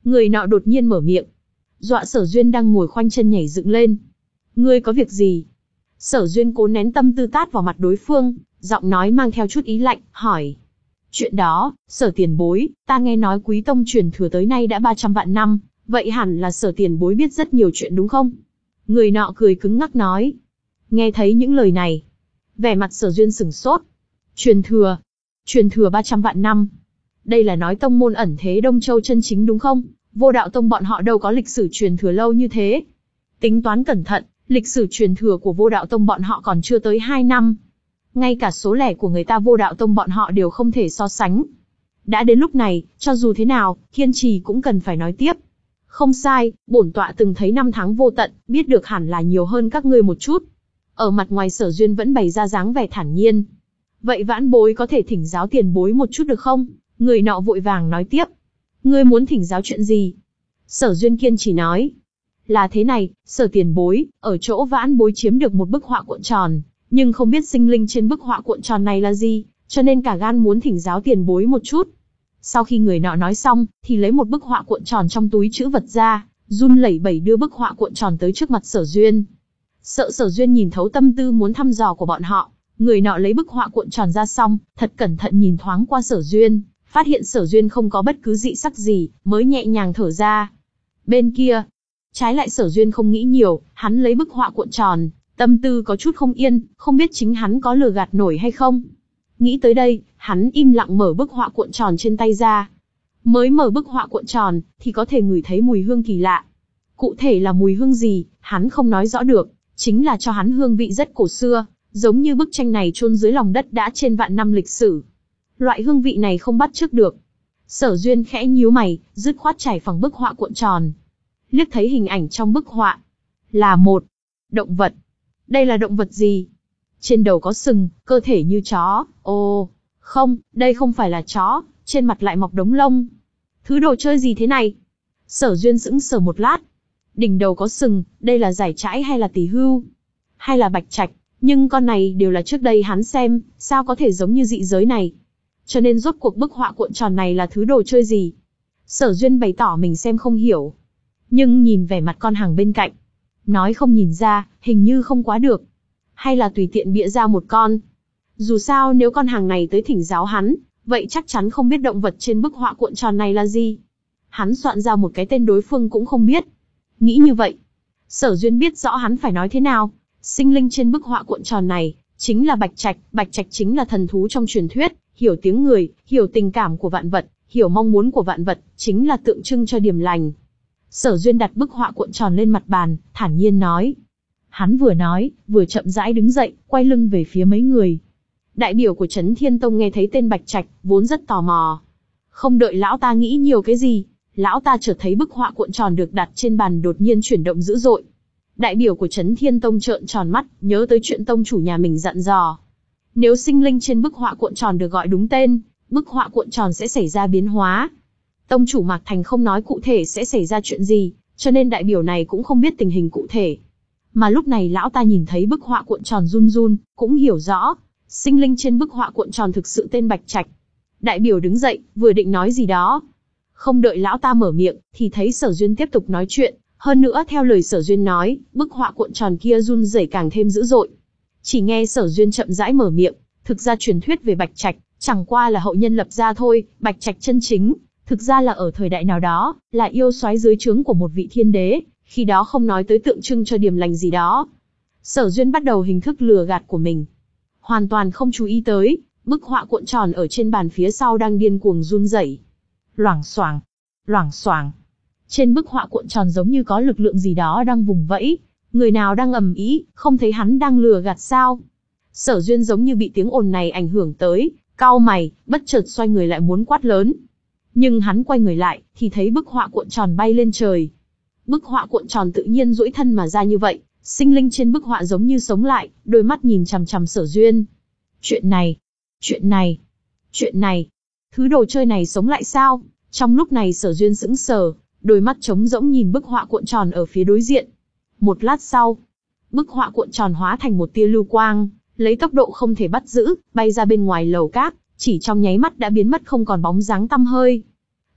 Người nọ đột nhiên mở miệng. Dọa Sở Duyên đang ngồi khoanh chân nhảy dựng lên. Ngươi có việc gì? Sở Duyên cố nén tâm tư tát vào mặt đối phương, giọng nói mang theo chút ý lạnh, hỏi. Chuyện đó, Sở tiền bối, ta nghe nói Quý tông truyền thừa tới nay đã ba trăm vạn năm, vậy hẳn là Sở tiền bối biết rất nhiều chuyện đúng không? Người nọ cười cứng ngắc nói. Nghe thấy những lời này, vẻ mặt Sở Duyên sửng sốt. Truyền thừa, truyền thừa ba trăm vạn năm. Đây là nói tông môn ẩn thế Đông Châu chân chính đúng không? Vô Đạo Tông bọn họ đâu có lịch sử truyền thừa lâu như thế. Tính toán cẩn thận, lịch sử truyền thừa của Vô Đạo Tông bọn họ còn chưa tới hai năm. Ngay cả số lẻ của người ta Vô Đạo Tông bọn họ đều không thể so sánh. Đã đến lúc này, cho dù thế nào, kiên trì cũng cần phải nói tiếp. Không sai, bổn tọa từng thấy năm tháng vô tận, biết được hẳn là nhiều hơn các ngươi một chút. Ở mặt ngoài Sở Duyên vẫn bày ra dáng vẻ thản nhiên. Vậy vãn bối có thể thỉnh giáo tiền bối một chút được không? Người nọ vội vàng nói tiếp. Ngươi muốn thỉnh giáo chuyện gì? Sở Duyên kiên trì nói. Là thế này, Sở tiền bối, ở chỗ vãn bối chiếm được một bức họa cuộn tròn, nhưng không biết sinh linh trên bức họa cuộn tròn này là gì, cho nên cả gan muốn thỉnh giáo tiền bối một chút. Sau khi người nọ nói xong, thì lấy một bức họa cuộn tròn trong túi trữ vật ra, run lẩy bẩy đưa bức họa cuộn tròn tới trước mặt Sở Duyên. Sợ Sở Duyên nhìn thấu tâm tư muốn thăm dò của bọn họ, người nọ lấy bức họa cuộn tròn ra xong, thật cẩn thận nhìn thoáng qua Sở Duyên, phát hiện Sở Duyên không có bất cứ dị sắc gì, mới nhẹ nhàng thở ra. Bên kia, trái lại Sở Duyên không nghĩ nhiều, hắn lấy bức họa cuộn tròn, tâm tư có chút không yên, không biết chính hắn có lừa gạt nổi hay không. Nghĩ tới đây, hắn im lặng mở bức họa cuộn tròn trên tay ra. Mới mở bức họa cuộn tròn, thì có thể ngửi thấy mùi hương kỳ lạ. Cụ thể là mùi hương gì, hắn không nói rõ được, chính là cho hắn hương vị rất cổ xưa, giống như bức tranh này chôn dưới lòng đất đã trên vạn năm lịch sử. Loại hương vị này không bắt chước được. Sở Duyên khẽ nhíu mày, dứt khoát trải phẳng bức họa cuộn tròn. Liếc thấy hình ảnh trong bức họa. Là một động vật. Đây là động vật gì? Trên đầu có sừng, cơ thể như chó. Ồ, không, đây không phải là chó, trên mặt lại mọc đống lông. Thứ đồ chơi gì thế này? Sở Duyên sững sờ một lát. Đỉnh đầu có sừng, đây là giải trãi hay là tỷ hưu? Hay là bạch trạch? Nhưng con này đều là trước đây hắn xem, sao có thể giống như dị giới này? Cho nên rốt cuộc bức họa cuộn tròn này là thứ đồ chơi gì? Sở Duyên bày tỏ mình xem không hiểu. Nhưng nhìn vẻ mặt con hàng bên cạnh. Nói không nhìn ra, hình như không quá được. Hay là tùy tiện bịa ra một con. Dù sao nếu con hàng này tới thỉnh giáo hắn, vậy chắc chắn không biết động vật trên bức họa cuộn tròn này là gì. Hắn soạn ra một cái tên đối phương cũng không biết. Nghĩ như vậy, Sở Duyên biết rõ hắn phải nói thế nào. Sinh linh trên bức họa cuộn tròn này, chính là bạch trạch. Bạch trạch chính là thần thú trong truyền thuyết, hiểu tiếng người, hiểu tình cảm của vạn vật, hiểu mong muốn của vạn vật, chính là tượng trưng cho điểm lành. Sở Duyên đặt bức họa cuộn tròn lên mặt bàn, thản nhiên nói. Hắn vừa nói, vừa chậm rãi đứng dậy, quay lưng về phía mấy người. Đại biểu của Chấn Thiên Tông nghe thấy tên Bạch Trạch, vốn rất tò mò. Không đợi lão ta nghĩ nhiều cái gì, lão ta chợt thấy bức họa cuộn tròn được đặt trên bàn đột nhiên chuyển động dữ dội. Đại biểu của Chấn Thiên Tông trợn tròn mắt, nhớ tới chuyện tông chủ nhà mình dặn dò. Nếu sinh linh trên bức họa cuộn tròn được gọi đúng tên, bức họa cuộn tròn sẽ xảy ra biến hóa. Tông chủ Mạc Thành không nói cụ thể sẽ xảy ra chuyện gì, cho nên đại biểu này cũng không biết tình hình cụ thể. Mà lúc này lão ta nhìn thấy bức họa cuộn tròn run run, cũng hiểu rõ, sinh linh trên bức họa cuộn tròn thực sự tên Bạch Trạch. Đại biểu đứng dậy, vừa định nói gì đó. Không đợi lão ta mở miệng, thì thấy Sở Duyên tiếp tục nói chuyện, hơn nữa theo lời Sở Duyên nói, bức họa cuộn tròn kia run rẩy càng thêm dữ dội. Chỉ nghe Sở Duyên chậm rãi mở miệng, thực ra truyền thuyết về Bạch Trạch, chẳng qua là hậu nhân lập ra thôi, Bạch Trạch chân chính, thực ra là ở thời đại nào đó, là yêu soái dưới trướng của một vị thiên đế, khi đó không nói tới tượng trưng cho điểm lành gì đó. Sở Duyên bắt đầu hình thức lừa gạt của mình. Hoàn toàn không chú ý tới, bức họa cuộn tròn ở trên bàn phía sau đang điên cuồng run rẩy. Loảng xoảng, loảng xoảng. Trên bức họa cuộn tròn giống như có lực lượng gì đó đang vùng vẫy, người nào đang ầm ĩ, không thấy hắn đang lừa gạt sao? Sở Duyên giống như bị tiếng ồn này ảnh hưởng tới, cau mày, bất chợt xoay người lại muốn quát lớn. Nhưng hắn quay người lại, thì thấy bức họa cuộn tròn bay lên trời. Bức họa cuộn tròn tự nhiên duỗi thân mà ra như vậy, sinh linh trên bức họa giống như sống lại, đôi mắt nhìn chằm chằm Sở Duyên. Chuyện này, chuyện này, chuyện này, thứ đồ chơi này sống lại sao? Trong lúc này Sở Duyên sững sờ, đôi mắt trống rỗng nhìn bức họa cuộn tròn ở phía đối diện. Một lát sau, bức họa cuộn tròn hóa thành một tia lưu quang, lấy tốc độ không thể bắt giữ, bay ra bên ngoài lầu cát, chỉ trong nháy mắt đã biến mất không còn bóng dáng tăm hơi.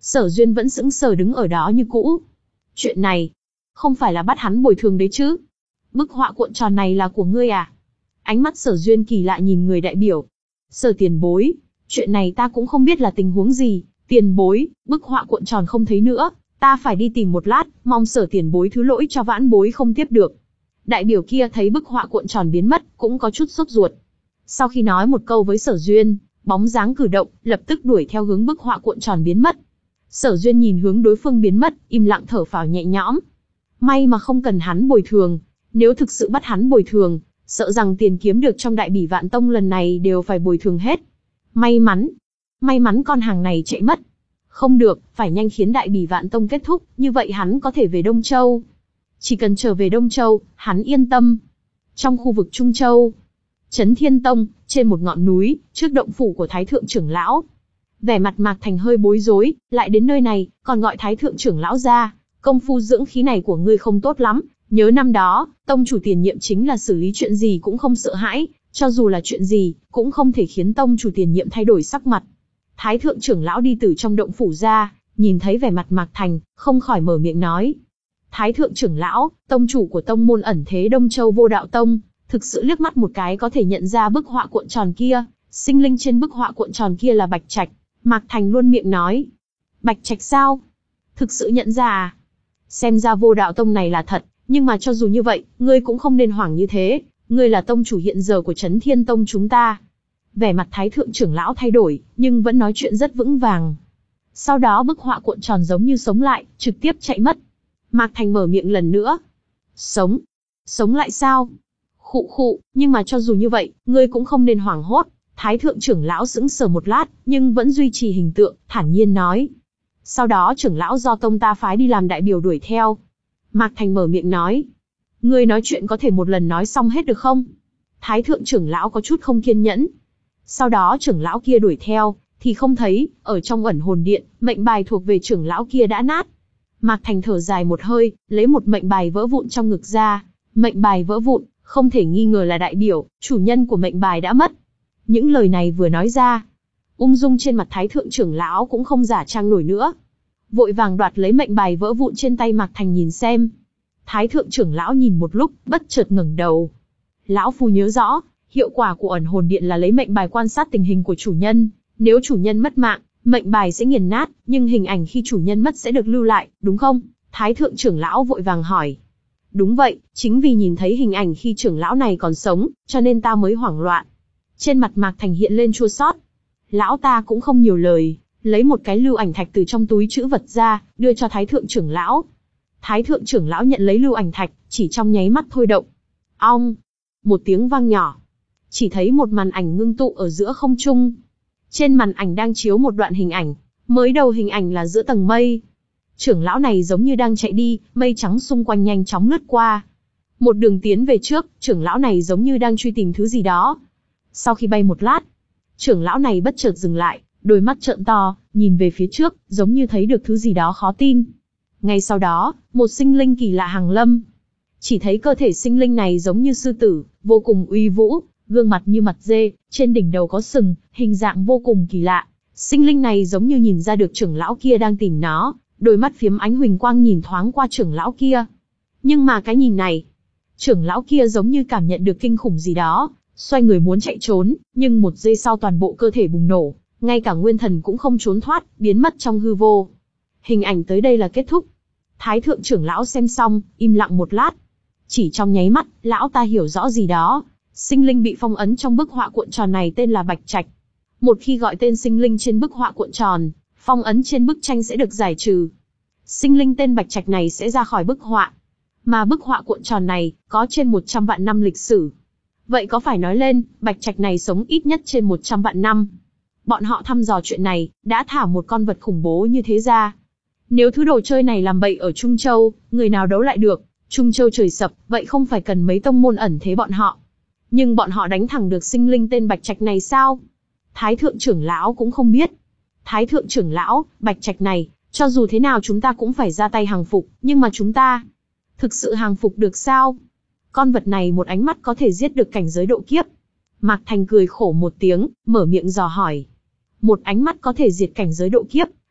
Sở Duyên vẫn sững sờ đứng ở đó như cũ. Chuyện này, không phải là bắt hắn bồi thường đấy chứ? Bức họa cuộn tròn này là của ngươi à? Ánh mắt Sở Duyên kỳ lạ nhìn người đại biểu. Sở tiền bối, chuyện này ta cũng không biết là tình huống gì. Tiền bối, bức họa cuộn tròn không thấy nữa, ta phải đi tìm một lát, mong Sở tiền bối thứ lỗi cho vãn bối không tiếp được. Đại biểu kia thấy bức họa cuộn tròn biến mất, cũng có chút sốt ruột. Sau khi nói một câu với Sở Duyên, bóng dáng cử động, lập tức đuổi theo hướng bức họa cuộn tròn biến mất. Sở Duyên nhìn hướng đối phương biến mất, im lặng thở phào nhẹ nhõm. May mà không cần hắn bồi thường, nếu thực sự bắt hắn bồi thường, sợ rằng tiền kiếm được trong Đại Bỉ Vạn Tông lần này đều phải bồi thường hết. May mắn, may mắn con hàng này chạy mất. Không được, phải nhanh khiến Đại Bỉ Vạn Tông kết thúc, như vậy hắn có thể về Đông Châu. Chỉ cần trở về Đông Châu, hắn yên tâm. Trong khu vực Trung Châu, Chấn Thiên Tông, trên một ngọn núi, trước động phủ của Thái Thượng trưởng lão. Vẻ mặt Mạc Thành hơi bối rối, lại đến nơi này, còn gọi Thái Thượng trưởng lão ra. Công phu dưỡng khí này của ngươi không tốt lắm, nhớ năm đó, tông chủ tiền nhiệm chính là xử lý chuyện gì cũng không sợ hãi, cho dù là chuyện gì, cũng không thể khiến tông chủ tiền nhiệm thay đổi sắc mặt. Thái Thượng trưởng lão đi từ trong động phủ ra, nhìn thấy vẻ mặt Mạc Thành, không khỏi mở miệng nói. Thái Thượng trưởng lão, tông chủ của tông môn ẩn thế Đông Châu Vô Đạo Tông, thực sự liếc mắt một cái có thể nhận ra bức họa cuộn tròn kia, sinh linh trên bức họa cuộn tròn kia là Bạch Trạch. Mạc Thành luôn miệng nói. Bạch Trạch sao? Thực sự nhận ra à? Xem ra Vô Đạo Tông này là thật, nhưng mà cho dù như vậy, ngươi cũng không nên hoảng như thế, ngươi là tông chủ hiện giờ của Chấn Thiên Tông chúng ta. Vẻ mặt Thái Thượng trưởng lão thay đổi, nhưng vẫn nói chuyện rất vững vàng. Sau đó bức họa cuộn tròn giống như sống lại, trực tiếp chạy mất. Mạc Thành mở miệng lần nữa. Sống? Sống lại sao? Khụ khụ, nhưng mà cho dù như vậy, ngươi cũng không nên hoảng hốt. Thái Thượng trưởng lão sững sờ một lát, nhưng vẫn duy trì hình tượng, thản nhiên nói. Sau đó trưởng lão do tông ta phái đi làm đại biểu đuổi theo. Mạc Thành mở miệng nói. Ngươi nói chuyện có thể một lần nói xong hết được không? Thái Thượng trưởng lão có chút không kiên nhẫn. Sau đó trưởng lão kia đuổi theo, thì không thấy, ở trong ẩn hồn điện, mệnh bài thuộc về trưởng lão kia đã nát. Mạc Thành thở dài một hơi, lấy một mệnh bài vỡ vụn trong ngực ra. Mệnh bài vỡ vụn, không thể nghi ngờ là đại biểu, chủ nhân của mệnh bài đã mất. Những lời này vừa nói ra, ung dung trên mặt Thái Thượng trưởng lão cũng không giả trang nổi nữa. Vội vàng đoạt lấy mệnh bài vỡ vụn trên tay Mạc Thành nhìn xem. Thái Thượng trưởng lão nhìn một lúc, bất chợt ngẩng đầu. Lão phu nhớ rõ, hiệu quả của ẩn hồn điện là lấy mệnh bài quan sát tình hình của chủ nhân. Nếu chủ nhân mất mạng, mệnh bài sẽ nghiền nát, nhưng hình ảnh khi chủ nhân mất sẽ được lưu lại, đúng không? Thái Thượng trưởng lão vội vàng hỏi. Đúng vậy, chính vì nhìn thấy hình ảnh khi trưởng lão này còn sống, cho nên ta mới hoảng loạn. Trên mặt Mạc Thành hiện lên chua xót. Lão ta cũng không nhiều lời, lấy một cái lưu ảnh thạch từ trong túi trữ vật ra, đưa cho Thái Thượng trưởng lão. Thái Thượng trưởng lão nhận lấy lưu ảnh thạch, chỉ trong nháy mắt thôi động. Ong! Một tiếng vang nhỏ. Chỉ thấy một màn ảnh ngưng tụ ở giữa không trung. Trên màn ảnh đang chiếu một đoạn hình ảnh, mới đầu hình ảnh là giữa tầng mây. Trưởng lão này giống như đang chạy đi, mây trắng xung quanh nhanh chóng lướt qua. Một đường tiến về trước, trưởng lão này giống như đang truy tìm thứ gì đó. Sau khi bay một lát, trưởng lão này bất chợt dừng lại, đôi mắt trợn to, nhìn về phía trước, giống như thấy được thứ gì đó khó tin. Ngay sau đó, một sinh linh kỳ lạ hàng lâm. Chỉ thấy cơ thể sinh linh này giống như sư tử, vô cùng uy vũ, gương mặt như mặt dê, trên đỉnh đầu có sừng, hình dạng vô cùng kỳ lạ. Sinh linh này giống như nhìn ra được trưởng lão kia đang tìm nó, đôi mắt phiếm ánh huỳnh quang nhìn thoáng qua trưởng lão kia. Nhưng mà cái nhìn này, trưởng lão kia giống như cảm nhận được kinh khủng gì đó, xoay người muốn chạy trốn, nhưng một giây sau toàn bộ cơ thể bùng nổ, ngay cả nguyên thần cũng không trốn thoát, biến mất trong hư vô. Hình ảnh tới đây là kết thúc. Thái Thượng trưởng lão xem xong, im lặng một lát. Chỉ trong nháy mắt, lão ta hiểu rõ gì đó. Sinh linh bị phong ấn trong bức họa cuộn tròn này tên là Bạch Trạch. Một khi gọi tên sinh linh trên bức họa cuộn tròn, phong ấn trên bức tranh sẽ được giải trừ. Sinh linh tên Bạch Trạch này sẽ ra khỏi bức họa. Mà bức họa cuộn tròn này, có trên một trăm vạn năm lịch sử. Vậy có phải nói lên, Bạch Trạch này sống ít nhất trên một trăm vạn năm. Bọn họ thăm dò chuyện này, đã thả một con vật khủng bố như thế ra. Nếu thứ đồ chơi này làm bậy ở Trung Châu, người nào đấu lại được, Trung Châu trời sập, vậy không phải cần mấy tông môn ẩn thế bọn họ. Nhưng bọn họ đánh thẳng được sinh linh tên Bạch Trạch này sao? Thái Thượng trưởng lão cũng không biết. Thái Thượng trưởng lão, Bạch Trạch này, cho dù thế nào chúng ta cũng phải ra tay hàng phục, nhưng mà chúng ta thực sự hàng phục được sao? Con vật này một ánh mắt có thể giết được cảnh giới độ kiếp. Mạc Thành cười khổ một tiếng, mở miệng dò hỏi. Một ánh mắt có thể diệt cảnh giới độ kiếp,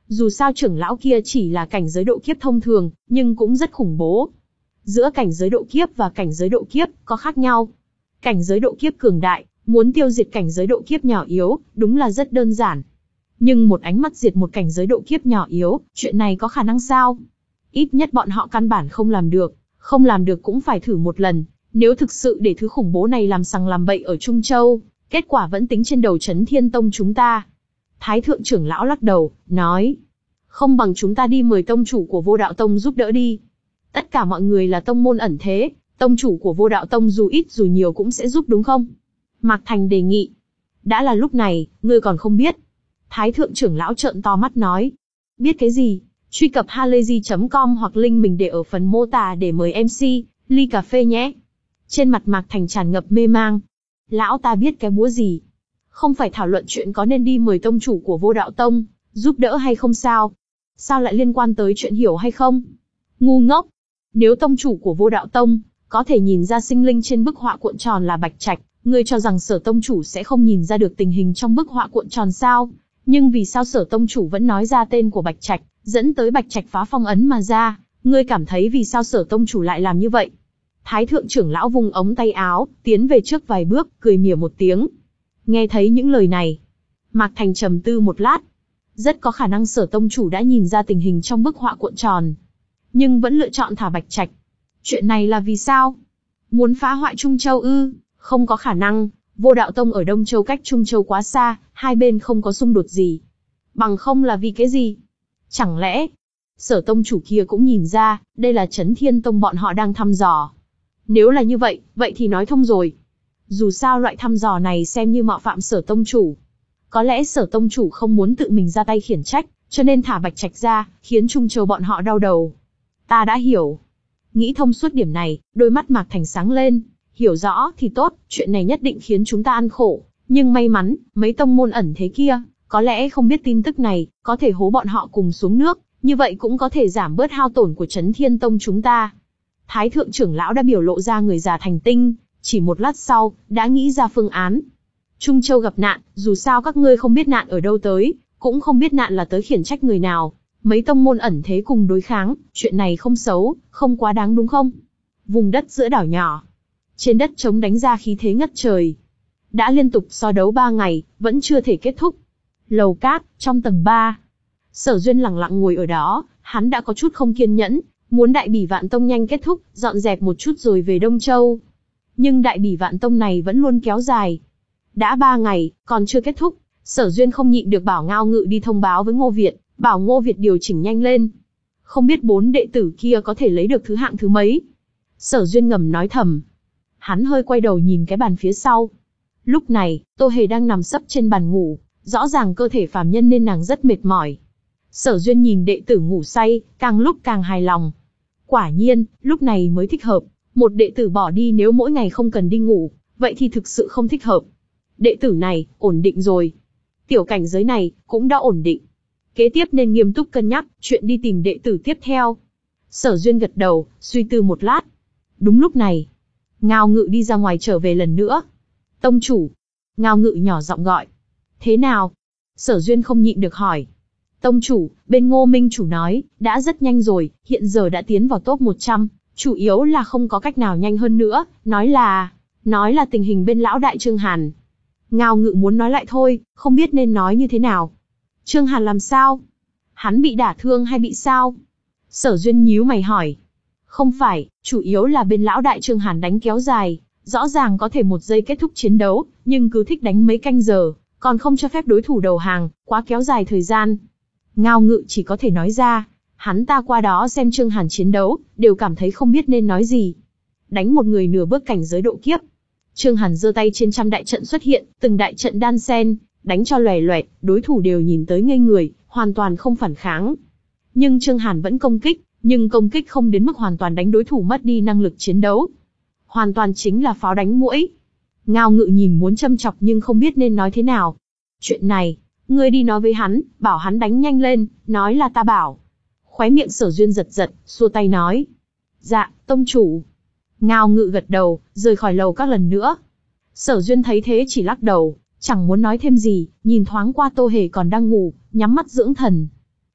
Dù sao trưởng lão kia chỉ là cảnh giới độ kiếp thông thường, nhưng cũng rất khủng bố. Giữa cảnh giới độ kiếp và cảnh giới độ kiếp có khác nhau. Cảnh giới độ kiếp cường đại, muốn tiêu diệt cảnh giới độ kiếp nhỏ yếu, đúng là rất đơn giản. Nhưng một ánh mắt diệt một cảnh giới độ kiếp nhỏ yếu, chuyện này có khả năng sao? Ít nhất bọn họ căn bản không làm được, không làm được cũng phải thử một lần. Nếu thực sự để thứ khủng bố này làm sằng làm bậy ở Trung Châu, kết quả vẫn tính trên đầu Chấn Thiên Tông chúng ta. Thái thượng trưởng lão lắc đầu, nói, không bằng chúng ta đi mời tông chủ của Vô Đạo Tông giúp đỡ đi. Tất cả mọi người là tông môn ẩn thế, tông chủ của Vô Đạo Tông dù ít dù nhiều cũng sẽ giúp đúng không? Mạc Thành đề nghị. Đã là lúc này, ngươi còn không biết. Thái thượng trưởng lão trợn to mắt nói. Biết cái gì? Truy cập halayzi chấm com hoặc link mình để ở phần mô tả để mời em xê, ly cà phê nhé. Trên mặt Mạc Thành tràn ngập mê mang. Lão ta biết cái búa gì? Không phải thảo luận chuyện có nên đi mời tông chủ của Vô Đạo Tông, giúp đỡ hay không sao? Sao lại liên quan tới chuyện hiểu hay không? Ngu ngốc! Nếu tông chủ của Vô Đạo Tông có thể nhìn ra sinh linh trên bức họa cuộn tròn là Bạch Trạch, ngươi cho rằng Sở tông chủ sẽ không nhìn ra được tình hình trong bức họa cuộn tròn sao? Nhưng vì sao Sở tông chủ vẫn nói ra tên của Bạch Trạch, dẫn tới Bạch Trạch phá phong ấn mà ra? Ngươi cảm thấy vì sao Sở tông chủ lại làm như vậy? Thái thượng trưởng lão vung ống tay áo, tiến về trước vài bước, cười mỉa một tiếng. Nghe thấy những lời này, Mạc Thành trầm tư một lát. Rất có khả năng Sở tông chủ đã nhìn ra tình hình trong bức họa cuộn tròn, nhưng vẫn lựa chọn thả Bạch Trạch. Chuyện này là vì sao? Muốn phá hoại Trung Châu ư? Không có khả năng, Vô Đạo Tông ở Đông Châu cách Trung Châu quá xa, hai bên không có xung đột gì. Bằng không là vì cái gì? Chẳng lẽ, Sở tông chủ kia cũng nhìn ra, đây là Chấn Thiên Tông bọn họ đang thăm dò. Nếu là như vậy, vậy thì nói thông rồi. Dù sao loại thăm dò này xem như mạo phạm Sở tông chủ. Có lẽ Sở tông chủ không muốn tự mình ra tay khiển trách, cho nên thả Bạch Trạch ra, khiến Trung Châu bọn họ đau đầu. Ta đã hiểu. Nghĩ thông suốt điểm này, đôi mắt Mạc Thành sáng lên. Hiểu rõ thì tốt, chuyện này nhất định khiến chúng ta ăn khổ. Nhưng may mắn, mấy tông môn ẩn thế kia, có lẽ không biết tin tức này, có thể hố bọn họ cùng xuống nước. Như vậy cũng có thể giảm bớt hao tổn của Chấn Thiên Tông chúng ta. Thái thượng trưởng lão đã biểu lộ ra người già thành tinh, chỉ một lát sau, đã nghĩ ra phương án. Trung Châu gặp nạn, dù sao các ngươi không biết nạn ở đâu tới, cũng không biết nạn là tới khiển trách người nào. Mấy tông môn ẩn thế cùng đối kháng, chuyện này không xấu, không quá đáng đúng không? Vùng đất giữa đảo nhỏ. Trên đất trống đánh ra khí thế ngất trời. Đã liên tục so đấu ba ngày, vẫn chưa thể kết thúc. Lầu cát, trong tầng ba. Sở Duyên lặng lặng ngồi ở đó, hắn đã có chút không kiên nhẫn, muốn Đại Bỉ Vạn Tông nhanh kết thúc, dọn dẹp một chút rồi về Đông Châu. Nhưng Đại Bỉ Vạn Tông này vẫn luôn kéo dài. Đã ba ngày, còn chưa kết thúc, Sở Duyên không nhịn được bảo Ngao Ngự đi thông báo với Ngô Việt, bảo Ngô Việt điều chỉnh nhanh lên. Không biết bốn đệ tử kia có thể lấy được thứ hạng thứ mấy. Sở Duyên ngầm nói thầm. Hắn hơi quay đầu nhìn cái bàn phía sau. Lúc này, Tô Hề đang nằm sấp trên bàn ngủ, rõ ràng cơ thể phàm nhân nên nàng rất mệt mỏi. Sở Duyên nhìn đệ tử ngủ say, càng lúc càng hài lòng. Quả nhiên, lúc này mới thích hợp. Một đệ tử bỏ đi nếu mỗi ngày không cần đi ngủ, vậy thì thực sự không thích hợp. Đệ tử này, ổn định rồi. Tiểu cảnh giới này, cũng đã ổn định. Kế tiếp nên nghiêm túc cân nhắc, chuyện đi tìm đệ tử tiếp theo. Sở Duyên gật đầu, suy tư một lát. Đúng lúc này, Ngao Ngự đi ra ngoài trở về lần nữa. Tông chủ. Ngao Ngự nhỏ giọng gọi. Thế nào? Sở Duyên không nhịn được hỏi. Tông chủ, bên Ngô Minh chủ nói, đã rất nhanh rồi, hiện giờ đã tiến vào top một trăm, chủ yếu là không có cách nào nhanh hơn nữa, nói là, nói là tình hình bên lão đại Trương Hàn. Ngao Ngự muốn nói lại thôi, không biết nên nói như thế nào. Trương Hàn làm sao? Hắn bị đả thương hay bị sao? Sở Duyên nhíu mày hỏi. Không phải, chủ yếu là bên lão đại Trương Hàn đánh kéo dài, rõ ràng có thể một giây kết thúc chiến đấu, nhưng cứ thích đánh mấy canh giờ, còn không cho phép đối thủ đầu hàng, quá kéo dài thời gian. Ngao Ngự chỉ có thể nói ra, hắn ta qua đó xem Trương Hàn chiến đấu, đều cảm thấy không biết nên nói gì. Đánh một người nửa bước cảnh giới độ kiếp. Trương Hàn giơ tay trên trăm đại trận xuất hiện, từng đại trận đan xen, đánh cho loè loẹt, đối thủ đều nhìn tới ngây người, hoàn toàn không phản kháng. Nhưng Trương Hàn vẫn công kích, nhưng công kích không đến mức hoàn toàn đánh đối thủ mất đi năng lực chiến đấu. Hoàn toàn chính là pháo đánh muỗi. Ngao Ngự nhìn muốn châm chọc nhưng không biết nên nói thế nào. Chuyện này, ngươi đi nói với hắn, bảo hắn đánh nhanh lên, nói là ta bảo. Khóe miệng Sở Duyên giật giật, xua tay nói. Dạ, tông chủ. Ngao Ngự gật đầu, rời khỏi lầu các lần nữa. Sở Duyên thấy thế chỉ lắc đầu, chẳng muốn nói thêm gì, nhìn thoáng qua Tô Hề còn đang ngủ, nhắm mắt dưỡng thần.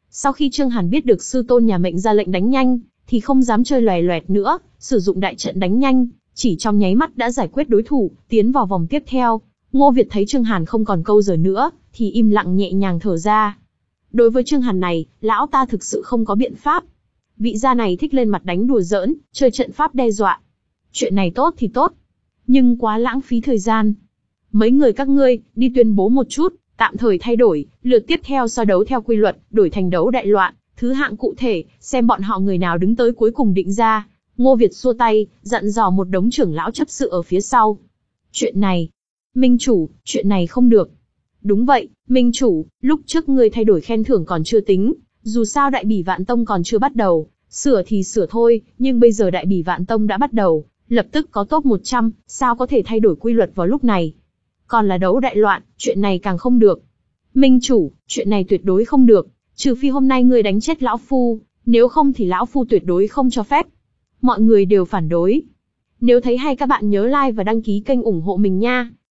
Sau khi Trương Hàn biết được sư tôn nhà mệnh ra lệnh đánh nhanh, thì không dám chơi loè loẹt nữa, sử dụng đại trận đánh nhanh, chỉ trong nháy mắt đã giải quyết đối thủ, tiến vào vòng tiếp theo. Ngô Việt thấy Trương Hàn không còn câu giờ nữa, thì im lặng nhẹ nhàng thở ra. Đối với Trương Hàn này, lão ta thực sự không có biện pháp. Vị gia này thích lên mặt đánh đùa giỡn, chơi trận pháp đe dọa. Chuyện này tốt thì tốt, nhưng quá lãng phí thời gian. Mấy người các ngươi, đi tuyên bố một chút, tạm thời thay đổi, lượt tiếp theo so đấu theo quy luật, đổi thành đấu đại loạn, thứ hạng cụ thể, xem bọn họ người nào đứng tới cuối cùng định ra. Ngô Việt xua tay, dặn dò một đống trưởng lão chấp sự ở phía sau. Chuyện này, Minh chủ, chuyện này không được. Đúng vậy, Minh chủ, lúc trước ngươi thay đổi khen thưởng còn chưa tính, dù sao Đại Bỉ Vạn Tông còn chưa bắt đầu, sửa thì sửa thôi, nhưng bây giờ Đại Bỉ Vạn Tông đã bắt đầu, lập tức có top một trăm, sao có thể thay đổi quy luật vào lúc này? Còn là đấu đại loạn, chuyện này càng không được. Minh chủ, chuyện này tuyệt đối không được, trừ phi hôm nay ngươi đánh chết lão phu, nếu không thì lão phu tuyệt đối không cho phép. Mọi người đều phản đối. Nếu thấy hay các bạn nhớ like và đăng ký kênh ủng hộ mình nha.